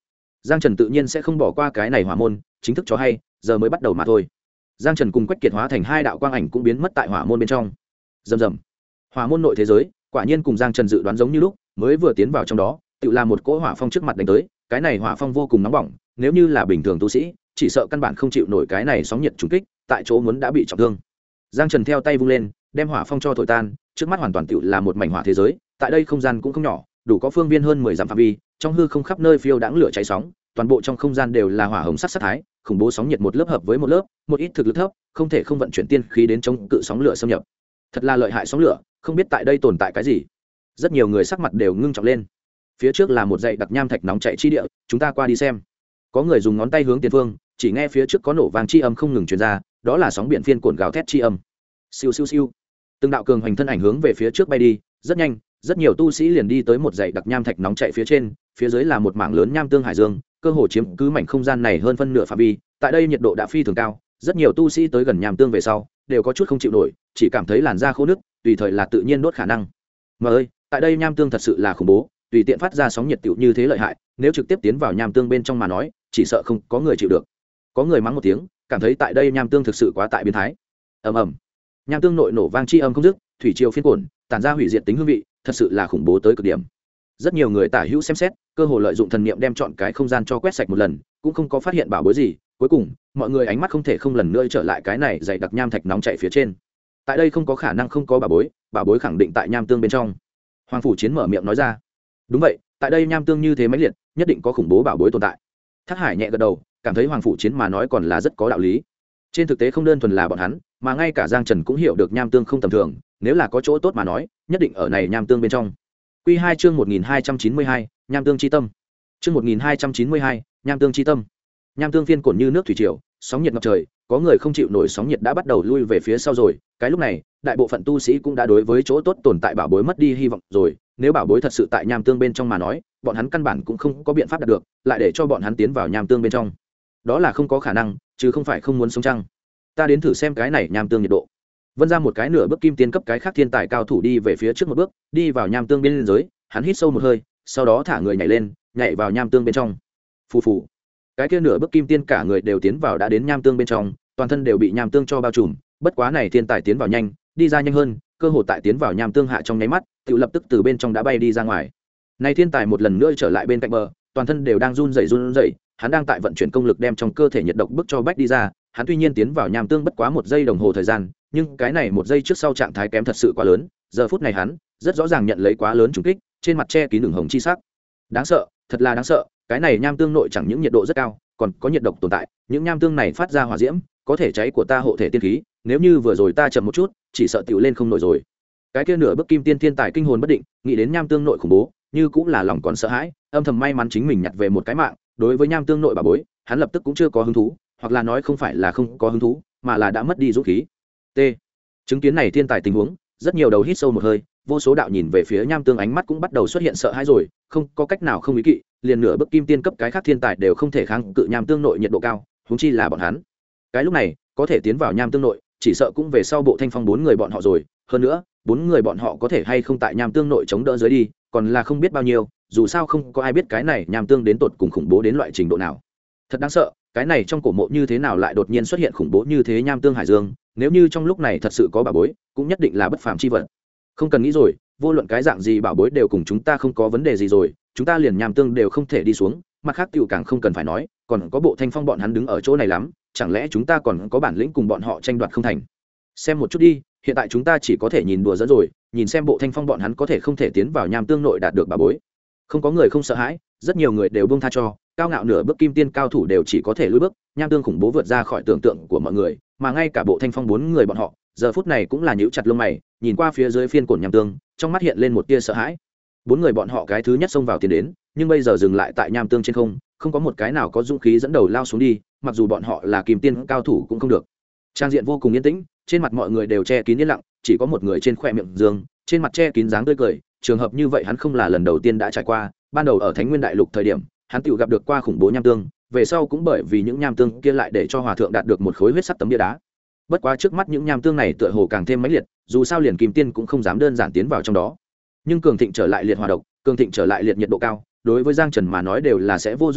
Giang Trần tự nhiên sẽ không bỏ qua cái này hỏa môn, chính thức cho hay giờ mới bắt đầu mà thôi. Giang Trần cùng Quách Kiệt hóa thành hai đạo quang ảnh cũng biến mất tại hỏa môn bên trong. Rầm rầm. Hỏa môn nội thế giới quả nhiên cùng Giang Trần dự đoán giống như lúc, mới vừa tiến vào trong đó tự làm một cỗ hỏa phong trước mặt đánh tới. Cái này hỏa phong vô cùng nóng bỏng, nếu như là bình thường tu sĩ chỉ sợ căn bản không chịu nổi cái này sóng nhiệt trùng kích, tại chỗ muốn đã bị trọng thương. Giang Trần theo tay vung lên, đem hỏa phong cho thổi tan, trước mắt hoàn toàn tự là một mảnh hỏa thế giới. Tại đây không gian cũng không nhỏ, đủ có phương viên hơn 10 dặm phạm vi, trong hư không khắp nơi phiêu đãng lửa cháy sóng, toàn bộ trong không gian đều là hỏa hồng sắc sắc thái, khủng bố sóng nhiệt một lớp hợp với một lớp, một ít thực lực thấp không thể không vận chuyển tiên khí đến chống cự sóng lửa xâm nhập. Thật là lợi hại sóng lửa, không biết tại đây tồn tại cái gì. Rất nhiều người sắc mặt đều ngưng trọng lên. Phía trước là một dãy đặc nham thạch nóng chảy chi địa, chúng ta qua đi xem. Có người dùng ngón tay hướng tiền phương, chỉ nghe phía trước có nổ vang chi âm không ngừng truyền ra, đó là sóng biển phiên cuộn gào thét chi âm. Siêu siêu siêu. Từng đạo cường hành thân ảnh hướng về phía trước bay đi, rất nhanh, rất nhiều tu sĩ liền đi tới một dãy đặc nham thạch nóng chảy phía trên, phía dưới là một mảng lớn nham tương hải dương, cơ hồ chiếm cứ mảnh không gian này hơn phân nửa phạm vi. Tại đây nhiệt độ đã phi thường cao, rất nhiều tu sĩ tới gần nham tương về sau đều có chút không chịu nổi, chỉ cảm thấy làn da khô nứt, tùy thời là tự nhiên đốt khả năng. Mà ơi, tại đây nham tương thật sự là khủng bố, tùy tiện phát ra sóng nhiệt tiểu như thế lợi hại, nếu trực tiếp tiến vào nham tương bên trong mà nói, chỉ sợ không có người chịu được. Có người mắng một tiếng, cảm thấy tại đây nham tương thực sự quá tại biến thái. Ầm ầm. Nham tương nội nổ vang chi âm không dứt, thủy triều phiên cuộn, tản ra hủy diệt tính hương vị, thật sự là khủng bố tới cực điểm. Rất nhiều người tả hữu xem xét, cơ hồ lợi dụng thần niệm đem chọn cái không gian cho quét sạch một lần, cũng không có phát hiện bảo bối gì. Cuối cùng, mọi người ánh mắt không thể không lần nữa trở lại cái này dày đặc nham thạch nóng chảy phía trên. Tại đây không có khả năng không có bảo bối khẳng định tại nham tương bên trong. Hoàng phủ Chiến mở miệng nói ra. Đúng vậy, tại đây nham tương như thế mãnh liệt, nhất định có khủng bố bảo bối tồn tại. Thác Hải nhẹ gật đầu, cảm thấy Hoàng phủ Chiến mà nói còn là rất có đạo lý. Trên thực tế không đơn thuần là bọn hắn, mà ngay cả Giang Trần cũng hiểu được nham tương không tầm thường, nếu là có chỗ tốt mà nói, nhất định ở này nham tương bên trong. Quy 2 chương 1292, nham tương chi tâm. Chương 1292, nham tương chi tâm. Nham tương phiên cuộn như nước thủy triều, sóng nhiệt ngập trời, có người không chịu nổi sóng nhiệt đã bắt đầu lui về phía sau rồi. Cái lúc này, đại bộ phận tu sĩ cũng đã đối với chỗ tốt tồn tại bảo bối mất đi hy vọng rồi. Nếu bảo bối thật sự tại nham tương bên trong mà nói, bọn hắn căn bản cũng không có biện pháp đạt được, lại để cho bọn hắn tiến vào nham tương bên trong. Đó là không có khả năng, chứ không phải không muốn sống chăng. Ta đến thử xem cái này nham tương nhiệt độ. Vân ra một cái nửa bước kim tiên cấp cái khác thiên tài cao thủ đi về phía trước một bước, đi vào nham tương bên dưới, hắn hít sâu một hơi, sau đó thả người nhảy lên, nhảy vào nham tương bên trong. Phù phù. Cái kia nửa bước kim tiên cả người đều tiến vào đã đến nham tương bên trong, toàn thân đều bị nham tương cho bao trùm, bất quá này thiên tài tiến vào nhanh, đi ra nhanh hơn, cơ hội tại tiến vào nham tương hạ trong nháy mắt, tự lập tức từ bên trong đã bay đi ra ngoài. Này thiên tài một lần nữa trở lại bên cạnh bờ, toàn thân đều đang run rẩy, hắn đang tại vận chuyển công lực đem trong cơ thể nhiệt độc bức cho bách đi ra, hắn tuy nhiên tiến vào nham tương bất quá 1 giây đồng hồ thời gian, nhưng cái này 1 giây trước sau trạng thái kém thật sự quá lớn, giờ phút này hắn rất rõ ràng nhận lấy quá lớn trùng kích, trên mặt che kín đường hồng chi sắc. Đáng sợ, thật là đáng sợ, cái này nham tương nội chẳng những nhiệt độ rất cao, còn có nhiệt độc tồn tại, những nham tương này phát ra hỏa diễm, có thể cháy của ta hộ thể tiên khí, nếu như vừa rồi ta chậm một chút, chỉ sợ tiểu lên không nổi rồi. Cái kia nửa bước kim tiên thiên tài kinh hồn bất định, nghĩ đến nham tương nội khủng bố, như cũng là lòng còn sợ hãi, âm thầm may mắn chính mình nhặt về một cái mạng, đối với nham tương nội bà bối, hắn lập tức cũng chưa có hứng thú, hoặc là nói không phải là không có hứng thú, mà là đã mất đi dũng khí. T. Chứng kiến này thiên tài tình huống, rất nhiều đầu hít sâu một hơi, vô số đạo nhìn về phía nham tương ánh mắt cũng bắt đầu xuất hiện sợ hãi rồi, không có cách nào không ý kỵ, liền nửa bước kim tiên cấp cái khác thiên tài đều không thể kháng cự nham tương nội nhiệt độ cao, huống chi là bọn hắn. Cái lúc này, có thể tiến vào nham tương nội, chỉ sợ cũng về sau Bộ Thanh Phong 4 người bọn họ rồi, hơn nữa, 4 người bọn họ có thể hay không tại nham tương nội chống đỡ dưới đi, còn là không biết bao nhiêu, dù sao không có ai biết cái này nham tương đến tột cùng khủng bố đến loại trình độ nào. Thật đáng sợ, cái này trong cổ mộ như thế nào lại đột nhiên xuất hiện khủng bố như thế nham tương hải dương, nếu như trong lúc này thật sự có bảo bối, cũng nhất định là bất phàm chi vật. Không cần nghĩ rồi, vô luận cái dạng gì bảo bối đều cùng chúng ta không có vấn đề gì rồi, chúng ta liền nham tương đều không thể đi xuống, mặt khác tiểu càng không cần phải nói, còn có Bộ Thanh Phong bọn hắn đứng ở chỗ này lắm, chẳng lẽ chúng ta còn có bản lĩnh cùng bọn họ tranh đoạt không thành? Xem một chút đi, hiện tại chúng ta chỉ có thể nhìn đùa dẫn rồi, nhìn xem Bộ Thanh Phong bọn hắn có thể không thể tiến vào nham tương nội đạt được bảo bối. Không có người không sợ hãi, rất nhiều người đều buông tha cho, cao ngạo nửa bước kim tiên cao thủ đều chỉ có thể lùi bước, nham tương khủng bố vượt ra khỏi tưởng tượng của mọi người, mà ngay cả Bộ Thanh Phong 4 người bọn họ, giờ phút này cũng là nhíu chặt lông mày, nhìn qua phía dưới phiên cổn nham tương, trong mắt hiện lên một tia sợ hãi. 4 người bọn họ cái thứ nhất xông vào tiến đến, nhưng bây giờ dừng lại tại nham tương trên không, không có một cái nào có dũng khí dẫn đầu lao xuống đi, mặc dù bọn họ là kim tiên cao thủ cũng không được. Trang diện vô cùng yên tĩnh, trên mặt mọi người đều che kín yên lặng, chỉ có một người trên khóe miệng dương, trên mặt che kín dáng tươi cười, trường hợp như vậy hắn không là lần đầu tiên đã trải qua, ban đầu ở Thánh Nguyên Đại Lục thời điểm, hắn tự gặp được qua khủng bố nham tương, về sau cũng bởi vì những nham tương kia lại để cho hòa thượng đạt được một khối huyết sắc tấm bia đá. Bất quá trước mắt những nham tương này tựa hồ càng thêm mãnh liệt, dù sao liền kim tiên cũng không dám đơn giản tiến vào trong đó. Nhưng cường thịnh trở lại liệt hỏa độc, cường thịnh trở lại liệt nhiệt độ cao, đối với Giang Trần mà nói đều là sẽ vô dụng thôi,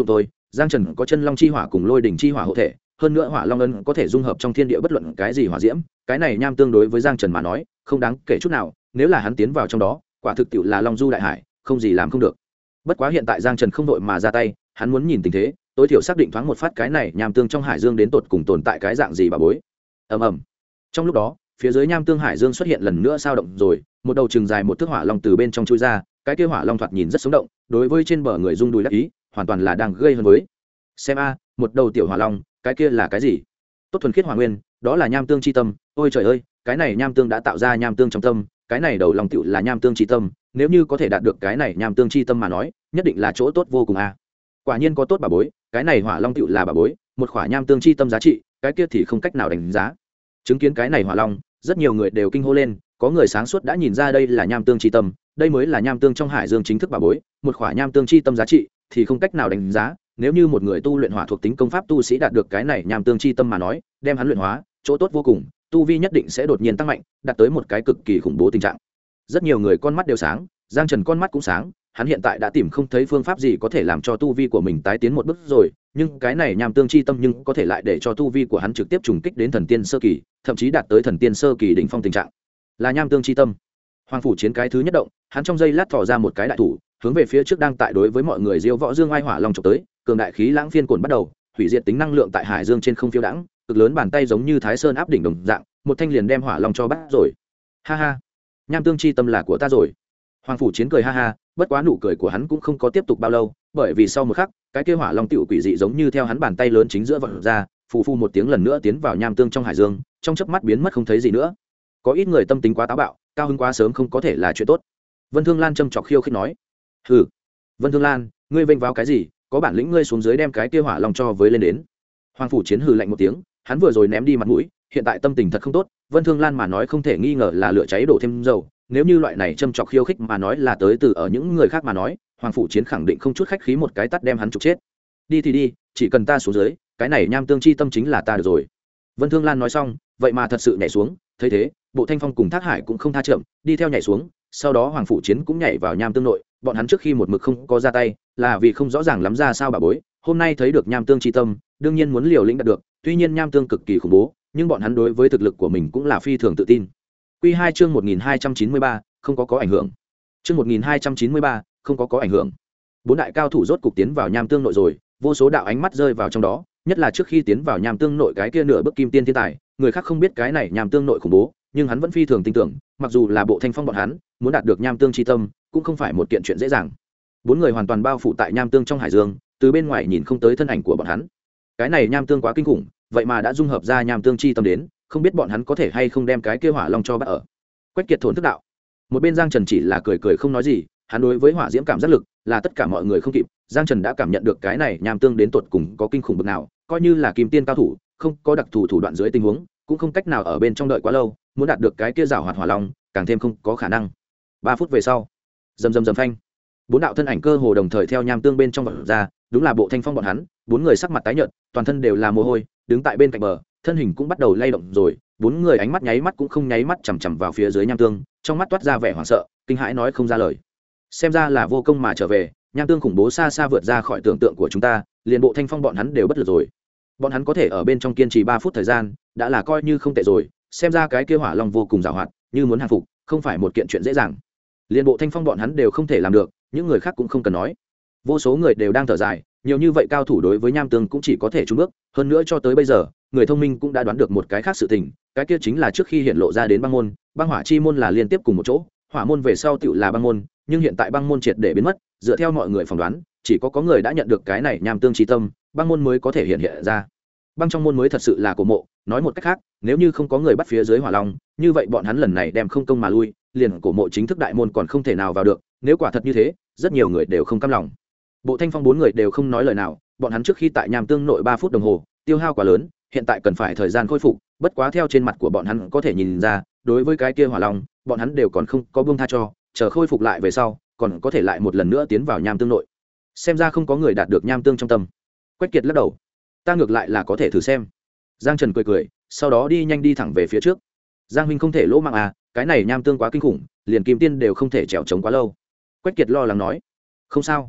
giang trần có chân long chi hỏa cùng lôi đỉnh chi hỏa hộ thể, hơn nữa hỏa long ân có thể dung hợp trong thiên địa bất luận cái gì hỏa diễm, cái này nham tương đối với giang trần mà nói không đáng kể chút nào, nếu là hắn tiến vào trong đó quả thực tiệu là long du đại hải, không gì làm không được. Bất quá hiện tại giang trần không đội mà ra tay, hắn muốn nhìn tình thế, tối thiểu xác định thoáng một phát cái này nham tương trong hải dương đến tột cùng tồn tại cái dạng gì bà bối. Ầm ầm. Trong lúc đó phía dưới nham tương hải dương xuất hiện lần nữa sao động rồi, một đầu chừng dài một thước hỏa long từ bên trong chui ra, cái kia hỏa long thoạt nhìn rất sống động, đối với trên bờ người rung đùi đắc ý, hoàn toàn là đang gây hấn với. Xem a, một đầu tiểu hỏa long, cái kia là cái gì? Tốt thuần khiết hỏa nguyên, đó là nham tương chi tâm, ôi trời ơi, cái này nham tương đã tạo ra nham tương trong tâm, cái này đầu long tựu là nham tương chi tâm, nếu như có thể đạt được cái này nham tương chi tâm mà nói, nhất định là chỗ tốt vô cùng a. Quả nhiên có tốt bà bối, cái này hỏa long tựu là bà bối, một khỏa nham tương chi tâm giá trị, cái kia thì không cách nào đánh giá. Chứng kiến cái này hỏa long, rất nhiều người đều kinh hô lên, có người sáng suốt đã nhìn ra đây là nham tương chi tâm, đây mới là nham tương trong hải dương chính thức bà bối, một khỏa nham tương chi tâm giá trị thì không cách nào đánh giá. Nếu như một người tu luyện hỏa thuộc tính công pháp tu sĩ đạt được cái này nham tương chi tâm mà nói, đem hắn luyện hóa, chỗ tốt vô cùng, tu vi nhất định sẽ đột nhiên tăng mạnh, đạt tới một cái cực kỳ khủng bố tình trạng. Rất nhiều người con mắt đều sáng, giang trần con mắt cũng sáng, hắn hiện tại đã tìm không thấy phương pháp gì có thể làm cho tu vi của mình tái tiến một bước rồi, nhưng cái này nham tương chi tâm nhưng có thể lại để cho tu vi của hắn trực tiếp trùng kích đến thần tiên sơ kỳ, thậm chí đạt tới thần tiên sơ kỳ đỉnh phong tình trạng. Là nham tương chi tâm. Hoàng phủ chiến cái thứ nhất động, hắn trong giây lát thò ra một cái đại thủ, hướng về phía trước đang tại đối với mọi người diêu võ dương ai hỏa long chụp tới, cường đại khí lãng phiên cuộn bắt đầu, hủy diệt tính năng lượng tại hải dương trên không phiêu đãng, cực lớn bàn tay giống như thái sơn áp đỉnh đồng dạng, một thanh liền đem hỏa long cho bắt rồi. Ha ha, nham tương chi tâm là của ta rồi. Hoàng phủ chiến cười ha ha, bất quá nụ cười của hắn cũng không có tiếp tục bao lâu, bởi vì sau một khắc, cái kia hỏa long tiểu quỷ dị giống như theo hắn bàn tay lớn chính giữa vọt ra, phù phù một tiếng lần nữa tiến vào nham tương trong hải dương, trong chớp mắt biến mất không thấy gì nữa. Có ít người tâm tính quá táo bạo, cao hứng quá sớm không có thể là chuyện tốt. Vân Thương Lan châm chọc khiêu khích nói: "Hừ, Vân Thương Lan, ngươi vênh váo cái gì, có bản lĩnh ngươi xuống dưới đem cái kia hỏa long cho với lên đến." Hoàng phủ chiến hừ lạnh một tiếng, hắn vừa rồi ném đi mặt mũi, hiện tại tâm tình thật không tốt. Vân Thương Lan mà nói không thể nghi ngờ là lửa cháy đổ thêm dầu, nếu như loại này châm chọc khiêu khích mà nói là tới từ ở những người khác mà nói, Hoàng phủ chiến khẳng định không chút khách khí một cái tát đem hắn trục chết. Đi thì đi, chỉ cần ta xuống dưới, cái này nham tương chi tâm chính là ta được rồi. Vân Thương Lan nói xong, vậy mà thật sự nhảy xuống, thấy thế, Bộ Thanh Phong cùng Thác Hải cũng không tha chậm, đi theo nhảy xuống, sau đó Hoàng phủ chiến cũng nhảy vào nham tương nội, bọn hắn trước khi một mực không có ra tay, là vì không rõ ràng lắm ra sao bà bối, hôm nay thấy được nham tương chi tâm, đương nhiên muốn liều lĩnh đạt được, tuy nhiên nham tương cực kỳ khủng bố, nhưng bọn hắn đối với thực lực của mình cũng là phi thường tự tin. Quy 2 chương 1293, không có ảnh hưởng. Chương 1293, không có ảnh hưởng. Bốn đại cao thủ rốt cục tiến vào nham tương nội rồi, vô số đạo ánh mắt rơi vào trong đó, nhất là trước khi tiến vào nham tương nội cái kia nửa bước kim tiên thiên tài, người khác không biết cái này nham tương nội khủng bố, nhưng hắn vẫn phi thường tin tưởng, mặc dù là Bộ Thanh Phong bọn hắn, muốn đạt được nham tương chi tâm, cũng không phải một kiện chuyện dễ dàng. Bốn người hoàn toàn bao phủ tại nham tương trong hải dương, từ bên ngoài nhìn không tới thân ảnh của bọn hắn. Cái này nham tương quá kinh khủng, vậy mà đã dung hợp ra nham tương chi tâm đến, không biết bọn hắn có thể hay không đem cái kia hỏa long cho bắt ở. Quách Kiệt thốn thức đạo. Một bên Giang Trần chỉ là cười cười không nói gì, hắn đối với hỏa diễm cảm giác lực là tất cả mọi người không kịp. Giang Trần đã cảm nhận được cái này nham tương đến tột cùng có kinh khủng bực nào, coi như là kim tiên cao thủ, không có đặc thù thủ đoạn dưới tình huống, cũng không cách nào ở bên trong đợi quá lâu, muốn đạt được cái kia rào hoạt hỏa long, càng thêm không có khả năng. 3 phút về sau, rầm rầm rầm phanh, bốn đạo thân ảnh cơ hồ đồng thời theo nham tương bên trong vọt ra, đúng là Bộ Thanh Phong bọn hắn, bốn người sắc mặt tái nhợt, toàn thân đều là mồ hôi, đứng tại bên cạnh bờ, thân hình cũng bắt đầu lay động rồi, bốn người ánh mắt nháy mắt cũng không nháy mắt chằm chằm vào phía dưới nham tương, trong mắt toát ra vẻ hoảng sợ, kinh hãi nói không ra lời. Xem ra là vô công mà trở về, nham tương khủng bố xa xa vượt ra khỏi tưởng tượng của chúng ta, liền Bộ Thanh Phong bọn hắn đều bất lực rồi. Bọn hắn có thể ở bên trong kiên trì 3 phút thời gian, đã là coi như không tệ rồi, xem ra cái kia hỏa long vô cùng giàu hoạt, như muốn hàng phục, không phải một kiện chuyện dễ dàng. Liên Bộ Thanh Phong bọn hắn đều không thể làm được, những người khác cũng không cần nói. Vô số người đều đang thở dài, nhiều như vậy cao thủ đối với nham tương cũng chỉ có thể chùn bước, hơn nữa cho tới bây giờ, người thông minh cũng đã đoán được một cái khác sự tình, cái kia chính là trước khi hiện lộ ra đến băng môn, băng hỏa chi môn là liên tiếp cùng một chỗ, hỏa môn về sau tựu là băng môn, nhưng hiện tại băng môn triệt để biến mất, dựa theo mọi người phỏng đoán, chỉ có người đã nhận được cái này nham tương chi tâm, băng môn mới có thể hiện ra. Băng trong môn mới thật sự là cổ mộ, nói một cách khác, nếu như không có người bắt phía dưới hỏa long, như vậy bọn hắn lần này đem không công mà lui, liền cổ mộ chính thức đại môn còn không thể nào vào được, nếu quả thật như thế, rất nhiều người đều không cam lòng. Bộ Thanh Phong bốn người đều không nói lời nào, bọn hắn trước khi tại nham tương nội 3 phút đồng hồ, tiêu hao quá lớn, hiện tại cần phải thời gian khôi phục, bất quá theo trên mặt của bọn hắn có thể nhìn ra, đối với cái kia hỏa long, bọn hắn đều còn không có buông tha cho, chờ khôi phục lại về sau, còn có thể lại một lần nữa tiến vào nham tương nội. Xem ra không có người đạt được nham tương trong tâm. Quách Kiệt lắc đầu. Ta ngược lại là có thể thử xem. Giang Trần cười cười, sau đó đi nhanh đi thẳng về phía trước. Giang huynh không thể lỗ mạng à, cái này nham tương quá kinh khủng, liền kim tiên đều không thể trèo trống quá lâu. Quách Kiệt lo lắng nói. Không sao.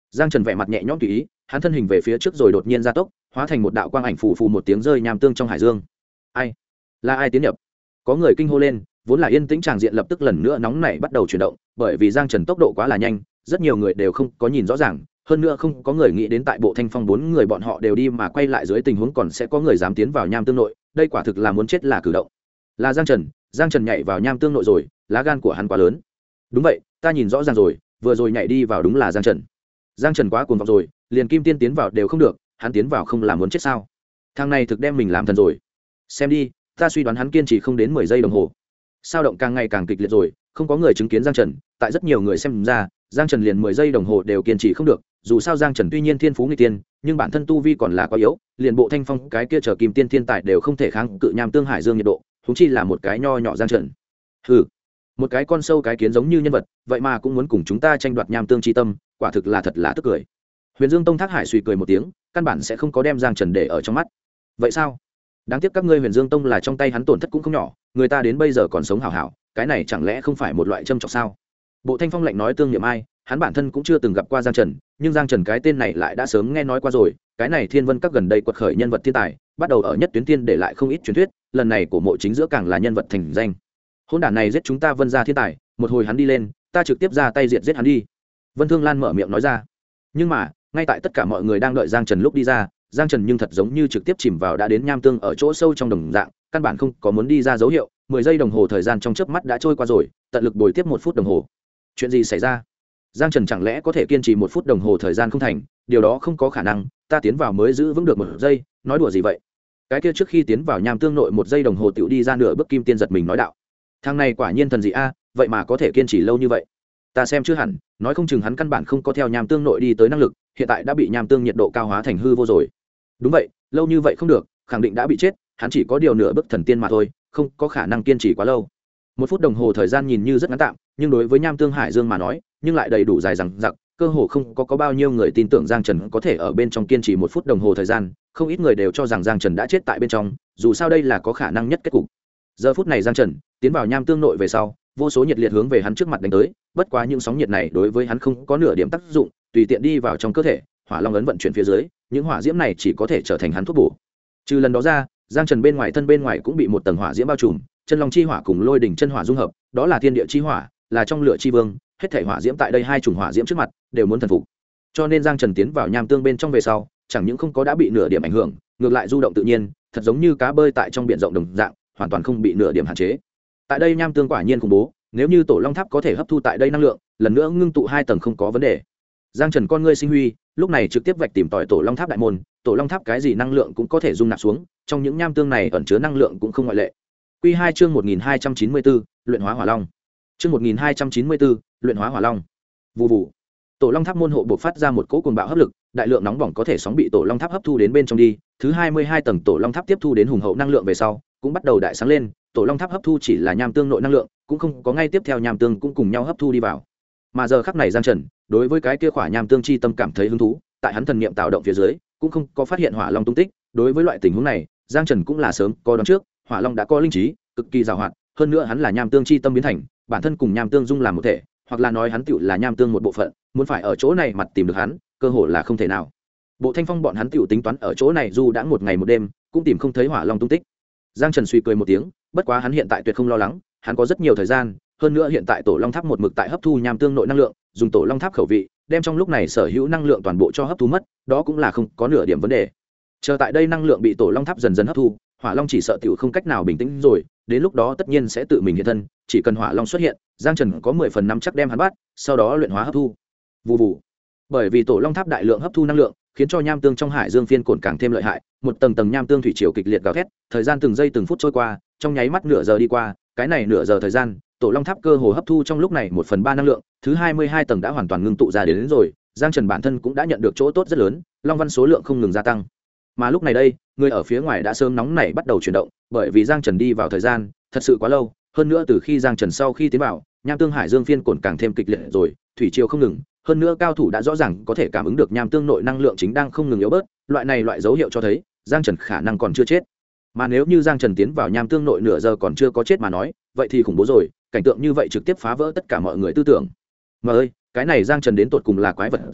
Giang Trần vẻ mặt nhẹ nhõm tùy ý, hắn thân hình về phía trước rồi đột nhiên gia tốc, hóa thành một đạo quang ảnh phù phù một tiếng rơi nham tương trong hải dương. Ai? Là ai tiến nhập? Có người kinh hô lên, vốn là yên tĩnh tràng diện lập tức lần nữa nóng nảy bắt đầu chuyển động, bởi vì Giang Trần tốc độ quá là nhanh, rất nhiều người đều không có nhìn rõ ràng, hơn nữa không có người nghĩ đến tại Bộ Thanh Phong 4 người bọn họ đều đi mà quay lại dưới tình huống còn sẽ có người dám tiến vào nham tương nội, đây quả thực là muốn chết là cử động. Là Giang Trần nhảy vào nham tương nội rồi, lá gan của hắn quá lớn. Đúng vậy, ta nhìn rõ ràng rồi, vừa rồi nhảy đi vào đúng là Giang Trần quá cuồng vọng rồi, liền kim tiên tiến vào đều không được, hắn tiến vào không là muốn chết sao? Thằng này thực đem mình làm thần rồi. Xem đi, ta suy đoán hắn kiên trì không đến 10 giây đồng hồ. Sao động càng ngày càng kịch liệt rồi, không có người chứng kiến Giang Trần, tại rất nhiều người xem ra, Giang Trần liền 10 giây đồng hồ đều kiên trì không được, dù sao Giang Trần tuy nhiên thiên phú nghịch tiên, nhưng bản thân tu vi còn là quá yếu, liền Bộ Thanh Phong cái kia trở kim tiên thiên tài đều không thể kháng cự nham tương hải dương nhiệt độ, huống chi là một cái nho nhỏ Giang Trần. Hừ, một cái con sâu cái kiến giống như nhân vật, vậy mà cũng muốn cùng chúng ta tranh đoạt nham tương chi tâm, quả thực là thật là tức cười. Huyền Dương Tông Thác Hải suy cười một tiếng, căn bản sẽ không có đem Giang Trần để ở trong mắt. Vậy sao? Đáng tiếc các ngươi Huyền Dương Tông là trong tay hắn tổn thất cũng không nhỏ, người ta đến bây giờ còn sống hảo hảo, cái này chẳng lẽ không phải một loại châm chọc sao? Bộ Thanh Phong lạnh nói tương nhiệm ai, hắn bản thân cũng chưa từng gặp qua Giang Trần, nhưng Giang Trần cái tên này lại đã sớm nghe nói qua rồi, cái này Thiên Vân các gần đây quật khởi nhân vật thiên tài, bắt đầu ở nhất tuyến tiên để lại không ít truyền thuyết, lần này của mộ chính giữa càng là nhân vật thành danh. Hỗn đản này giết chúng ta Vân gia thiên tài, một hồi hắn đi lên, ta trực tiếp ra tay diệt giết hắn đi. Vân Thương Lan mở miệng nói ra. Nhưng mà, ngay tại tất cả mọi người đang đợi Giang Trần lúc đi ra, Giang Trần nhưng thật giống như trực tiếp chìm vào đã đến nham tương ở chỗ sâu trong đồng dạng, căn bản không có muốn đi ra dấu hiệu. 10 giây đồng hồ thời gian trong chớp mắt đã trôi qua rồi, tận lực bồi tiếp 1 phút đồng hồ. Chuyện gì xảy ra? Giang Trần chẳng lẽ có thể kiên trì 1 phút đồng hồ thời gian không thành? Điều đó không có khả năng, ta tiến vào mới giữ vững được 1 giây, nói đùa gì vậy? Cái kia trước khi tiến vào nham tương nội 1 giây đồng hồ tiểu đi ra nửa bước kim tiên giật mình nói đạo. Thằng này quả nhiên thần dị a, vậy mà có thể kiên trì lâu như vậy. Ta xem chưa hẳn, nói không chừng hắn căn bản không có theo nham tương nội đi tới năng lực, hiện tại đã bị nham tương nhiệt độ cao hóa thành hư vô rồi. Đúng vậy, lâu như vậy không được, khẳng định đã bị chết, hắn chỉ có điều nửa bước thần tiên mà thôi, không có khả năng kiên trì quá lâu. 1 phút đồng hồ thời gian nhìn như rất ngắn tạm, nhưng đối với nham tương hải dương mà nói, nhưng lại đầy đủ dài dằng dặc, cơ hồ không có bao nhiêu người tin tưởng Giang Trần có thể ở bên trong kiên trì 1 phút đồng hồ thời gian, không ít người đều cho rằng Giang Trần đã chết tại bên trong, dù sao đây là có khả năng nhất kết cục. Giờ phút này Giang Trần tiến vào nham tương nội về sau, vô số nhiệt liệt hướng về hắn trước mặt đánh tới, bất quá những sóng nhiệt này đối với hắn không có nửa điểm tác dụng, tùy tiện đi vào trong cơ thể, hỏa long ấn vận chuyển phía dưới, những hỏa diễm này chỉ có thể trở thành hắn thuốc bổ. Trừ lần đó ra, Giang Trần bên ngoài thân bên ngoài cũng bị một tầng hỏa diễm bao trùm, chân long chi hỏa cùng lôi đỉnh chân hỏa dung hợp, đó là thiên địa chi hỏa, là trong lửa chi vương, hết thảy hỏa diễm tại đây hai chủng hỏa diễm trước mặt đều muốn thần phục. Cho nên Giang Trần tiến vào nham tương bên trong về sau, chẳng những không có đã bị nửa điểm ảnh hưởng, ngược lại du động tự nhiên, thật giống như cá bơi tại trong biển rộng đồng dạng, hoàn toàn không bị nửa điểm hạn chế. Tại đây nham tương quả nhiên khủng bố, nếu như tổ long tháp có thể hấp thu tại đây năng lượng, lần nữa ngưng tụ 2 tầng không có vấn đề. Giang Trần con ngươi sinh huy, lúc này trực tiếp vạch tìm tòi tổ long tháp đại môn, tổ long tháp cái gì năng lượng cũng có thể dung nạp xuống, trong những nham tương này ẩn chứa năng lượng cũng không ngoại lệ. Quy 2 chương 1294, luyện hóa hỏa long. Chương 1294, luyện hóa hỏa long. Vù vù. Tổ long tháp môn hộ bộc phát ra một cỗ cuồng bạo hấp lực, đại lượng nóng bỏng có thể sóng bị tổ long tháp hấp thu đến bên trong đi, thứ 22 tầng tổ long tháp tiếp thu đến hùng hậu năng lượng về sau, cũng bắt đầu đại sáng lên, tổ long tháp hấp thu chỉ là nham tương nội năng lượng, cũng không có ngay tiếp theo nham tương cũng cùng nhau hấp thu đi vào. Mà giờ khắc này Giang Trần, đối với cái kia khỏa nham tương chi tâm cảm thấy hứng thú, tại hắn thần niệm tạo động phía dưới, cũng không có phát hiện hỏa long tung tích, đối với loại tình huống này, Giang Trần cũng là sớm có đoán trước, hỏa long đã có linh trí, cực kỳ giàu hoạt, hơn nữa hắn là nham tương chi tâm biến thành, bản thân cùng nham tương dung làm một thể, hoặc là nói hắn tựu là nham tương một bộ phận, muốn phải ở chỗ này mặt tìm được hắn, cơ hội là không thể nào. Bộ Thanh Phong bọn hắn tựu tính toán ở chỗ này dù đã một ngày một đêm, cũng tìm không thấy hỏa long tung tích. Giang Trần suy cười một tiếng, bất quá hắn hiện tại tuyệt không lo lắng, hắn có rất nhiều thời gian, hơn nữa hiện tại tổ long tháp một mực tại hấp thu nham tương nội năng lượng, dùng tổ long tháp khẩu vị, đem trong lúc này sở hữu năng lượng toàn bộ cho hấp thu mất, đó cũng là không có nửa điểm vấn đề. Chờ tại đây năng lượng bị tổ long tháp dần dần hấp thu, hỏa long chỉ sợ tiểu không cách nào bình tĩnh rồi, đến lúc đó tất nhiên sẽ tự mình hiện thân, chỉ cần hỏa long xuất hiện, Giang Trần có 10 phần 5 chắc đem hắn bắt, sau đó luyện hóa hấp thu. Vù vù. Bởi vì tổ long tháp đại lượng hấp thu năng lượng, khiến cho nham tương trong hải dương phiên cồn càng thêm lợi hại, một tầng tầng nham tương thủy triều kịch liệt gào thét, thời gian từng giây từng phút trôi qua, trong nháy mắt nửa giờ đi qua, cái này nửa giờ thời gian, tổ long tháp cơ hồ hấp thu trong lúc này 1/3 năng lượng, thứ 22 tầng đã hoàn toàn ngưng tụ ra đến rồi, Giang Trần bản thân cũng đã nhận được chỗ tốt rất lớn, long văn số lượng không ngừng gia tăng. Mà lúc này đây, người ở phía ngoài đã sớm nóng nảy bắt đầu chuyển động, bởi vì Giang Trần đi vào thời gian thật sự quá lâu, hơn nữa từ khi Giang Trần sau khi tiến vào, nham tương hải dương phiên cồn càng thêm kịch liệt rồi, thủy triều không ngừng, hơn nữa cao thủ đã rõ ràng có thể cảm ứng được nham tương nội năng lượng chính đang không ngừng yếu bớt, loại dấu hiệu cho thấy Giang Trần khả năng còn chưa chết. Mà nếu như Giang Trần tiến vào nham tương nội nửa giờ còn chưa có chết mà nói, vậy thì khủng bố rồi, cảnh tượng như vậy trực tiếp phá vỡ tất cả mọi người tư tưởng. Mà ơi, cái này Giang Trần đến tột cùng là quái vật gì,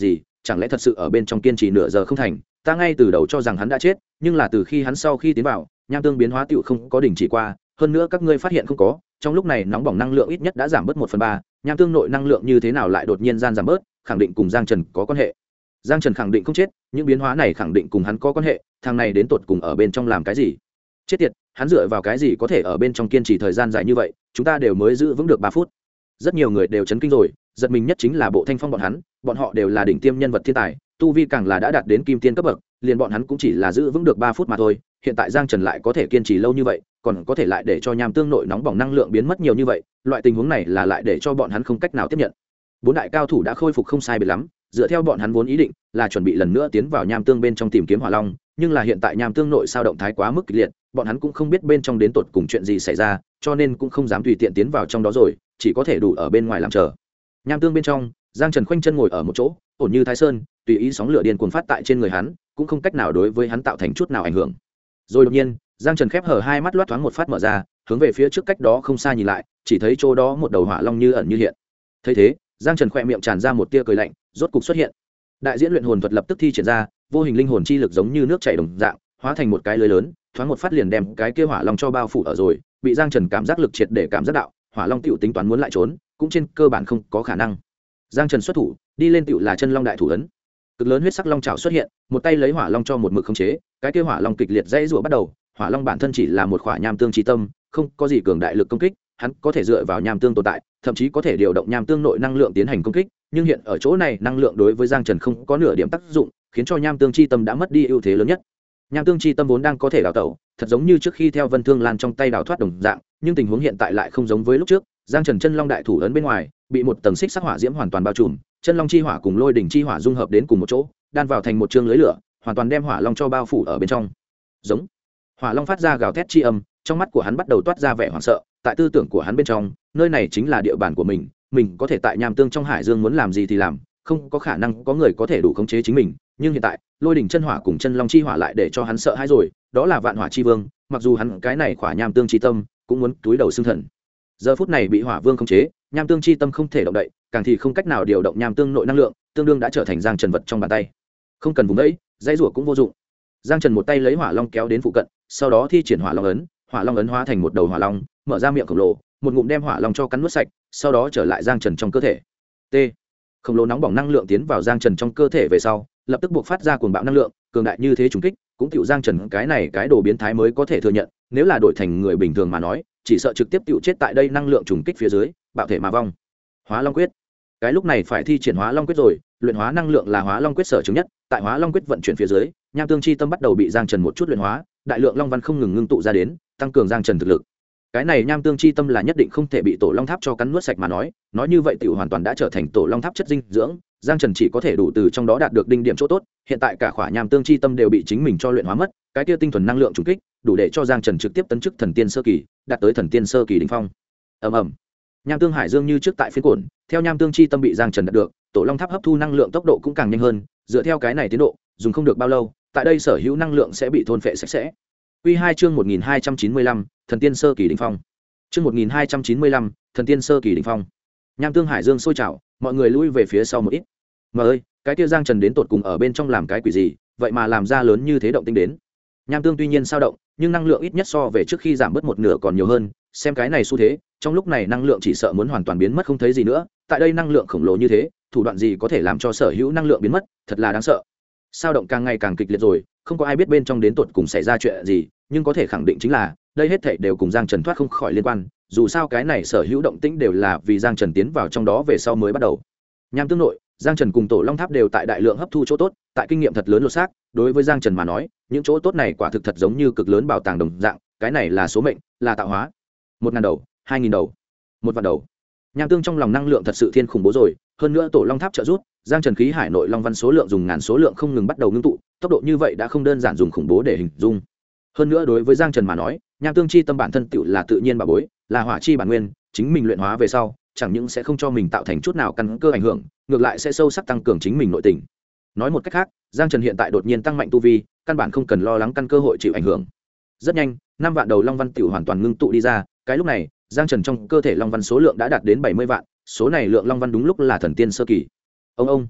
chẳng lẽ thật sự ở bên trong kiên trì nửa giờ không thành? Ta ngay từ đầu cho rằng hắn đã chết, nhưng là từ khi hắn sau khi tiến vào, nham tương biến hóa tựu không có đình chỉ qua. Hơn nữa các ngươi phát hiện không có, trong lúc này nóng bỏng năng lượng ít nhất đã giảm bớt 1/3, nham tương nội năng lượng như thế nào lại đột nhiên gian giảm bớt, khẳng định cùng Giang Trần có quan hệ. Giang Trần khẳng định không chết, những biến hóa này khẳng định cùng hắn có quan hệ, thằng này đến tột cùng ở bên trong làm cái gì? Chết tiệt, hắn dựa vào cái gì có thể ở bên trong kiên trì thời gian dài như vậy, chúng ta đều mới giữ vững được 3 phút. Rất nhiều người đều chấn kinh rồi, giật mình nhất chính là Bộ Thanh Phong bọn họ đều là đỉnh tiêm nhân vật thiên tài, tu vi càng là đã đạt đến kim tiên cấp bậc, liền bọn hắn cũng chỉ là giữ vững được 3 phút mà thôi, hiện tại Giang Trần lại có thể kiên trì lâu như vậy, còn có thể lại để cho nham tương nội nóng bỏng năng lượng biến mất nhiều như vậy, loại tình huống này là lại để cho bọn hắn không cách nào tiếp nhận. Bốn đại cao thủ đã khôi phục không sai biệt lắm, dựa theo bọn hắn vốn ý định là chuẩn bị lần nữa tiến vào nham tương bên trong tìm kiếm hỏa long, nhưng là hiện tại nham tương nội sao động thái quá mức kịch liệt, bọn hắn cũng không biết bên trong đến tột cùng chuyện gì xảy ra, cho nên cũng không dám tùy tiện tiến vào trong đó rồi, chỉ có thể đủ ở bên ngoài làm chờ. Nham tương bên trong, Giang Trần khoanh chân ngồi ở một chỗ, ổn như Thái Sơn, tùy ý sóng lửa điên cuồng phát tại trên người hắn, cũng không cách nào đối với hắn tạo thành chút nào ảnh hưởng. Rồi đột nhiên, Giang Trần khép hở hai mắt loát thoáng một phát mở ra, hướng về phía trước cách đó không xa nhìn lại, chỉ thấy chỗ đó một đầu hỏa long như ẩn như hiện. Thấy thế, Giang Trần khẽ miệng tràn ra một tia cười lạnh, rốt cục xuất hiện. Đại diễn luyện hồn thuật lập tức thi triển ra, vô hình linh hồn chi lực giống như nước chảy đồng dạng, hóa thành một cái lưới lớn, thoáng một phát liền đem cái kia hỏa long cho bao phủ ở rồi, bị Giang Trần cảm giác lực triệt để cảm giác đạo, hỏa long tiểu tính toán muốn lại trốn, cũng trên cơ bản không có khả năng. Giang Trần xuất thủ, đi lên tiểu là chân long đại thủ ấn. Cực lớn huyết sắc long trảo xuất hiện, một tay lấy hỏa long cho một mực khống chế, cái kia hỏa long kịch liệt dãy rủa bắt đầu, hỏa long bản thân chỉ là một khỏa nham tương chi tâm, không có gì cường đại lực công kích, hắn có thể dựa vào nham tương tồn tại, thậm chí có thể điều động nham tương nội năng lượng tiến hành công kích, nhưng hiện ở chỗ này năng lượng đối với Giang Trần không có nửa điểm tác dụng, khiến cho nham tương chi tâm đã mất đi ưu thế lớn nhất. Nham tương chi tâm vốn đang có thể đào tẩu, thật giống như trước khi theo Vân Thương Lan trong tay đào thoát đồng dạng, nhưng tình huống hiện tại lại không giống với lúc trước. Giang Trần chân long đại thủ ấn bên ngoài bị một tầng xích sắc hỏa diễm hoàn toàn bao trùm, chân long chi hỏa cùng lôi đỉnh chi hỏa dung hợp đến cùng một chỗ, đan vào thành một chương lưới lửa, hoàn toàn đem hỏa long cho bao phủ ở bên trong. Giống. Hỏa long phát ra gào thét chi âm, trong mắt của hắn bắt đầu toát ra vẻ hoảng sợ, tại tư tưởng của hắn bên trong, nơi này chính là địa bàn của mình có thể tại nham tương trong hải dương muốn làm gì thì làm, không có khả năng có người có thể đủ khống chế chính mình, nhưng hiện tại, lôi đỉnh chân hỏa cùng chân long chi hỏa lại để cho hắn sợ hãi rồi, đó là vạn hỏa chi vương, mặc dù hắn cái này khỏa nham tương chi tâm, cũng muốn túi đầu xương thần. Giờ phút này bị hỏa vương khống chế, nham tương chi tâm không thể động đậy, càng thì không cách nào điều động nham tương nội năng lượng, tương đương đã trở thành Giang Trần vật trong bàn tay. Không cần vùng đấy, dây rủa cũng vô dụng. Giang Trần một tay lấy hỏa long kéo đến phụ cận, sau đó thi triển hỏa long ấn hóa thành một đầu hỏa long, mở ra miệng khổng lồ, một ngụm đem hỏa long cho cắn nuốt sạch, sau đó trở lại Giang Trần trong cơ thể. T. Khổng lồ nóng bỏng năng lượng tiến vào Giang Trần trong cơ thể về sau, lập tức buộc phát ra cuồng bạo năng lượng, cường đại như thế trùng kích, cũng tiểu Giang Trần cái này cái đồ biến thái mới có thể thừa nhận, nếu là đổi thành người bình thường mà nói, chỉ sợ trực tiếp tiểu chết tại đây năng lượng trùng kích phía dưới, bạo thể mà vong. Hóa Long quyết. Cái lúc này phải thi triển Hóa Long quyết rồi, luyện hóa năng lượng là Hóa Long quyết sở chứng nhất, tại Hóa Long quyết vận chuyển phía dưới, nham tương chi tâm bắt đầu bị Giang Trần một chút luyện hóa, đại lượng long văn không ngừng ngưng tụ ra đến, tăng cường Giang Trần thực lực. Cái này nham tương chi tâm là nhất định không thể bị tổ long tháp cho cắn nuốt sạch mà nói như vậy tiểu hoàn toàn đã trở thành tổ long tháp chất dinh dưỡng, Giang Trần chỉ có thể đủ từ trong đó đạt được đinh điểm chỗ tốt, hiện tại cả khỏa nham tương chi tâm đều bị chính mình cho luyện hóa mất, cái kia tinh thuần năng lượng trùng kích, đủ để cho Giang Trần trực tiếp tấn chức thần tiên sơ kỳ, đạt tới thần tiên sơ kỳ đỉnh phong. Ầm ầm. Nham tương hải dương như trước tại phiến cồn, theo nham tương chi tâm bị Giang Trần đạt được, tổ long tháp hấp thu năng lượng tốc độ cũng càng nhanh hơn, dựa theo cái này tiến độ, dùng không được bao lâu, tại đây sở hữu năng lượng sẽ bị thôn phệ sạch sẽ. Quy 2 chương 1295, thần tiên sơ kỳ đỉnh phong. Chương 1295, thần tiên sơ kỳ đỉnh phong. Nham tương hải dương sôi trào, mọi người lui về phía sau một ít. Mà ơi, cái kia Giang Trần đến tột cùng ở bên trong làm cái quỷ gì, vậy mà làm ra lớn như thế động tĩnh đến. Nham tương tuy nhiên sao động, nhưng năng lượng ít nhất so về trước khi giảm bớt một nửa còn nhiều hơn, xem cái này xu thế, trong lúc này năng lượng chỉ sợ muốn hoàn toàn biến mất không thấy gì nữa, tại đây năng lượng khổng lồ như thế, thủ đoạn gì có thể làm cho sở hữu năng lượng biến mất, thật là đáng sợ. Sao động càng ngày càng kịch liệt rồi, không có ai biết bên trong đến tột cùng xảy ra chuyện gì, nhưng có thể khẳng định chính là đây hết thảy đều cùng Giang Trần thoát không khỏi liên quan, dù sao cái này sở hữu động tĩnh đều là vì Giang Trần tiến vào trong đó về sau mới bắt đầu. Nham tương nội, Giang Trần cùng tổ long tháp đều tại đại lượng hấp thu chỗ tốt, tại kinh nghiệm thật lớn lột xác, đối với Giang Trần mà nói, những chỗ tốt này quả thực thật giống như cực lớn bảo tàng đồng dạng, cái này là số mệnh, là tạo hóa. 1000 đầu, 2000 đầu, 1 vạn đầu. Nham tương trong lòng năng lượng thật sự thiên khủng bố rồi, hơn nữa tổ long tháp trợ giúp, Giang Trần khí hải nội long văn số lượng dùng ngàn số lượng không ngừng bắt đầu ngưng tụ, tốc độ như vậy đã không đơn giản dùng khủng bố để hình dung. Hơn nữa đối với Giang Trần mà nói, nham tương chi tâm bản thân tựu là tự nhiên bảo bối, là hỏa chi bản nguyên, chính mình luyện hóa về sau, chẳng những sẽ không cho mình tạo thành chút nào căn cơ ảnh hưởng, ngược lại sẽ sâu sắc tăng cường chính mình nội tình. Nói một cách khác, Giang Trần hiện tại đột nhiên tăng mạnh tu vi, căn bản không cần lo lắng căn cơ hội chịu ảnh hưởng. Rất nhanh, 5 vạn đầu long văn tiểu hoàn toàn ngưng tụ đi ra, cái lúc này, Giang Trần trong cơ thể long văn số lượng đã đạt đến 70 vạn, số này lượng long văn đúng lúc là thần tiên sơ kỳ. Ông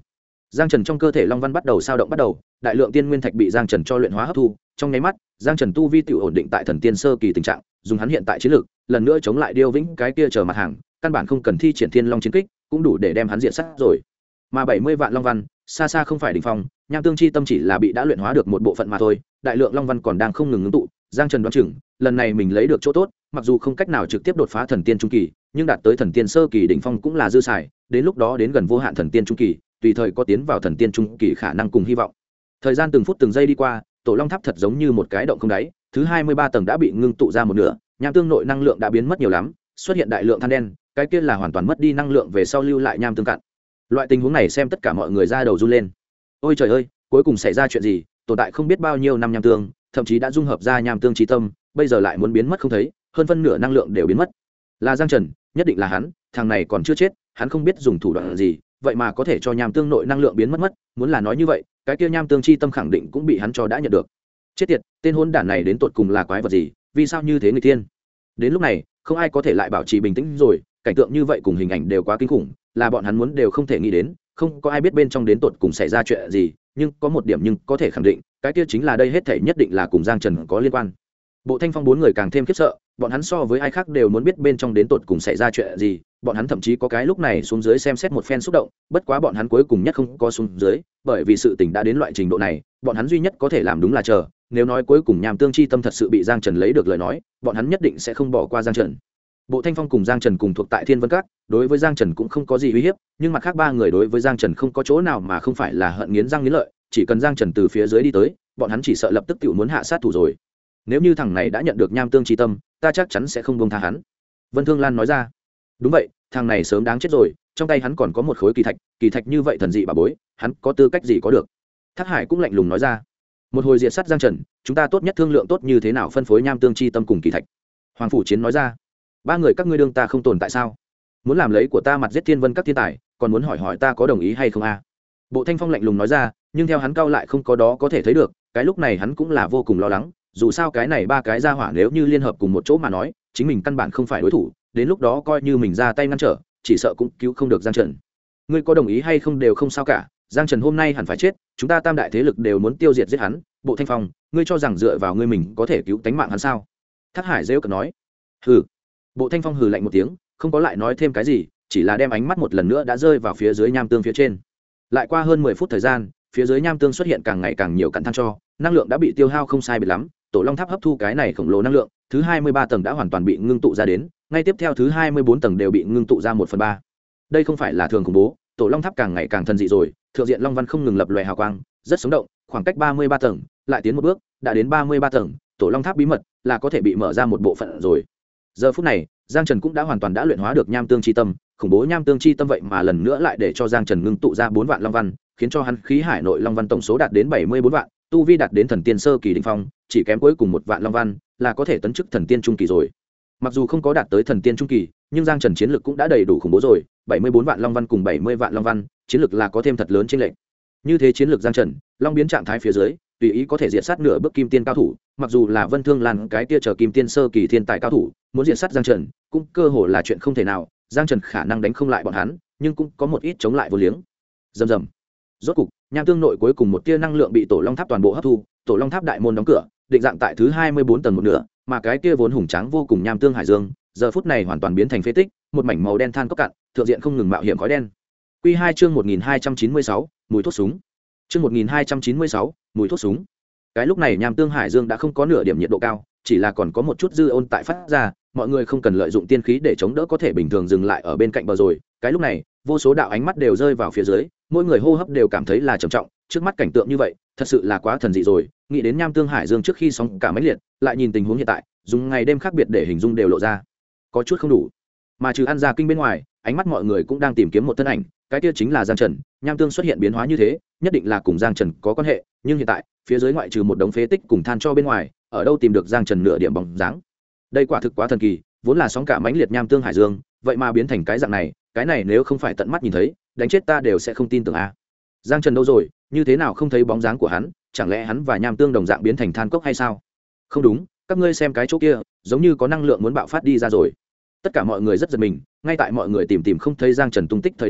Giang Trần trong cơ thể long văn bắt đầu sao động bắt đầu, đại lượng tiên nguyên thạch bị Giang Trần cho luyện hóa hấp thu, trong nháy mắt, Giang Trần tu vi tự ổn định tại thần tiên sơ kỳ tình trạng, dùng hắn hiện tại chiến lược, lần nữa chống lại Điêu Vĩnh cái kia chờ mặt hàng, căn bản không cần thi triển Thiên Long chiến kích, cũng đủ để đem hắn diện sát rồi. Mà 70 vạn long văn, xa xa không phải đỉnh phong, nham tương chi tâm chỉ là bị đã luyện hóa được một bộ phận mà thôi, đại lượng long văn còn đang không ngừng ngưng tụ, Giang Trần đoán chừng, lần này mình lấy được chỗ tốt, mặc dù không cách nào trực tiếp đột phá thần tiên trung kỳ, nhưng đạt tới thần tiên sơ kỳ đỉnh phong cũng là dư xài, đến lúc đó đến gần vô hạn thần tiên trung kỳ, tùy thời có tiến vào thần tiên trung kỳ khả năng cùng hy vọng. Thời gian từng phút từng giây đi qua, tổ long tháp thật giống như một cái động không đáy, thứ 23 tầng đã bị ngưng tụ ra một nửa, nham tương nội năng lượng đã biến mất nhiều lắm, xuất hiện đại lượng than đen, cái kia là hoàn toàn mất đi năng lượng về sau lưu lại nham tương cạn. Loại tình huống này xem tất cả mọi người ra đầu run lên. Ôi trời ơi, cuối cùng xảy ra chuyện gì? Tồn tại không biết bao nhiêu năm nham tương, thậm chí đã dung hợp ra nham tương chi tâm, bây giờ lại muốn biến mất không thấy, hơn phân nửa năng lượng đều biến mất. Là Giang Trần, nhất định là hắn, thằng này còn chưa chết, hắn không biết dùng thủ đoạn gì, vậy mà có thể cho nham tương nội năng lượng biến mất, muốn là nói như vậy, cái kia nham tương chi tâm khẳng định cũng bị hắn cho đã nhận được. Chết tiệt, tên hỗn đản này đến tột cùng là quái vật gì, vì sao như thế người tiên? Đến lúc này, không ai có thể lại bảo trì bình tĩnh rồi, cảnh tượng như vậy cùng hình ảnh đều quá kinh khủng, là bọn hắn muốn đều không thể nghĩ đến, không có ai biết bên trong đến tột cùng xảy ra chuyện gì, nhưng có một điểm nhưng có thể khẳng định, cái kia chính là đây hết thảy nhất định là cùng Giang Trần có liên quan. Bộ Thanh Phong bốn người càng thêm khiếp sợ, bọn hắn so với ai khác đều muốn biết bên trong đến tột cùng xảy ra chuyện gì, bọn hắn thậm chí có cái lúc này xuống dưới xem xét một phen xúc động, bất quá bọn hắn cuối cùng nhất không có xuống dưới, bởi vì sự tình đã đến loại trình độ này, bọn hắn duy nhất có thể làm đúng là chờ, nếu nói cuối cùng nham tương chi tâm thật sự bị Giang Trần lấy được lời nói, bọn hắn nhất định sẽ không bỏ qua Giang Trần. Bộ Thanh Phong cùng Giang Trần cùng thuộc tại Thiên Vân Các, đối với Giang Trần cũng không có gì uy hiếp, nhưng mặt khác ba người đối với Giang Trần không có chỗ nào mà không phải là hận nghiến răng nghiến lợi, chỉ cần Giang Trần từ phía dưới đi tới, bọn hắn chỉ sợ lập tức tự muốn hạ sát thủ rồi. Nếu như thằng này đã nhận được nham tương chi tâm, ta chắc chắn sẽ không buông tha hắn. Vân Thương Lan nói ra. Đúng vậy, thằng này sớm đáng chết rồi, trong tay hắn còn có một khối kỳ thạch như vậy thần dị bà bối, hắn có tư cách gì có được? Thác Hải cũng lạnh lùng nói ra. Một hồi diệt sát Giang Trần, chúng ta tốt nhất thương lượng tốt như thế nào phân phối nham tương chi tâm cùng kỳ thạch. Hoàng Phủ Chiến nói ra. Ba người các ngươi đương ta không tồn tại sao? Muốn làm lấy của ta mặt giết Thiên Vân Các thiên tài, còn muốn hỏi ta có đồng ý hay không a? Bộ Thanh Phong lạnh lùng nói ra, nhưng theo hắn cao lại không có đó có thể thấy được, cái lúc này hắn cũng là vô cùng lo lắng, dù sao cái này ba cái gia hỏa nếu như liên hợp cùng một chỗ mà nói, chính mình căn bản không phải đối thủ, đến lúc đó coi như mình ra tay ngăn trở, chỉ sợ cũng cứu không được Giang Trần. Ngươi có đồng ý hay không đều không sao cả, Giang Trần hôm nay hẳn phải chết, chúng ta tam đại thế lực đều muốn tiêu diệt giết hắn. Bộ Thanh Phong, ngươi cho rằng dựa vào ngươi mình có thể cứu tánh mạng hắn sao? Thác Hải rêu cợt nói. Hừ. Bộ Thanh Phong hừ lạnh một tiếng, không có lại nói thêm cái gì, chỉ là đem ánh mắt một lần nữa đã rơi vào phía dưới nham tương phía trên. Lại qua hơn 10 phút thời gian, phía dưới nham tương xuất hiện càng ngày càng nhiều cặn than cho, năng lượng đã bị tiêu hao không sai biệt lắm, tổ long tháp hấp thu cái này khổng lồ năng lượng, thứ 23 tầng đã hoàn toàn bị ngưng tụ ra đến, ngay tiếp theo thứ 24 tầng đều bị ngưng tụ ra 1/3. Đây không phải là thường khủng bố, tổ long tháp càng ngày càng thần dị rồi, thượng diện long văn không ngừng lập lòe hào quang, rất sống động, khoảng cách 33 tầng, lại tiến một bước, đã đến 33 tầng, tổ long tháp bí mật là có thể bị mở ra một bộ phận rồi. Giờ phút này, Giang Trần cũng đã hoàn toàn đã luyện hóa được nham tương chi tâm, khủng bố nham tương chi tâm vậy mà lần nữa lại để cho Giang Trần ngưng tụ ra 4 vạn long văn, khiến cho hắn khí hải nội long văn tổng số đạt đến 74 vạn, tu vi đạt đến thần tiên sơ kỳ đỉnh phong, chỉ kém cuối cùng 1 vạn long văn là có thể tấn chức thần tiên trung kỳ rồi. Mặc dù không có đạt tới thần tiên trung kỳ, nhưng Giang Trần chiến lực cũng đã đầy đủ khủng bố rồi, 74 vạn long văn cùng 70 vạn long văn, chiến lực là có thêm thật lớn chênh lệch. Như thế chiến lược Giang Trần, long biến trạng thái phía dưới, tùy ý có thể diệt sát nửa bước kim tiên cao thủ, mặc dù là Vân Thương Lan cái kia chờ kim tiên sơ kỳ thiên tài cao thủ, muốn diệt sát Giang Trần, cũng cơ hồ là chuyện không thể nào, Giang Trần khả năng đánh không lại bọn hắn, nhưng cũng có một ít chống lại vô liếng. Rầm rầm. Rốt cục, nham tương nội cuối cùng một tia năng lượng bị tổ long tháp toàn bộ hấp thu, tổ long tháp đại môn đóng cửa, định dạng tại thứ 24 tầng một nửa, mà cái kia vốn hùng tráng vô cùng nham tương hải dương, giờ phút này hoàn toàn biến thành phế tích, một mảnh màu đen than cốc cạn, thượng diện không ngừng mạo hiểm khói đen. Quy 2 chương 1296, mùi thuốc súng. Chương 1296, mùi thuốc súng. Cái lúc này nham tương hải dương đã không có nửa điểm nhiệt độ cao, chỉ là còn có một chút dư ôn tại phát ra, mọi người không cần lợi dụng tiên khí để chống đỡ có thể bình thường dừng lại ở bên cạnh bờ rồi. Cái lúc này, vô số đạo ánh mắt đều rơi vào phía dưới, mỗi người hô hấp đều cảm thấy là trầm trọng, trước mắt cảnh tượng như vậy, thật sự là quá thần dị rồi, nghĩ đến nham tương hải dương trước khi sóng cả mãnh liệt, lại nhìn tình huống hiện tại, dùng ngày đêm khác biệt để hình dung đều lộ ra. Có chút không đủ. Mà trừ An Gia Kinh bên ngoài, ánh mắt mọi người cũng đang tìm kiếm một thân ảnh, cái kia chính là Giang Trần. Nham tương xuất hiện biến hóa như thế, nhất định là cùng Giang Trần có quan hệ, nhưng hiện tại, phía dưới ngoại trừ một đống phế tích cùng than cho bên ngoài, ở đâu tìm được Giang Trần nửa điểm bóng dáng. Đây quả thực quá thần kỳ, vốn là sóng cả mãnh liệt nham tương hải dương, vậy mà biến thành cái dạng này, cái này nếu không phải tận mắt nhìn thấy, đánh chết ta đều sẽ không tin tưởng a. Giang Trần đâu rồi, như thế nào không thấy bóng dáng của hắn, chẳng lẽ hắn và nham tương đồng dạng biến thành than cốc hay sao? Không đúng, các ngươi xem cái chỗ kia, giống như có năng lượng muốn bạo phát đi ra rồi. Tất cả mọi người rất giật mình, ngay tại mọi người tìm không thấy Giang Trần tung tích thời điểm,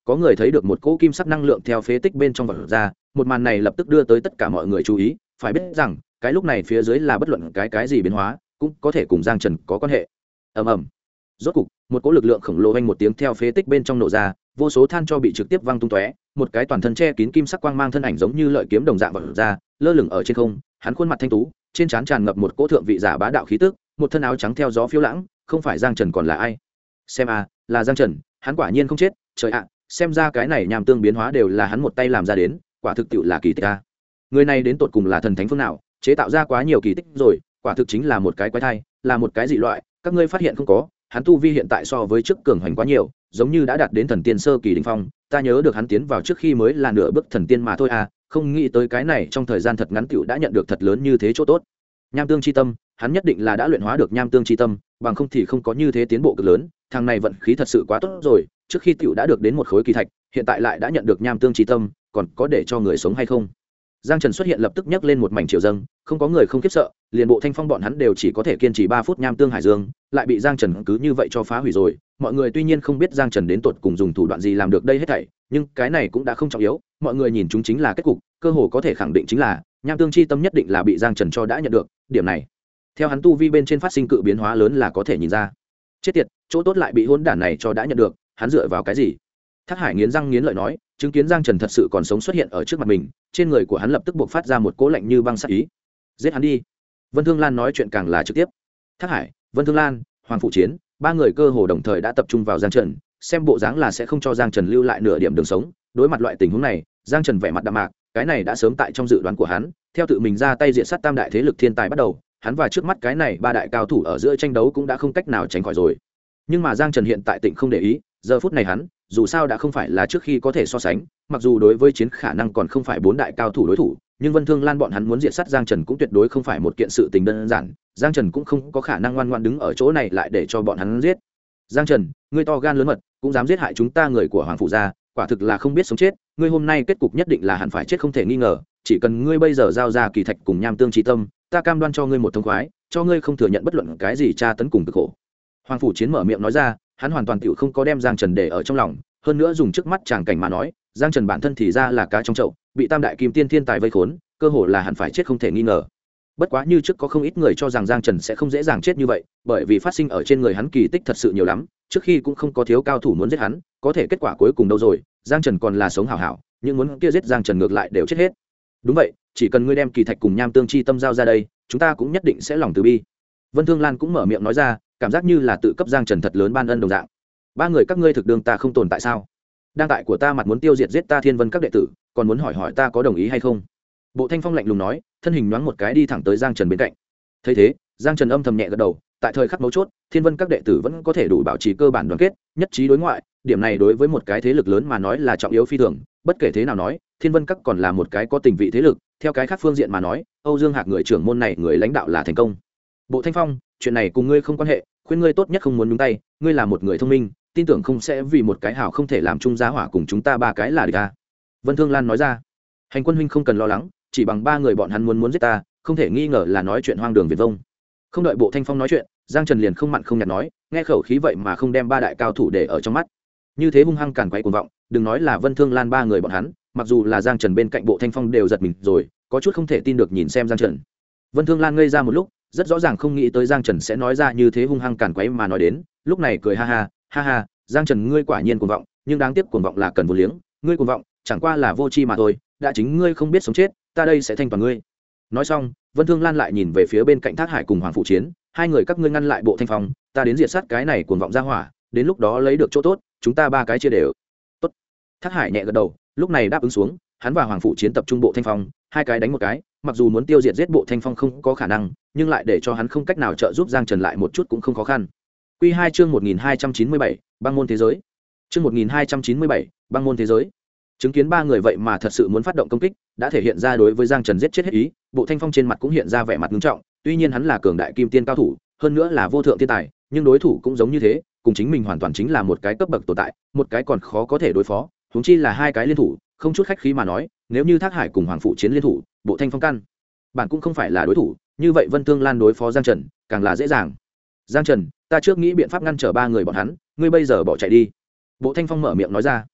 có người thấy được một cỗ kim sắc năng lượng theo phế tích bên trong vật ra, một màn này lập tức đưa tới tất cả mọi người chú ý. Phải biết rằng cái lúc này phía dưới là bất luận cái gì biến hóa cũng có thể cùng Giang Trần có quan hệ. Ầm ầm. Rốt cục một cỗ lực lượng khổng lồ vang một tiếng theo phế tích bên trong nổ ra, vô số than cho bị trực tiếp văng tung tóe, một cái toàn thân che kín kim sắc quang mang thân ảnh giống như lợi kiếm đồng dạng vọt ra, lơ lửng ở trên không. Hắn khuôn mặt thanh tú, trên trán tràn ngập một cỗ thượng vị giả bá đạo khí tức, một thân áo trắng theo gió phiêu lãng, không phải Giang Trần còn là ai? Xem a, là Giang Trần, hắn quả nhiên không chết, trời ạ, xem ra cái này nham tương biến hóa đều là hắn một tay làm ra đến, quả thực tiệu là kỳ tích a. Người này đến tột cùng là thần thánh phương nào, chế tạo ra quá nhiều kỳ tích rồi, quả thực chính là một cái quái thai, là một cái dị loại, các ngươi phát hiện không có? Hắn tu vi hiện tại so với trước cường hành quá nhiều, giống như đã đạt đến thần tiên sơ kỳ đỉnh phong, ta nhớ được hắn tiến vào trước khi mới là nửa bước thần tiên mà thôi à, không nghĩ tới cái này trong thời gian thật ngắn tiểu đã nhận được thật lớn như thế chỗ tốt. Nham tương chi tâm, hắn nhất định là đã luyện hóa được nham tương chi tâm, bằng không thì không có như thế tiến bộ cực lớn, thằng này vận khí thật sự quá tốt rồi, trước khi tiểu đã được đến một khối kỳ thạch, hiện tại lại đã nhận được nham tương chi tâm, còn có để cho người sống hay không? Giang Trần xuất hiện lập tức nhấc lên một mảnh triều dâng, không có người không khiếp sợ, liền bộ Thanh Phong bọn hắn đều chỉ có thể kiên trì 3 phút nham tương hải dương, lại bị Giang Trần cứ như vậy cho phá hủy rồi. Mọi người tuy nhiên không biết Giang Trần đến tột cùng dùng thủ đoạn gì làm được đây hết thảy, nhưng cái này cũng đã không trọng yếu, mọi người nhìn chúng chính là kết cục, cơ hồ có thể khẳng định chính là nham tương chi tâm nhất định là bị Giang Trần cho đã nhận được, điểm này theo hắn tu vi bên trên phát sinh cự biến hóa lớn là có thể nhìn ra. Chết tiệt, chỗ tốt lại bị hỗn đản này cho đã nhận được, hắn dựa vào cái gì? Thác Hải nghiến răng nghiến lợi nói, chứng kiến Giang Trần thật sự còn sống xuất hiện ở trước mặt mình, trên người của hắn lập tức buộc phát ra một cỗ lạnh như băng sát ý. Giết hắn đi. Vân Thương Lan nói chuyện càng là trực tiếp. Thác Hải, Vân Thương Lan, Hoàng Phụ Chiến, ba người cơ hồ đồng thời đã tập trung vào Giang Trần, xem bộ dáng là sẽ không cho Giang Trần lưu lại nửa điểm đường sống. Đối mặt loại tình huống này, Giang Trần vẻ mặt đạm mạc, cái này đã sớm tại trong dự đoán của hắn, theo tự mình ra tay diện sát tam đại thế lực thiên tài bắt đầu, hắn và trước mắt cái này ba đại cao thủ ở giữa tranh đấu cũng đã không cách nào tránh khỏi rồi. Nhưng mà Giang Trần hiện tại tịnh không để ý, giờ phút này hắn dù sao đã không phải là trước khi có thể so sánh, mặc dù đối với chiến khả năng còn không phải 4 đại cao thủ đối thủ, nhưng Vân Thương Lan bọn hắn muốn diệt sát Giang Trần cũng tuyệt đối không phải một kiện sự tình đơn giản, Giang Trần cũng không có khả năng ngoan ngoãn đứng ở chỗ này lại để cho bọn hắn giết. Giang Trần, ngươi to gan lớn mật, cũng dám giết hại chúng ta người của Hoàng phủ gia, quả thực là không biết sống chết, ngươi hôm nay kết cục nhất định là hẳn phải chết không thể nghi ngờ, chỉ cần ngươi bây giờ giao ra kỳ thạch cùng nham tương chi tâm, ta cam đoan cho ngươi một thông khoái, cho ngươi không thừa nhận bất luận cái gì tra tấn cùng cực khổ. Hoàng phủ Chiến mở miệng nói ra, hắn hoàn toàn tiểu không có đem Giang Trần để ở trong lòng, hơn nữa dùng trước mắt tràng cảnh mà nói, Giang Trần bản thân thì ra là cá trong chậu, bị tam đại kim tiên thiên tài vây khốn, cơ hồ là hẳn phải chết không thể nghi ngờ. Bất quá như trước có không ít người cho rằng Giang Trần sẽ không dễ dàng chết như vậy, bởi vì phát sinh ở trên người hắn kỳ tích thật sự nhiều lắm, trước khi cũng không có thiếu cao thủ muốn giết hắn, có thể kết quả cuối cùng đâu rồi, Giang Trần còn là sống hảo hảo, nhưng muốn kia giết Giang Trần ngược lại đều chết hết. Đúng vậy, chỉ cần ngươi đem kỳ thạch cùng nham tương chi tâm giao ra đây, chúng ta cũng nhất định sẽ lòng từ bi. Vân Thương Lan cũng mở miệng nói ra, cảm giác như là tự cấp Giang Trần thật lớn ban ân đồng dạng. Ba người các ngươi thực đương ta không tồn tại sao? Đang tại của ta mặt muốn tiêu diệt giết ta Thiên Vân các đệ tử, còn muốn hỏi hỏi ta có đồng ý hay không? Bộ Thanh Phong lạnh lùng nói, thân hình nhoáng một cái đi thẳng tới Giang Trần bên cạnh. Thấy thế, Giang Trần âm thầm nhẹ gật đầu, tại thời khắc mấu chốt, Thiên Vân các đệ tử vẫn có thể đủ bảo trì cơ bản đoàn kết, nhất trí đối ngoại, điểm này đối với một cái thế lực lớn mà nói là trọng yếu phi thường, bất kể thế nào nói, Thiên Vân các còn là một cái có tình vị thế lực, theo cái khác phương diện mà nói, Âu Dương Hạc người trưởng môn này người lãnh đạo là thành công. Bộ Thanh Phong, chuyện này cùng ngươi không quan hệ, khuyên ngươi tốt nhất không muốn nhúng tay, ngươi là một người thông minh, tin tưởng không sẽ vì một cái hảo không thể làm chung giá hỏa cùng chúng ta ba cái là địch ta. Vân Thương Lan nói ra, Hành Quân huynh không cần lo lắng, chỉ bằng ba người bọn hắn muốn giết ta, không thể nghi ngờ là nói chuyện hoang đường viển vông. Không đợi Bộ Thanh Phong nói chuyện, Giang Trần liền không mặn không nhạt nói, nghe khẩu khí vậy mà không đem ba đại cao thủ để ở trong mắt, như thế hung hăng càn quấy cuồng vọng, đừng nói là Vân Thương Lan ba người bọn hắn, mặc dù là Giang Trần bên cạnh Bộ Thanh Phong đều giật mình rồi, có chút không thể tin được nhìn xem Giang Trần. Vân Thương Lan ngây ra một lúc, rất rõ ràng không nghĩ tới Giang Trần sẽ nói ra như thế hung hăng càn quấy mà nói đến, lúc này cười ha ha, Giang Trần ngươi quả nhiên cuồng vọng, nhưng đáng tiếc cuồng vọng là cần vô liếng, ngươi cuồng vọng chẳng qua là vô tri mà thôi, đã chính ngươi không biết sống chết, ta đây sẽ thanh toàn ngươi. Nói xong, Vân Thương Lan lại nhìn về phía bên cạnh Thác Hải cùng Hoàng Phụ Chiến, hai người các ngươi ngăn lại Bộ Thanh Phong, ta đến diệt sát cái này cuồng vọng ra hỏa, đến lúc đó lấy được chỗ tốt, chúng ta ba cái chia đều. Tốt. Thác Hải nhẹ gật đầu, lúc này đáp ứng xuống, hắn và Hoàng Phụ Chiến tập trung Bộ Thanh Phong, hai cái đánh một cái, mặc dù muốn tiêu diệt giết Bộ Thanh Phong không có khả năng, nhưng lại để cho hắn không cách nào trợ giúp Giang Trần lại một chút cũng không khó khăn. Quy 2 chương 1297, băng môn thế giới. Chương 1297, băng môn thế giới. Chứng kiến ba người vậy mà thật sự muốn phát động công kích, đã thể hiện ra đối với Giang Trần giết chết hết ý, Bộ Thanh Phong trên mặt cũng hiện ra vẻ mặt nghiêm trọng, tuy nhiên hắn là cường đại kim tiên cao thủ, hơn nữa là vô thượng thiên tài, nhưng đối thủ cũng giống như thế, cùng chính mình hoàn toàn chính là một cái cấp bậc tồn tại, một cái còn khó có thể đối phó, huống chi là hai cái liên thủ, không chút khách khí mà nói, nếu như Thác Hải cùng Hoàng Phụ Chiến liên thủ, Bộ Thanh Phong căn bản cũng không phải là đối thủ, như vậy Vân Thương Lan đối phó Giang Trần càng là dễ dàng. Giang Trần, ta trước nghĩ biện pháp ngăn trở ba người bọn hắn, ngươi bây giờ bỏ chạy đi. Bộ Thanh Phong mở miệng nói ra.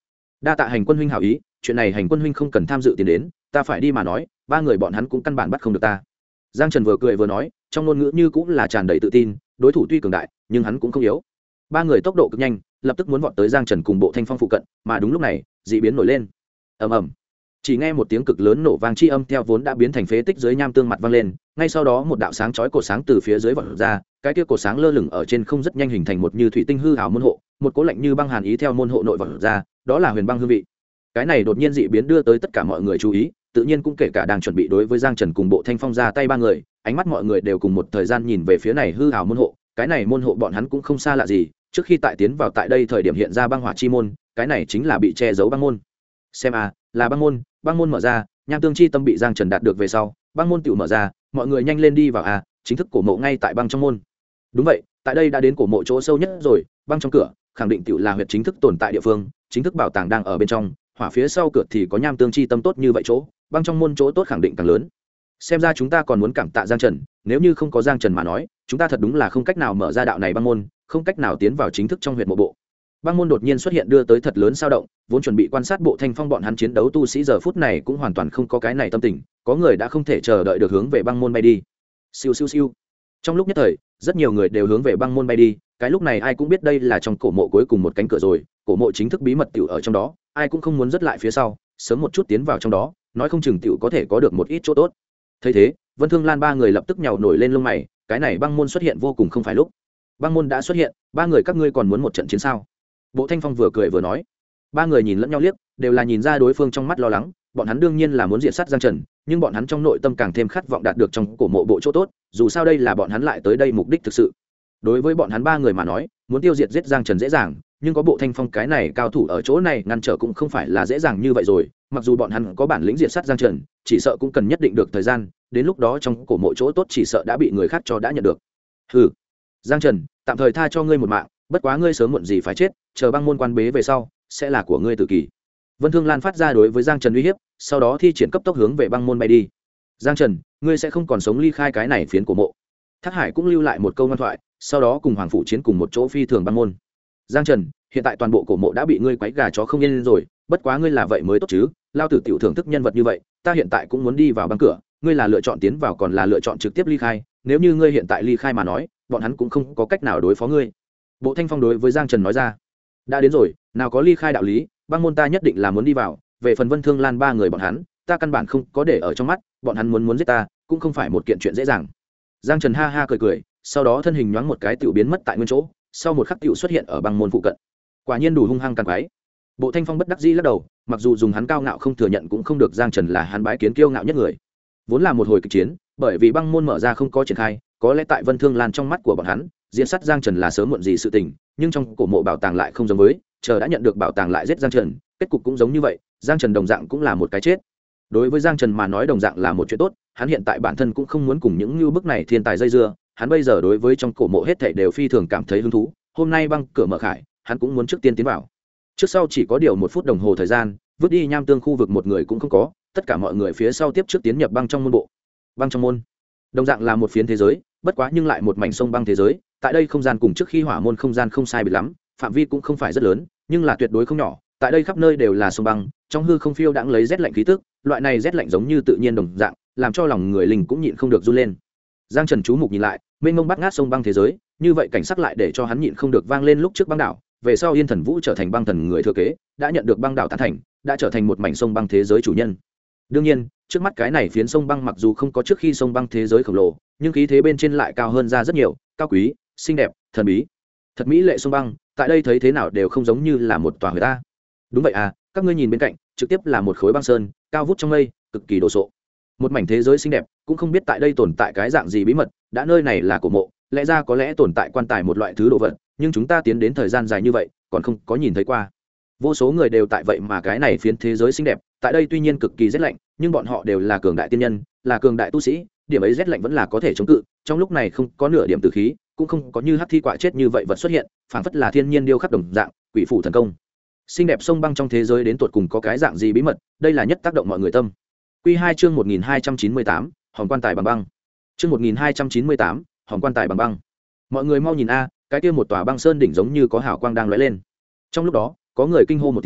đa tạ hành quân huynh hảo ý, chuyện này hành quân huynh không cần tham dự tiền đến, ta phải đi mà nói, ba người bọn hắn cũng căn bản bắt không được ta. Giang Trần vừa cười vừa nói, trong ngôn ngữ như cũng là tràn đầy tự tin, đối thủ tuy cường đại nhưng hắn cũng không yếu. Ba người tốc độ cực nhanh, lập tức muốn vọt tới Giang Trần cùng Bộ Thanh Phong phụ cận, mà đúng lúc này dị biến nổi lên. Ầm ầm, chỉ nghe một tiếng cực lớn nổ vang chi âm theo vốn đã biến thành phế tích dưới nham tương mặt vang lên, ngay sau đó một đạo sáng chói cột sáng từ phía dưới vọt ra, cái kia cột sáng lơ lửng ở trên không rất nhanh hình thành một như thủy tinh hư ảo môn hộ, một cỗ lạnh như băng hàn ý theo môn hộ nội vọt ra, đó là huyền băng hương vị. Cái này đột nhiên dị biến đưa tới tất cả mọi người chú ý, tự nhiên cũng kể cả đang chuẩn bị đối với Giang Trần cùng Bộ Thanh Phong ra tay ba người, ánh mắt mọi người đều cùng một thời gian nhìn về phía này hư ảo môn hộ. Cái này môn hộ bọn hắn cũng không xa lạ gì, trước khi tại tiến vào tại đây thời điểm hiện ra băng hỏa chi môn, cái này chính là bị che giấu băng môn. Xem là băng môn mở ra, nham tương chi tâm bị Giang Trần đạt được về sau, băng môn tự mở ra, mọi người nhanh lên đi vào chính thức cổ mộ ngay tại băng trong môn. Đúng vậy, tại đây đã đến cổ mộ chỗ sâu nhất rồi, băng trong cửa, khẳng định tự là huyệt chính thức tồn tại địa phương, chính thức bảo tàng đang ở bên trong, hỏa phía sau cửa thì có nham tương chi tâm tốt như vậy chỗ, băng trong môn chỗ tốt khẳng định càng lớn. Xem ra chúng ta còn muốn cảm tạ Giang Trần, nếu như không có Giang Trần mà nói, chúng ta thật đúng là không cách nào mở ra đạo này băng môn, không cách nào tiến vào chính thức trong huyệt mộ bộ. Băng môn đột nhiên xuất hiện đưa tới thật lớn dao động, vốn chuẩn bị quan sát Bộ Thanh Phong bọn hắn chiến đấu tu sĩ giờ phút này cũng hoàn toàn không có cái này tâm tình, có người đã không thể chờ đợi được hướng về băng môn bay đi. Siêu siêu siêu. Trong lúc nhất thời, rất nhiều người đều hướng về băng môn bay đi, cái lúc này ai cũng biết đây là trong cổ mộ cuối cùng một cánh cửa rồi, cổ mộ chính thức bí mật tiểu ở trong đó, ai cũng không muốn dứt lại phía sau, sớm một chút tiến vào trong đó, nói không chừng tiểu có thể có được một ít chỗ tốt. Thấy thế, Vân Thương Lan ba người lập tức nhào nổi lên lông mày, cái này băng môn xuất hiện vô cùng không phải lúc. Băng môn đã xuất hiện, ba người các ngươi còn muốn một trận chiến sao? Bộ Thanh Phong vừa cười vừa nói. Ba người nhìn lẫn nhau liếc, đều là nhìn ra đối phương trong mắt lo lắng, bọn hắn đương nhiên là muốn diệt sát Giang Trần, nhưng bọn hắn trong nội tâm càng thêm khát vọng đạt được trong cổ mộ bộ chỗ tốt, dù sao đây là bọn hắn lại tới đây mục đích thực sự. Đối với bọn hắn ba người mà nói, muốn tiêu diệt giết Giang Trần dễ dàng, nhưng có Bộ Thanh Phong cái này cao thủ ở chỗ này ngăn trở cũng không phải là dễ dàng như vậy rồi, mặc dù bọn hắn có bản lĩnh diệt sát Giang Trần, chỉ sợ cũng cần nhất định được thời gian, đến lúc đó trong cổ mộ chỗ tốt chỉ sợ đã bị người khác cho đã nhận được. Hừ, Giang Trần, tạm thời tha cho ngươi một mạng, bất quá ngươi sớm muộn gì phải chết, chờ băng môn quan bế về sau sẽ là của ngươi tự kỷ. Vân Thương Lan phát ra đối với Giang Trần uy hiếp, sau đó thi triển cấp tốc hướng về băng môn bay đi. Giang Trần, ngươi sẽ không còn sống ly khai cái này phiến cổ mộ. Thác Hải cũng lưu lại một câu ngoan thoại, sau đó cùng Hoàng Phủ Chiến cùng một chỗ phi thường băng môn. Giang Trần, hiện tại toàn bộ cổ mộ đã bị ngươi quấy gà chó không yên rồi, bất quá ngươi là vậy mới tốt chứ, lao tử tiểu thưởng thức nhân vật như vậy, ta hiện tại cũng muốn đi vào băng cửa, ngươi là lựa chọn tiến vào còn là lựa chọn trực tiếp ly khai, nếu như ngươi hiện tại ly khai mà nói, bọn hắn cũng không có cách nào đối phó ngươi. Bộ Thanh Phong đối với Giang Trần nói ra. Đã đến rồi, nào có ly khai đạo lý, băng môn ta nhất định là muốn đi vào, về phần Vân Thương Lan ba người bọn hắn, ta căn bản không có để ở trong mắt, bọn hắn muốn giết ta, cũng không phải một kiện chuyện dễ dàng. Giang Trần ha ha cười cười, sau đó thân hình nhoáng một cái tiểu biến mất tại nguyên chỗ, sau một khắc tiểu xuất hiện ở băng môn phụ cận. Quả nhiên đủ hung hăng càng quái. Bộ Thanh Phong bất đắc dĩ lắc đầu, mặc dù dùng hắn cao ngạo không thừa nhận cũng không được, Giang Trần là hắn bái kiến kiêu ngạo nhất người. Vốn là một hồi kịch chiến, bởi vì băng môn mở ra không có triển khai, có lẽ tại Vân Thương Lan trong mắt của bọn hắn, diễn sát Giang Trần là sớm muộn gì sự tình, nhưng trong cổ mộ bảo tàng lại không giống với, chờ đã nhận được bảo tàng lại giết Giang Trần, kết cục cũng giống như vậy, Giang Trần đồng dạng cũng là một cái chết. Đối với Giang Trần mà nói đồng dạng là một chuyện tốt, hắn hiện tại bản thân cũng không muốn cùng những như bức này thiên tài dây dưa, hắn bây giờ đối với trong cổ mộ hết thảy đều phi thường cảm thấy hứng thú, hôm nay băng cửa mở khải, hắn cũng muốn trước tiên tiến vào. Trước sau chỉ có điều 1 phút đồng hồ thời gian, vứt đi nham tương khu vực một người cũng không có, tất cả mọi người phía sau tiếp trước tiến nhập băng trong môn bộ. Băng trong môn đồng dạng là một phiến thế giới, bất quá nhưng lại một mảnh sông băng thế giới, tại đây không gian cùng trước khi hỏa môn không gian không sai biệt lắm, phạm vi cũng không phải rất lớn, nhưng là tuyệt đối không nhỏ, tại đây khắp nơi đều là sông băng, trong hư không phiêu đãng lấy rét lạnh khí tức, loại này rét lạnh giống như tự nhiên đồng dạng, làm cho lòng người linh cũng nhịn không được run lên. Giang Trần chú mục nhìn lại, mênh mông bát ngát sông băng thế giới, như vậy cảnh sắc lại để cho hắn nhịn không được vang lên lúc trước băng đảo, về sau Yên Thần Vũ trở thành băng thần người thừa kế, đã nhận được băng đảo tán thành, đã trở thành một mảnh sông băng thế giới chủ nhân. Đương nhiên, trước mắt cái này phiến sông băng mặc dù không có trước khi sông băng thế giới khổng lồ, nhưng khí thế bên trên lại cao hơn ra rất nhiều, cao quý, xinh đẹp, thần bí. Thật mỹ lệ sông băng, tại đây thấy thế nào đều không giống như là một tòa huyệt ta. Đúng vậy à, các ngươi nhìn bên cạnh, trực tiếp là một khối băng sơn, cao vút trong mây, cực kỳ đồ sộ. Một mảnh thế giới xinh đẹp, cũng không biết tại đây tồn tại cái dạng gì bí mật, đã nơi này là cổ mộ, lẽ ra có lẽ tồn tại quan tài một loại thứ đồ vật, nhưng chúng ta tiến đến thời gian dài như vậy, còn không có nhìn thấy qua. Vô số người đều tại vậy mà cái này phiến thế giới xinh đẹp, tại đây tuy nhiên cực kỳ rét lạnh, nhưng bọn họ đều là cường đại tiên nhân, là cường đại tu sĩ, điểm ấy rét lạnh vẫn là có thể chống cự, trong lúc này không có nửa điểm tử khí, cũng không có như hắc thi quạ chết như vậy vật xuất hiện, phảng phất là thiên nhiên điêu khắc đồng dạng, quỷ phủ thần công. Xinh đẹp sông băng trong thế giới đến tột cùng có cái dạng gì bí mật, đây là nhất tác động mọi người tâm. Quy 2 chương 1298, hòm quan tài bằng băng. Chương 1298, hòm quan tài bằng băng. Mọi người mau nhìn a, cái kia một tòa băng sơn đỉnh giống như có hào quang đang lóe lên. Trong lúc đó, có người kinh hô một tiếng,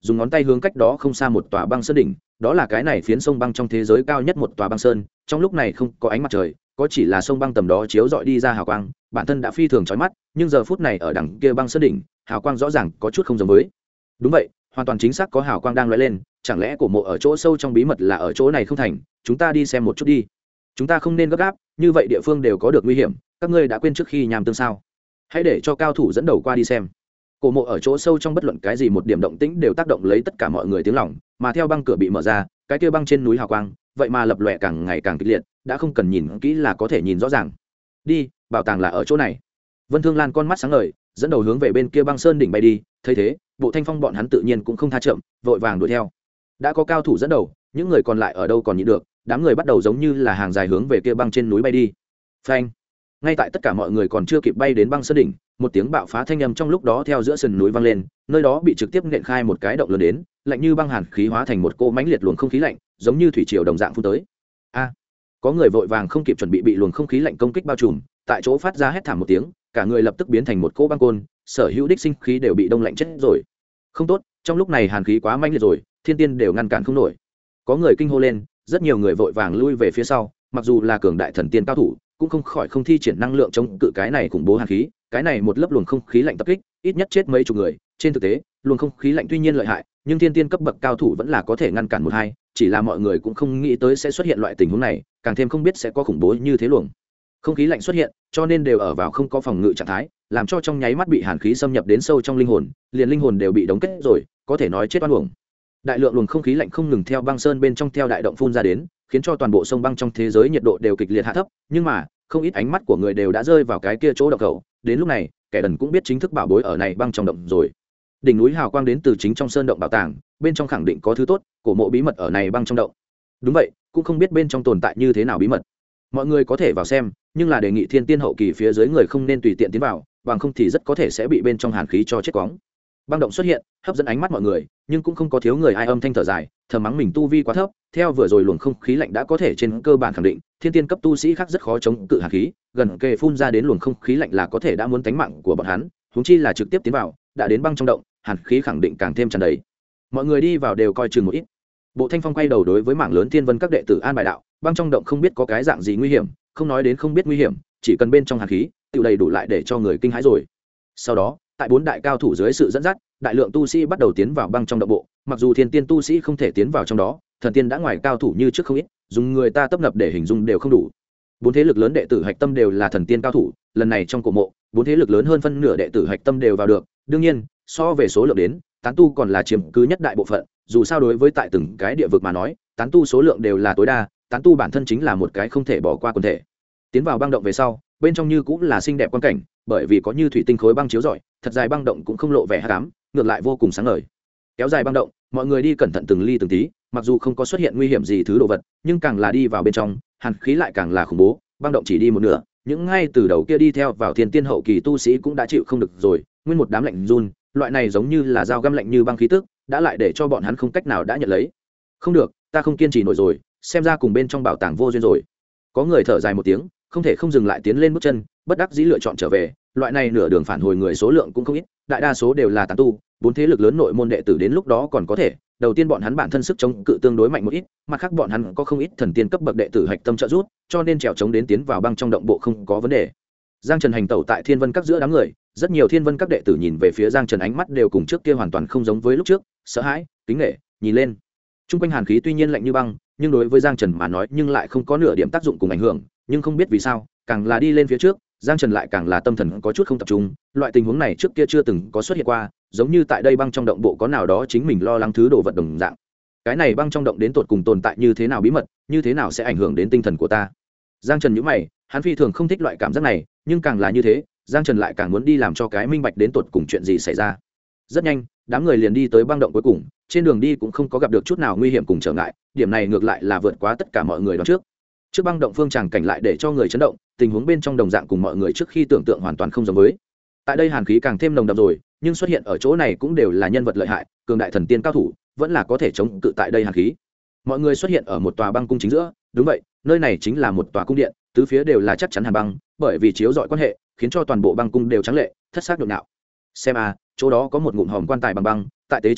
dùng ngón tay hướng cách đó không xa một tòa băng sơn đỉnh, đó là cái này phiến sông băng trong thế giới cao nhất một tòa băng sơn, trong lúc này không có ánh mặt trời, có chỉ là sông băng tầm đó chiếu rọi đi ra hào quang, bản thân đã phi thường chói mắt, nhưng giờ phút này ở đằng kia băng sơn đỉnh, hào quang rõ ràng có chút không giống với. Đúng vậy, hoàn toàn chính xác có hào quang đang lóe lên, chẳng lẽ cổ mộ ở chỗ sâu trong bí mật là ở chỗ này không thành, chúng ta đi xem một chút đi. Chúng ta không nên gấp gáp, như vậy địa phương đều có được nguy hiểm, các ngươi đã quên trước khi nhàm tương sao? Hãy để cho cao thủ dẫn đầu qua đi xem. Cổ mộ ở chỗ sâu trong bất luận cái gì một điểm động tĩnh đều tác động lấy tất cả mọi người tiếng lòng, mà theo băng cửa bị mở ra, cái kia băng trên núi hào quang, vậy mà lập lòe càng ngày càng kịch liệt, đã không cần nhìn kỹ là có thể nhìn rõ ràng. Đi, bảo tàng là ở chỗ này. Vân Thương Lan con mắt sáng ngời, dẫn đầu hướng về bên kia băng sơn đỉnh bay đi, thấy thế, Bộ Thanh Phong bọn hắn tự nhiên cũng không tha chậm, vội vàng đuổi theo. Đã có cao thủ dẫn đầu, những người còn lại ở đâu còn nhịn được, đám người bắt đầu giống như là hàng dài hướng về kia băng trên núi bay đi. Phanh! Ngay tại tất cả mọi người còn chưa kịp bay đến băng sơn đỉnh, một tiếng bạo phá thanh âm trong lúc đó theo giữa sườn núi vang lên, nơi đó bị trực tiếp nện khai một cái động lớn đến, lạnh như băng hàn khí hóa thành một cô mãnh liệt luồng không khí lạnh, giống như thủy triều đồng dạng phun tới. A! Có người vội vàng không kịp chuẩn bị luồng không khí lạnh công kích bao trùm, tại chỗ phát ra hét thảm một tiếng, cả người lập tức biến thành một cỗ băng côn, sở hữu đích sinh khí đều bị đông lạnh chết rồi. Không tốt, trong lúc này hàn khí quá mãnh liệt rồi, thiên tiên đều ngăn cản không nổi. Có người kinh hô lên, rất nhiều người vội vàng lui về phía sau, mặc dù là cường đại thần tiên cao thủ, cũng không khỏi không thi triển năng lượng chống cự cái này khủng bố hàn khí, cái này một lớp luồng không khí lạnh tập kích, ít nhất chết mấy chục người, trên thực tế, luồng không khí lạnh tuy nhiên lợi hại, nhưng thiên tiên cấp bậc cao thủ vẫn là có thể ngăn cản một hai, chỉ là mọi người cũng không nghĩ tới sẽ xuất hiện loại tình huống này, càng thêm không biết sẽ có khủng bố như thế luồng không khí lạnh xuất hiện, cho nên đều ở vào không có phòng ngự trạng thái, làm cho trong nháy mắt bị hàn khí xâm nhập đến sâu trong linh hồn, liền linh hồn đều bị đóng kết rồi, có thể nói chết oan uổng. Đại lượng luồng không khí lạnh không ngừng theo băng sơn bên trong theo đại động phun ra đến, khiến cho toàn bộ sông băng trong thế giới nhiệt độ đều kịch liệt hạ thấp, nhưng mà không ít ánh mắt của người đều đã rơi vào cái kia chỗ động khẩu, đến lúc này kẻ đần cũng biết chính thức bảo bối ở này băng trong động rồi. Đỉnh núi hào quang đến từ chính trong sơn động bảo tàng, bên trong khẳng định có thứ tốt, cổ mộ bí mật ở này băng trong động. Đúng vậy, cũng không biết bên trong tồn tại như thế nào bí mật. Mọi người có thể vào xem, nhưng là đề nghị thiên tiên hậu kỳ phía dưới người không nên tùy tiện tiến vào, bằng không thì rất có thể sẽ bị bên trong hàn khí cho chết quóng. Băng động xuất hiện, hấp dẫn ánh mắt mọi người, nhưng cũng không có thiếu người ai âm thanh thở dài, thầm mắng mình tu vi quá thấp, theo vừa rồi luồng không khí lạnh đã có thể trên cơ bản khẳng định, thiên tiên cấp tu sĩ khác rất khó chống cự hàn khí, gần kề phun ra đến luồng không khí lạnh là có thể đã muốn tánh mạng của bọn hắn, huống chi là trực tiếp tiến vào, đã đến băng trong động, hàn khí khẳng định càng thêm tràn đầy. Mọi người đi vào đều coi chừng một ít. Bộ Thanh Phong quay đầu đối với mảng lớn thiên vân các đệ tử an bài đạo, băng trong động không biết có cái dạng gì nguy hiểm, không nói đến không biết nguy hiểm, chỉ cần bên trong hàn khí tự đầy đủ lại để cho người kinh hãi rồi. Sau đó, tại bốn đại cao thủ dưới sự dẫn dắt, đại lượng tu sĩ bắt đầu tiến vào băng trong động bộ, mặc dù thiên tiên tu sĩ không thể tiến vào trong đó, thần tiên đã ngoài cao thủ như trước không ít, dùng người ta tấp nập để hình dung đều không đủ. Bốn thế lực lớn đệ tử hạch tâm đều là thần tiên cao thủ, lần này trong cổ mộ, bốn thế lực lớn hơn phân nửa đệ tử hạch tâm đều vào được, đương nhiên, so về số lượng đến, tán tu còn là chiếm cứ nhất đại bộ phận, dù sao đối với tại từng cái địa vực mà nói, tán tu số lượng đều là tối đa, tán tu bản thân chính là một cái không thể bỏ qua quần thể. Tiến vào băng động về sau, bên trong như cũng là xinh đẹp quan cảnh, bởi vì có như thủy tinh khối băng chiếu rọi, thật dài băng động cũng không lộ vẻ hắc ám, ngược lại vô cùng sáng ngời. Kéo dài băng động, mọi người đi cẩn thận từng ly từng tí, mặc dù không có xuất hiện nguy hiểm gì thứ đồ vật, nhưng càng là đi vào bên trong, hàn khí lại càng là khủng bố, băng động chỉ đi một nửa, những ngay từ đầu kia đi theo vào thiên tiên hậu kỳ tu sĩ cũng đã chịu không được rồi, nguyên một đám lạnh run, loại này giống như là dao găm lạnh như băng khí tức, đã lại để cho bọn hắn không cách nào đã nhận lấy. Không được, ta không kiên trì nổi rồi, xem ra cùng bên trong bảo tàng vô duyên rồi. Có người thở dài một tiếng, không thể không dừng lại tiến lên bước chân, bất đắc dĩ lựa chọn trở về, loại này nửa đường phản hồi người số lượng cũng không ít, đại đa số đều là tán tu, bốn thế lực lớn nội môn đệ tử đến lúc đó còn có thể, đầu tiên bọn hắn bản thân sức chống cự tương đối mạnh một ít, mặt khác bọn hắn có không ít thần tiên cấp bậc đệ tử hạch tâm trợ giúp, cho nên trèo chống đến tiến vào băng trong động bộ không có vấn đề. Giang Trần hành tẩu tại Thiên Vân các giữa đám người, rất nhiều Thiên Vân các đệ tử nhìn về phía Giang Trần ánh mắt đều cùng trước kia hoàn toàn không giống với lúc trước, sợ hãi, kính nể, nhìn lên. Trung quanh hàn khí tuy nhiên lạnh như băng, nhưng đối với Giang Trần mà nói nhưng lại không có nửa điểm tác dụng cùng ảnh hưởng, nhưng không biết vì sao, càng là đi lên phía trước, Giang Trần lại càng là tâm thần có chút không tập trung, loại tình huống này trước kia chưa từng có xuất hiện qua, giống như tại đây băng trong động bộ có nào đó chính mình lo lắng thứ đồ vật đồng dạng. Cái này băng trong động đến tột cùng tồn tại như thế nào bí mật, như thế nào sẽ ảnh hưởng đến tinh thần của ta? Giang Trần nhíu mày, hắn phi thường không thích loại cảm giác này, nhưng càng là như thế, Giang Trần lại càng muốn đi làm cho cái minh bạch đến tột cùng chuyện gì xảy ra. Rất nhanh, đám người liền đi tới băng động cuối cùng, trên đường đi cũng không có gặp được chút nào nguy hiểm cùng trở ngại, điểm này ngược lại là vượt quá tất cả mọi người đón trước. Trước băng động phương tràng cảnh lại để cho người chấn động, tình huống bên trong đồng dạng cùng mọi người trước khi tưởng tượng hoàn toàn không giống với. Tại đây hàn khí càng thêm nồng đậm rồi, nhưng xuất hiện ở chỗ này cũng đều là nhân vật lợi hại, cường đại thần tiên cao thủ, vẫn là có thể chống cự tại đây hàn khí. Mọi người xuất hiện ở một tòa băng cung chính giữa, đúng vậy, nơi này chính là một tòa cung điện, tứ phía đều là chắc chắn hàn băng, bởi vì chiếu rọi quan hệ, khiến cho toàn bộ băng cung đều trắng lệ, thất sắc nhộn nhạo. Xem a, chỗ đó có một ngụm hòm quan tài bằng băng, tại tế trên đài,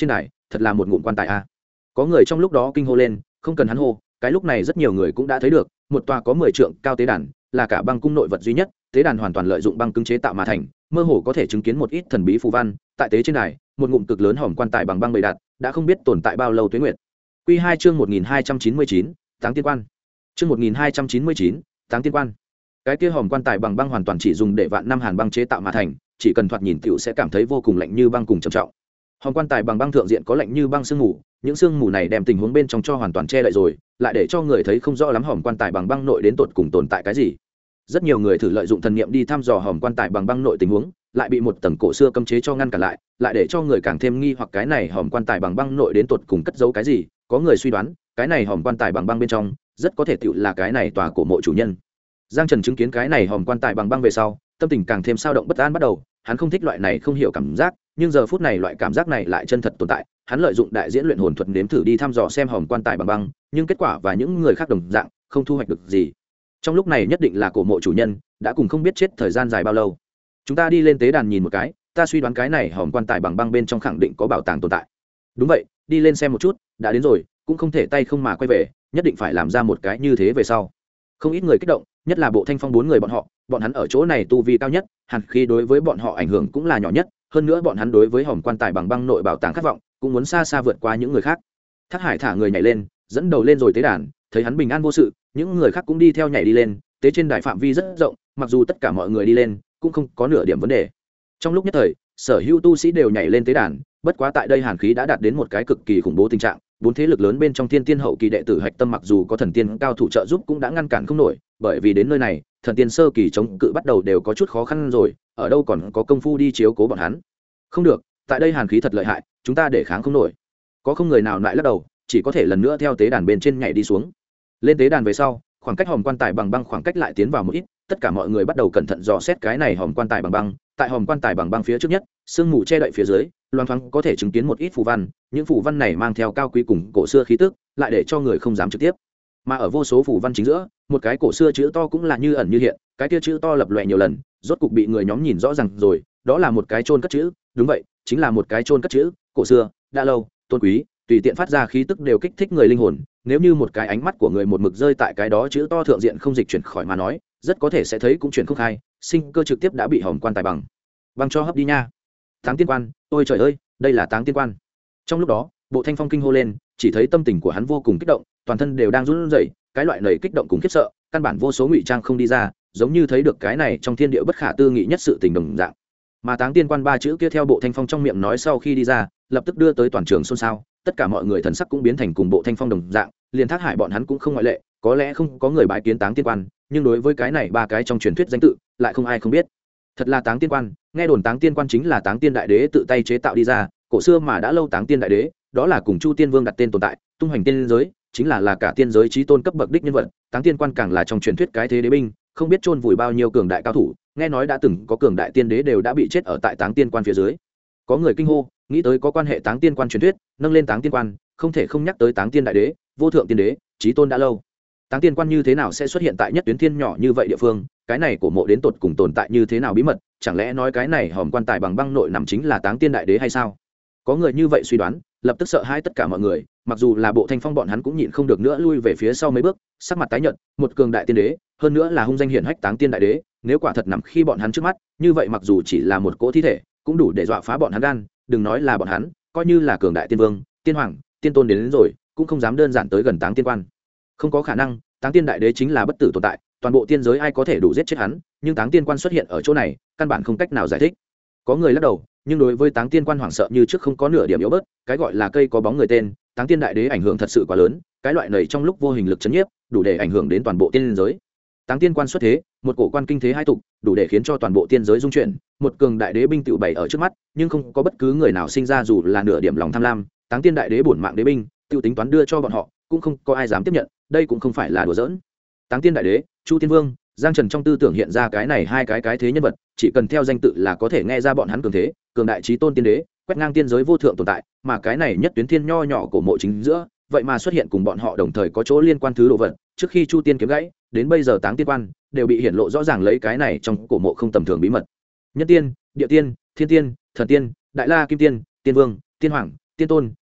thật là một ngụm quan tài a. Có người trong lúc đó kinh hô lên, không cần hắn hô, cái lúc này rất nhiều người cũng đã thấy được, một tòa có 10 trượng cao tế đàn, là cả băng cung nội vật duy nhất, tế đàn hoàn toàn lợi dụng băng cứng chế tạo mà thành, mơ hồ có thể chứng kiến một ít thần bí phù văn, tại tế trên đài, một ngụm cực lớn hòm quan tài bằng băng bày đặt, đã không biết tồn tại bao lâu tuế nguyệt. Quy 2 chương 1299, Táng Tiên Quan. Chương 1299, Táng Tiên Quan. Cái kia hòm quan tài bằng băng hoàn toàn chỉ dùng để vạn năm hàn băng chế tạo mà thành, chỉ cần thoạt nhìn tiểu sẽ cảm thấy vô cùng lạnh như băng cùng trầm trọng. Hòm quan tài bằng băng thượng diện có lạnh như băng sương mù, những sương mù này đem tình huống bên trong cho hoàn toàn che đậy rồi, lại để cho người thấy không rõ lắm hòm quan tài bằng băng nội đến tột cùng tồn tại cái gì. Rất nhiều người thử lợi dụng thần niệm đi thăm dò hòm quan tài bằng băng nội tình huống, lại bị một tầng cổ xưa cấm chế cho ngăn cản lại để cho người càng thêm nghi hoặc cái này hòm quan tài bằng băng nội đến tột cùng cất giấu cái gì. Có người suy đoán, cái này hòm quan tài bằng băng bên trong rất có thể tựu là cái này tòa cổ mộ chủ nhân. Giang Trần chứng kiến cái này hòm quan tài bằng băng về sau, tâm tình càng thêm sao động bất an bắt đầu, hắn không thích loại này không hiểu cảm giác, nhưng giờ phút này loại cảm giác này lại chân thật tồn tại. Hắn lợi dụng đại diễn luyện hồn thuật nếm thử đi thăm dò xem hòm quan tài bằng băng, nhưng kết quả và những người khác đồng dạng, không thu hoạch được gì. Trong lúc này nhất định là cổ mộ chủ nhân đã cùng không biết chết thời gian dài bao lâu. Chúng ta đi lên tế đàn nhìn một cái, ta suy đoán cái này hòm quan tài bằng băng bên trong khẳng định có bảo tàng tồn tại. Đúng vậy, đi lên xem một chút, đã đến rồi, cũng không thể tay không mà quay về, nhất định phải làm ra một cái như thế về sau. Không ít người kích động, nhất là Bộ Thanh Phong 4 người bọn hắn ở chỗ này tu vi cao nhất, hẳn khi đối với bọn họ ảnh hưởng cũng là nhỏ nhất, hơn nữa bọn hắn đối với hòm quan tài bằng băng nội bảo tàng khát vọng, cũng muốn xa xa vượt qua những người khác. Thác Hải thả người nhảy lên, dẫn đầu lên rồi tế đàn, thấy hắn bình an vô sự, những người khác cũng đi theo nhảy đi lên, tế trên đài phạm vi rất rộng, mặc dù tất cả mọi người đi lên, cũng không có nửa điểm vấn đề. Trong lúc nhất thời, sở hữu tu sĩ đều nhảy lên tế đàn, bất quá tại đây hàn khí đã đạt đến một cái cực kỳ khủng bố tình trạng, bốn thế lực lớn bên trong thiên tiên hậu kỳ đệ tử hạch tâm mặc dù có thần tiên cao thủ trợ giúp cũng đã ngăn cản không nổi, bởi vì đến nơi này, thần tiên sơ kỳ chống cự bắt đầu đều có chút khó khăn rồi, ở đâu còn có công phu đi chiếu cố bọn hắn. Không được, tại đây hàn khí thật lợi hại, chúng ta để kháng không nổi. Có không người nào lại lắc đầu, chỉ có thể lần nữa theo tế đàn bên trên nhảy đi xuống. Lên tế đàn về sau, khoảng cách hòm quan tài bằng băng khoảng cách lại tiến vào một ít, tất cả mọi người bắt đầu cẩn thận dò xét cái này hòm quan tài bằng băng. Tại hòm quan tài bằng băng phía trước nhất, sương mù che đậy phía dưới, loang thoáng có thể chứng kiến một ít phù văn, những phù văn này mang theo cao quý cùng cổ xưa khí tức, lại để cho người không dám trực tiếp. Mà ở vô số phù văn chính giữa, một cái cổ xưa chữ to cũng là như ẩn như hiện, cái kia chữ to lập lòe nhiều lần, rốt cục bị người nhóm nhìn rõ ràng rồi, đó là một cái chôn cất chữ, đúng vậy, chính là một cái chôn cất chữ, cổ xưa, đã lâu, tôn quý, tùy tiện phát ra khí tức đều kích thích người linh hồn, nếu như một cái ánh mắt của người một mực rơi tại cái đó chữ to thượng diện không dịch chuyển khỏi mà nói, rất có thể sẽ thấy cũng chuyển không khai, sinh cơ trực tiếp đã bị hòm quan tài bằng băng cho hấp đi nha. Táng Tiên Quan, ôi trời ơi, đây là Táng Tiên Quan. Trong lúc đó, Bộ Thanh Phong kinh hô lên, chỉ thấy tâm tình của hắn vô cùng kích động, toàn thân đều đang run rẩy, cái loại nảy kích động cùng khiếp sợ, căn bản vô số ngụy trang không đi ra, giống như thấy được cái này trong thiên địa bất khả tư nghị nhất sự tình đồng dạng. Mà Táng Tiên Quan ba chữ kia theo Bộ Thanh Phong trong miệng nói sau khi đi ra, lập tức đưa tới toàn trường xôn xao, tất cả mọi người thần sắc cũng biến thành cùng Bộ Thanh Phong đồng dạng, liền Thác Hải bọn hắn cũng không ngoại lệ, có lẽ không có người bái kiến Táng Tiên Quan, nhưng đối với cái này ba cái trong truyền thuyết danh tự, lại không ai không biết. Thật là Táng Tiên Quan, nghe đồn Táng Tiên Quan chính là Táng Tiên Đại Đế tự tay chế tạo đi ra, cổ xưa mà đã lâu Táng Tiên Đại Đế, đó là cùng Chu Tiên Vương đặt tên tồn tại, tung hoành tiên giới, chính là cả tiên giới chí tôn cấp bậc đích nhân vật, Táng Tiên Quan càng là trong truyền thuyết cái thế đế binh, không biết chôn vùi bao nhiêu cường đại cao thủ, nghe nói đã từng có cường đại tiên đế đều đã bị chết ở tại Táng Tiên Quan phía dưới. Có người kinh hô, nghĩ tới có quan hệ Táng Tiên Quan truyền thuyết, nâng lên Táng Tiên Quan, không thể không nhắc tới Táng Tiên Đại Đế, vô thượng tiên đế, chí tôn đã lâu. Táng Tiên Quan như thế nào sẽ xuất hiện tại nhất tuyến thiên nhỏ như vậy địa phương, cái này của mộ đến tột cùng tồn tại như thế nào bí mật, chẳng lẽ nói cái này hòm quan tài bằng băng nội nằm chính là Táng Tiên Đại Đế hay sao? Có người như vậy suy đoán, lập tức sợ hãi tất cả mọi người, mặc dù là Bộ Thanh Phong bọn hắn cũng nhịn không được nữa lui về phía sau mấy bước, sắc mặt tái nhợt, một cường đại tiên đế, hơn nữa là hung danh hiển hách Táng Tiên Đại Đế, nếu quả thật nằm khi bọn hắn trước mắt, như vậy mặc dù chỉ là một cỗ thi thể, cũng đủ để dọa phá bọn hắn gan, đừng nói là bọn hắn, coi như là cường đại tiên vương, tiên hoàng, tiên tôn đến rồi, cũng không dám đơn giản tới gần Táng Tiên Quan. Không có khả năng, Táng Tiên Đại Đế chính là bất tử tồn tại, toàn bộ tiên giới ai có thể đủ giết chết hắn, nhưng Táng Tiên Quan xuất hiện ở chỗ này, căn bản không cách nào giải thích. Có người lắc đầu, nhưng đối với Táng Tiên Quan hoảng sợ như trước không có nửa điểm yếu bớt, cái gọi là cây có bóng người tên, Táng Tiên Đại Đế ảnh hưởng thật sự quá lớn, cái loại này trong lúc vô hình lực chấn nhiếp, đủ để ảnh hưởng đến toàn bộ tiên giới. Táng Tiên Quan xuất thế, một cổ quan kinh thế hai tục, đủ để khiến cho toàn bộ tiên giới rung chuyển, một cường đại đế binh tựu bày ở trước mắt, nhưng không có bất cứ người nào sinh ra dù là nửa điểm lòng tham lam, Táng Tiên Đại Đế bổn mạng đế binh, tựu tính toán đưa cho bọn họ, cũng không có ai dám tiếp nhận, đây cũng không phải là đùa giỡn. Táng Tiên Đại Đế, Chu Tiên Vương, Giang Trần trong tư tưởng hiện ra cái này hai cái thế nhân vật, chỉ cần theo danh tự là có thể nghe ra bọn hắn cường thế, cường đại chí tôn tiên đế, quét ngang tiên giới vô thượng tồn tại, mà cái này nhất tuyến thiên nho nhỏ của mộ chính giữa, vậy mà xuất hiện cùng bọn họ đồng thời có chỗ liên quan thứ đồ vật, trước khi Chu Tiên kiếm gãy, đến bây giờ Táng Tiên Quan đều bị hiển lộ rõ ràng lấy cái này trong cổ mộ không tầm thường bí mật. Nhân tiên, địa tiên, thiên tiên, thần tiên, đại la kim tiên, tiên vương, tiên hoàng, tiên tôn,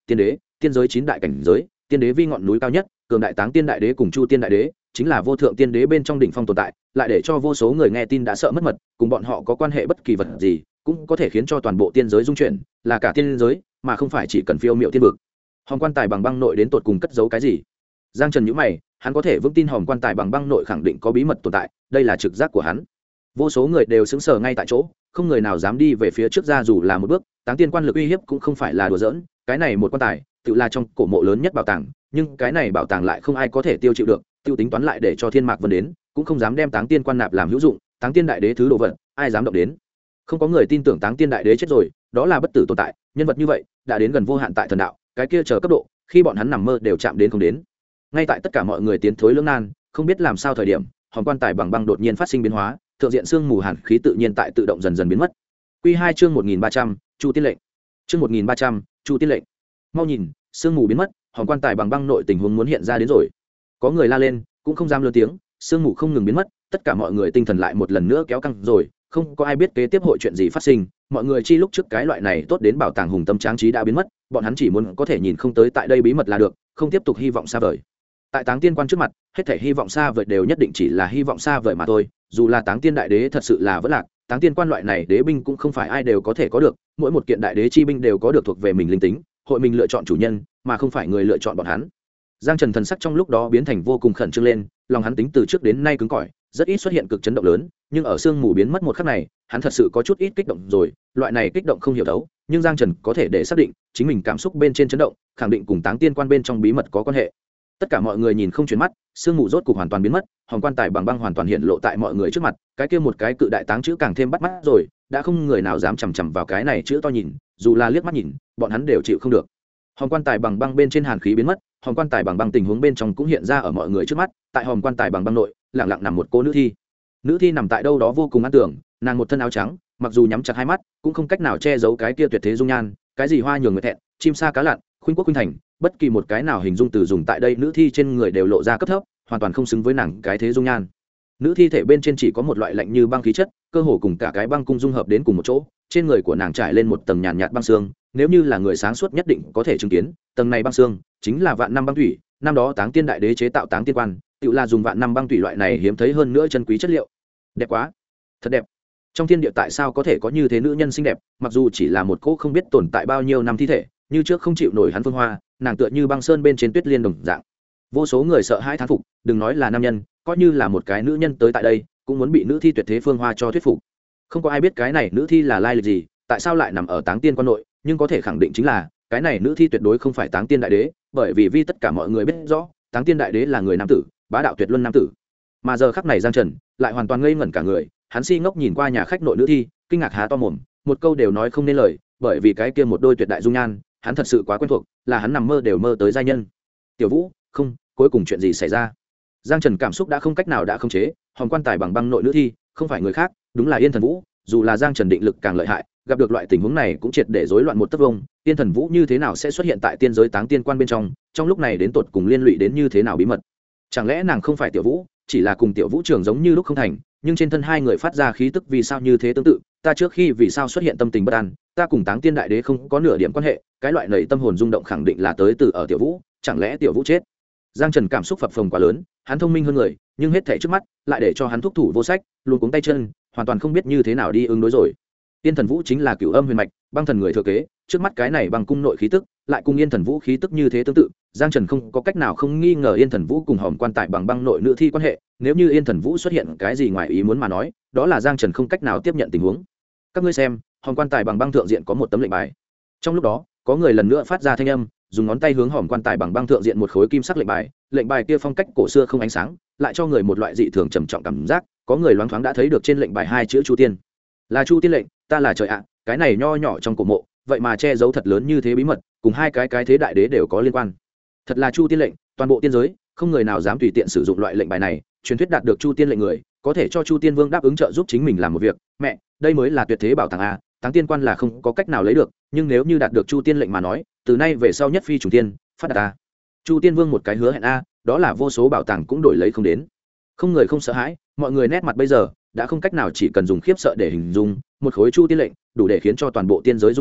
tiên đế, tiên giới 9 đại cảnh giới, tiên đế vi ngọn núi cao nhất, cường đại táng tiên đại đế cùng chu tiên đại đế chính là vô thượng tiên đế bên trong đỉnh phong tồn tại, lại để cho vô số người nghe tin đã sợ mất mật, cùng bọn họ có quan hệ bất kỳ vật gì cũng có thể khiến cho toàn bộ tiên giới rung chuyển, là cả tiên giới mà không phải chỉ cần phiêu miệu tiên vực. Hòm quan tài bằng băng nội đến tột cùng cất giấu cái gì? Giang Trần nhíu mày, hắn có thể vững tin hòm quan tài bằng băng nội khẳng định có bí mật tồn tại, đây là trực giác của hắn. Vô số người đều sững sờ ngay tại chỗ, không người nào dám đi về phía trước ra dù là một bước. Táng tiên quan lực uy hiếp cũng không phải là đùa giỡn, cái này một quan tài tự là trong cổ mộ lớn nhất bảo tàng, nhưng cái này bảo tàng lại không ai có thể tiêu chịu được, tiêu tính toán lại để cho Thiên Mạc Vân đến cũng không dám đem táng tiên quan nạp làm hữu dụng. Táng tiên đại đế thứ đồ vật ai dám động đến? Không có người tin tưởng táng tiên đại đế chết rồi, đó là bất tử tồn tại, nhân vật như vậy đã đến gần vô hạn tại thần đạo, cái kia chờ cấp độ khi bọn hắn nằm mơ đều chạm đến không đến. Ngay tại tất cả mọi người tiến thối lưỡng nan không biết làm sao thời điểm, hòm quan tài bằng băng đột nhiên phát sinh biến hóa, thượng diện xương mù hàn khí tự nhiên tại tự động dần dần biến mất. Quy 2 chương 1300, Chu Tiên lệnh. Chương 1300, Chu Tiên lệnh. Mau nhìn, xương mù biến mất, hòm quan tài bằng băng nội tình huống muốn hiện ra đến rồi. Có người la lên, cũng không dám lớn tiếng, xương mù không ngừng biến mất, tất cả mọi người tinh thần lại một lần nữa kéo căng rồi, không có ai biết kế tiếp hội chuyện gì phát sinh, mọi người chi lúc trước cái loại này tốt đến bảo tàng hùng tâm tráng trí đã biến mất, bọn hắn chỉ muốn có thể nhìn không tới tại đây bí mật là được, không tiếp tục hy vọng xa vời. Tại táng tiên quan trước mặt, hết thảy hy vọng xa vời đều nhất định chỉ là hy vọng xa vời mà thôi, dù là táng tiên đại đế thật sự là vẫn lạc, táng tiên quan loại này đế binh cũng không phải ai đều có thể có được, mỗi một kiện đại đế chi binh đều có được thuộc về mình linh tính, hội mình lựa chọn chủ nhân mà không phải người lựa chọn bọn hắn. Giang Trần thần sắc trong lúc đó biến thành vô cùng khẩn trương lên, lòng hắn tính từ trước đến nay cứng cỏi, rất ít xuất hiện cực chấn động lớn, nhưng ở sương mù biến mất một khắc này, hắn thật sự có chút ít kích động rồi, loại này kích động không hiểu đấu, nhưng Giang Trần có thể để xác định, chính mình cảm xúc bên trên chấn động, khẳng định cùng táng tiên quan bên trong bí mật có quan hệ. Tất cả mọi người nhìn không chuyển mắt, sương mù rốt cục hoàn toàn biến mất, hòm quan tài bằng băng hoàn toàn hiện lộ tại mọi người trước mặt, cái kia một cái cự đại táng chữ càng thêm bắt mắt rồi, đã không người nào dám chằm chằm vào cái này chữ to nhìn, dù là liếc mắt nhìn, bọn hắn đều chịu không được. Hòm quan tài bằng băng bên trên hàn khí biến mất, hòm quan tài bằng băng tình huống bên trong cũng hiện ra ở mọi người trước mắt, tại hòm quan tài bằng băng nội, lặng lặng nằm một cô nữ thi. Nữ thi nằm tại đâu đó vô cùng an tưởng, nàng một thân áo trắng, mặc dù nhắm chặt hai mắt, cũng không cách nào che giấu cái kia tuyệt thế dung nhan, cái gì hoa nhường người thẹn, chim sa cá lặn, khuynh quốc khuynh thành, bất kỳ một cái nào hình dung từ dùng tại đây nữ thi trên người đều lộ ra cấp thấp, hoàn toàn không xứng với nàng cái thế dung nhan. Nữ thi thể bên trên chỉ có một loại lạnh như băng khí chất, cơ hồ cùng cả cái băng cung dung hợp đến cùng một chỗ, trên người của nàng trải lên một tầng nhàn nhạt băng xương, nếu như là người sáng suốt nhất định có thể chứng kiến, tầng này băng xương chính là vạn năm băng thủy, năm đó táng tiên đại đế chế tạo táng tiên quan, tự là dùng vạn năm băng thủy loại này hiếm thấy hơn nữa chân quý chất liệu. Đẹp quá, thật đẹp. Trong thiên địa tại sao có thể có như thế nữ nhân xinh đẹp, mặc dù chỉ là một cô không biết tồn tại bao nhiêu năm thi thể, như trước không chịu nổi hắn phương hoa, nàng tựa như băng sơn bên trên tuyết liên đồng dạng. Vô số người sợ hãi thán phục, đừng nói là nam nhân, coi như là một cái nữ nhân tới tại đây, cũng muốn bị nữ thi tuyệt thế phương hoa cho thuyết phục. Không có ai biết cái này nữ thi là lai lịch gì, tại sao lại nằm ở táng tiên quan nội, nhưng có thể khẳng định chính là cái này nữ thi tuyệt đối không phải táng tiên đại đế, bởi vì tất cả mọi người biết rõ táng tiên đại đế là người nam tử, bá đạo tuyệt luân nam tử. Mà giờ khắc này Giang Trần lại hoàn toàn ngây ngẩn cả người, hắn si ngốc nhìn qua nhà khách nội nữ thi, kinh ngạc há to mồm, một câu đều nói không nên lời, bởi vì cái kia một đôi tuyệt đại dung nhan, hắn thật sự quá quen thuộc, là hắn nằm mơ đều mơ tới giai nhân. Tiểu Vũ, không, cuối cùng chuyện gì xảy ra? Giang Trần cảm xúc đã không cách nào đã khống chế, hòm quan tài bằng băng nội nữ thi, không phải người khác, đúng là Yên Thần Vũ, dù là Giang Trần định lực càng lợi hại, gặp được loại tình huống này cũng triệt để rối loạn một tấc vông, Yên Thần Vũ như thế nào sẽ xuất hiện tại tiên giới táng tiên quan bên trong lúc này đến tột cùng liên lụy đến như thế nào bí mật? Chẳng lẽ nàng không phải Tiểu Vũ, chỉ là cùng Tiểu Vũ trường giống như lúc không thành, nhưng trên thân hai người phát ra khí tức vì sao như thế tương tự, ta trước khi vì sao xuất hiện tâm tình bất an, ta cùng táng tiên đại đế không có nửa điểm quan hệ, cái loại nảy tâm hồn rung động khẳng định là tới từ ở Tiểu Vũ, chẳng lẽ Tiểu Vũ chết? Giang Trần cảm xúc phập phồng quá lớn, hắn thông minh hơn người, nhưng hết thảy trước mắt lại để cho hắn thúc thủ vô sách, luôn cuống tay chân, hoàn toàn không biết như thế nào đi ứng đối rồi. Yên Thần Vũ chính là Cửu Âm Huyền Mạch, băng thần người thừa kế, trước mắt cái này băng cung nội khí tức, lại cùng Yên Thần Vũ khí tức như thế tương tự, Giang Trần không có cách nào không nghi ngờ Yên Thần Vũ cùng hòm quan tài bằng băng nội nữ thi quan hệ, nếu như Yên Thần Vũ xuất hiện cái gì ngoài ý muốn mà nói, đó là Giang Trần không cách nào tiếp nhận tình huống. Các ngươi xem, hòm quan tài bằng băng thượng diện có một tấm lệnh bài. Trong lúc đó, có người lần nữa phát ra thanh âm, dùng ngón tay hướng hòm quan tài bằng băng thượng diện một khối kim sắc lệnh bài kia phong cách cổ xưa không ánh sáng, lại cho người một loại dị thường trầm trọng cảm giác, có người loáng thoáng đã thấy được trên lệnh bài hai chữ Chu Tiên. Là Chu Tiên lệnh, ta là trời ạ, cái này nho nhỏ trong cổ mộ, vậy mà che giấu thật lớn như thế bí mật, cùng hai cái thế đại đế đều có liên quan. Thật là Chu Tiên lệnh, toàn bộ tiên giới, không người nào dám tùy tiện sử dụng loại lệnh bài này, truyền thuyết đạt được Chu Tiên lệnh người, có thể cho Chu Tiên Vương đáp ứng trợ giúp chính mình làm một việc, mẹ, đây mới là tuyệt thế bảo tàng a, táng tiên quan là không có cách nào lấy được, nhưng nếu như đạt được Chu Tiên lệnh mà nói, từ nay về sau nhất phi trùng tiên, phát đạt a. Chu Tiên Vương một cái hứa hẹn a, đó là vô số bảo tàng cũng đổi lấy không đến. Không người không sợ hãi, mọi người nét mặt bây giờ đã không cách nào chỉ cần dùng khiếp sợ để hình dung, một khối Chu Tiên lệnh đủ để khiến cho toàn bộ tiên giới rung chuyển,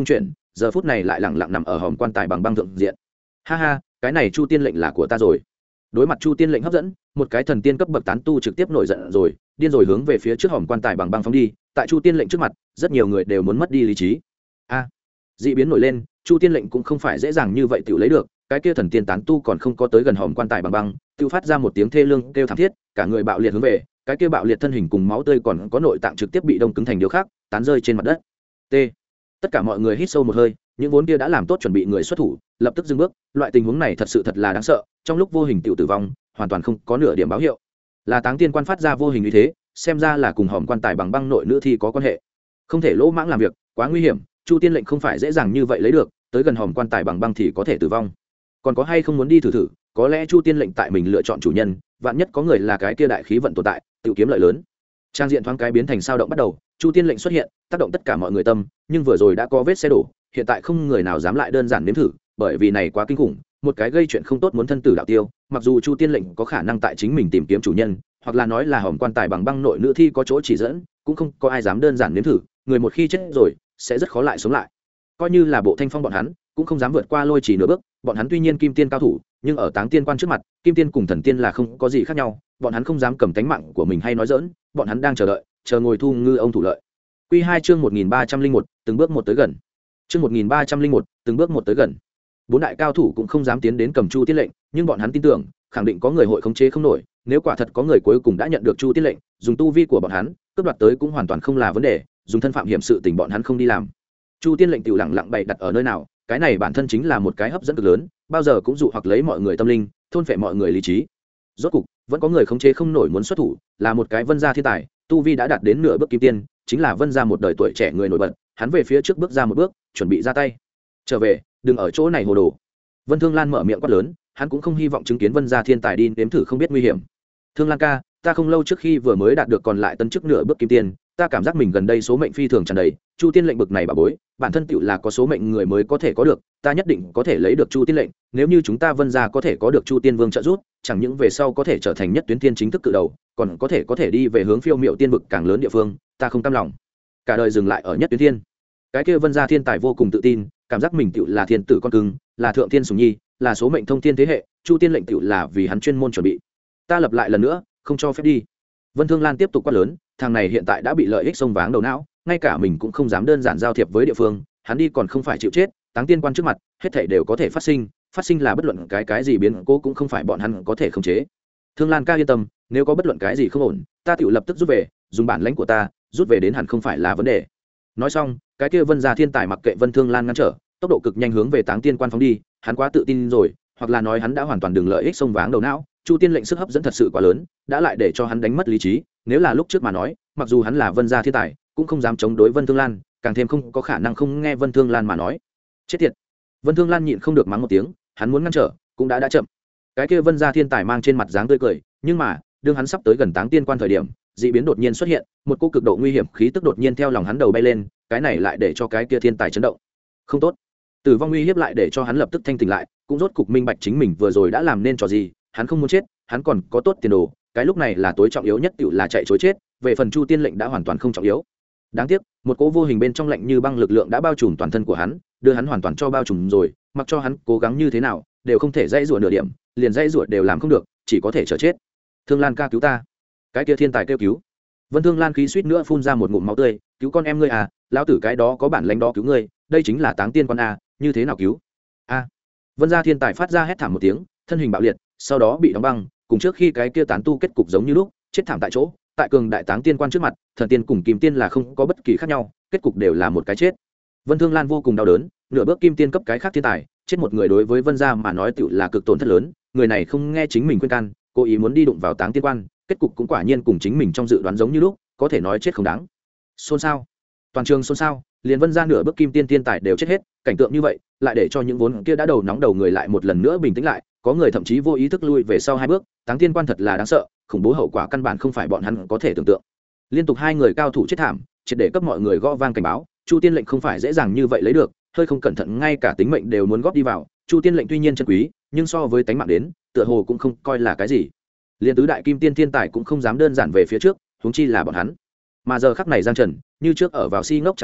giờ phút này lại lẳng lặng nằm ở hòm quan tài bằng băng thượng diện. Ha ha, cái này chu tiên lệnh là của ta rồi. Đối mặt chu tiên lệnh hấp dẫn, một cái thần tiên cấp bậc tán tu trực tiếp nổi giận rồi, điên rồi hướng về phía trước hòm quan tài bằng băng phóng đi. Tại chu tiên lệnh trước mặt, rất nhiều người đều muốn mất đi lý trí. Dị biến nổi lên, chu tiên lệnh cũng không phải dễ dàng như vậy tự lấy được. Cái kia thần tiên tán tu còn không có tới gần hòm quan tài bằng băng, tự phát ra một tiếng thê lương kêu thảm thiết, cả người bạo liệt hướng về, cái kia bạo liệt thân hình cùng máu tươi còn có nội tạng trực tiếp bị đông cứng thành điều khác, tán rơi trên mặt đất. T. Tất cả mọi người hít sâu một hơi, những vốn kia đã làm tốt chuẩn bị người xuất thủ, lập tức dừng bước. Loại tình huống này thật sự thật là đáng sợ, trong lúc vô hình tiểu tử vong, hoàn toàn không có nửa điểm báo hiệu. Là Táng Tiên Quan phát ra vô hình như thế, xem ra là cùng hòm quan tài bằng băng nội nữ thi có quan hệ. Không thể lỗ mãng làm việc, quá nguy hiểm, chu tiên lệnh không phải dễ dàng như vậy lấy được, tới gần hòm quan tài bằng băng thì có thể tử vong. Còn có hay không muốn đi thử thử, có lẽ chu tiên lệnh tại mình lựa chọn chủ nhân, vạn nhất có người là cái kia đại khí vận tồn tại, tự kiếm lợi lớn. Trang diện thoáng cái biến thành sao động bắt đầu, chu tiên lệnh xuất hiện, tác động tất cả mọi người tâm, nhưng vừa rồi đã có vết xe đổ, hiện tại không người nào dám lại đơn giản nếm thử, bởi vì này quá kinh khủng, một cái gây chuyện không tốt muốn thân tử đạo tiêu. Mặc dù chu tiên lệnh có khả năng tại chính mình tìm kiếm chủ nhân, hoặc là nói là hòm quan tài bằng băng nội nữ thi có chỗ chỉ dẫn, cũng không có ai dám đơn giản nếm thử, người một khi chết rồi sẽ rất khó lại sống lại. Coi như là Bộ Thanh Phong bọn hắn cũng không dám vượt qua lôi chỉ nửa bước, bọn hắn tuy nhiên kim tiên cao thủ, nhưng ở Táng Tiên Quan trước mặt, kim tiên cùng thần tiên là không có gì khác nhau, bọn hắn không dám cầm tánh mạng của mình hay nói dỡn, bọn hắn đang chờ đợi, chờ ngồi thu ngư ông thủ lợi. Quy 2 chương 1301, từng bước một tới gần. Chương 1301, từng bước một tới gần. Bốn đại cao thủ cũng không dám tiến đến cầm chu tiên lệnh, nhưng bọn hắn tin tưởng, khẳng định có người hội khống chế không nổi, nếu quả thật có người cuối cùng đã nhận được chu tiên lệnh, dùng tu vi của bọn hắn, cướp đoạt tới cũng hoàn toàn không là vấn đề, dùng thân phạm hiểm sự tình bọn hắn không đi làm. Chu tiên lệnh tiểu lặng lặng bày đặt ở nơi nào, cái này bản thân chính là một cái hấp dẫn cực lớn, bao giờ cũng dụ hoặc lấy mọi người tâm linh, thôn phệ mọi người lý trí. Rốt cục, vẫn có người khống chế không nổi muốn xuất thủ, là một cái vân gia thiên tài, tu vi đã đạt đến nửa bước kim tiên, chính là vân gia một đời tuổi trẻ người nổi bật, hắn về phía trước bước ra một bước, chuẩn bị ra tay. Trở về, đừng ở chỗ này hồ đồ. Vân Thương Lan mở miệng quát lớn, hắn cũng không hy vọng chứng kiến vân gia thiên tài đi nếm thử không biết nguy hiểm. Thương Lan ca, ta không lâu trước khi vừa mới đạt được còn lại tấn chức nửa bước kim tiên, ta cảm giác mình gần đây số mệnh phi thường tràn đầy, chu tiên lệnh bực này bà bối, bản thân tựu là có số mệnh người mới có thể có được, ta nhất định có thể lấy được chu tiên lệnh, nếu như chúng ta vân gia có thể có được chu tiên vương trợ giúp, chẳng những về sau có thể trở thành nhất tuyến tiên chính thức cự đầu, còn có thể đi về hướng phiêu miệu tiên vực càng lớn địa phương, ta không cam lòng cả đời dừng lại ở nhất tuyến thiên. Cái kia vân gia thiên tài vô cùng tự tin, cảm giác mình tựu là thiên tử con cưng, là thượng thiên sủng nhi, là số mệnh thông thiên thế hệ, chu tiên lệnh tựu là vì hắn chuyên môn chuẩn bị. Ta lập lại lần nữa, không cho phép đi. Vân Thương Lan tiếp tục quát lớn, thằng này hiện tại đã bị lợi ích xông váng đầu não, ngay cả mình cũng không dám đơn giản giao thiệp với địa phương, hắn đi còn không phải chịu chết, Táng Tiên Quan trước mặt, hết thảy đều có thể phát sinh là bất luận cái gì biến cố cũng không phải bọn hắn có thể khống chế. Thương Lan ca yên tâm, nếu có bất luận cái gì không ổn, ta tự lập tức rút về, dùng bản lãnh của ta, rút về đến hẳn không phải là vấn đề. Nói xong, cái kia Vân gia thiên tài mặc kệ Vân Thương Lan ngăn trở, tốc độ cực nhanh hướng về Táng Tiên Quan phóng đi, hắn quá tự tin rồi, hoặc là nói hắn đã hoàn toàn đường lợi ích xông váng đầu não, chu tiên lệnh sức hấp dẫn thật sự quá lớn, đã lại để cho hắn đánh mất lý trí. Nếu là lúc trước mà nói, mặc dù hắn là vân gia thiên tài, cũng không dám chống đối Vân Thương Lan, càng thêm không có khả năng không nghe Vân Thương Lan mà nói. Chết tiệt! Vân Thương Lan nhịn không được mắng một tiếng, hắn muốn ngăn trở, cũng đã chậm. Cái kia Vân gia thiên tài mang trên mặt dáng tươi cười, nhưng mà đương hắn sắp tới gần Táng Tiên Quan thời điểm, dị biến đột nhiên xuất hiện, một cỗ cực độ nguy hiểm khí tức đột nhiên theo lòng hắn đầu bay lên, cái này lại để cho cái kia thiên tài chấn động. Không tốt! Tử vong uy hiếp lại để cho hắn lập tức thanh tỉnh lại, cũng rốt cục minh bạch chính mình vừa rồi đã làm nên trò gì. Hắn không muốn chết, hắn còn có tốt tiền đồ, cái lúc này là tối trọng yếu nhất, tựu là chạy trối chết. Về phần chu tiên lệnh đã hoàn toàn không trọng yếu. Đáng tiếc, một cỗ vô hình bên trong lạnh như băng lực lượng đã bao trùm toàn thân của hắn, đưa hắn hoàn toàn cho bao trùm rồi, mặc cho hắn cố gắng như thế nào đều không thể dãy rủa nửa điểm, liền dãy rủa đều làm không được, chỉ có thể chờ chết. Thương Lan ca cứu ta! Cái kia thiên tài kêu cứu. Vân Thương Lan khí suýt nữa phun ra một ngụm máu tươi, cứu con em ngươi à, lão tử cái đó có bản lãnh đó cứu ngươi, đây chính là Táng Tiên Quan a, như thế nào cứu? A! Vân gia thiên tài phát ra hét thảm một tiếng, thân hình bạo liệt, sau đó bị đóng băng, cùng trước khi cái kia tán tu kết cục giống như lúc, chết thảm tại chỗ. Tại cường đại Táng Tiên Quan trước mặt, thần tiên cùng kim tiên là không có bất kỳ khác nhau, kết cục đều là một cái chết. Vân Thương Lan vô cùng đau đớn, nửa bước kim tiên cấp cái khác thiên tài, chết một người đối với Vân gia mà nói tựu là cực tổn thất lớn, người này không nghe chính mình khuyên can, cố ý muốn đi đụng vào Táng Tiên Quan, kết cục cũng quả nhiên cùng chính mình trong dự đoán giống như lúc, có thể nói chết không đáng. Xôn xao, toàn trường xôn xao, liền Vân gia nửa bước kim tiên thiên tài đều chết hết, cảnh tượng như vậy lại để cho những vốn kia đã đầu nóng đầu người lại một lần nữa bình tĩnh lại, có người thậm chí vô ý thức lui về sau hai bước. Táng Tiên Quan thật là đáng sợ, khủng bố hậu quả căn bản không phải bọn hắn có thể tưởng tượng. Liên tục hai người cao thủ chết thảm, triệt để cấp mọi người gõ vang cảnh báo, chu tiên lệnh không phải dễ dàng như vậy lấy được, hơi không cẩn thận ngay cả tính mệnh đều muốn góp đi vào. Chu tiên lệnh tuy nhiên chân quý, nhưng so với tánh mạng đến, tựa hồ cũng không coi là cái gì. Liên tứ đại kim tiên thiên tài cũng không dám đơn giản về phía trước, huống chi là bọn hắn. Mà giờ khắc này Giang Trần như trước ở vào si ngốc trạng thái,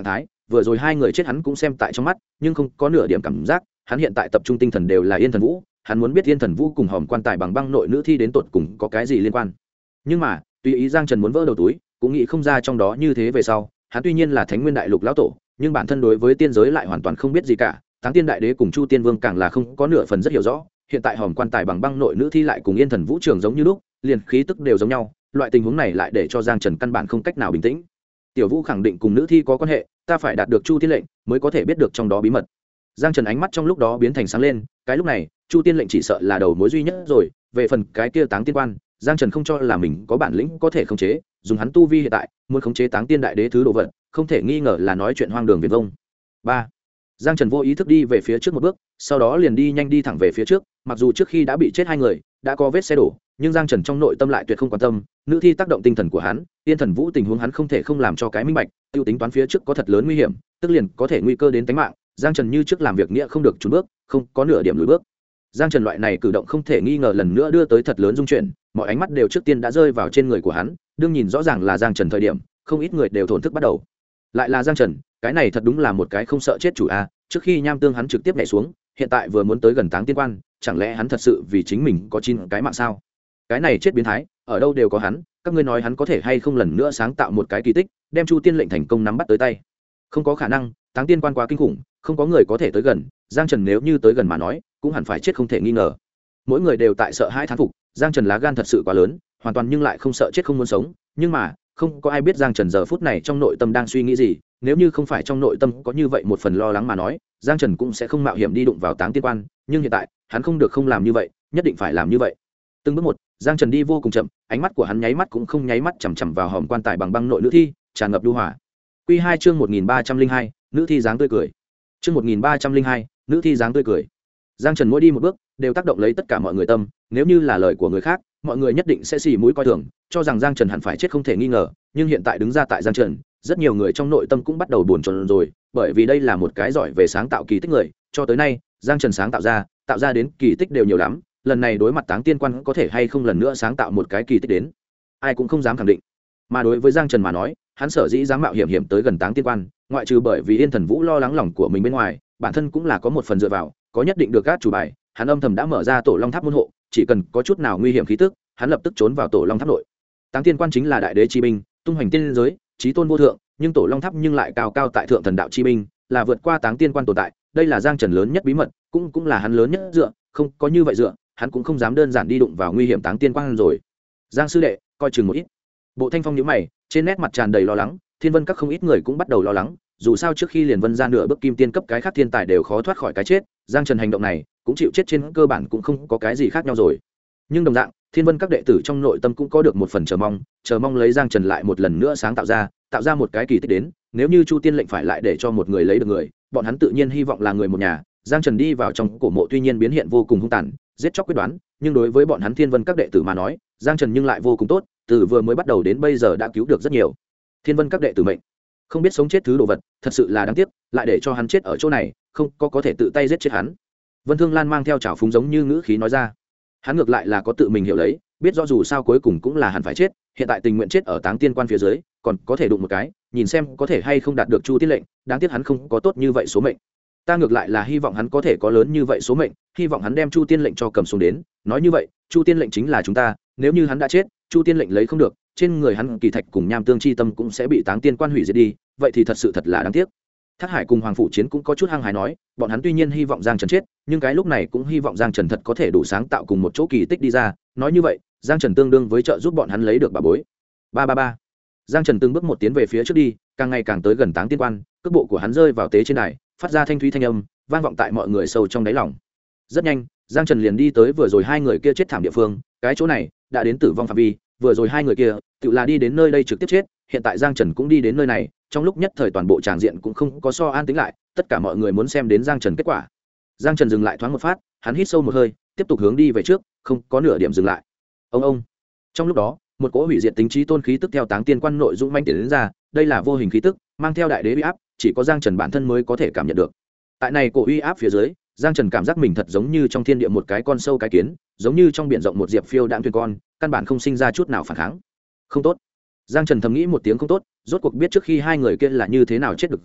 vừa rồi hai người chết hắn cũng xem tại trong mắt nhưng không có nửa điểm cảm giác. Hắn hiện tại tập trung tinh thần đều là Yên Thần Vũ, hắn muốn biết Yên Thần Vũ cùng hòm quan tài bằng băng nội nữ thi đến tột cùng có cái gì liên quan. Nhưng mà tùy ý Giang Trần muốn vỡ đầu túi cũng nghĩ không ra trong đó như thế. Về sau hắn tuy nhiên là Thánh Nguyên Đại Lục lão tổ, nhưng bản thân đối với tiên giới lại hoàn toàn không biết gì cả. Táng Tiên Đại Đế cùng Chu Tiên Vương càng là không có nửa phần rất hiểu rõ. Hiện tại hòm quan tài bằng băng nội nữ thi lại cùng Yên Thần Vũ trường giống như lúc, liền khí tức đều giống nhau. Loại tình huống này lại để cho Giang Trần căn bản không cách nào bình tĩnh. Tiểu Vũ khẳng định cùng nữ thi có quan hệ, ta phải đạt được Chu Tiên lệnh mới có thể biết được trong đó bí mật. Giang Trần ánh mắt trong lúc đó biến thành sáng lên, cái lúc này Chu Tiên lệnh chỉ sợ là đầu mối duy nhất rồi. Về phần cái kia Táng Tiên quan, Giang Trần không cho là mình có bản lĩnh có thể khống chế, dùng hắn tu vi hiện tại muốn khống chế Táng Tiên Đại Đế thứ đồ vật, không thể nghi ngờ là nói chuyện hoang đường viển vông. 3. Giang Trần vô ý thức đi về phía trước một bước, sau đó liền đi nhanh đi thẳng về phía trước. Mặc dù trước khi đã bị chết hai người, đã có vết xe đổ, nhưng Giang Trần trong nội tâm lại tuyệt không quan tâm. Nữ thi tác động tinh thần của hắn, Yên Thần Vũ tình huống hắn không thể không làm cho cái minh bạch. Tiêu tính toán phía trước có thật lớn nguy hiểm, tức liền có thể nguy cơ đến tính mạng. Giang Trần như trước làm việc nghĩa không được chùn bước, không có nửa điểm lùi bước. Giang Trần loại này cử động không thể nghi ngờ lần nữa đưa tới thật lớn dung chuyển, mọi ánh mắt đều trước tiên đã rơi vào trên người của hắn. Đương nhìn rõ ràng là Giang Trần thời điểm, không ít người đều thổn thức bắt đầu. Lại là Giang Trần, cái này thật đúng là một cái không sợ chết chủ a. Trước khi nham tương hắn trực tiếp nhảy xuống, hiện tại vừa muốn tới gần Táng Tiên quan, chẳng lẽ hắn thật sự vì chính mình có 9 cái mạng sao? Cái này chết biến thái, ở đâu đều có hắn, các ngươi nói hắn có thể hay không lần nữa sáng tạo một cái kỳ tích, đem Chu Tiên lệnh thành công nắm bắt tới tay? Không có khả năng, Táng Tiên quan quá kinh khủng, không có người có thể tới gần. Giang Trần nếu như tới gần mà nói, cũng hẳn phải chết không thể nghi ngờ. Mỗi người đều tại sợ hãi thán phục, Giang Trần lá gan thật sự quá lớn, hoàn toàn nhưng lại không sợ chết không muốn sống. Nhưng mà không có ai biết Giang Trần giờ phút này trong nội tâm đang suy nghĩ gì. Nếu như không phải trong nội tâm có như vậy một phần lo lắng mà nói, Giang Trần cũng sẽ không mạo hiểm đi đụng vào Táng Tiên quan. Nhưng hiện tại hắn không được không làm như vậy, nhất định phải làm như vậy. Từng bước một, Giang Trần đi vô cùng chậm, ánh mắt của hắn nháy mắt cũng không nháy mắt chằm chằm vào hòm quan tài bằng băng nội nữ thi, tràn ngập lưu hỏa. Quy 2 chương 1302, nữ thi dáng tươi cười. Chương 1302, nữ thi dáng tươi cười. Giang Trần mỗi đi một bước đều tác động lấy tất cả mọi người tâm, nếu như là lời của người khác, mọi người nhất định sẽ xì mũi coi thường, cho rằng Giang Trần hẳn phải chết không thể nghi ngờ, nhưng hiện tại đứng ra tại Giang Trần, rất nhiều người trong nội tâm cũng bắt đầu buồn chồn rồi, bởi vì đây là một cái giỏi về sáng tạo kỳ tích người, cho tới nay, Giang Trần sáng tạo ra đến kỳ tích đều nhiều lắm, lần này đối mặt Táng Tiên quan có thể hay không lần nữa sáng tạo một cái kỳ tích đến, ai cũng không dám khẳng định. Mà đối với Giang Trần mà nói, hắn sở dĩ dám mạo hiểm tới gần Táng Tiên quan, ngoại trừ bởi vì Yên Thần Vũ lo lắng lòng của mình bên ngoài, bản thân cũng là có một phần dựa vào, có nhất định được các chủ bài, hắn âm thầm đã mở ra Tổ Long Tháp môn hộ, chỉ cần có chút nào nguy hiểm khí tức, hắn lập tức trốn vào Tổ Long Tháp nội. Táng Tiên quan chính là đại đế chi binh, tung hoành tiên giới, chí tôn vô thượng, nhưng Tổ Long Tháp nhưng lại cao cao tại thượng thần đạo chi binh, là vượt qua Táng Tiên quan tồn tại, đây là Giang Trần lớn nhất bí mật, cũng là hắn lớn nhất dựa, không có như vậy dựa, hắn cũng không dám đơn giản đi đụng vào nguy hiểm Táng Tiên quan rồi. Giang sư đệ, coi chừng một ít. Bộ Thanh Phong nhíu mày, trên nét mặt tràn đầy lo lắng, Thiên Vân các không ít người cũng bắt đầu lo lắng, dù sao trước khi liền Vân ra nửa bước kim tiên cấp cái khác thiên tài đều khó thoát khỏi cái chết, Giang Trần hành động này cũng chịu chết trên cơ bản cũng không có cái gì khác nhau rồi. Nhưng đồng dạng, Thiên Vân các đệ tử trong nội tâm cũng có được một phần chờ mong lấy Giang Trần lại một lần nữa sáng tạo ra một cái kỳ tích đến, nếu như Chu Tiên lệnh phải lại để cho một người lấy được người, bọn hắn tự nhiên hy vọng là người một nhà. Giang Trần đi vào trong cổ mộ tuy nhiên biến hiện vô cùng hung tàn, giết chóc quyết đoán, nhưng đối với bọn hắn Thiên Vân các đệ tử mà nói, Giang Trần nhưng lại vô cùng tốt, từ vừa mới bắt đầu đến bây giờ đã cứu được rất nhiều Thiên Vân các đệ tử mệnh. Không biết sống chết thứ đồ vật, thật sự là đáng tiếc, lại để cho hắn chết ở chỗ này, không có thể tự tay giết chết hắn. Vân Thương Lan mang theo trào phúng giống như ngữ khí nói ra. Hắn ngược lại là có tự mình hiểu lấy, biết rõ dù sao cuối cùng cũng là hắn phải chết, hiện tại tình nguyện chết ở Táng Tiên quan phía dưới, còn có thể đụng một cái, nhìn xem có thể hay không đạt được Chu Tiên lệnh, đáng tiếc hắn không có tốt như vậy số mệnh. Ta ngược lại là hy vọng hắn có thể có lớn như vậy số mệnh, hy vọng hắn đem Chu Tiên lệnh cho cầm xuống đến, nói như vậy, Chu Tiên lệnh chính là chúng ta, nếu như hắn đã chết, Chu Tiên lệnh lấy không được, trên người hắn kỳ thạch cùng nham tương chi tâm cũng sẽ bị Táng Tiên quan hủy diệt đi, vậy thì thật sự thật là đáng tiếc. Thác Hải cùng Hoàng Phủ Chiến cũng có chút hăng hái nói, bọn hắn tuy nhiên hy vọng Giang Trần chết, nhưng cái lúc này cũng hy vọng Giang Trần thật có thể đủ sáng tạo cùng một chỗ kỳ tích đi ra, nói như vậy, Giang Trần tương đương với trợ giúp bọn hắn lấy được bảo bối. 333. Giang Trần từng bước một tiến về phía trước đi, càng ngày càng tới gần Táng Tiên quan, cước bộ của hắn rơi vào tế trên đài, phát ra thanh thúy thanh âm, vang vọng tại mọi người sâu trong đáy lòng. Rất nhanh, Giang Trần liền đi tới vừa rồi hai người kia chết thảm địa phương, cái chỗ này đã đến tử vong phạm vi, vừa rồi hai người kia tự là đi đến nơi đây trực tiếp chết, hiện tại Giang Trần cũng đi đến nơi này, trong lúc nhất thời toàn bộ tràng diện cũng không có so an tĩnh lại, tất cả mọi người muốn xem đến Giang Trần kết quả. Giang Trần dừng lại thoáng một phát, hắn hít sâu một hơi, tiếp tục hướng đi về trước, không có nửa điểm dừng lại. Ông. Trong lúc đó, một cỗ hủy diệt tính trí tôn khí tức theo Táng Tiên quan nội dũng manh tiến đến ra, đây là vô hình khí tức, mang theo đại đế uy áp, chỉ có Giang Trần bản thân mới có thể cảm nhận được. Tại này cổ uy áp phía dưới, Giang Trần cảm giác mình thật giống như trong thiên địa một cái con sâu cái kiến, giống như trong biển rộng một diệp phiêu đãng thuyền con, căn bản không sinh ra chút nào phản kháng. Không tốt. Giang Trần thầm nghĩ một tiếng không tốt, rốt cuộc biết trước khi hai người kia là như thế nào chết được rồi,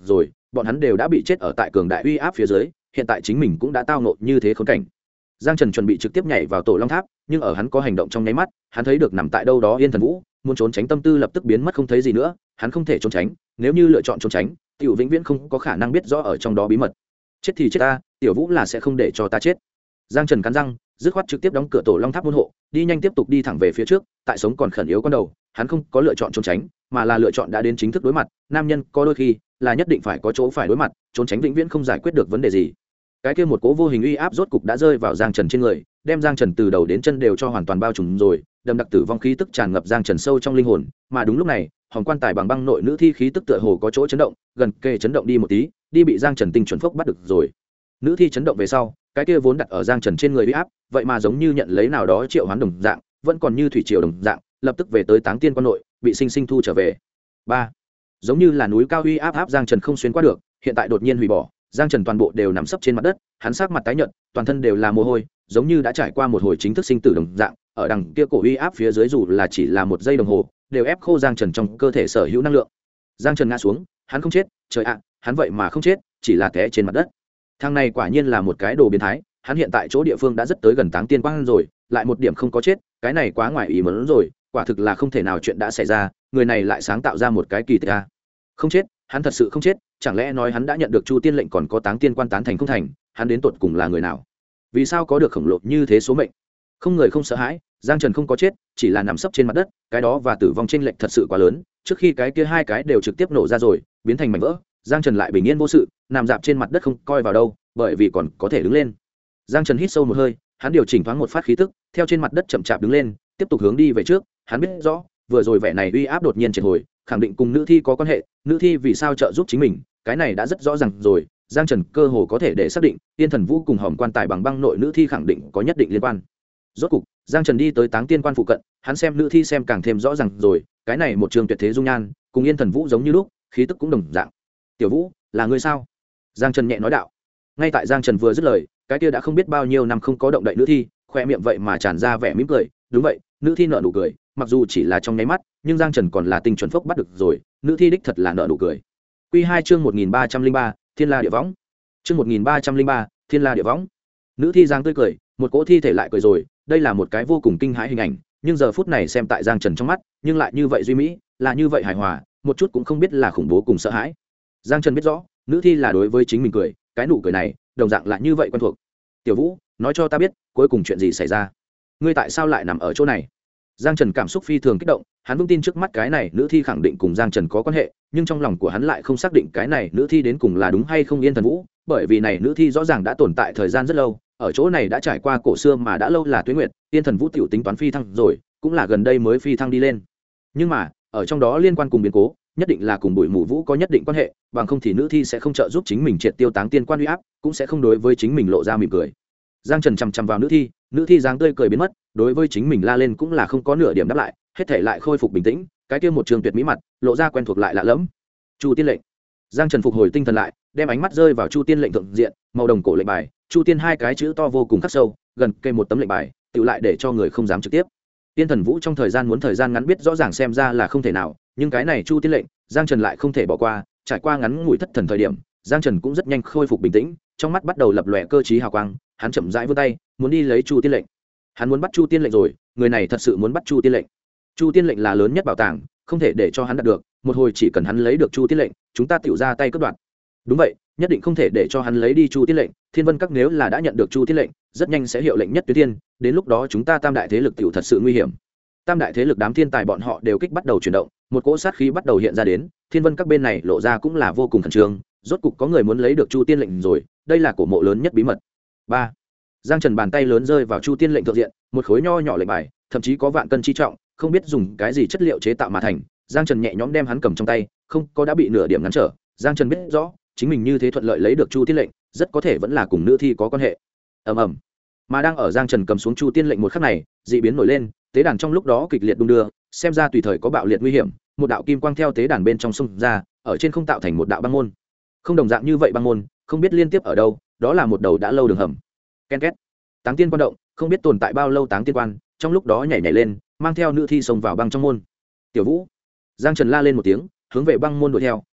bọn hắn đều đã bị chết ở tại cường đại uy áp phía dưới, hiện tại chính mình cũng đã tao ngộ như thế khốn cảnh. Giang Trần chuẩn bị trực tiếp nhảy vào tổ long tháp, nhưng ở hắn có hành động trong nháy mắt, hắn thấy được nằm tại đâu đó Yên Thần Vũ, muốn trốn tránh tâm tư lập tức biến mất không thấy gì nữa, hắn không thể trốn tránh, nếu như lựa chọn trốn tránh, tiểu vĩnh viễn không có khả năng biết rõ ở trong đó bí mật. Chết thì chết ta, Tiểu Vũ là sẽ không để cho ta chết. Giang Trần cắn răng, dứt khoát trực tiếp đóng cửa tổ long tháp môn hộ, đi nhanh tiếp tục đi thẳng về phía trước, tại sống còn khẩn yếu con đầu, hắn không có lựa chọn trốn tránh, mà là lựa chọn đã đến chính thức đối mặt, nam nhân có đôi khi là nhất định phải có chỗ phải đối mặt, trốn tránh vĩnh viễn không giải quyết được vấn đề gì. Cái kia một cố vô hình uy áp rốt cục đã rơi vào Giang Trần trên người, đem Giang Trần từ đầu đến chân đều cho hoàn toàn bao trùm rồi, đậm đặc tử vong khí tức tràn ngập Giang Trần sâu trong linh hồn, mà đúng lúc này, hòm quan tài bằng băng nội nữ thi khí tức tựa hồ có chỗ chấn động, gần kề chấn động đi một tí, đi bị Giang Trần tinh chuẩn phốc bắt được rồi. Nữ thi chấn động về sau, cái kia vốn đặt ở Giang Trần trên người uy áp, vậy mà giống như nhận lấy nào đó triệu hoán đồng dạng, vẫn còn như thủy triều đồng dạng, lập tức về tới Táng Tiên Quan nội, bị sinh sinh thu trở về. 3. Giống như là núi cao uy áp áp Giang Trần không xuyên qua được, hiện tại đột nhiên hủy bỏ, Giang Trần toàn bộ đều nằm sấp trên mặt đất, hắn sắc mặt tái nhợt, toàn thân đều là mồ hôi, giống như đã trải qua một hồi chính thức sinh tử đồng dạng, ở đằng kia cổ uy áp phía dưới dù là chỉ là một giây đồng hồ, đều ép khô Giang Trần trong cơ thể sở hữu năng lượng. Giang Trần ngã xuống, hắn không chết, trời ạ, hắn vậy mà không chết, chỉ là té trên mặt đất. Thằng này quả nhiên là một cái đồ biến thái, hắn hiện tại chỗ địa phương đã rất tới gần Táng Tiên Quan rồi, lại một điểm không có chết, cái này quá ngoài ý muốn rồi, quả thực là không thể nào chuyện đã xảy ra, người này lại sáng tạo ra một cái kỳ tích a. Không chết, hắn thật sự không chết, chẳng lẽ nói hắn đã nhận được Chu Tiên lệnh còn có Táng Tiên Quan tán thành không thành, hắn đến tột cùng là người nào? Vì sao có được khổng lồ như thế số mệnh? Không người không sợ hãi, Giang Trần không có chết, chỉ là nằm sấp trên mặt đất, cái đó và tử vong chênh lệch thật sự quá lớn, trước khi cái kia hai cái đều trực tiếp nổ ra rồi, biến thành mảnh vỡ, Giang Trần lại bình yên vô sự, nằm dạp trên mặt đất không coi vào đâu, bởi vì còn có thể đứng lên. Giang Trần hít sâu một hơi, hắn điều chỉnh thoáng một phát khí tức, theo trên mặt đất chậm chạp đứng lên, tiếp tục hướng đi về trước, hắn biết rõ, vừa rồi vẻ này uy áp đột nhiên triệt hồi, khẳng định cùng nữ thi có quan hệ, nữ thi vì sao trợ giúp chính mình, cái này đã rất rõ ràng rồi, Giang Trần cơ hồ có thể để xác định, Tiên Thần Vũ cùng hòm quan tài bằng băng nội nữ thi khẳng định có nhất định liên quan. Rốt cục, Giang Trần đi tới Táng Tiên Quan phụ cận, hắn xem nữ thi xem càng thêm rõ ràng rồi, cái này một trường tuyệt thế dung nhan, cùng Yên Thần Vũ giống như lúc, khí tức cũng đồng dạng. "Tiểu Vũ, là ngươi sao?" Giang Trần nhẹ nói đạo. Ngay tại Giang Trần vừa dứt lời, cái kia đã không biết bao nhiêu năm không có động đậy nữ thi, khoe miệng vậy mà tràn ra vẻ mỉm cười, đúng vậy, nữ thi nở nụ cười, mặc dù chỉ là trong nháy mắt, nhưng Giang Trần còn là tinh chuẩn phốc bắt được rồi, nữ thi đích thật là nở nụ cười. Quy 2 chương 1303, Thiên La Địa Võng. Chương 1303, Thiên La Địa Võng. Nữ thi giang tươi cười, một cỗ thi thể lại cười rồi, đây là một cái vô cùng kinh hãi hình ảnh, nhưng giờ phút này xem tại Giang Trần trong mắt, nhưng lại như vậy duy mỹ, là như vậy hài hòa, một chút cũng không biết là khủng bố cùng sợ hãi. Giang Trần biết rõ, nữ thi là đối với chính mình cười, cái nụ cười này, đồng dạng là như vậy quen thuộc. "Tiểu Vũ, nói cho ta biết, cuối cùng chuyện gì xảy ra? Ngươi tại sao lại nằm ở chỗ này?" Giang Trần cảm xúc phi thường kích động, hắn vững tin trước mắt cái này nữ thi khẳng định cùng Giang Trần có quan hệ, nhưng trong lòng của hắn lại không xác định cái này nữ thi đến cùng là đúng hay không Yên Thần Vũ, bởi vì này nữ thi rõ ràng đã tồn tại thời gian rất lâu, ở chỗ này đã trải qua cổ xưa mà đã lâu là Tuế Nguyệt, Yên Thần Vũ tiểu tính toán phi thăng rồi, cũng là gần đây mới phi thăng đi lên. Nhưng mà, ở trong đó liên quan cùng biến cố, nhất định là cùng Bụi Mù Vũ có nhất định quan hệ, bằng không thì nữ thi sẽ không trợ giúp chính mình triệt tiêu Táng Tiên Quan uy áp, cũng sẽ không đối với chính mình lộ ra mỉm cười. Giang Trần chằm chằm vào nữ thi dáng tươi cười biến mất, đối với chính mình la lên cũng là không có nửa điểm đáp lại, hết thể lại khôi phục bình tĩnh, cái kia một trường tuyệt mỹ mặt, lộ ra quen thuộc lại lạ lẫm. Chu Tiên lệnh. Giang Trần phục hồi tinh thần lại, đem ánh mắt rơi vào Chu Tiên lệnh thượng diện, màu đồng cổ lệnh bài, Chu Tiên hai cái chữ to vô cùng khắc sâu, gần kề một tấm lệnh bài, tựu lại để cho người không dám trực tiếp. Tiên Thần Vũ trong thời gian ngắn biết rõ ràng xem ra là không thể nào, nhưng cái này Chu Tiên lệnh, Giang Trần lại không thể bỏ qua, trải qua ngắn ngủi thất thần thời điểm, Giang Trần cũng rất nhanh khôi phục bình tĩnh, trong mắt bắt đầu lập lòe cơ trí hào quang, hắn chậm rãi vươn tay, muốn đi lấy Chu Tiên lệnh. Hắn muốn bắt Chu Tiên lệnh rồi, người này thật sự muốn bắt Chu Tiên lệnh. Chu Tiên lệnh là lớn nhất bảo tàng, không thể để cho hắn đạt được, một hồi chỉ cần hắn lấy được Chu Tiên lệnh, chúng ta tiểu ra tay cướp đoạt. Đúng vậy, nhất định không thể để cho hắn lấy đi Chu Tiên lệnh, Thiên Vân Các nếu là đã nhận được Chu Tiên lệnh, rất nhanh sẽ hiệu lệnh nhất tuyến thiên, đến lúc đó chúng ta tam đại thế lực tiểu thật sự nguy hiểm. Tam đại thế lực đám thiên tài bọn họ đều kích bắt đầu chuyển động, một cỗ sát khí bắt đầu hiện ra đến, Thiên Vân Các bên này lộ ra cũng là vô cùng khẩn trương, rốt cục có người muốn lấy được Chu Tiên lệnh rồi, đây là cổ mộ lớn nhất bí mật. 3. Giang Trần bàn tay lớn rơi vào Chu Tiên lệnh thượng diện, một khối nho nhỏ lệnh bài, thậm chí có vạn cân chi trọng, không biết dùng cái gì chất liệu chế tạo mà thành, Giang Trần nhẹ nhõm đem hắn cầm trong tay, không có đã bị nửa điểm ngăn trở. Giang Trần biết rõ, chính mình như thế thuận lợi lấy được Chu Tiên lệnh, rất có thể vẫn là cùng nữ thi có quan hệ. Ầm ầm. Mà đang ở Giang Trần cầm xuống Chu Tiên lệnh một khắc này, dị biến nổi lên, tế đàn trong lúc đó kịch liệt đung đưa, xem ra tùy thời có bạo liệt nguy hiểm, một đạo kim quang theo tế đàn bên trong xông ra, ở trên không tạo thành một đạo băng môn. Không đồng dạng như vậy băng môn, không biết liên tiếp ở đâu, đó là một đầu đã lâu đường hầm. Ken két. Táng Tiên Quan động, không biết tồn tại bao lâu Táng Tiên Quan, trong lúc đó nhảy lên, mang theo nữ thi xông vào băng trong môn. Tiểu Vũ. Giang Trần la lên một tiếng, hướng về băng môn đuổi theo,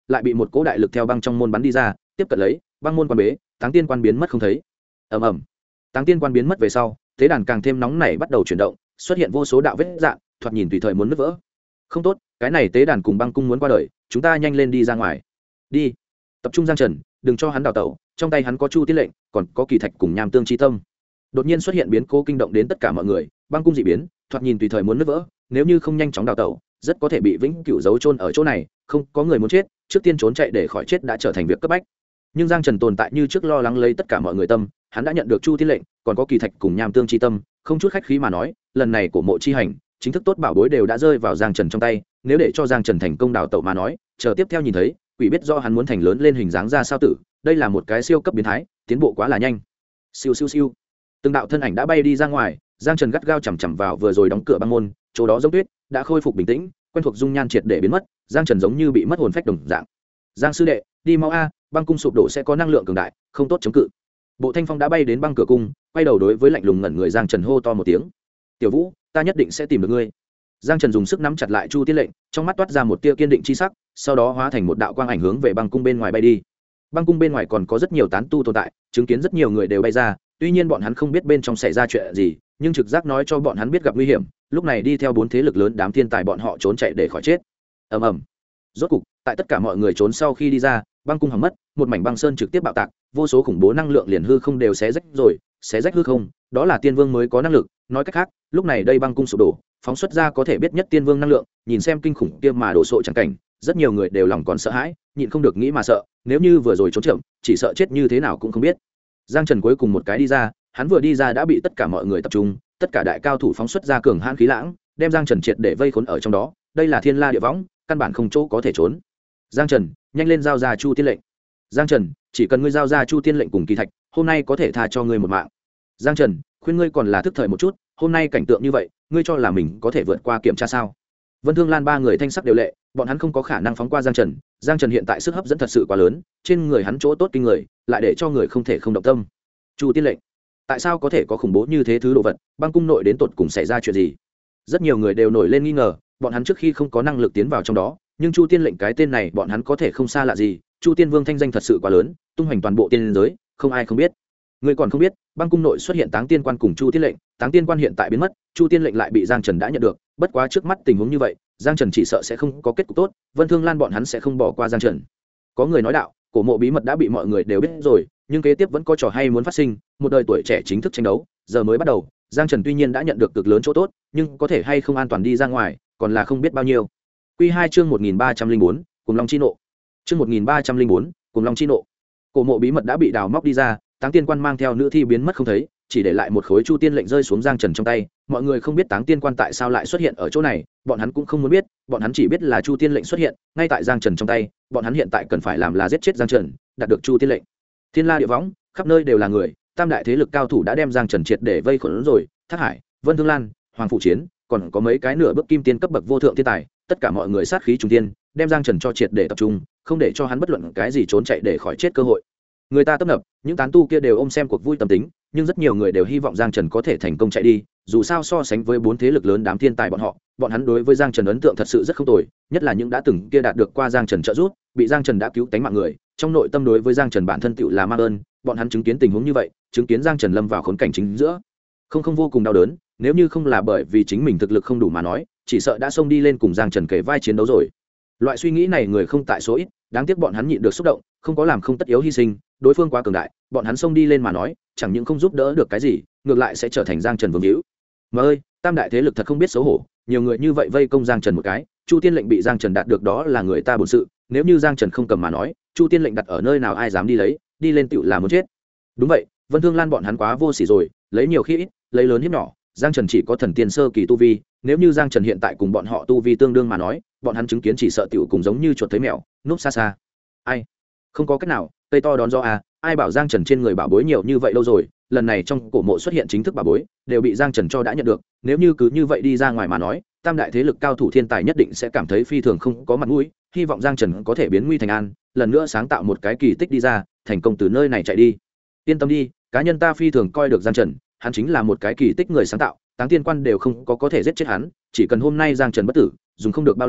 lại bị một cỗ đại lực theo băng trong môn bắn đi ra, tiếp cận lấy băng môn quan bế, táng tiên quan biến mất không thấy. ầm ầm, táng tiên quan biến mất về sau, tế đàn càng thêm nóng nảy bắt đầu chuyển động, xuất hiện vô số đạo vết dạn, thoạt nhìn tùy thời muốn nứt vỡ. Không tốt, cái này tế đàn cùng băng cung muốn qua đời, chúng ta nhanh lên đi ra ngoài. Đi, tập trung Giang Trần, đừng cho hắn đào tẩu, trong tay hắn có Chu Tiên lệnh, còn có kỳ thạch cùng nham tương chi tâm. Đột nhiên xuất hiện biến cố kinh động đến tất cả mọi người, băng cung dị biến, thoạt nhìn tùy thời muốn nứt vỡ, nếu như không nhanh chóng đào tẩu, rất có thể bị vĩnh cửu giấu chôn ở chỗ này, không có người muốn chết, trước tiên trốn chạy để khỏi chết đã trở thành việc cấp bách. Nhưng Giang Trần tồn tại như trước lo lắng lấy tất cả mọi người tâm, hắn đã nhận được Chu Tiên lệnh, còn có kỳ thạch cùng nham tương chi tâm, không chút khách khí mà nói, lần này của mộ chi hành, chính thức tốt bảo bối đều đã rơi vào Giang Trần trong tay, nếu để cho Giang Trần thành công đào tẩu mà nói, chờ tiếp theo nhìn thấy, quỷ biết do hắn muốn thành lớn lên hình dáng ra sao tử, đây là một cái siêu cấp biến thái, tiến bộ quá là nhanh. Siêu siêu siêu. Từng đạo thân ảnh đã bay đi ra ngoài, Giang Trần gắt gao chằm chằm vào vừa rồi đóng cửa băng môn, chỗ đó giống tuyết, đã khôi phục bình tĩnh, quen thuộc dung nhan triệt để biến mất, Giang Trần giống như bị mất hồn phách đồng dạng. Giang sư đệ, đi mau a, băng cung sụp đổ sẽ có năng lượng cường đại, không tốt chống cự. Bộ Thanh Phong đã bay đến băng cửa cung, quay đầu đối với lạnh lùng ngẩn người Giang Trần hô to một tiếng. Tiểu Vũ, ta nhất định sẽ tìm được ngươi. Giang Trần dùng sức nắm chặt lại Chu Tiên lệnh, trong mắt toát ra một tia kiên định chi sắc, sau đó hóa thành một đạo quang ảnh hướng về băng cung bên ngoài bay đi. Băng cung bên ngoài còn có rất nhiều tán tu tồn tại, chứng kiến rất nhiều người đều bay ra, tuy nhiên bọn hắn không biết bên trong xảy ra chuyện gì, nhưng trực giác nói cho bọn hắn biết gặp nguy hiểm, lúc này đi theo bốn thế lực lớn đám thiên tài bọn họ trốn chạy để khỏi chết. Ầm ầm. Rốt cục, tại tất cả mọi người trốn sau khi đi ra, băng cung hỏng mất, một mảnh băng sơn trực tiếp bạo tạc, vô số khủng bố năng lượng liền hư không đều xé rách rồi, xé rách hư không, đó là tiên vương mới có năng lực, nói cách khác, lúc này đây băng cung sụp đổ, phóng xuất ra có thể biết nhất tiên vương năng lượng, nhìn xem kinh khủng kia mà đổ sộ chẳng cảnh, rất nhiều người đều lòng còn sợ hãi, nhịn không được nghĩ mà sợ, nếu như vừa rồi trốn chậm, chỉ sợ chết như thế nào cũng không biết. Giang Trần cuối cùng một cái đi ra, hắn vừa đi ra đã bị tất cả mọi người tập trung, tất cả đại cao thủ phóng xuất ra cường hãn khí lãng, đem Giang Trần triệt để vây khốn ở trong đó, đây là thiên la địa võng, căn bản không chỗ có thể trốn. Giang Trần, nhanh lên giao ra Chu Tiên lệnh. Giang Trần, chỉ cần ngươi giao ra Chu Tiên lệnh cùng kỳ thạch, hôm nay có thể tha cho ngươi một mạng. Giang Trần, khuyên ngươi còn là thức thời một chút, hôm nay cảnh tượng như vậy, ngươi cho là mình có thể vượt qua kiểm tra sao? Vân Thương Lan ba người thanh sắc đều lệ, bọn hắn không có khả năng phóng qua Giang Trần, Giang Trần hiện tại sức hấp dẫn thật sự quá lớn, trên người hắn chỗ tốt kinh người, lại để cho người không thể không động tâm. Chu Tiên lệnh, tại sao có thể có khủng bố như thế thứ đồ vật, băng cung nội đến tột cùng xảy ra chuyện gì? Rất nhiều người đều nổi lên nghi ngờ, bọn hắn trước khi không có năng lực tiến vào trong đó, nhưng Chu Tiên lệnh cái tên này bọn hắn có thể không xa lạ gì, Chu Tiên Vương thanh danh thật sự quá lớn, tung hoành toàn bộ tiên giới, không ai không biết. Người còn không biết, băng cung nội xuất hiện Táng Tiên quan cùng Chu Tiên lệnh, Táng Tiên quan hiện tại biến mất, Chu Tiên lệnh lại bị Giang Trần đã nhận được, bất quá trước mắt tình huống như vậy, Giang Trần chỉ sợ sẽ không có kết cục tốt, Vân Thương Lan bọn hắn sẽ không bỏ qua Giang Trần. Có người nói đạo, cổ mộ bí mật đã bị mọi người đều biết rồi, nhưng kế tiếp vẫn có trò hay muốn phát sinh, một đời tuổi trẻ chính thức tranh đấu, giờ mới bắt đầu, Giang Trần tuy nhiên đã nhận được cực lớn chỗ tốt, nhưng có thể hay không an toàn đi ra ngoài, còn là không biết bao nhiêu. Quy 2 chương 1304, Cùng Long chi nộ. Chương 1304, Cùng Long chi nộ. Cổ mộ bí mật đã bị đào móc đi ra, Táng Tiên quan mang theo nữ thi biến mất không thấy, chỉ để lại một khối Chu Tiên lệnh rơi xuống Giang Trần trong tay, mọi người không biết Táng Tiên quan tại sao lại xuất hiện ở chỗ này, bọn hắn cũng không muốn biết, bọn hắn chỉ biết là Chu Tiên lệnh xuất hiện ngay tại Giang Trần trong tay, bọn hắn hiện tại cần phải làm là giết chết Giang Trần, đạt được Chu Tiên lệnh. Thiên La địa võng, khắp nơi đều là người, tam đại thế lực cao thủ đã đem Giang Trần triệt để vây khốn rồi, Thác Hải, Vân Thương Lan, Hoàng Phủ Chiến, còn có mấy cái nửa bước kim tiên cấp bậc vô thượng thiên tài, tất cả mọi người sát khí trùng tiên, đem Giang Trần cho triệt để tập trung, không để cho hắn bất luận cái gì trốn chạy để khỏi chết cơ hội. Người ta tấp nập, những tán tu kia đều ôm xem cuộc vui tâm tính, nhưng rất nhiều người đều hy vọng Giang Trần có thể thành công chạy đi, dù sao so sánh với bốn thế lực lớn đám thiên tài bọn hắn đối với Giang Trần ấn tượng thật sự rất không tồi, nhất là những đã từng kia đạt được qua Giang Trần trợ giúp, bị Giang Trần đã cứu tánh mạng người, trong nội tâm đối với Giang Trần bản thân tựu là mang ơn, bọn hắn chứng kiến tình huống như vậy, chứng kiến Giang Trần lâm vào khốn cảnh chính giữa, không vô cùng đau đớn, nếu như không là bởi vì chính mình thực lực không đủ mà nói, chỉ sợ đã xông đi lên cùng Giang Trần kể vai chiến đấu rồi. Loại suy nghĩ này người không tại số ít, đáng tiếc bọn hắn nhịn được xúc động, không có làm không tất yếu hy sinh, đối phương quá cường đại, bọn hắn xông đi lên mà nói, chẳng những không giúp đỡ được cái gì, ngược lại sẽ trở thành Giang Trần vương hữu. Mà ơi, tam đại thế lực thật không biết xấu hổ, nhiều người như vậy vây công Giang Trần một cái, Chu Tiên lệnh bị Giang Trần đạt được đó là người ta bổn sự, nếu như Giang Trần không cầm mà nói, Chu Tiên lệnh đặt ở nơi nào ai dám đi lấy, đi lên tựu là muốn chết. Đúng vậy, Vân Thương Lan bọn hắn quá vô sỉ rồi, lấy nhiều khi ít, lấy lớn hiếp nhỏ, Giang Trần chỉ có thần tiên sơ kỳ tu vi, nếu như Giang Trần hiện tại cùng bọn họ tu vi tương đương mà nói, bọn hắn chứng kiến chỉ sợ tiểu cùng giống như chuột thấy mèo, núp xa xa. Ai? Không có cách nào, cây to đón gió à, ai bảo Giang Trần trên người bảo bối nhiều như vậy lâu rồi, lần này trong cổ mộ xuất hiện chính thức bảo bối, đều bị Giang Trần cho đã nhận được, nếu như cứ như vậy đi ra ngoài mà nói, tam đại thế lực cao thủ thiên tài nhất định sẽ cảm thấy phi thường không có mặt mũi, hy vọng Giang Trần có thể biến nguy thành an, lần nữa sáng tạo một cái kỳ tích đi ra, thành công từ nơi này chạy đi. Yên tâm đi, cá nhân ta phi thường coi được Giang Trần, hắn chính là một cái kỳ tích người sáng tạo, Táng Tiên quan đều không có thể giết chết hắn, chỉ cần hôm nay Giang Trần bất tử, dùng không được bao lâu,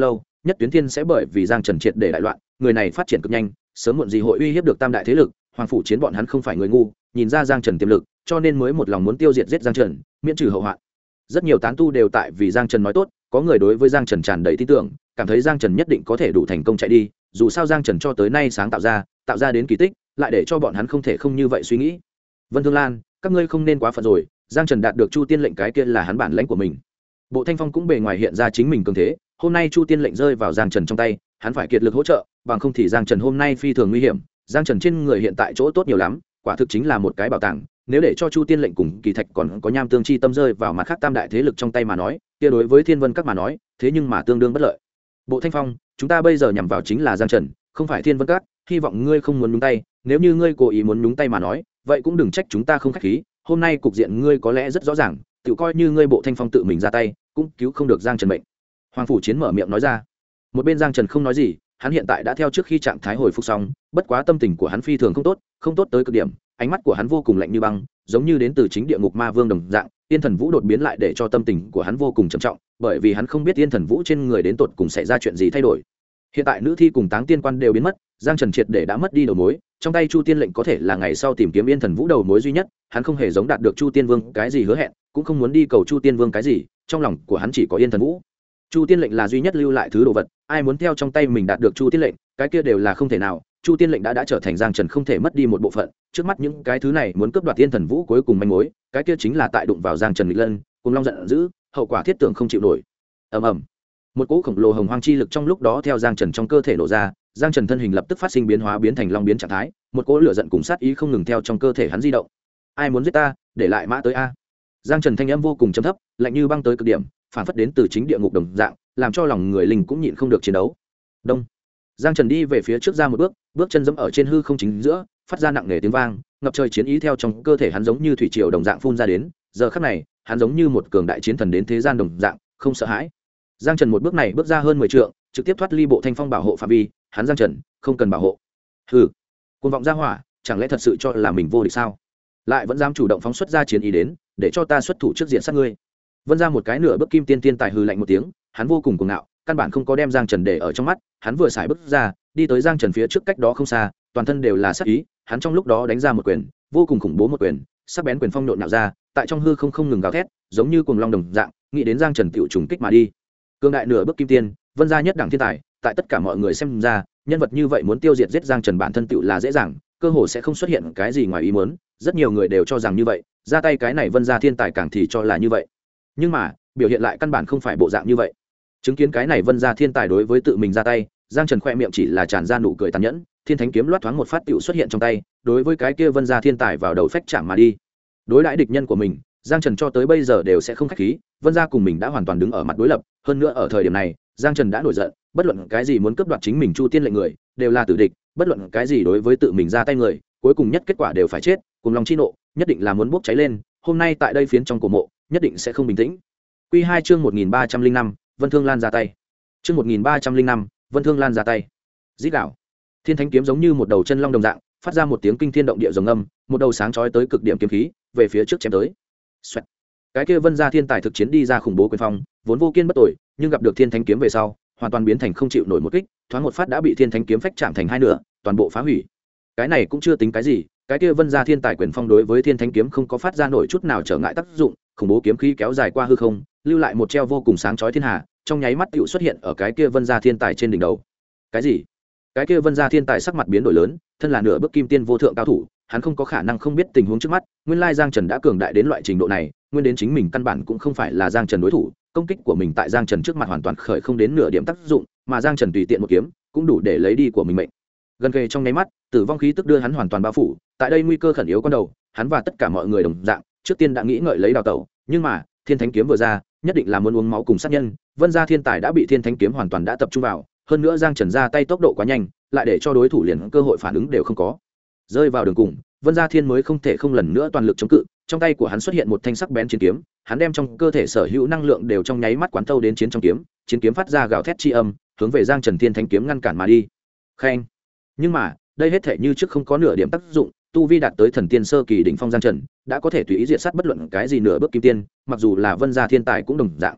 nhất tuyến thiên sẽ bởi vì giang trần triệt để đại loạn, người này phát triển cực nhanh, sớm muộn gì hội uy hiếp được tam đại thế lực. Hoàng phủ chiến bọn hắn không phải người ngu, nhìn ra giang trần tiềm lực, cho nên mới một lòng muốn tiêu diệt giết giang trần, miễn trừ hậu hoạn. Rất nhiều tán tu đều tại vì giang trần nói tốt, có người đối với giang trần tràn đầy tin tưởng, cảm thấy giang trần nhất định có thể đủ thành công chạy đi, dù sao giang trần cho tới nay sáng tạo ra đến kỳ tích, lại để cho bọn hắn không thể không như vậy suy nghĩ. Vân Thương Lan, các ngươi không nên quá phận rồi, giang trần đạt được chu tiên lệnh cái kia là hắn bản lãnh của mình. Bộ Thanh Phong cũng bề ngoài hiện ra chính mình cường thế, hôm nay chu tiên lệnh rơi vào giang trần trong tay, hắn phải kiệt lực hỗ trợ, bằng không thì giang trần hôm nay phi thường nguy hiểm. Giang trần trên người hiện tại chỗ tốt nhiều lắm, quả thực chính là một cái bảo tàng, nếu để cho chu tiên lệnh cùng kỳ thạch còn có nham tương chi tâm rơi vào mặt khác tam đại thế lực trong tay mà nói, kia đối với thiên vân các mà nói thế nhưng mà tương đương bất lợi. Bộ Thanh Phong, chúng ta bây giờ nhằm vào chính là giang trần, không phải thiên vân các, hy vọng ngươi không muốn nhúng tay, nếu như ngươi cố ý muốn nhúng tay mà nói, vậy cũng đừng trách chúng ta không khách khí. Hôm nay cục diện ngươi có lẽ rất rõ ràng, tự coi như ngươi Bộ Thanh Phong tự mình ra tay cũng cứu không được giang trần mệnh. Hoàng phủ chiến mở miệng nói ra. Một bên giang trần không nói gì, hắn hiện tại đã theo trước khi trạng thái hồi phục xong, bất quá tâm tình của hắn phi thường không tốt tới cực điểm, ánh mắt của hắn vô cùng lạnh như băng, giống như đến từ chính địa ngục ma vương đồng dạng. Tiên Thần Vũ đột biến lại để cho tâm tình của hắn vô cùng trầm trọng, bởi vì hắn không biết Tiên Thần Vũ trên người đến tột cùng xảy ra chuyện gì thay đổi. Hiện tại nữ thi cùng táng tiên quan đều biến mất, giang trần triệt để đã mất đi đầu mối, trong tay chu tiên lệnh có thể là ngày sau tìm kiếm Yên Thần Vũ đầu mối duy nhất, hắn không hề giống đạt được chu tiên vương cái gì hứa hẹn, cũng không muốn đi cầu chu tiên vương cái gì, trong lòng của hắn chỉ có Yên Thần Vũ. Chu tiên lệnh là duy nhất lưu lại thứ đồ vật, ai muốn theo trong tay mình đạt được chu tiên lệnh, cái kia đều là không thể nào. Chu tiên lệnh đã trở thành giang trần không thể mất đi một bộ phận, trước mắt những cái thứ này muốn cướp đoạt Yên Thần Vũ cuối cùng manh mối, cái kia chính là tại đụng vào giang trần nghịch lân, cùng long giận dữ, hậu quả thiết tưởng không chịu nổi. Ầm ầm, một cỗ khổng lồ hồng hoang chi lực trong lúc đó theo giang trần trong cơ thể nổ ra, giang trần thân hình lập tức phát sinh biến hóa, biến thành long biến trạng thái, một cỗ lửa giận cùng sát ý không ngừng theo trong cơ thể hắn di động. Ai muốn giết ta, để lại mã tới a. Giang trần thanh âm vô cùng trầm thấp, lạnh như băng tới cực điểm, phản phất đến từ chính địa ngục đồng dạng, làm cho lòng người linh cũng nhịn không được chiến đấu. Đông. Giang trần đi về phía trước ra một bước, bước chân giẫm ở trên hư không chính giữa, phát ra nặng nề tiếng vang, ngập trời chiến ý theo trong cơ thể hắn giống như thủy triều đồng dạng phun ra đến. Giờ khắc này, hắn giống như một cường đại chiến thần đến thế gian đồng dạng, không sợ hãi. Giang trần một bước này bước ra hơn 10 trượng, trực tiếp thoát ly Bộ Thanh Phong bảo hộ phạm vi, hắn Giang trần không cần bảo hộ. Hừ, cuồng vọng ra hỏa, chẳng lẽ thật sự cho là mình vô địch sao? Lại vẫn dám chủ động phóng xuất ra chiến ý đến, để cho ta xuất thủ trước diện sát ngươi. Vân ra một cái nửa bước kim tiên tài hừ lạnh một tiếng, hắn vô cùng cuồng ngạo, căn bản không có đem Giang Trần để ở trong mắt, hắn vừa xài bước ra, đi tới Giang Trần phía trước cách đó không xa, toàn thân đều là sát ý, hắn trong lúc đó đánh ra một quyền, vô cùng khủng bố một quyền, sắc bén quyền phong nhộn nhạo ra, tại trong hư không ngừng gào thét, giống như cuồng long đồng dạng, nghĩ đến Giang Trần tiểu trùng kích mà đi. Cương đại nửa bước kim tiên, Vân gia nhất đẳng thiên tài, tại tất cả mọi người xem ra, nhân vật như vậy muốn tiêu diệt giết Giang Trần bản thân tiểu là dễ dàng, cơ hồ sẽ không xuất hiện cái gì ngoài ý muốn, rất nhiều người đều cho rằng như vậy, ra tay cái này Vân gia thiên tài càng thì cho là như vậy. Nhưng mà, biểu hiện lại căn bản không phải bộ dạng như vậy. Chứng kiến cái này Vân gia thiên tài đối với tự mình ra tay, Giang Trần khoe miệng chỉ là tràn ra nụ cười tàn nhẫn, Thiên Thánh kiếm loát thoáng một phát tiểu xuất hiện trong tay, đối với cái kia Vân gia thiên tài vào đầu phách chạm mà đi. Đối đãi địch nhân của mình, Giang Trần cho tới bây giờ đều sẽ không khách khí, Vân gia cùng mình đã hoàn toàn đứng ở mặt đối lập, hơn nữa ở thời điểm này, Giang Trần đã nổi giận, bất luận cái gì muốn cướp đoạt chính mình Chu Tiên lệnh người, đều là tử địch, bất luận cái gì đối với tự mình ra tay người, cuối cùng nhất kết quả đều phải chết, cùng lòng chi nộ, nhất định là muốn bốc cháy lên, hôm nay tại đây phiến trong cổ mộ, nhất định sẽ không bình tĩnh. Quy 2 chương 1305, Vân Thương Lan ra tay. Chương 1305, Vân Thương Lan ra tay. Rít gào. Thiên Thánh kiếm giống như một đầu chân long đồng dạng, phát ra một tiếng kinh thiên động địa rồng âm, một đầu sáng chói tới cực điểm kiếm khí, về phía trước chém tới. Xoẹt. Cái kia Vân gia thiên tài thực chiến đi ra khủng bố quyền phong, vốn vô kiên bất tội, nhưng gặp được Thiên Thánh kiếm về sau, hoàn toàn biến thành không chịu nổi một kích, thoáng một phát đã bị Thiên Thánh kiếm phách chạm thành hai nửa, toàn bộ phá hủy. Cái này cũng chưa tính cái gì, cái kia Vân gia thiên tài quyền phong đối với Thiên Thánh kiếm không có phát ra nổi chút nào trở ngại tác dụng, khủng bố kiếm khí kéo dài qua hư không, lưu lại một treo vô cùng sáng chói thiên hà, trong nháy mắt tựu xuất hiện ở cái kia Vân gia thiên tài trên đỉnh đầu. Cái gì? Cái kia Vân gia thiên tài sắc mặt biến đổi lớn, thân là nửa bước kim tiên vô thượng cao thủ, hắn không có khả năng không biết tình huống trước mắt, nguyên lai Giang Trần đã cường đại đến loại trình độ này, nguyên đến chính mình căn bản cũng không phải là Giang Trần đối thủ, công kích của mình tại Giang Trần trước mặt hoàn toàn khởi không đến nửa điểm tác dụng, mà Giang Trần tùy tiện một kiếm, cũng đủ để lấy đi của mình mệnh. Gần kề trong nháy mắt, tử vong khí tức đưa hắn hoàn toàn bao phủ, tại đây nguy cơ khẩn yếu con đầu, hắn và tất cả mọi người đồng dạng, trước tiên đã nghĩ ngợi lấy đào tẩu, nhưng mà, Thiên Thánh kiếm vừa ra, nhất định là muốn uống máu cùng sát nhân, Vân gia thiên tài đã bị Thiên Thánh kiếm hoàn toàn đã tập trung vào, hơn nữa Giang Trần ra tay tốc độ quá nhanh, lại để cho đối thủ liền cơ hội phản ứng đều không có. Rơi vào đường cùng, Vân gia thiên mới không thể không lần nữa toàn lực chống cự, trong tay của hắn xuất hiện một thanh sắc bén chiến kiếm, hắn đem trong cơ thể sở hữu năng lượng đều trong nháy mắt quán thâu đến chiến trong kiếm, chiến kiếm phát ra gào thét chi âm, hướng về Giang Trần Thiên Thánh kiếm ngăn cản mà đi. Khen. Nhưng mà, đây hết thể như trước không có nửa điểm tác dụng, tu vi đạt tới thần tiên sơ kỳ đỉnh phong Giang Trần, đã có thể tùy ý diệt sát bất luận cái gì nửa bước kim tiên, mặc dù là Vân gia thiên tài cũng đồng dạng.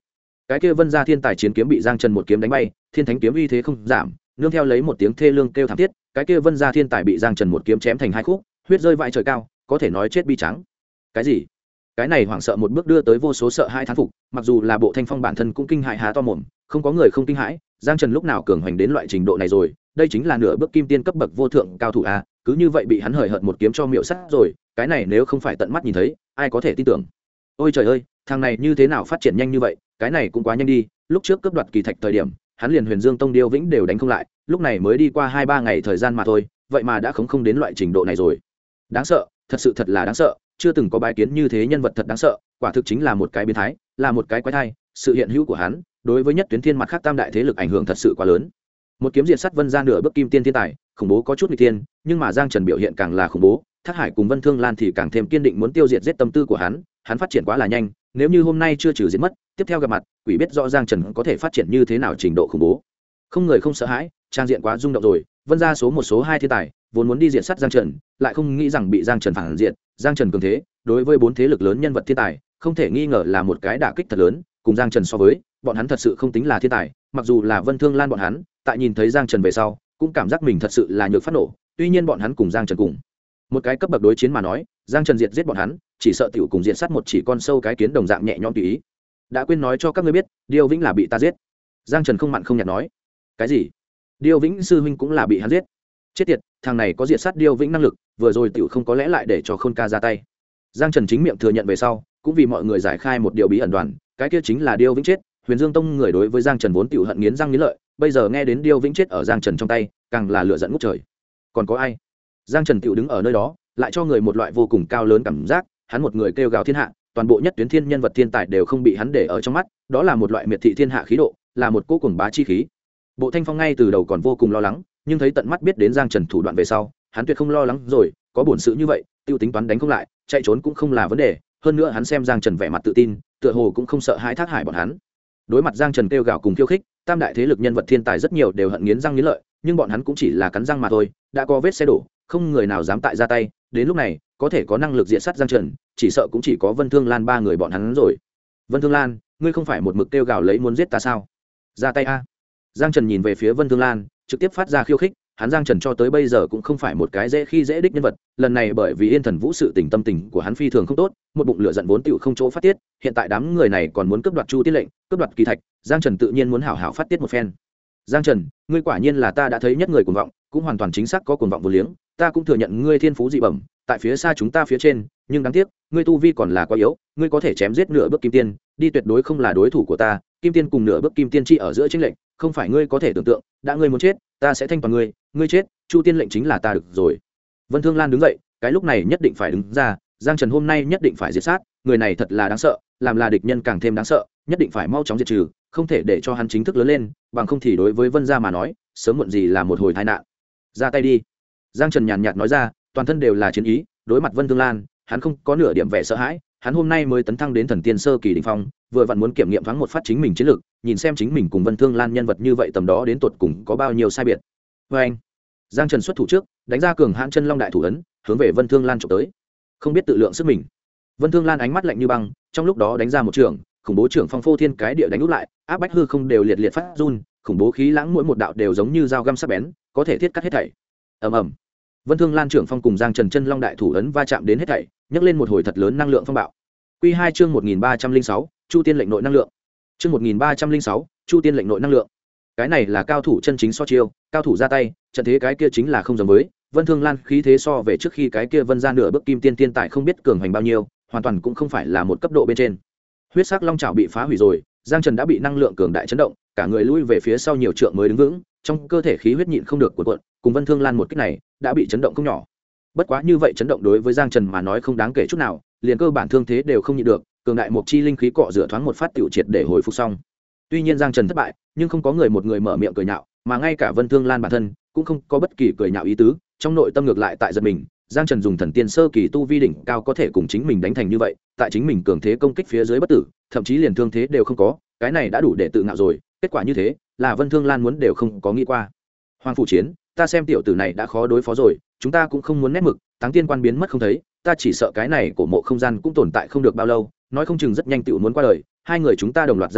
cái kia vân gia thiên tài chiến kiếm bị giang trần một kiếm đánh bay, thiên thánh kiếm uy thế không giảm, nương theo lấy một tiếng thê lương kêu thảm thiết, cái kia vân gia thiên tài bị giang trần một kiếm chém thành hai khúc, huyết rơi vãi trời cao, có thể nói chết bi trắng. Cái gì? Cái này hoảng sợ một bước đưa tới vô số sợ hãi thán phục, mặc dù là Bộ Thanh Phong bản thân cũng kinh hãi há to mồm, không có người không kinh hãi, giang trần lúc nào cường hoành đến loại trình độ này rồi, đây chính là nửa bước kim tiên cấp bậc vô thượng cao thủ a, cứ như vậy bị hắn hời hợt một kiếm cho miệu sát rồi, cái này nếu không phải tận mắt nhìn thấy, ai có thể tin tưởng. Ôi trời ơi, thằng này như thế nào phát triển nhanh như vậy, cái này cũng quá nhanh đi, lúc trước cướp đoạt kỳ thạch thời điểm, hắn liền Huyền Dương Tông Điêu Vĩnh đều đánh không lại, lúc này mới đi qua 2-3 ngày thời gian mà thôi, vậy mà đã không đến loại trình độ này rồi. Đáng sợ, thật là đáng sợ, chưa từng có bái kiến như thế nhân vật thật đáng sợ, quả thực chính là một cái biến thái, là một cái quái thai, sự hiện hữu của hắn, đối với nhất tuyến thiên mặt khác tam đại thế lực ảnh hưởng thật sự quá lớn. Một kiếm diệt sát Vân gia nửa bước kim tiên thiên tài, khủng bố có chút nghịch tiên, nhưng mà Giang Trần biểu hiện càng là khủng bố, Thác Hải cùng Vân Thương Lan thì càng thêm kiên định muốn tiêu diệt giết tâm tư của hắn phát triển quá là nhanh, nếu như hôm nay chưa trừ diệt mất, tiếp theo gặp mặt, quỷ biết rõ Giang Trần có thể phát triển như thế nào trình độ khủng bố. Không người không sợ hãi, trang diện quá rung động rồi, Vân gia số 1 số 2 thiên tài, vốn muốn đi diệt sát Giang Trần, lại không nghĩ rằng bị Giang Trần phản diện, Giang Trần cường thế, đối với 4 thế lực lớn nhân vật thiên tài, không thể nghi ngờ là một cái đả kích thật lớn, cùng Giang Trần so với, bọn hắn thật sự không tính là thiên tài, mặc dù là Vân Thương Lan bọn hắn, tại nhìn thấy Giang Trần về sau, cũng cảm giác mình thật sự là nhược phát nổ, tuy nhiên bọn hắn cùng Giang Trần cùng một cái cấp bậc đối chiến mà nói, Giang Trần diệt giết bọn hắn, chỉ sợ tiểu cùng diệt sát một chỉ con sâu cái kiến đồng dạng nhẹ nhõm tùy ý. Đã quên nói cho các ngươi biết, Điêu Vĩnh là bị ta giết. Giang Trần không mặn không nhạt nói. Cái gì? Điêu Vĩnh sư huynh cũng là bị hắn giết? Chết tiệt, thằng này có diệt sát Điêu Vĩnh năng lực, vừa rồi tiểu không có lẽ lại để cho Khôn Ca ra tay. Giang Trần chính miệng thừa nhận về sau, cũng vì mọi người giải khai một điều bí ẩn đoàn, cái kia chính là Điêu Vĩnh chết. Huyền Dương Tông người đối với Giang Trần vốn tiểu hận nghiến răng nghiến lợi, bây giờ nghe đến Điêu Vĩnh chết ở Giang Trần trong tay, càng là lửa giận ngút trời. Còn có ai? Giang Trần tiểu đứng ở nơi đó, lại cho người một loại vô cùng cao lớn cảm giác, hắn một người kêu gào thiên hạ, toàn bộ nhất tuyến thiên nhân vật thiên tài đều không bị hắn để ở trong mắt, đó là một loại miệt thị thiên hạ khí độ, là một cỗ cuồng bá chi khí. Bộ Thanh Phong ngay từ đầu còn vô cùng lo lắng, nhưng thấy tận mắt biết đến Giang Trần thủ đoạn về sau, hắn tuyệt không lo lắng rồi, có bổn sự như vậy, tiêu tính toán đánh không lại, chạy trốn cũng không là vấn đề, hơn nữa hắn xem Giang Trần vẻ mặt tự tin, tựa hồ cũng không sợ hãi Thác Hải bọn hắn. Đối mặt Giang Trần kêu gào cùng khiêu khích, tam đại thế lực nhân vật thiên tài rất nhiều đều hận nghiến răng nghiến lợi, nhưng bọn hắn cũng chỉ là cắn răng mà thôi, đã có vết xe đổ, không người nào dám tại ra tay, đến lúc này, có thể có năng lực diệt sát Giang Trần, chỉ sợ cũng chỉ có Vân Thương Lan 3 người bọn hắn rồi. Vân Thương Lan, ngươi không phải một mực kêu gào lấy muốn giết ta sao? Ra tay a. Giang Trần nhìn về phía Vân Thương Lan, trực tiếp phát ra khiêu khích, hắn Giang Trần cho tới bây giờ cũng không phải một cái dễ khi dễ đích nhân vật, lần này bởi vì Yên Thần Vũ sự tình tâm tình của hắn phi thường không tốt, một bụng lửa giận vốn tựu không chỗ phát tiết, hiện tại đám người này còn muốn cướp đoạt Chu Tiên lệnh, cướp đoạt kỳ thạch, Giang Trần tự nhiên muốn hảo hảo phát tiết một phen. Giang Trần, ngươi quả nhiên là ta đã thấy nhất người cuồng vọng, cũng hoàn toàn chính xác có cuồng vọng vô liếng, ta cũng thừa nhận ngươi thiên phú dị bẩm, tại phía xa chúng ta phía trên, nhưng đáng tiếc, ngươi tu vi còn là quá yếu, ngươi có thể chém giết nửa bước kim tiên, đi tuyệt đối không là đối thủ của ta, kim tiên cùng nửa bước kim tiên chi ở giữa chênh lệnh, không phải ngươi có thể tưởng tượng, đã ngươi muốn chết, ta sẽ thanh toàn ngươi, ngươi chết, Chu Tiên lệnh chính là ta được rồi. Vân Thương Lan đứng dậy, cái lúc này nhất định phải đứng ra, Giang Trần hôm nay nhất định phải diệt sát, người này thật là đáng sợ, làm là địch nhân càng thêm đáng sợ, nhất định phải mau chóng diệt trừ, không thể để cho hắn chính thức lớn lên, bằng không thì đối với Vân gia mà nói, sớm muộn gì là một hồi tai nạn. Ra tay đi. Giang Trần nhàn nhạt nói ra, toàn thân đều là chiến ý, đối mặt Vân Thương Lan, hắn không có nửa điểm vẻ sợ hãi, hắn hôm nay mới tấn thăng đến thần tiên sơ kỳ đỉnh phong, vừa vặn muốn kiểm nghiệm thoáng một phát chính mình chiến lược, nhìn xem chính mình cùng Vân Thương Lan nhân vật như vậy tầm đó đến tột cùng có bao nhiêu sai biệt. Và anh, Giang Trần xuất thủ trước, đánh ra cường hãn chân long đại thủ ấn, hướng về Vân Thương Lan chụp tới. Không biết tự lượng sức mình. Vân Thương Lan ánh mắt lạnh như băng, trong lúc đó đánh ra một trường, khủng bố trưởng phong phô thiên cái địa đánh úp lại, áp bách hư không đều liệt liệt phát run, khủng bố khí lãng mỗi một đạo đều giống như dao găm sắc bén, có thể thiết cắt hết thảy. Ầm ầm. Vân Thương Lan trưởng phong cùng Giang Trần chân long đại thủ ấn va chạm đến hết thảy, nhấc lên một hồi thật lớn năng lượng phong bạo. Quy 2 chương 1306, Chu Tiên lệnh nội năng lượng. Chương 1306, Chu Tiên lệnh nội năng lượng. Cái này là cao thủ chân chính so chiêu, cao thủ ra tay, trận thế cái kia chính là không giống với. Vân Thương Lan khí thế so về trước khi cái kia Vân gia nửa bước kim tiên tiên tại không biết cường hành bao nhiêu, hoàn toàn cũng không phải là một cấp độ bên trên. Huyết sắc long chảo bị phá hủy rồi, Giang Trần đã bị năng lượng cường đại chấn động, cả người lui về phía sau nhiều trượng mới đứng vững, trong cơ thể khí huyết nhịn không được cuộn cuộn, cùng Vân Thương Lan một kích này, đã bị chấn động không nhỏ. Bất quá như vậy chấn động đối với Giang Trần mà nói không đáng kể chút nào, liền cơ bản thương thế đều không nhịn được, cường đại một chi linh khí cọ rửa thoáng một phát tiểu triệt để hồi phục xong. Tuy nhiên Giang Trần thất bại, nhưng không có người một người mở miệng cười nhạo, mà ngay cả Vân Thương Lan bản thân cũng không có bất kỳ cười nhạo ý tứ, trong nội tâm ngược lại tại giật mình, Giang Trần dùng thần tiên sơ kỳ tu vi đỉnh cao có thể cùng chính mình đánh thành như vậy, tại chính mình cường thế công kích phía dưới bất tử, thậm chí liền thương thế đều không có, cái này đã đủ để tự ngạo rồi, kết quả như thế, là Vân Thương Lan muốn đều không có nghĩ qua. Hoàng phủ chiến, ta xem tiểu tử này đã khó đối phó rồi, chúng ta cũng không muốn nét mực, Táng Tiên Quan biến mất không thấy, ta chỉ sợ cái này cổ mộ không gian cũng tồn tại không được bao lâu, nói không chừng rất nhanh tiểu muốn qua đời, hai người chúng ta đồng loạt ra tay,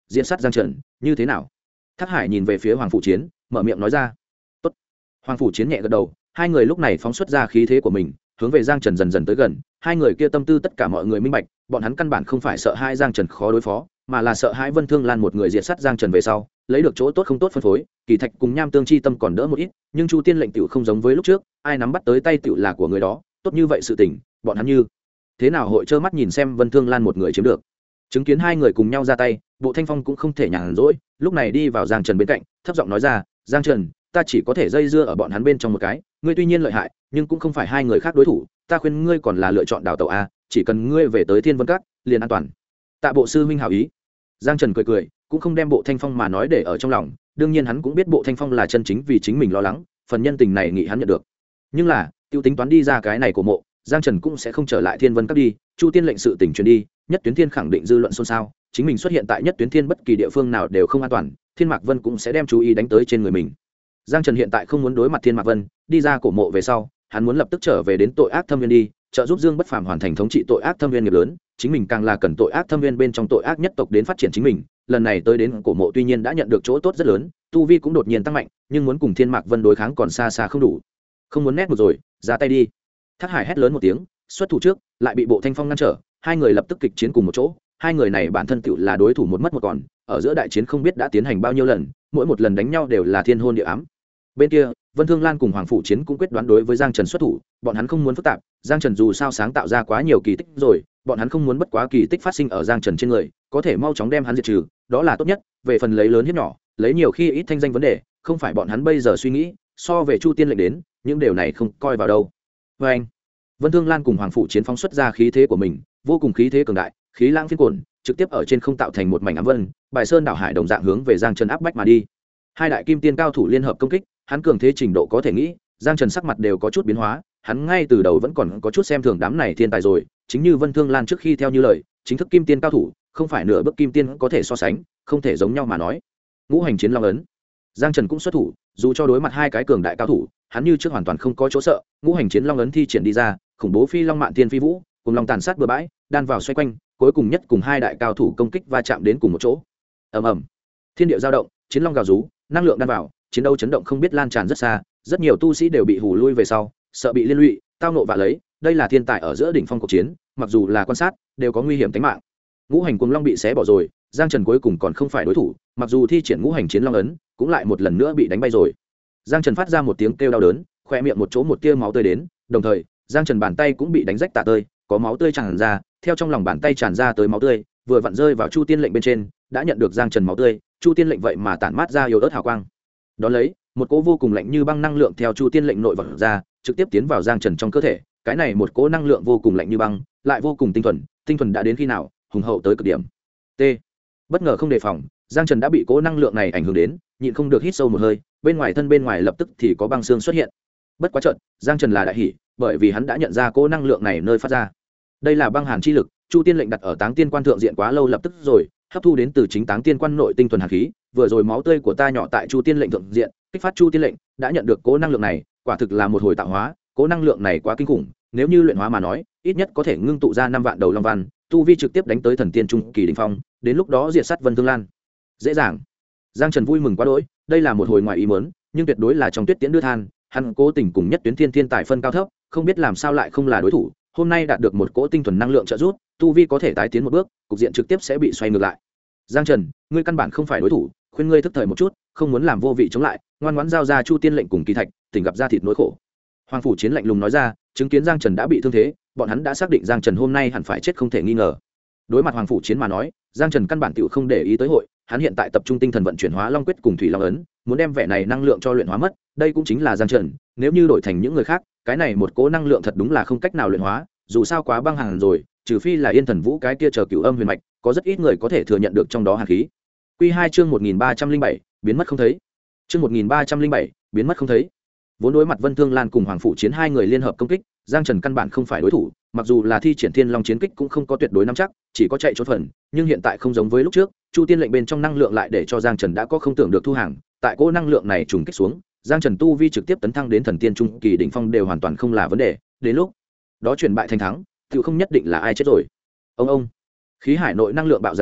diện sát Giang Trần như thế nào? Thác Hải nhìn về phía Hoàng Phủ Chiến, mở miệng nói ra. Tốt. Hoàng Phủ Chiến nhẹ gật đầu, hai người lúc này phóng xuất ra khí thế của mình, hướng về Giang Trần dần dần tới gần. Hai người kia tâm tư tất cả mọi người minh bạch, bọn hắn căn bản không phải sợ hai Giang Trần khó đối phó, mà là sợ hai Vân Thương Lan một người diệt sát Giang Trần về sau, lấy được chỗ tốt không tốt phân phối. Kỳ Thạch cùng Nham Tương chi tâm còn đỡ một ít, nhưng Chu Tiên lệnh tiểu không giống với lúc trước, ai nắm bắt tới tay tiểu là của người đó, tốt như vậy sự tình, bọn hắn như thế nào hội trơ mắt nhìn xem Vân Thương Lan một người chiếm được. Chứng kiến hai người cùng nhau ra tay, Bộ Thanh Phong cũng không thể nhàn rỗi, lúc này đi vào Giang Trần bên cạnh, thấp giọng nói ra, Giang Trần, ta chỉ có thể dây dưa ở bọn hắn bên trong một cái, ngươi tuy nhiên lợi hại, nhưng cũng không phải hai người khác đối thủ, ta khuyên ngươi còn là lựa chọn đào tẩu a, chỉ cần ngươi về tới Thiên Vân Các, liền an toàn. Tạ Bộ sư huynh hảo ý. Giang Trần cười cười, cũng không đem Bộ Thanh Phong mà nói để ở trong lòng, đương nhiên hắn cũng biết Bộ Thanh Phong là chân chính vì chính mình lo lắng, phần nhân tình này nghĩ hắn nhận được. Nhưng là, tiêu tính toán đi ra cái này của mộ, Giang Trần cũng sẽ không trở lại Thiên Vân Các đi, Chu Tiên lệnh sự tình truyền đi, Nhất Tuyến Thiên khẳng định dư luận xôn xao, chính mình xuất hiện tại Nhất Tuyến Thiên bất kỳ địa phương nào đều không an toàn, Thiên Mạc Vân cũng sẽ đem chú ý đánh tới trên người mình. Giang Trần hiện tại không muốn đối mặt Thiên Mạc Vân, đi ra cổ mộ về sau, hắn muốn lập tức trở về đến tội ác thâm viên đi, trợ giúp Dương Bất Phàm hoàn thành thống trị tội ác thâm viên nghiệp lớn, chính mình càng là cần tội ác thâm viên bên trong tội ác nhất tộc đến phát triển chính mình. Lần này tới đến cổ mộ tuy nhiên đã nhận được chỗ tốt rất lớn, tu vi cũng đột nhiên tăng mạnh, nhưng muốn cùng Thiên Mạc Vân đối kháng còn xa xa không đủ. Không muốn nét một rồi, ra tay đi. Thác Hải hét lớn một tiếng, xuất thủ trước, lại bị Bộ Thanh Phong ngăn trở, hai người lập tức kịch chiến cùng một chỗ. Hai người này bản thân tựu là đối thủ một mất một còn, ở giữa đại chiến không biết đã tiến hành bao nhiêu lần, mỗi một lần đánh nhau đều là thiên hôn địa ám. Bên kia, Vân Thương Lan cùng Hoàng Phủ Chiến cũng quyết đoán đối với Giang Trần xuất thủ, bọn hắn không muốn phức tạp, Giang Trần dù sao sáng tạo ra quá nhiều kỳ tích rồi, bọn hắn không muốn bất quá kỳ tích phát sinh ở Giang Trần trên người, có thể mau chóng đem hắn diệt trừ, đó là tốt nhất, về phần lấy lớn hiếp nhỏ, lấy nhiều khi ít thanh danh vấn đề, không phải bọn hắn bây giờ suy nghĩ, so về Chu Tiên lệnh đến, những điều này không coi vào đâu. Và anh, Vân Thương Lan cùng Hoàng Phủ Chiến phóng xuất ra khí thế của mình, vô cùng khí thế cường đại, khí lãng phiên cuồn, trực tiếp ở trên không tạo thành một mảnh ám vân, bài sơn đảo hải đồng dạng hướng về Giang Trần áp bách mà đi. Hai đại kim tiên cao thủ liên hợp công kích, hắn cường thế trình độ có thể nghĩ, Giang Trần sắc mặt đều có chút biến hóa, hắn ngay từ đầu vẫn còn có chút xem thường đám này thiên tài rồi, chính như Vân Thương Lan trước khi theo như lời, chính thức kim tiên cao thủ, không phải nửa bước kim tiên có thể so sánh, không thể giống nhau mà nói. Ngũ hành chiến long ấn, Giang Trần cũng xuất thủ, dù cho đối mặt hai cái cường đại cao thủ, hắn như trước hoàn toàn không có chỗ sợ, ngũ hành chiến long ấn thi triển đi ra, khủng bố phi long mạn tiên phi vũ, cùng long tàn sát bừa bãi, đan vào xoay quanh, cuối cùng nhất cùng hai đại cao thủ công kích va chạm đến cùng một chỗ. Ầm ầm, thiên địa dao động, chiến long gào rú, năng lượng đan vào, chiến đấu chấn động không biết lan tràn rất xa, rất nhiều tu sĩ đều bị hù lui về sau, sợ bị liên lụy, tao nộ vạ lấy, đây là thiên tài ở giữa đỉnh phong cuộc chiến, mặc dù là quan sát, đều có nguy hiểm tính mạng. Ngũ hành cuồng long bị xé bỏ rồi, Giang Trần cuối cùng còn không phải đối thủ, mặc dù thi triển ngũ hành chiến long ấn, cũng lại một lần nữa bị đánh bay rồi. Giang Trần phát ra một tiếng kêu đau đớn, khoe miệng một chỗ một tia máu tươi đến, đồng thời, Giang Trần bàn tay cũng bị đánh rách tả tơi, có máu tươi tràn ra, theo trong lòng bàn tay tràn ra tới máu tươi, vừa vặn rơi vào Chu Tiên lệnh bên trên, đã nhận được Giang Trần máu tươi, Chu Tiên lệnh vậy mà tản mát ra yếu ớt hào quang. Đón lấy, một cỗ vô cùng lạnh như băng năng lượng theo Chu Tiên lệnh nội vật ra, trực tiếp tiến vào Giang Trần trong cơ thể, cái này một cỗ năng lượng vô cùng lạnh như băng, lại vô cùng tinh thuần đã đến khi nào, hùng hậu tới cực điểm. T. Bất ngờ không đề phòng, Giang Trần đã bị cỗ năng lượng này ảnh hưởng đến, nhịn không được hít sâu một hơi, bên ngoài lập tức thì có băng xương xuất hiện. Bất quá chợt, Giang Trần là đại hỉ, bởi vì hắn đã nhận ra cỗ năng lượng này nơi phát ra. Đây là băng hàn chi lực, Chu Tiên lệnh đặt ở Táng Tiên Quan thượng diện quá lâu lập tức rồi, hấp thu đến từ chính Táng Tiên Quan nội tinh thuần hàn khí, vừa rồi máu tươi của ta nhỏ tại Chu Tiên lệnh thượng diện, kích phát Chu Tiên lệnh, đã nhận được cỗ năng lượng này, quả thực là một hồi tạo hóa, cỗ năng lượng này quá kinh khủng, nếu như luyện hóa mà nói, ít nhất có thể ngưng tụ ra 5 vạn đầu long văn, tu vi trực tiếp đánh tới thần tiên trung kỳ đỉnh phong, đến lúc đó diệt sát Vân Thương Lan. Dễ dàng. Giang Trần vui mừng quá đỗi, đây là một hồi ngoài ý muốn, nhưng tuyệt đối là trong tuyết tiễn đưa than, hắn cố tình cùng Nhất Tuyến Thiên thiên tài phân cao thấp, không biết làm sao lại không là đối thủ, hôm nay đạt được một cỗ tinh thuần năng lượng trợ giúp, tu vi có thể tái tiến một bước, cục diện trực tiếp sẽ bị xoay ngược lại. Giang Trần, ngươi căn bản không phải đối thủ, khuyên ngươi thức thời một chút, không muốn làm vô vị chống lại, ngoan ngoãn giao ra Chu Tiên lệnh cùng kỳ thạch, tỉnh gặp ra thịt nỗi khổ. Hoàng Phủ Chiến lạnh lùng nói ra, chứng kiến Giang Trần đã bị thương thế, bọn hắn đã xác định Giang Trần hôm nay hẳn phải chết không thể nghi ngờ. Đối mặt Hoàng Phủ Chiến mà nói, Giang Trần căn bản tiểu không để ý tới hội, hắn hiện tại tập trung tinh thần vận chuyển hóa long quyết cùng thủy long ấn, muốn đem vẻ này năng lượng cho luyện hóa mất, đây cũng chính là Giang Trần, nếu như đổi thành những người khác, cái này một cỗ năng lượng thật đúng là không cách nào luyện hóa, dù sao quá băng hàn rồi, trừ phi là Yên Thần Vũ cái kia chờ Cửu Âm huyền mạch, có rất ít người có thể thừa nhận được trong đó hàn khí. Quy 2 chương 1307, biến mất không thấy. Chương 1307, biến mất không thấy. Vốn đối mặt Vân Thương Lan cùng Hoàng Phủ Chiến hai người liên hợp công kích, Giang Trần căn bản không phải đối thủ, mặc dù là thi triển Thiên Long chiến kích cũng không có tuyệt đối nắm chắc, chỉ có chạy trốn phần, nhưng hiện tại không giống với lúc trước, Chu Tiên lệnh bên trong năng lượng lại để cho Giang Trần đã có không tưởng được thu hàng, tại cỗ năng lượng này trùng kích xuống, Giang Trần tu vi trực tiếp tấn thăng đến thần tiên trung kỳ đỉnh phong đều hoàn toàn không là vấn đề, đến lúc đó chuyển bại thành thắng, tự không nhất định là ai chết rồi. Ông khí hải nội năng lượng bạo dạp rồi,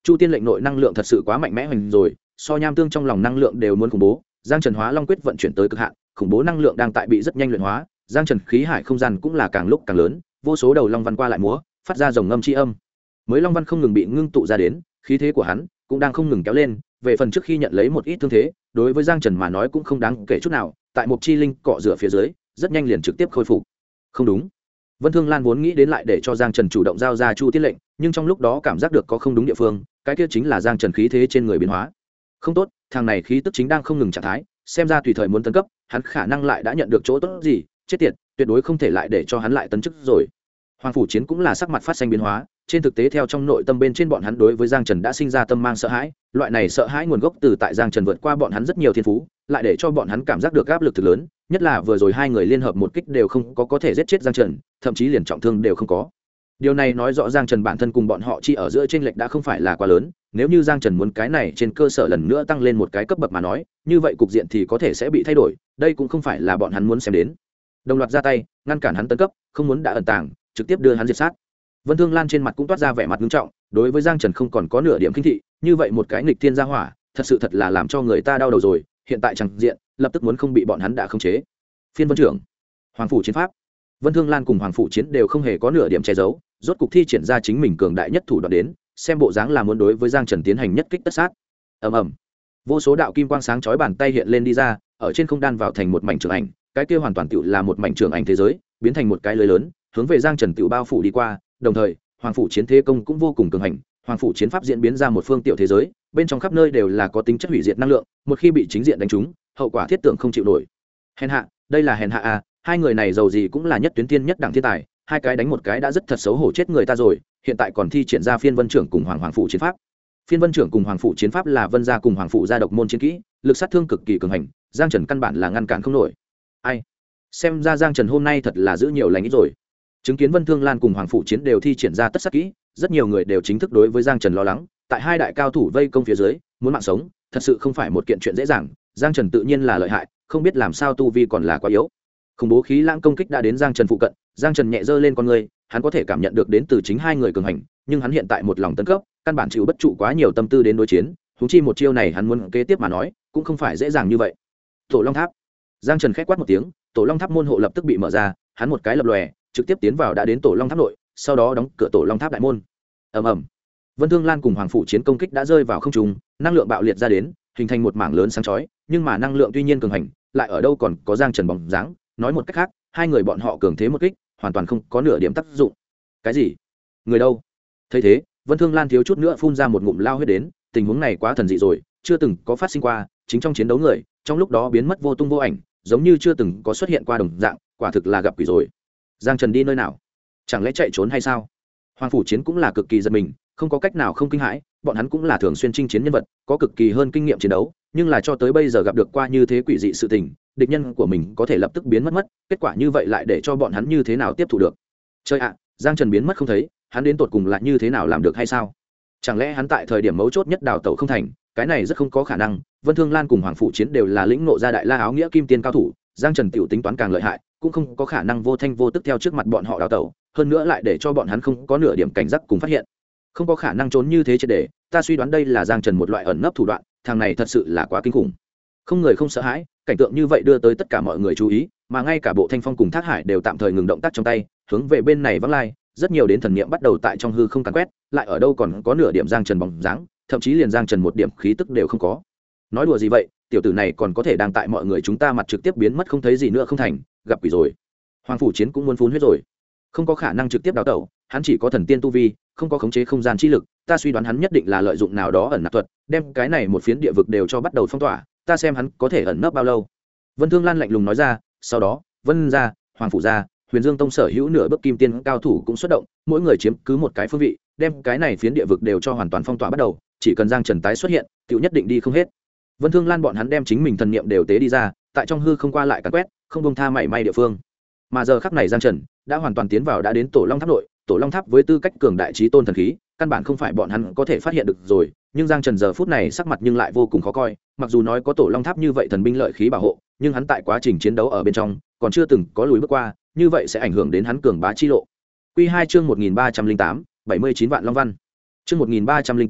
chu tiên lệnh nội năng lượng thật sự quá mạnh mẽ hoành rồi, so nham tương trong lòng năng lượng đều muốn khủng bố. Giang Trần hóa long quyết vận chuyển tới cực hạn, khủng bố năng lượng đang tại bị rất nhanh luyện hóa. Giang Trần khí hải không gian cũng là càng lúc càng lớn, vô số đầu long văn qua lại múa, phát ra rồng ngâm chi âm. Mới long văn không ngừng bị ngưng tụ ra đến, khí thế của hắn cũng đang không ngừng kéo lên. Về phần trước khi nhận lấy một ít thương thế, đối với Giang Trần mà nói cũng không đáng kể chút nào, tại một chi linh cọ rửa phía dưới, rất nhanh liền trực tiếp khôi phục. Không đúng, Vân Thương Lan vốn nghĩ đến lại để cho Giang Trần chủ động giao ra chu tiên lệnh, nhưng trong lúc đó cảm giác được có không đúng địa phương, cái kia chính là Giang Trần khí thế trên người biến hóa. Không tốt, thằng này khí tức chính đang không ngừng trạng thái, xem ra tùy thời muốn tấn cấp, hắn khả năng lại đã nhận được chỗ tốt gì, chết tiệt, tuyệt đối không thể lại để cho hắn lại tấn chức rồi. Hoàng phủ Chiến cũng là sắc mặt phát sinh biến hóa, trên thực tế theo trong nội tâm bên trên bọn hắn đối với Giang Trần đã sinh ra tâm mang sợ hãi, loại này sợ hãi nguồn gốc từ tại Giang Trần vượt qua bọn hắn rất nhiều thiên phú, lại để cho bọn hắn cảm giác được áp lực thực lớn, nhất là vừa rồi hai người liên hợp một kích đều không có thể giết chết Giang Trần, thậm chí liền trọng thương đều không có. Điều này nói rõ Giang Trần bản thân cùng bọn họ chi ở giữa chênh lệch đã không phải là quá lớn, nếu như Giang Trần muốn cái này trên cơ sở lần nữa tăng lên một cái cấp bậc mà nói, như vậy cục diện thì có thể sẽ bị thay đổi, đây cũng không phải là bọn hắn muốn xem đến. Đồng loạt ra tay, ngăn cản hắn tấn cấp, không muốn đã ẩn tàng, trực tiếp đưa hắn diệt sát. Vân Thương Lan trên mặt cũng toát ra vẻ mặt nghiêm trọng, đối với Giang Trần không còn có nửa điểm kinh thị, như vậy một cái nghịch thiên gia hỏa, thật là làm cho người ta đau đầu rồi, hiện tại chẳng diện, lập tức muốn không bị bọn hắn đã khống chế. Phiên Vân trưởng, Hoàng phủ chiến pháp. Vân Thương Lan cùng Hoàng phủ chiến đều không hề có nửa điểm che giấu, rốt cục thi triển ra chính mình cường đại nhất thủ đoạn đến, xem bộ dáng là muốn đối với Giang Trần tiến hành nhất kích tất sát. Ầm ầm. Vô số đạo kim quang sáng chói bàn tay hiện lên đi ra, ở trên không đan vào thành một mảnh trường ảnh, cái kia hoàn toàn tựu là một mảnh trường ảnh thế giới, biến thành một cái lưới lớn, hướng về Giang Trần tựu bao phủ đi qua, đồng thời, Hoàng phủ chiến thế công cũng vô cùng cường hành, Hoàng phủ chiến pháp diễn biến ra một phương tiểu thế giới, bên trong khắp nơi đều là có tính chất hủy diệt năng lượng, một khi bị chính diện đánh trúng, hậu quả thiết tưởng không chịu nổi. Hèn hạ, đây là hèn hạ à, hai người này giàu gì cũng là nhất tuyến tiên nhất đẳng thiên tài, hai cái đánh một cái đã rất thật xấu hổ chết người ta rồi, hiện tại còn thi triển ra Phiên Vân trưởng cùng Hoàng phủ chiến pháp. Phiên Vân trưởng cùng Hoàng phủ chiến pháp là Vân gia cùng Hoàng phủ gia độc môn chiến kỹ, lực sát thương cực kỳ cường hành, Giang Trần căn bản là ngăn cản không nổi. Ai? Xem ra Giang Trần hôm nay thật là giữ nhiều lành ít rồi. Chứng kiến Vân Thương Lan cùng Hoàng phủ chiến đều thi triển ra tất sát kỹ, rất nhiều người đều chính thức đối với Giang Trần lo lắng, tại hai đại cao thủ vây công phía dưới, muốn mạng sống, thật sự không phải một kiện chuyện dễ dàng, Giang Trần tự nhiên là lợi hại, không biết làm sao tu vi còn là quá yếu. Khủng bố khí lãng công kích đã đến Giang Trần phụ cận, Giang Trần nhẹ giơ lên con người, hắn có thể cảm nhận được đến từ chính hai người cường hành, nhưng hắn hiện tại một lòng tấn cấp, căn bản chịu bất trụ quá nhiều tâm tư đến đối chiến, huống chi một chiêu này hắn muốn kế tiếp mà nói, cũng không phải dễ dàng như vậy. Tổ Long Tháp. Giang Trần khẽ quát một tiếng, Tổ Long Tháp môn hộ lập tức bị mở ra, hắn một cái lập lòe, trực tiếp tiến vào đã đến Tổ Long Tháp nội, sau đó đóng cửa Tổ Long Tháp đại môn. Ầm ầm. Vân Thương Lan cùng Hoàng phủ chiến công kích đã rơi vào không trung, năng lượng bạo liệt ra đến, hình thành một mảng lớn sáng chói, nhưng mà năng lượng tuy nhiên cường hành, lại ở đâu còn có Giang Trần bóng dáng, nói một cách khác, hai người bọn họ cường thế một kích, hoàn toàn không có nửa điểm tác dụng. Cái gì? Người đâu? Thấy thế, Vân Thương Lan thiếu chút nữa phun ra một ngụm lao huyết đến, tình huống này quá thần dị rồi, chưa từng có phát sinh qua, chính trong chiến đấu người, trong lúc đó biến mất vô tung vô ảnh, giống như chưa từng có xuất hiện qua đồng dạng, quả thực là gặp quỷ rồi. Giang Trần đi nơi nào? Chẳng lẽ chạy trốn hay sao? Hoàng phủ chiến cũng là cực kỳ giật mình, không có cách nào không kinh hãi, bọn hắn cũng là thường xuyên chinh chiến nhân vật, có cực kỳ hơn kinh nghiệm chiến đấu, nhưng là cho tới bây giờ gặp được qua như thế quỷ dị sự tình, địch nhân của mình có thể lập tức biến mất, kết quả như vậy lại để cho bọn hắn như thế nào tiếp thu được? Chơi ạ, Giang Trần biến mất không thấy, hắn đến tột cùng lại như thế nào làm được hay sao? Chẳng lẽ hắn tại thời điểm mấu chốt nhất đào tẩu không thành? Cái này rất không có khả năng. Vân Thương Lan cùng Hoàng phủ chiến đều là lĩnh ngộ ra đại la áo nghĩa kim tiên cao thủ, Giang Trần tiểu tính toán càng lợi hại, cũng không có khả năng vô thanh vô tức theo trước mặt bọn họ đào tẩu, hơn nữa lại để cho bọn hắn không có nửa điểm cảnh giác cùng phát hiện. Không có khả năng trốn như thế triệt để, ta suy đoán đây là Giang Trần một loại ẩn nấp thủ đoạn, thằng này thật sự là quá kinh khủng. Không người không sợ hãi, cảnh tượng như vậy đưa tới tất cả mọi người chú ý, mà ngay cả Bộ Thanh Phong cùng Thác Hải đều tạm thời ngừng động tác trong tay, hướng về bên này vắng lai, rất nhiều đến thần niệm bắt đầu tại trong hư không càn quét, lại ở đâu còn có nửa điểm Giang Trần bóng dáng, thậm chí liền Giang Trần một điểm khí tức đều không có. Nói đùa gì vậy, tiểu tử này còn có thể đang tại mọi người chúng ta mặt trực tiếp biến mất không thấy gì nữa không thành, gặp quỷ rồi. Hoàng phủ chiến cũng muốn phun huyết rồi. Không có khả năng trực tiếp đào tẩu, hắn chỉ có thần tiên tu vi, không có khống chế không gian chi lực, ta suy đoán hắn nhất định là lợi dụng nào đó ẩn nặc thuật, đem cái này một phiến địa vực đều cho bắt đầu phong tỏa, ta xem hắn có thể ẩn nấp bao lâu. Vân Thương Lan lạnh lùng nói ra, sau đó, Vân gia, Hoàng phủ gia, Huyền Dương Tông sở hữu nửa bước kim tiên cao thủ cũng xuất động, mỗi người chiếm cứ một cái phương vị, đem cái này phiến địa vực đều cho hoàn toàn phong tỏa bắt đầu, chỉ cần Giang Trần tái xuất hiện, tiểu nhất định đi không hết. Vân Thương Lan bọn hắn đem chính mình thần niệm đều tế đi ra, tại trong hư không qua lại càn quét, không buông tha mảy may địa phương. Mà giờ khắc này Giang Trần đã hoàn toàn tiến vào đã đến Tổ Long Tháp nội, Tổ Long Tháp với tư cách cường đại chí tôn thần khí, căn bản không phải bọn hắn có thể phát hiện được rồi, nhưng Giang Trần giờ phút này sắc mặt nhưng lại vô cùng khó coi, mặc dù nói có Tổ Long Tháp như vậy thần binh lợi khí bảo hộ, nhưng hắn tại quá trình chiến đấu ở bên trong, còn chưa từng có lùi bước qua, như vậy sẽ ảnh hưởng đến hắn cường bá chi lộ. Quy 2 chương 1308, 79 vạn long văn. Chương 1308,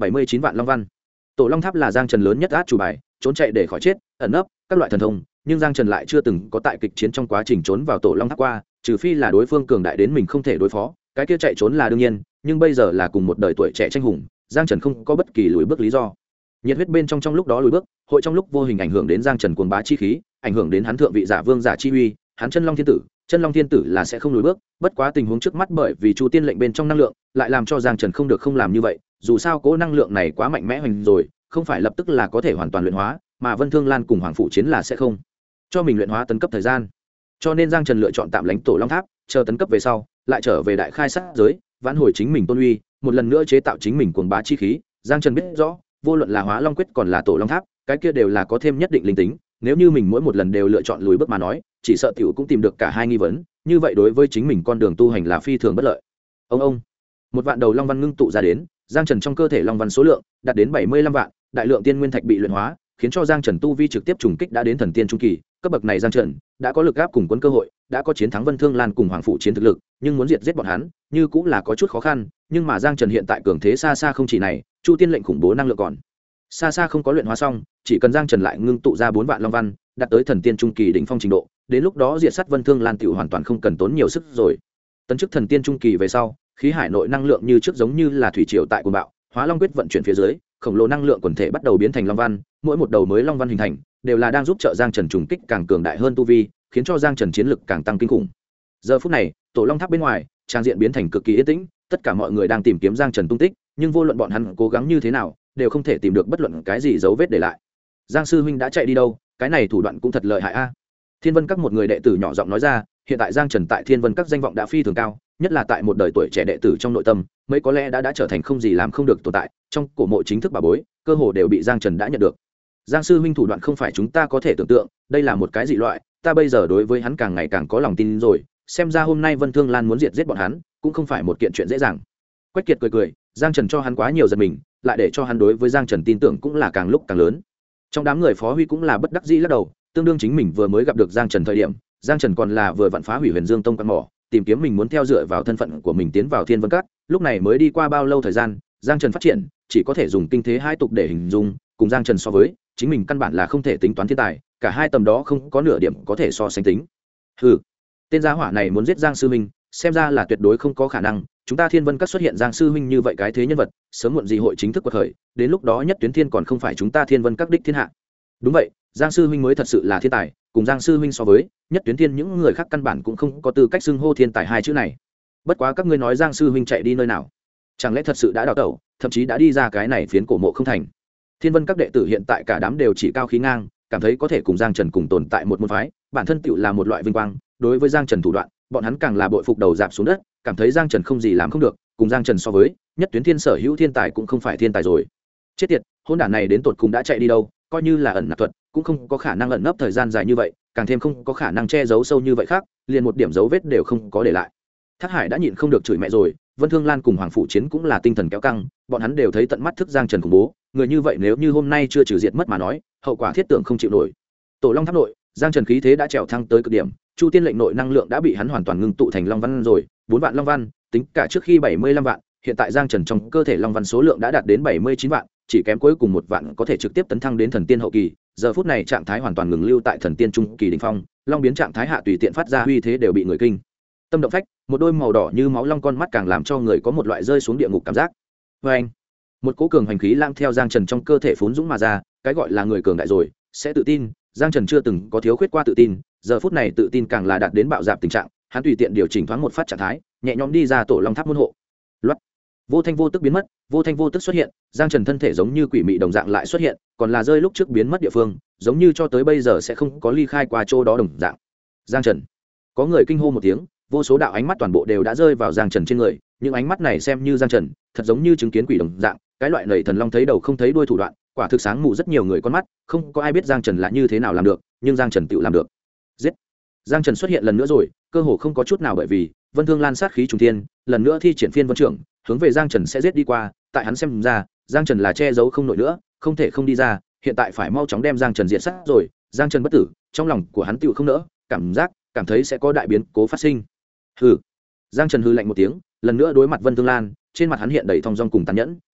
79 vạn long văn. Tổ long tháp là Giang Trần lớn nhất át chủ bài, trốn chạy để khỏi chết, ẩn nấp các loại thần thông, nhưng Giang Trần lại chưa từng có tại kịch chiến trong quá trình trốn vào tổ long tháp qua, trừ phi là đối phương cường đại đến mình không thể đối phó, cái kia chạy trốn là đương nhiên, nhưng bây giờ là cùng một đời tuổi trẻ tranh hùng, Giang Trần không có bất kỳ lùi bước lý do. Nhiệt huyết bên trong lúc đó lùi bước, hội trong lúc vô hình ảnh hưởng đến Giang Trần cuồng bá chi khí, ảnh hưởng đến hắn thượng vị giả vương giả chi uy, hắn chân long thiên tử là sẽ không lùi bước, bất quá tình huống trước mắt bởi vì Chu Tiên lệnh bên trong năng lượng, lại làm cho Giang Trần không được không làm như vậy, dù sao cố năng lượng này quá mạnh mẽ hoành rồi, không phải lập tức là có thể hoàn toàn luyện hóa, mà Vân Thương Lan cùng Hoàng Phủ Chiến là sẽ không cho mình luyện hóa tấn cấp thời gian. Cho nên Giang Trần lựa chọn tạm lánh tổ long tháp, chờ tấn cấp về sau, lại trở về đại khai sát giới, vãn hồi chính mình tôn uy, một lần nữa chế tạo chính mình cuồng bá chi khí. Giang Trần biết rõ, vô luận là Hóa Long quyết còn là tổ long tháp, cái kia đều là có thêm nhất định linh tính, nếu như mình mỗi một lần đều lựa chọn lùi bước mà nói, chỉ sợ tiểu cũng tìm được cả hai nghi vấn, như vậy đối với chính mình con đường tu hành là phi thường bất lợi. Ông một vạn đầu long văn ngưng tụ ra đến, Giang Trần trong cơ thể long văn số lượng đạt đến 75 vạn, đại lượng tiên nguyên thạch bị luyện hóa, khiến cho Giang Trần tu vi trực tiếp trùng kích đã đến thần tiên trung kỳ, cấp bậc này Giang Trần đã có lực áp cùng quân cơ hội, đã có chiến thắng Vân Thương Lan cùng Hoàng Phủ Chiến thực lực, nhưng muốn diệt giết bọn hắn, như cũng là có chút khó khăn, nhưng mà Giang Trần hiện tại cường thế xa xa không chỉ này, Chu Tiên lệnh khủng bố năng lượng còn xa xa không có luyện hóa xong, chỉ cần Giang Trần lại ngưng tụ ra 4 vạn long văn, đạt tới thần tiên trung kỳ đỉnh phong trình độ, đến lúc đó diệt sát Vân Thương Lan tiểu hoàn toàn không cần tốn nhiều sức rồi. Tấn chức thần tiên trung kỳ về sau, khí hải nội năng lượng như trước giống như là thủy triều tại cuồng bạo, Hóa Long quyết vận chuyển phía dưới, khổng lồ năng lượng quần thể bắt đầu biến thành long văn, mỗi một đầu mới long văn hình thành, đều là đang giúp trợ Giang Trần trùng kích càng cường đại hơn tu vi, khiến cho Giang Trần chiến lực càng tăng kinh khủng. Giờ phút này, tổ long tháp bên ngoài, trang diện biến thành cực kỳ yên tĩnh, tất cả mọi người đang tìm kiếm Giang Trần tung tích, nhưng vô luận bọn hắn cố gắng như thế nào, đều không thể tìm được bất luận cái gì dấu vết để lại. Giang sư huynh đã chạy đi đâu? Cái này thủ đoạn cũng thật lợi hại a. Thiên Vân Các một người đệ tử nhỏ giọng nói ra, hiện tại Giang Trần tại Thiên Vân Các danh vọng đã phi thường cao, nhất là tại một đời tuổi trẻ đệ tử trong nội tâm, mấy có lẽ đã trở thành không gì làm không được tồn tại, trong cổ mộ chính thức bà bối, cơ hồ đều bị Giang Trần đã nhận được. Giang sư huynh thủ đoạn không phải chúng ta có thể tưởng tượng, đây là một cái dị loại, ta bây giờ đối với hắn càng ngày càng có lòng tin rồi, xem ra hôm nay Vân Thương Lan muốn diệt giết bọn hắn, cũng không phải một kiện chuyện dễ dàng. Quách Kiệt cười, Giang Trần cho hắn quá nhiều giật mình, lại để cho hắn đối với Giang Trần tin tưởng cũng là càng lúc càng lớn. Trong đám người Phó Huy cũng là bất đắc dĩ lắc đầu, tương đương chính mình vừa mới gặp được Giang Trần thời điểm, Giang Trần còn là vừa vặn phá hủy Huyền Dương Tông quan mỏ, tìm kiếm mình muốn theo dựa vào thân phận của mình tiến vào Thiên Vân Các, lúc này mới đi qua bao lâu thời gian, Giang Trần phát triển, chỉ có thể dùng kinh thế hai tục để hình dung, cùng Giang Trần so với, chính mình căn bản là không thể tính toán thiên tài, cả hai tầm đó không có nửa điểm có thể so sánh tính. Hừ, tên gia hỏa này muốn giết Giang sư huynh, xem ra là tuyệt đối không có khả năng, chúng ta Thiên Vân Các xuất hiện Giang sư huynh như vậy cái thế nhân vật, sớm muộn gì hội chính thức quật khởi, đến lúc đó Nhất Tuyến Thiên còn không phải chúng ta Thiên Vân Các đích thiên hạ. Đúng vậy, Giang sư huynh mới thật sự là thiên tài, cùng Giang sư huynh so với, Nhất Tuyến Thiên những người khác căn bản cũng không có tư cách xưng hô thiên tài hai chữ này. Bất quá các ngươi nói Giang sư huynh chạy đi nơi nào? Chẳng lẽ thật sự đã đào tẩu, thậm chí đã đi ra cái này phiến cổ mộ không thành? Thiên Vân Các đệ tử hiện tại cả đám đều chỉ cao khí ngang, cảm thấy có thể cùng Giang Trần cùng tồn tại một môn phái, bản thân tựu là một loại vinh quang, đối với Giang Trần thủ đoạn, bọn hắn càng là bội phục đầu rạp xuống đất, cảm thấy Giang Trần không gì làm không được, cùng Giang Trần so với, Nhất Tuyến Thiên sở hữu thiên tài cũng không phải thiên tài rồi. Chết tiệt, hôn đản này đến tột cùng đã chạy đi đâu, coi như là ẩn nạp thuật, cũng không có khả năng ẩn nấp thời gian dài như vậy, càng thêm không có khả năng che giấu sâu như vậy khác, liền một điểm dấu vết đều không có để lại. Thác Hải đã nhịn không được chửi mẹ rồi, Vân Thương Lan cùng Hoàng Phủ Chiến cũng là tinh thần kéo căng, bọn hắn đều thấy tận mắt thức Giang Trần khủng bố, người như vậy nếu như hôm nay chưa trừ diệt mất mà nói, hậu quả thiết tưởng không chịu nổi. Tổ Long Tháp nội, Giang Trần khí thế đã trèo thăng tới cực điểm, Chu Tiên lệnh nội năng lượng đã bị hắn hoàn toàn ngưng tụ thành long văn rồi, 4 vạn long văn, tính cả trước khi 75 vạn, hiện tại Giang Trần trong cơ thể long văn số lượng đã đạt đến 79 vạn, chỉ kém cuối cùng 1 vạn có thể trực tiếp tấn thăng đến thần tiên hậu kỳ, giờ phút này trạng thái hoàn toàn ngừng lưu tại thần tiên trung kỳ đỉnh phong, long biến trạng thái hạ tùy tiện phát ra uy thế đều bị người kinh tâm động phách, một đôi màu đỏ như máu long con mắt càng làm cho người có một loại rơi xuống địa ngục cảm giác. Và anh, một cỗ cường hành khí lang theo Giang Trần trong cơ thể phún dũng mà ra, cái gọi là người cường đại rồi sẽ tự tin, Giang Trần chưa từng có thiếu khuyết qua tự tin, giờ phút này tự tin càng là đạt đến bạo dạn tình trạng, hắn tùy tiện điều chỉnh thoáng một phát trạng thái, nhẹ nhõm đi ra tổ long tháp môn hộ. Loát, vô thanh vô tức biến mất, vô thanh vô tức xuất hiện, Giang Trần thân thể giống như quỷ mị đồng dạng lại xuất hiện, còn là rơi lúc trước biến mất địa phương, giống như cho tới bây giờ sẽ không có ly khai qua chỗ đó đồng dạng. Giang Trần, có người kinh hô một tiếng, vô số đạo ánh mắt toàn bộ đều đã rơi vào Giang Trần trên người, những ánh mắt này xem như Giang Trần thật giống như chứng kiến quỷ đồng dạng, cái loại nảy thần long thấy đầu không thấy đuôi thủ đoạn, quả thực sáng mù rất nhiều người con mắt, không có ai biết Giang Trần là như thế nào làm được, nhưng Giang Trần tự làm được. Giết! Giang Trần xuất hiện lần nữa rồi, cơ hồ không có chút nào, bởi vì Vân Thương Lan sát khí trùng thiên, lần nữa thi triển Phiên Vân Trưởng, hướng về Giang Trần sẽ giết đi qua, tại hắn xem ra, Giang Trần là che giấu không nổi nữa, không thể không đi ra, hiện tại phải mau chóng đem Giang Trần diệt sát rồi, Giang Trần bất tử, trong lòng của hắn tựu không nỡ, cảm thấy sẽ có đại biến cố phát sinh. Hừ. Giang Trần hừ lạnh một tiếng, lần nữa đối mặt Vân Thương Lan, trên mặt hắn hiện đầy thong dong cùng tàn nhẫn,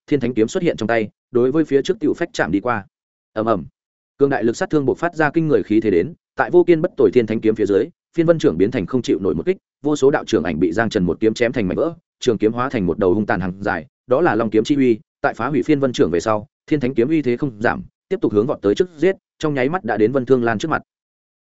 thiên thánh kiếm xuất hiện trong tay đối với phía trước tiểu phách chạm đi qua. Ầm ầm, cường đại lực sát thương bộc phát ra kinh người khí thế đến, tại vô kiên bất tồi thiên thánh kiếm phía dưới, phiên vân trưởng biến thành không chịu nổi một kích, vô số đạo trưởng ảnh bị giang trần một kiếm chém thành mảnh vỡ, trường kiếm hóa thành một đầu hung tàn hàng dài, đó là long kiếm chi uy. Tại phá hủy phiên vân trưởng về sau, thiên thánh kiếm uy thế không giảm, tiếp tục hướng vọt tới trước giết, trong nháy mắt đã đến Vân Thương Lan trước mặt.